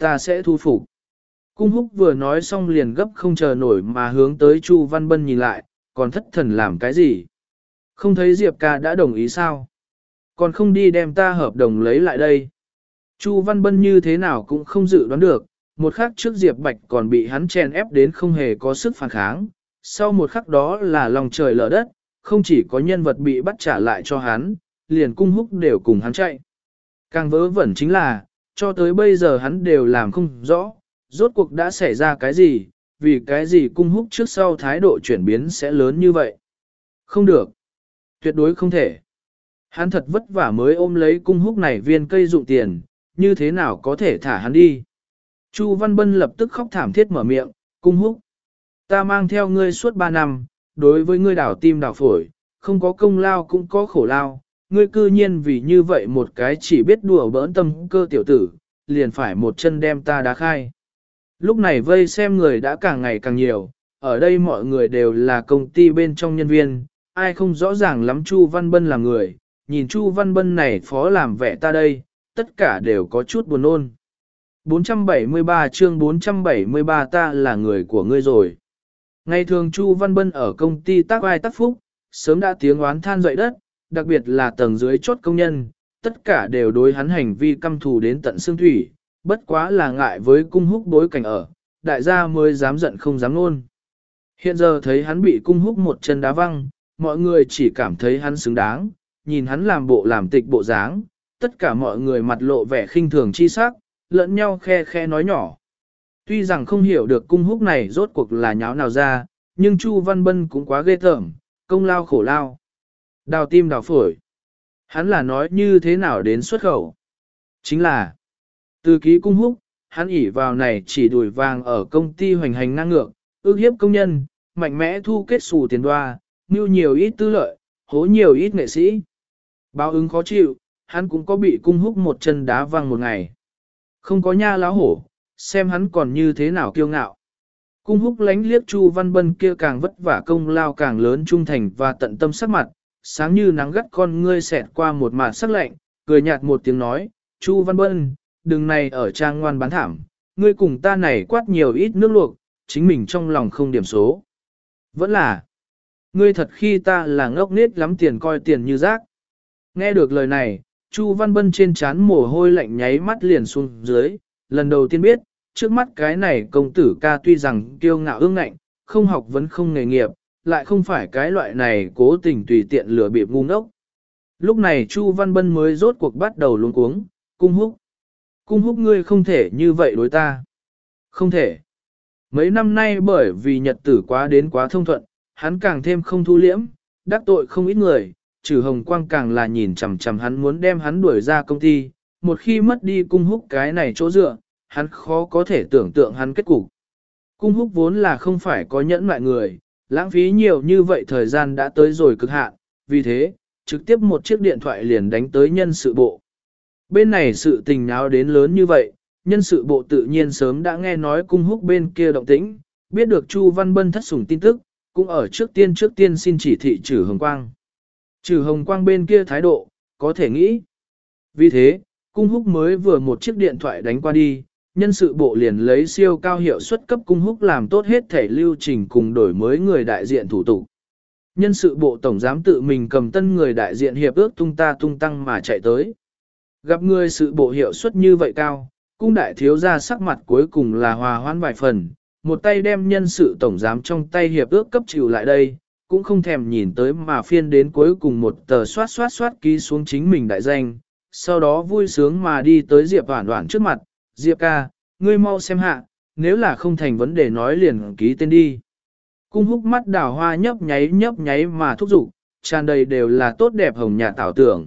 ta sẽ thu phục. Cung húc vừa nói xong liền gấp không chờ nổi mà hướng tới Chu Văn Bân nhìn lại, còn thất thần làm cái gì? Không thấy Diệp ca đã đồng ý sao? Còn không đi đem ta hợp đồng lấy lại đây. Chu Văn Bân như thế nào cũng không dự đoán được, một khắc trước Diệp Bạch còn bị hắn chèn ép đến không hề có sức phản kháng, sau một khắc đó là lòng trời lở đất, không chỉ có nhân vật bị bắt trả lại cho hắn, liền cung húc đều cùng hắn chạy. Càng vớ vẩn chính là, cho tới bây giờ hắn đều làm không rõ, rốt cuộc đã xảy ra cái gì, vì cái gì cung húc trước sau thái độ chuyển biến sẽ lớn như vậy. Không được. Tuyệt đối không thể. Hắn thật vất vả mới ôm lấy cung húc này viên cây dụng tiền, như thế nào có thể thả hắn đi. Chu Văn Bân lập tức khóc thảm thiết mở miệng, cung húc. Ta mang theo ngươi suốt ba năm, đối với ngươi đảo tim đảo phổi, không có công lao cũng có khổ lao, ngươi cư nhiên vì như vậy một cái chỉ biết đùa bỡn tâm cơ tiểu tử, liền phải một chân đem ta đá khai. Lúc này vây xem người đã càng ngày càng nhiều, ở đây mọi người đều là công ty bên trong nhân viên, ai không rõ ràng lắm Chu Văn Bân là người, nhìn Chu Văn Bân này phó làm vẻ ta đây, tất cả đều có chút buồn ôn. bốn trăm bảy mươi ba chương bốn trăm bảy mươi ba ta là người của ngươi rồi. Ngày thường Chu Văn Bân ở công ty tác ai tác phúc, sớm đã tiếng oán than dậy đất, đặc biệt là tầng dưới chốt công nhân, tất cả đều đối hắn hành vi căm thù đến tận xương thủy, bất quá là ngại với cung húc bối cảnh ở, đại gia mới dám giận không dám nôn. Hiện giờ thấy hắn bị cung húc một chân đá văng, mọi người chỉ cảm thấy hắn xứng đáng, nhìn hắn làm bộ làm tịch bộ dáng, tất cả mọi người mặt lộ vẻ khinh thường chi sắc, lẫn nhau khe khe nói nhỏ. Tuy rằng không hiểu được cung húc này rốt cuộc là nháo nào ra, nhưng Chu Văn Bân cũng quá ghê tởm, công lao khổ lao. Đào tim đào phổi. Hắn là nói như thế nào đến xuất khẩu? Chính là, từ ký cung húc, hắn ỉ vào này chỉ đuổi vàng ở công ty hoành hành ngang ngược, ước hiếp công nhân, mạnh mẽ thu kết xù tiền đoa, mưu nhiều ít tư lợi, hố nhiều ít nghệ sĩ. Báo ứng khó chịu, hắn cũng có bị cung húc một chân đá văng một ngày. Không có nha láo hổ, xem hắn còn như thế nào kiêu ngạo. Cung húc lánh liếc Chu Văn Bân kia càng vất vả công lao càng lớn trung thành và tận tâm sắc mặt, sáng như nắng gắt con ngươi xẹt qua một mạt sắc lạnh, cười nhạt một tiếng nói, Chu Văn Bân, đừng này ở trang ngoan bán thảm, ngươi cùng ta này quát nhiều ít nước luộc, chính mình trong lòng không điểm số. Vẫn là, ngươi thật khi ta là ngốc nết lắm tiền coi tiền như rác. Nghe được lời này, Chu Văn Bân trên trán mồ hôi lạnh nháy mắt liền xuống dưới, lần đầu tiên biết, trước mắt cái này công tử ca tuy rằng kiêu ngạo ương ngạnh, không học vấn không nghề nghiệp, lại không phải cái loại này cố tình tùy tiện lừa bịp ngu ngốc. Lúc này Chu Văn Bân mới rốt cuộc bắt đầu luống cuống, cung húc. Cung húc ngươi không thể như vậy đối ta. Không thể. Mấy năm nay bởi vì nhật tử quá đến quá thông thuận, hắn càng thêm không thu liễm, đắc tội không ít người, trừ Hồng Quang càng là nhìn chằm chằm hắn muốn đem hắn đuổi ra công ty, một khi mất đi cung húc cái này chỗ dựa, hắn khó có thể tưởng tượng hắn kết cục. Cung húc vốn là không phải có nhẫn mại người, lãng phí nhiều như vậy thời gian đã tới rồi cực hạn, vì thế, trực tiếp một chiếc điện thoại liền đánh tới nhân sự bộ. Bên này sự tình náo đến lớn như vậy, nhân sự bộ tự nhiên sớm đã nghe nói cung húc bên kia động tĩnh, biết được Chu Văn Bân thất sủng tin tức, cũng ở trước tiên trước tiên xin chỉ thị trừ Hồng Quang. Trừ Hồng Quang bên kia thái độ, có thể nghĩ. Vì thế, cung húc mới vừa một chiếc điện thoại đánh qua đi, nhân sự bộ liền lấy siêu cao hiệu suất cấp cung húc làm tốt hết thể lưu trình cùng đổi mới người đại diện thủ tục. Nhân sự bộ tổng giám tự mình cầm tân người đại diện hiệp ước tung ta tung tăng mà chạy tới. Gặp người sự bộ hiệu suất như vậy cao, cung đại thiếu gia sắc mặt cuối cùng là hòa hoãn vài phần, một tay đem nhân sự tổng giám trong tay hiệp ước cấp chịu lại đây, cũng không thèm nhìn tới mà phiên đến cuối cùng một tờ soát soát soát ký xuống chính mình đại danh, sau đó vui sướng mà đi tới Diệp Hoản Hoản trước mặt, Diệp ca, ngươi mau xem hạ, nếu là không thành vấn đề nói liền ký tên đi. Cung húc mắt đào hoa nhấp nháy nhấp nháy mà thúc giục, tràn đầy đều là tốt đẹp hồng nhà tảo tưởng.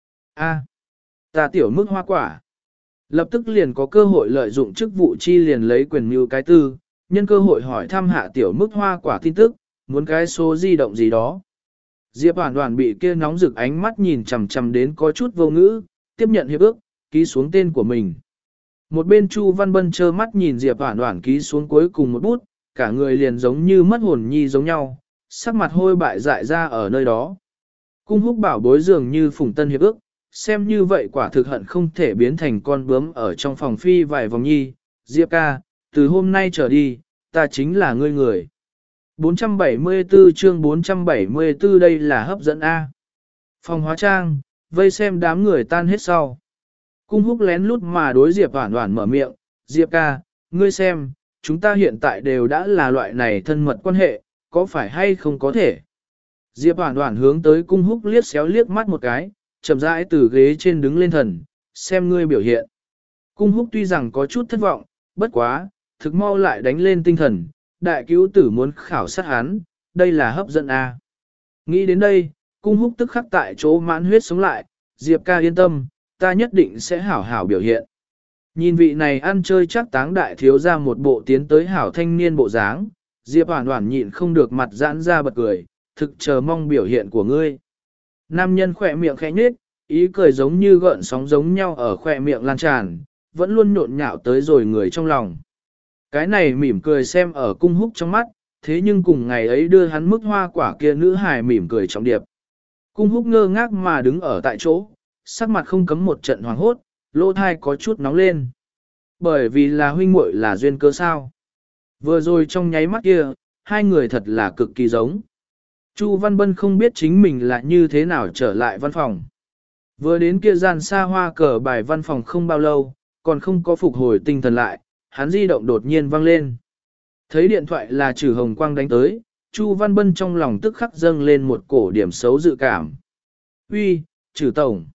A, ta tiểu mức hoa quả. Lập tức liền có cơ hội lợi dụng chức vụ chi liền lấy quyền mưu cái tư, nhân cơ hội hỏi thăm hạ tiểu mức hoa quả tin tức, muốn cái số di động gì đó. Diệp Hoản Hoản bị kia nóng rực ánh mắt nhìn chằm chằm đến có chút vô ngữ, tiếp nhận hiệp ước, ký xuống tên của mình. Một bên Chu Văn Bân trơ mắt nhìn Diệp Hoản Hoản ký xuống cuối cùng một bút, cả người liền giống như mất hồn nhi giống nhau, sắc mặt hôi bại dại ra ở nơi đó. Cung húc bảo bối dường như phùng tân hiệp ước, xem như vậy quả thực hận không thể biến thành con bướm ở trong phòng phi vài vòng nhi, Diệp ca, từ hôm nay trở đi, ta chính là ngươi người. bốn trăm bảy mươi tư chương bốn trăm bảy mươi tư đây là hấp dẫn A. Phòng hóa trang, vây xem đám người tan hết sau. Cung húc lén lút mà đối Diệp Hoản Hoản mở miệng, Diệp ca, ngươi xem, chúng ta hiện tại đều đã là loại này thân mật quan hệ, có phải hay không có thể. Diệp Hoản Hoản hướng tới cung húc liếc xéo liếc mắt một cái, chậm rãi từ ghế trên đứng lên thần, xem ngươi biểu hiện. Cung húc tuy rằng có chút thất vọng, bất quá, thực mau lại đánh lên tinh thần, đại cứu tử muốn khảo sát hắn, đây là hấp dẫn A. Nghĩ đến đây, cung húc tức khắc tại chỗ mãn huyết sống lại, Diệp ca yên tâm, ta nhất định sẽ hảo hảo biểu hiện. Nhìn vị này ăn chơi chắc táng đại thiếu ra một bộ tiến tới hảo thanh niên bộ dáng, Diệp Hoản Hoản nhịn không được mặt giãn ra bật cười, thực chờ mong biểu hiện của ngươi. Nam nhân khỏe miệng khẽ nhếch, ý cười giống như gợn sóng giống nhau ở khỏe miệng lan tràn, vẫn luôn nhộn nhạo tới rồi người trong lòng. Cái này mỉm cười xem ở cung húc trong mắt, thế nhưng cùng ngày ấy đưa hắn mức hoa quả kia nữ hài mỉm cười trọng điệp. Cung húc ngơ ngác mà đứng ở tại chỗ, sắc mặt không cấm một trận hoàng hốt, lỗ thai có chút nóng lên. Bởi vì là huynh muội là duyên cơ sao. Vừa rồi trong nháy mắt kia, hai người thật là cực kỳ giống. Chu Văn Bân không biết chính mình là như thế nào trở lại văn phòng. Vừa đến kia gian xa hoa cờ bài văn phòng không bao lâu, còn không có phục hồi tinh thần lại, hắn di động đột nhiên vang lên. Thấy điện thoại là Trử Hồng Quang đánh tới, Chu Văn Bân trong lòng tức khắc dâng lên một cổ điểm xấu dự cảm. Uy, Trử Tổng.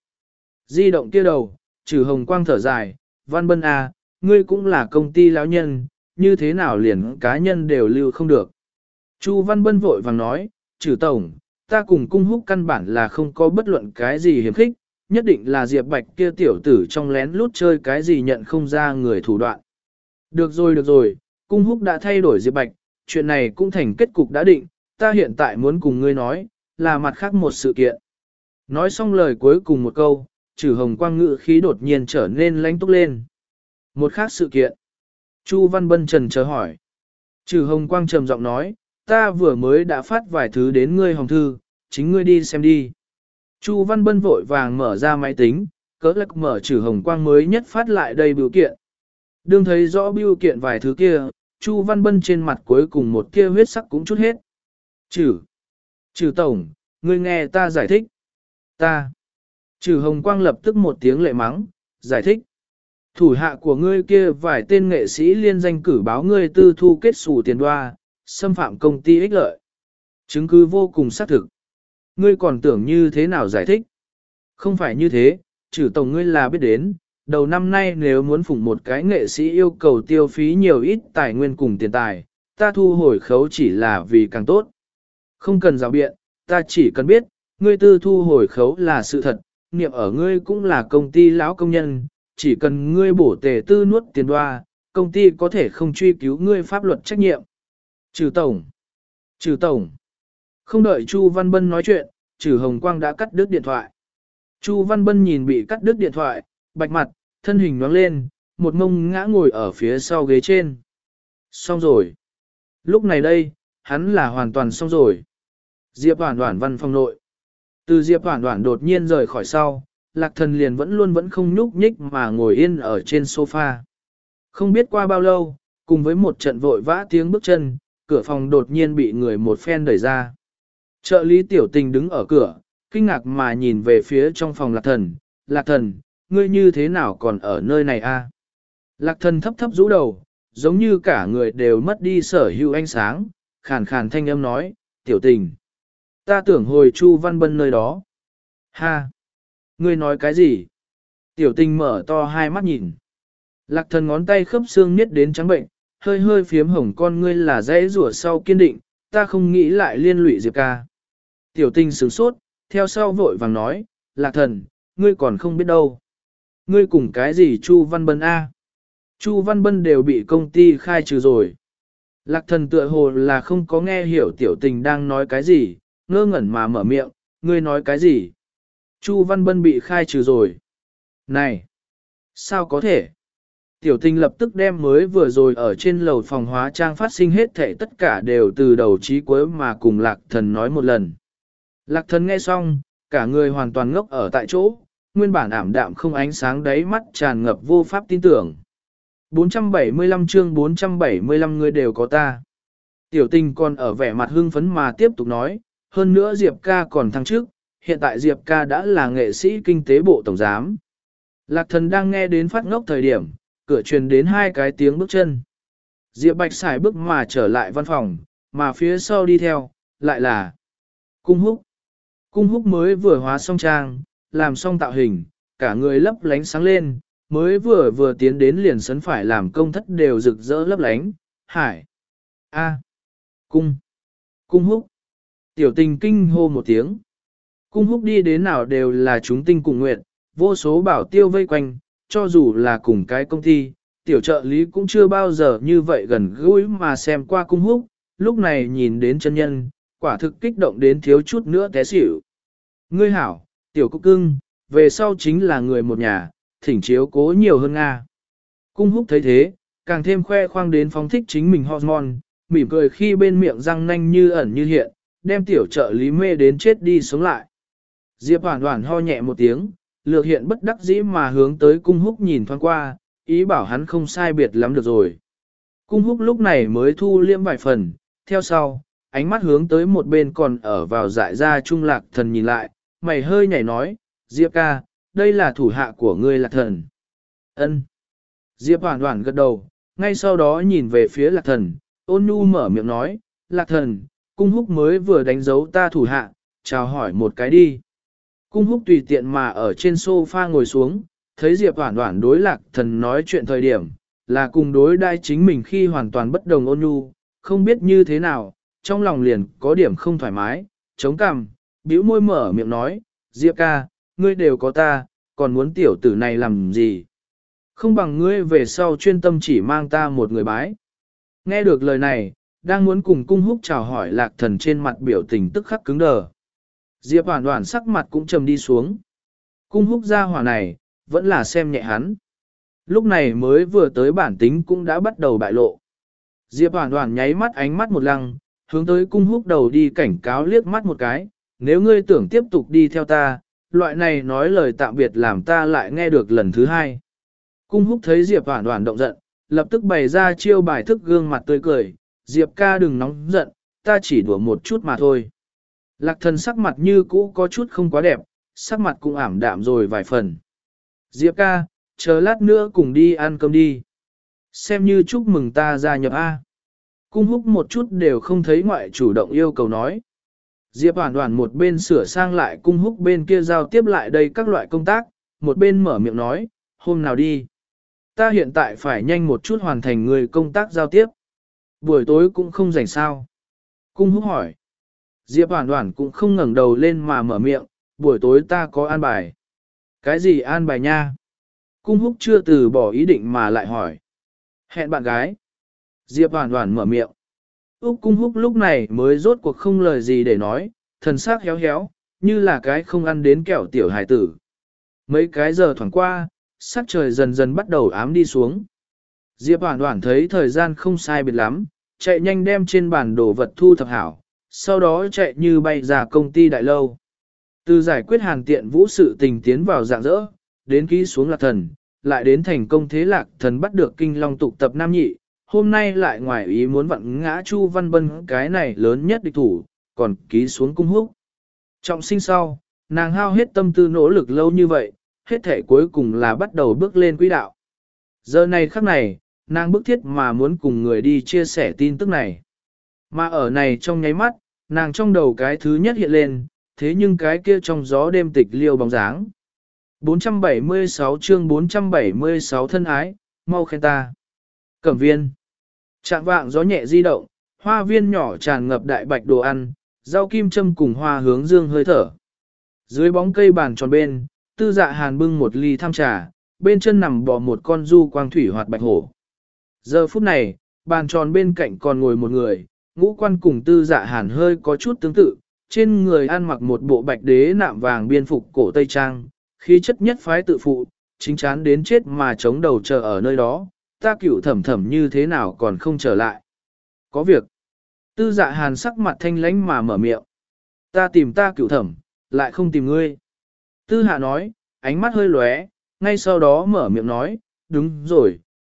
Di động kia đầu, Trử Hồng Quang thở dài, Văn Bân à, ngươi cũng là công ty lão nhân, như thế nào liền cá nhân đều lưu không được. Chu Văn Bân vội vàng nói, Trử Tổng, ta cùng cung húc căn bản là không có bất luận cái gì hiếm khích, nhất định là Diệp Bạch kia tiểu tử trong lén lút chơi cái gì nhận không ra người thủ đoạn. Được rồi được rồi, cung húc đã thay đổi Diệp Bạch, chuyện này cũng thành kết cục đã định, ta hiện tại muốn cùng ngươi nói, là mặt khác một sự kiện. Nói xong lời cuối cùng một câu, Trử Hồng Quang ngữ khí đột nhiên trở nên lãnh túc lên. Một khác sự kiện. Chu Văn Bân trần chờ hỏi. Trử Hồng Quang trầm giọng nói, ta vừa mới đã phát vài thứ đến ngươi hồng thư, chính ngươi đi xem đi. Chu Văn Bân vội vàng mở ra máy tính, cỡ lắc mở Trử Hồng Quang mới nhất phát lại đây biểu kiện. Đương thấy rõ biểu kiện vài thứ kia, Chu Văn Bân trên mặt cuối cùng một tia huyết sắc cũng chút hết. Trử, Trử Tổng, ngươi nghe ta giải thích. Ta. Trử Hồng Quang lập tức một tiếng lệ mắng, giải thích. Thủ hạ của ngươi kia vài tên nghệ sĩ liên danh cử báo ngươi tư thu kết xù tiền đoa, xâm phạm công ty ích lợi. Chứng cứ vô cùng xác thực. Ngươi còn tưởng như thế nào giải thích? Không phải như thế, Trử Tổng ngươi là biết đến, đầu năm nay nếu muốn phụng một cái nghệ sĩ yêu cầu tiêu phí nhiều ít tài nguyên cùng tiền tài, ta thu hồi khấu chỉ là vì càng tốt. Không cần rào biện, ta chỉ cần biết, ngươi tư thu hồi khấu là sự thật, niệm ở ngươi cũng là công ty lão công nhân, chỉ cần ngươi bổ tề tư nuốt tiền đoa, công ty có thể không truy cứu ngươi pháp luật trách nhiệm. Trừ Tổng, Trừ Tổng. Không đợi Chu Văn Bân nói chuyện, Trử Hồng Quang đã cắt đứt điện thoại. Chu Văn Bân nhìn bị cắt đứt điện thoại, bạch mặt, thân hình nhoáng lên, một mông ngã ngồi ở phía sau ghế trên. Xong rồi. Lúc này đây, hắn là hoàn toàn xong rồi. Diệp Hoản Hoản văn phòng nội. Từ Diệp Hoản Hoản đột nhiên rời khỏi sau, Lạc Thần liền vẫn luôn vẫn không nhúc nhích mà ngồi yên ở trên sofa. Không biết qua bao lâu, cùng với một trận vội vã tiếng bước chân, cửa phòng đột nhiên bị người một phen đẩy ra. Trợ lý tiểu tình đứng ở cửa, kinh ngạc mà nhìn về phía trong phòng Lạc Thần. Lạc Thần, ngươi như thế nào còn ở nơi này a? Lạc Thần thấp thấp rũ đầu, giống như cả người đều mất đi sở hữu ánh sáng, khàn khàn thanh âm nói, tiểu tình. Ta tưởng hồi Chu Văn Bân nơi đó. Ha! Ngươi nói cái gì? Tiểu tình mở to hai mắt nhìn. Lạc Thần ngón tay khớp xương niết đến trắng bệnh, hơi hơi phiếm hồng con ngươi là dãy rủa sau kiên định, ta không nghĩ lại liên lụy Diệp ca. Tiểu tình sửng sốt, theo sau vội vàng nói, Lạc Thần, ngươi còn không biết đâu. Ngươi cùng cái gì Chu Văn Bân A? Chu Văn Bân đều bị công ty khai trừ rồi. Lạc Thần tựa hồ là không có nghe hiểu tiểu tình đang nói cái gì, ngơ ngẩn mà mở miệng, ngươi nói cái gì? Chu Văn Bân bị khai trừ rồi. Này! Sao có thể? Tiểu tình lập tức đem mới vừa rồi ở trên lầu phòng hóa trang phát sinh hết thảy tất cả đều từ đầu chí cuối mà cùng Lạc Thần nói một lần. Lạc Thần nghe xong, cả người hoàn toàn ngốc ở tại chỗ, nguyên bản ảm đạm không ánh sáng đáy mắt tràn ngập vô pháp tin tưởng. bốn trăm bảy mươi lăm chương bốn trăm bảy mươi lăm người đều có ta. Tiểu tình còn ở vẻ mặt hưng phấn mà tiếp tục nói, hơn nữa Diệp ca còn thăng chức, hiện tại Diệp ca đã là nghệ sĩ kinh tế bộ tổng giám. Lạc thần đang nghe đến phát ngốc thời điểm, cửa truyền đến hai cái tiếng bước chân. Diệp Bạch xài bước mà trở lại văn phòng, mà phía sau đi theo, lại là Cung Húc. Cung Húc mới vừa hóa xong trang, làm xong tạo hình, cả người lấp lánh sáng lên, mới vừa vừa tiến đến liền sấn phải làm công thất đều rực rỡ lấp lánh. Hải! A! Cung! Cung Húc! Tiểu tình kinh hô một tiếng. Cung Húc đi đến nào đều là chúng tinh cùng nguyện, vô số bảo tiêu vây quanh, cho dù là cùng cái công ty, tiểu trợ lý cũng chưa bao giờ như vậy gần gũi mà xem qua Cung Húc, lúc này nhìn đến chân nhân, quả thực kích động đến thiếu chút nữa té xỉu. Ngươi hảo, tiểu cúc cưng, về sau chính là người một nhà, thỉnh chiếu cố nhiều hơn Nga. Cung Húc thấy thế, càng thêm khoe khoang đến phóng thích chính mình hormone, mỉm cười khi bên miệng răng nanh như ẩn như hiện, đem tiểu trợ lý mê đến chết đi sống lại. Diệp Hoản Hoản ho nhẹ một tiếng, lược hiện bất đắc dĩ mà hướng tới Cung Húc nhìn thoáng qua, ý bảo hắn không sai biệt lắm được rồi. Cung Húc lúc này mới thu liêm vài phần, theo sau, ánh mắt hướng tới một bên còn ở vào dại ra trung Lạc Thần nhìn lại, mày hơi nhảy nói, Diệp ca, đây là thủ hạ của ngươi Lạc Thần. Ân. Diệp Hoản Hoản gật đầu, ngay sau đó nhìn về phía Lạc Thần, ôn nhu mở miệng nói, Lạc Thần, Cung Húc mới vừa đánh dấu ta thủ hạ, chào hỏi một cái đi. Cung Húc tùy tiện mà ở trên sofa ngồi xuống, thấy Diệp Hoản Hoản đối Lạc Thần nói chuyện thời điểm, là cùng đối đai chính mình khi hoàn toàn bất đồng ôn nhu, không biết như thế nào, trong lòng liền có điểm không thoải mái, chống cằm, bĩu môi mở miệng nói, Diệp ca, ngươi đều có ta, còn muốn tiểu tử này làm gì? Không bằng ngươi về sau chuyên tâm chỉ mang ta một người bái. Nghe được lời này, đang muốn cùng Cung Húc chào hỏi Lạc Thần trên mặt biểu tình tức khắc cứng đờ. Diệp Hoản Hoản sắc mặt cũng trầm đi xuống. Cung Húc gia hỏa này, vẫn là xem nhẹ hắn. Lúc này mới vừa tới bản tính cũng đã bắt đầu bại lộ. Diệp Hoản Hoản nháy mắt ánh mắt một lăng, hướng tới Cung Húc đầu đi cảnh cáo liếc mắt một cái, nếu ngươi tưởng tiếp tục đi theo ta, loại này nói lời tạm biệt làm ta lại nghe được lần thứ hai. Cung Húc thấy Diệp Hoản Hoản động giận, lập tức bày ra chiêu bài thức gương mặt tươi cười, Diệp ca đừng nóng giận, ta chỉ đùa một chút mà thôi. Lạc Thần sắc mặt như cũ có chút không quá đẹp, sắc mặt cũng ảm đạm rồi vài phần. Diệp ca, chờ lát nữa cùng đi ăn cơm đi. Xem như chúc mừng ta gia nhập A. Cung Húc một chút đều không thấy ngoại chủ động yêu cầu nói. Diệp Hoản Hoản một bên sửa sang lại Cung Húc bên kia giao tiếp lại đây các loại công tác, một bên mở miệng nói, hôm nào đi. Ta hiện tại phải nhanh một chút hoàn thành người công tác giao tiếp. Buổi tối cũng không rảnh sao. Cung Húc hỏi. Diệp Hoản Hoản cũng không ngẩng đầu lên mà mở miệng, buổi tối ta có an bài. Cái gì an bài nha? Cung Húc chưa từ bỏ ý định mà lại hỏi. Hẹn bạn gái. Diệp Hoản Hoản mở miệng. Úc Cung Húc lúc này mới rốt cuộc không lời gì để nói, thần sắc héo héo, như là cái không ăn đến kẹo tiểu hải tử. Mấy cái giờ thoảng qua, sắc trời dần dần bắt đầu ám đi xuống. Diệp Hoản Hoản thấy thời gian không sai biệt lắm, chạy nhanh đem trên bàn đồ vật thu thập hảo, sau đó chạy như bay ra công ty đại lâu. Từ giải quyết Hàn Tiện Vũ sự tình tiến vào dạng dỡ, đến ký xuống Lạc Thần, lại đến thành công thế Lạc Thần bắt được kinh long tụ tập nam nhị, hôm nay lại ngoài ý muốn vặn ngã Chu Văn Bân cái này lớn nhất địch thủ, còn ký xuống Cung Húc. Trọng sinh sau, nàng hao hết tâm tư nỗ lực lâu như vậy, hết thể cuối cùng là bắt đầu bước lên quỹ đạo. Giờ này khắc này, nàng bức thiết mà muốn cùng người đi chia sẻ tin tức này. Mà ở này trong nháy mắt, nàng trong đầu cái thứ nhất hiện lên, thế nhưng cái kia trong gió đêm tịch liêu bóng dáng. bốn trăm bảy mươi sáu chương bốn trăm bảy mươi sáu thân ái, mau khen ta. Cẩm viên. Trạng vạng gió nhẹ di động, hoa viên nhỏ tràn ngập đại bạch đồ ăn, rau kim châm cùng hoa hướng dương hơi thở. Dưới bóng cây bàn tròn bên, Tư Dạ Hàn bưng một ly tham trà, bên chân nằm bò một con du quang thủy hoạt bạch hổ. Giờ phút này, bàn tròn bên cạnh còn ngồi một người, ngũ quan cùng Tư Dạ Hàn hơi có chút tương tự, trên người ăn mặc một bộ bạch đế nạm vàng biên phục cổ Tây Trang, khí chất nhất phái tự phụ, chính chán đến chết mà chống đầu chờ ở nơi đó, ta cửu thẩm thẩm như thế nào còn không trở lại. Có việc. Tư Dạ Hàn sắc mặt thanh lãnh mà mở miệng. Ta tìm ta cửu thẩm, lại không tìm ngươi. Tư Hạ nói, ánh mắt hơi lóe, ngay sau đó mở miệng nói, đúng rồi,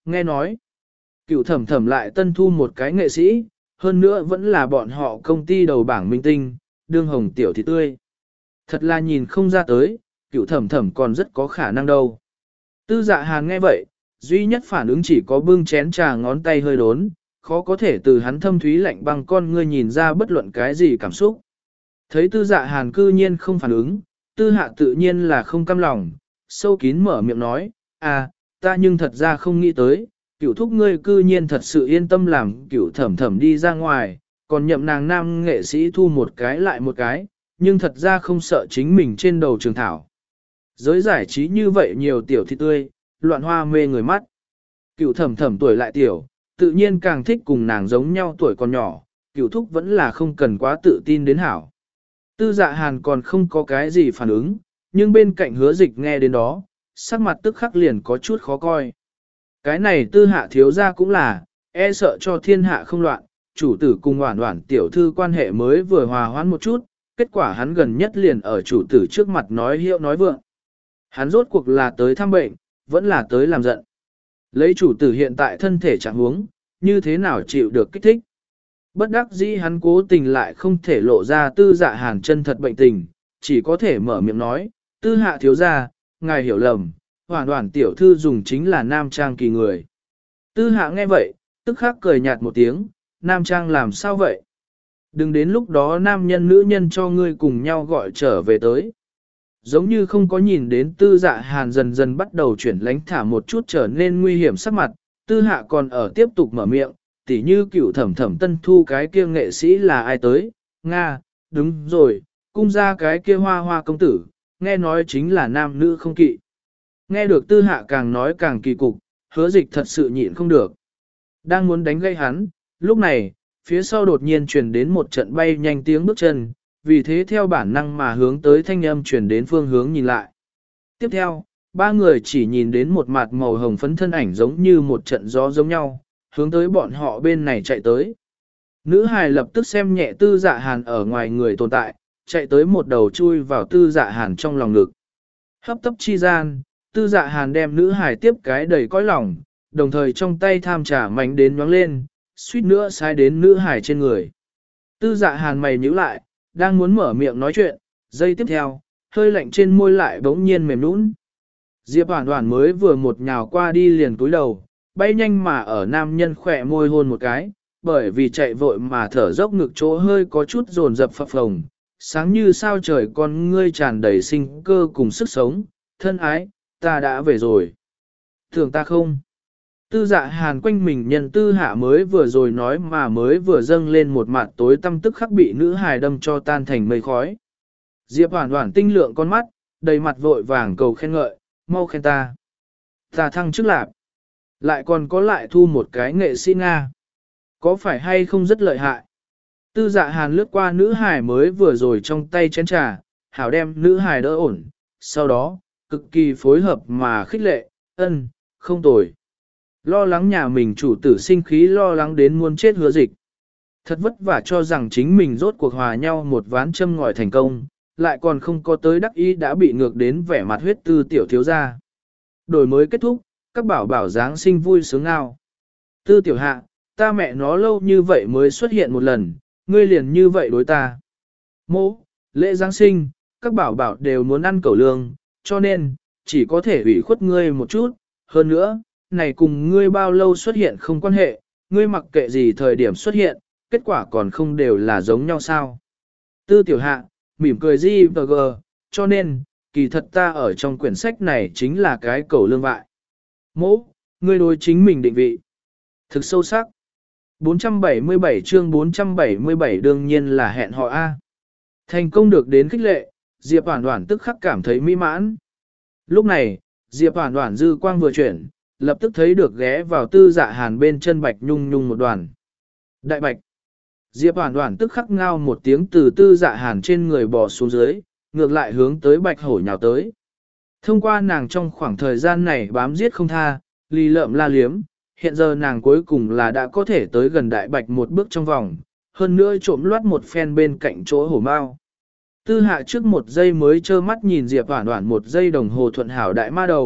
nghe nói. Cựu thẩm thẩm lại tân thu một cái nghệ sĩ, hơn nữa vẫn là bọn họ công ty đầu bảng minh tinh, đương hồng tiểu thị tươi. Thật là nhìn không ra tới, cựu thẩm thẩm còn rất có khả năng đâu. Tư dạ hàn nghe vậy, duy nhất phản ứng chỉ có bưng chén trà ngón tay hơi đốn, khó có thể từ hắn thâm thúy lạnh băng con ngươi nhìn ra bất luận cái gì cảm xúc. Thấy tư dạ hàn cư nhiên không phản ứng, tư hạ tự nhiên là không căm lòng, sâu kín mở miệng nói, à, ta nhưng thật ra không nghĩ tới, cửu thúc ngươi cư nhiên thật sự yên tâm làm cửu thẩm thẩm đi ra ngoài, còn nhậm nàng nam nghệ sĩ thu một cái lại một cái, nhưng thật ra không sợ chính mình trên đầu trường thảo. Giới giải trí như vậy nhiều tiểu thị tươi, loạn hoa mê người mắt. Cửu thẩm thẩm tuổi lại tiểu, tự nhiên càng thích cùng nàng giống nhau tuổi còn nhỏ, cửu thúc vẫn là không cần quá tự tin đến hảo. Tư dạ hàn còn không có cái gì phản ứng, nhưng bên cạnh hứa dịch nghe đến đó, sắc mặt tức khắc liền có chút khó coi. Cái này tư hạ thiếu ra cũng là, e sợ cho thiên hạ không loạn, chủ tử cùng hoản hoản tiểu thư quan hệ mới vừa hòa hoãn một chút, kết quả hắn gần nhất liền ở chủ tử trước mặt nói hiệu nói vượng. Hắn rốt cuộc là tới thăm bệnh, vẫn là tới làm giận. Lấy chủ tử hiện tại thân thể trạng huống, như thế nào chịu được kích thích. Bất đắc dĩ hắn cố tình lại không thể lộ ra tư dạ hàn chân thật bệnh tình, chỉ có thể mở miệng nói, tư hạ thiếu ra, ngài hiểu lầm, hoàn hoàn tiểu thư dùng chính là nam trang kỳ người. Tư hạ nghe vậy, tức khắc cười nhạt một tiếng, nam trang làm sao vậy? Đừng đến lúc đó nam nhân nữ nhân cho ngươi cùng nhau gọi trở về tới. Giống như không có nhìn đến tư dạ hàn dần dần bắt đầu chuyển lánh thả một chút trở nên nguy hiểm sắc mặt, tư hạ còn ở tiếp tục mở miệng, tỉ như cựu thẩm thẩm tân thu cái kia nghệ sĩ là ai tới, Nga, đúng rồi, cung ra cái kia hoa hoa công tử, nghe nói chính là nam nữ không kỵ. Nghe được tư hạ càng nói càng kỳ cục, hứa dịch thật sự nhịn không được. Đang muốn đánh gây hắn, lúc này, phía sau đột nhiên truyền đến một trận bay nhanh tiếng bước chân, vì thế theo bản năng mà hướng tới thanh âm truyền đến phương hướng nhìn lại. Tiếp theo, ba người chỉ nhìn đến một mặt màu hồng phấn thân ảnh giống như một trận gió giống nhau, hướng tới bọn họ bên này chạy tới. Nữ hài lập tức xem nhẹ tư dạ hàn ở ngoài người tồn tại, chạy tới một đầu chui vào tư dạ hàn trong lòng ngực. Hấp tấp chi gian, tư dạ hàn đem nữ hài tiếp cái đầy cõi lòng, đồng thời trong tay tham trà mảnh đến nhoáng lên, suýt nữa sai đến nữ hài trên người. Tư dạ hàn mày nhíu lại, đang muốn mở miệng nói chuyện, giây tiếp theo, hơi lạnh trên môi lại bỗng nhiên mềm nũng. Diệp Hoàn Hoàn mới vừa một nhào qua đi liền cúi đầu, bay nhanh mà ở nam nhân khỏe môi hôn một cái, bởi vì chạy vội mà thở dốc ngực chỗ hơi có chút dồn dập phập phồng, sáng như sao trời con ngươi tràn đầy sinh cơ cùng sức sống, thân ái, ta đã về rồi. Thường ta không. Tư dạ hàn quanh mình nhân tư hạ mới vừa rồi nói mà mới vừa dâng lên một mặt tối tăm tức khắc bị nữ hài đâm cho tan thành mây khói. Diệp Hoàn Hoàn tinh lượng con mắt, đầy mặt vội vàng cầu khen ngợi, mau khen ta. Ta thăng chức lạp. Lại còn có lại thu một cái nghệ sĩ Nga. Có phải hay không rất lợi hại? Tư dạ hàn lướt qua nữ hài mới vừa rồi trong tay chén trà, hảo đem nữ hài đỡ ổn. Sau đó, cực kỳ phối hợp mà khích lệ, ân, không tồi. Lo lắng nhà mình chủ tử sinh khí lo lắng đến muốn chết hứa dịch. Thật vất vả cho rằng chính mình rốt cuộc hòa nhau một ván châm ngòi thành công, lại còn không có tới đắc ý đã bị ngược đến vẻ mặt huyết tư tiểu thiếu gia. Đổi mới kết thúc, các bảo bảo Giáng sinh vui sướng ngao. Tư tiểu hạ, ta mẹ nó lâu như vậy mới xuất hiện một lần, ngươi liền như vậy đối ta. Mô, lễ Giáng sinh, các bảo bảo đều muốn ăn cẩu lương, cho nên, chỉ có thể ủy khuất ngươi một chút, hơn nữa, này cùng ngươi bao lâu xuất hiện không quan hệ, ngươi mặc kệ gì thời điểm xuất hiện, kết quả còn không đều là giống nhau sao. Tư tiểu hạ, mỉm cười di và gờ, cho nên, kỳ thật ta ở trong quyển sách này chính là cái cẩu lương vại. Mỗ, ngươi đối chính mình định vị. Thực sâu sắc. bốn trăm bảy mươi bảy chương bốn trăm bảy mươi bảy đương nhiên là hẹn hò A. Thành công được đến khích lệ, Diệp Hoàn Hoàn tức khắc cảm thấy mỹ mãn. Lúc này, Diệp Hoàn Hoàn dư quang vừa chuyển, lập tức thấy được ghé vào tư dạ hàn bên chân bạch nhung nhung một đoàn. Đại bạch. Diệp Hoàn Hoàn tức khắc ngao một tiếng từ tư dạ hàn trên người bò xuống dưới, ngược lại hướng tới bạch hổ nhào tới. Thông qua nàng trong khoảng thời gian này bám giết không tha, lì lợm la liếm, hiện giờ nàng cuối cùng là đã có thể tới gần đại bạch một bước trong vòng, hơn nữa trộm loát một phen bên cạnh chỗ hổ mao. Tư hạ trước một giây mới trơ mắt nhìn Diệp Hoàn Hoàn một giây đồng hồ thuận hảo đại ma đầu,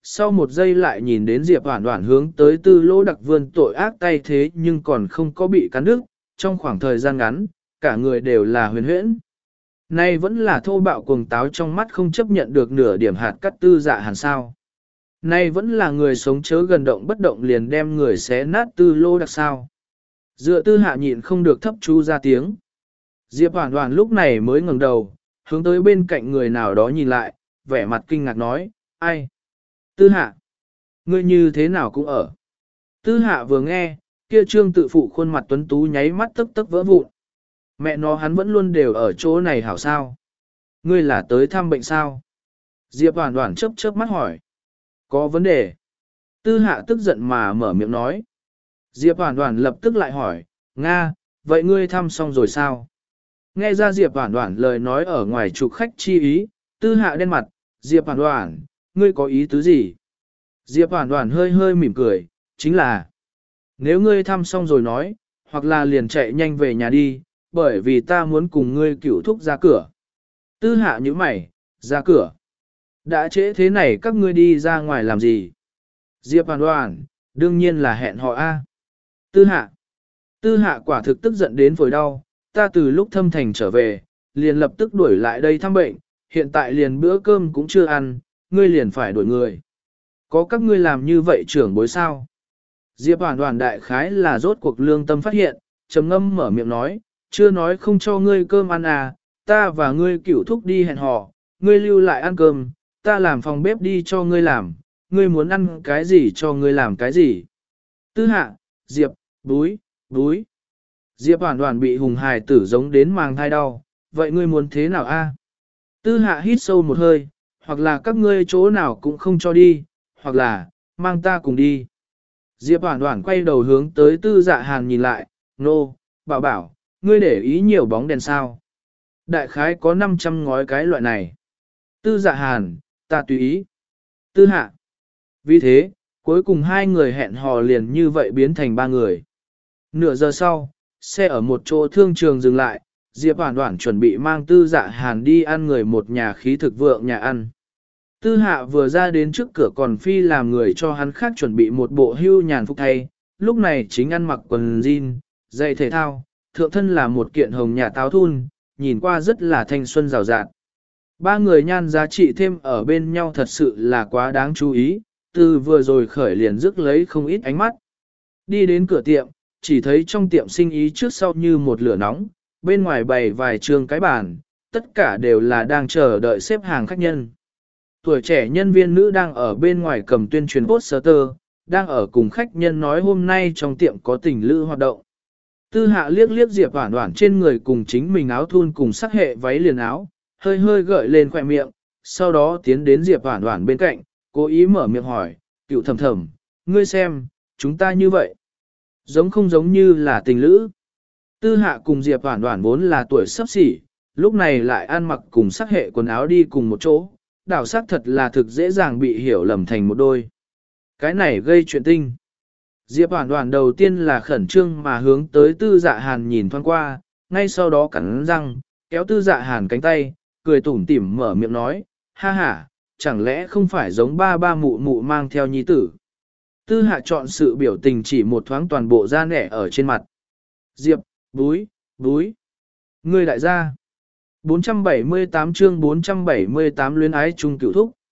sau một giây lại nhìn đến Diệp Hoản Hoản hướng tới Tư Lỗ Đặc vươn tội ác tay thế nhưng còn không có bị cắn đứt, trong khoảng thời gian ngắn, cả người đều là huyền huyễn. Nay vẫn là thô bạo cuồng táo trong mắt không chấp nhận được nửa điểm hạt cắt Tư Dạ Hàn sao. Nay vẫn là người sống chớ gần động bất động liền đem người xé nát Tư Lỗ Đặc sao. Dựa Tư Hạ nhịn không được thấp chú ra tiếng. Diệp Hoản Hoản lúc này mới ngẩng đầu, hướng tới bên cạnh người nào đó nhìn lại, vẻ mặt kinh ngạc nói, ai? Tư Hạ, ngươi như thế nào cũng ở. Tư Hạ vừa nghe, kia trương tự phụ khuôn mặt tuấn tú nháy mắt tức tức vỡ vụn. Mẹ nó hắn vẫn luôn đều ở chỗ này hảo sao? Ngươi là tới thăm bệnh sao? Diệp Hoản Hoản chớp chớp mắt hỏi. Có vấn đề. Tư Hạ tức giận mà mở miệng nói. Diệp Hoản Hoản lập tức lại hỏi, Nga, vậy ngươi thăm xong rồi sao? Nghe ra Diệp Hoản Hoản lời nói ở ngoài trục khách chi ý, Tư Hạ đen mặt, Diệp Hoản Hoản, ngươi có ý tứ gì? Diệp Hoản Hoản hơi hơi mỉm cười, chính là, nếu ngươi thăm xong rồi nói, hoặc là liền chạy nhanh về nhà đi, bởi vì ta muốn cùng ngươi cửu thúc ra cửa. Tư Hạ nhíu mày, ra cửa. Đã trễ thế này các ngươi đi ra ngoài làm gì? Diệp Hoản Hoản, đương nhiên là hẹn hò A. Tư Hạ. Tư Hạ quả thực tức giận đến phổi đau, ta từ lúc thâm thành trở về, liền lập tức đuổi lại đây thăm bệnh, hiện tại liền bữa cơm cũng chưa ăn, ngươi liền phải đuổi người. Có các ngươi làm như vậy trưởng bối sao? Diệp Hoản Hoản đại khái là rốt cuộc lương tâm phát hiện, trầm ngâm mở miệng nói, chưa nói không cho ngươi cơm ăn à, ta và ngươi cửu thúc đi hẹn hò, ngươi lưu lại ăn cơm, ta làm phòng bếp đi cho ngươi làm, ngươi muốn ăn cái gì cho ngươi làm cái gì. Tư Hạ, Diệp, búi, búi. Diệp Hoản Hoản bị hùng hài tử giống đến màng thai đau, vậy ngươi muốn thế nào a? Tư Hạ hít sâu một hơi, hoặc là các ngươi chỗ nào cũng không cho đi, hoặc là, mang ta cùng đi. Diệp Hoản Hoản quay đầu hướng tới Tư Dạ Hàn nhìn lại, nô, bảo bảo, ngươi để ý nhiều bóng đèn sao. Đại khái có năm trăm ngói cái loại này. Tư Dạ Hàn, ta tùy ý. Tư Hạ. Vì thế, cuối cùng hai người hẹn hò liền như vậy biến thành ba người. Nửa giờ sau, xe ở một chỗ thương trường dừng lại, Diệp Hoản Hoản chuẩn bị mang Tư Dạ Hàn đi ăn người một nhà khí thực vượng nhà ăn. Tư Hạ vừa ra đến trước cửa còn phi làm người cho hắn khác chuẩn bị một bộ hưu nhàn phục thay, lúc này chính ăn mặc quần jean, giày thể thao, thượng thân là một kiện hồng nhà táo thun, nhìn qua rất là thanh xuân rào rạt. Ba người nhan giá trị thêm ở bên nhau thật sự là quá đáng chú ý, từ vừa rồi khởi liền rước lấy không ít ánh mắt. Đi đến cửa tiệm, chỉ thấy trong tiệm sinh ý trước sau như một lửa nóng, bên ngoài bày vài trường cái bàn, tất cả đều là đang chờ đợi xếp hàng khách nhân. Tuổi trẻ nhân viên nữ đang ở bên ngoài cầm tuyên truyền poster, đang ở cùng khách nhân nói hôm nay trong tiệm có tình lữ hoạt động. Tư Hạ liếc liếc Diệp Hoản Hoản trên người cùng chính mình áo thun cùng sắc hệ váy liền áo, hơi hơi gợi lên khỏe miệng, sau đó tiến đến Diệp Hoản Hoản bên cạnh, cố ý mở miệng hỏi, Cựu Thẩm Thẩm, ngươi xem, chúng ta như vậy, giống không giống như là tình lữ. Tư Hạ cùng Diệp Hoản Hoản vốn là tuổi sắp xỉ, lúc này lại ăn mặc cùng sắc hệ quần áo đi cùng một chỗ, đảo sắc thật là thực dễ dàng bị hiểu lầm thành một đôi. Cái này gây chuyện tinh. Diệp Hoản Hoản đầu tiên là khẩn trương mà hướng tới Tư Dạ Hàn nhìn thoáng qua, ngay sau đó cắn răng, kéo Tư Dạ Hàn cánh tay, cười tủm tỉm mở miệng nói, ha ha, chẳng lẽ không phải giống ba ba mụ mụ mang theo nhi tử. Tư Hạ chọn sự biểu tình chỉ một thoáng toàn bộ da nẻ ở trên mặt. Diệp, búi, búi. Ngươi đại gia. bốn trăm bảy mươi tám chương bốn trăm bảy mươi tám luyến ái chung cửu thúc.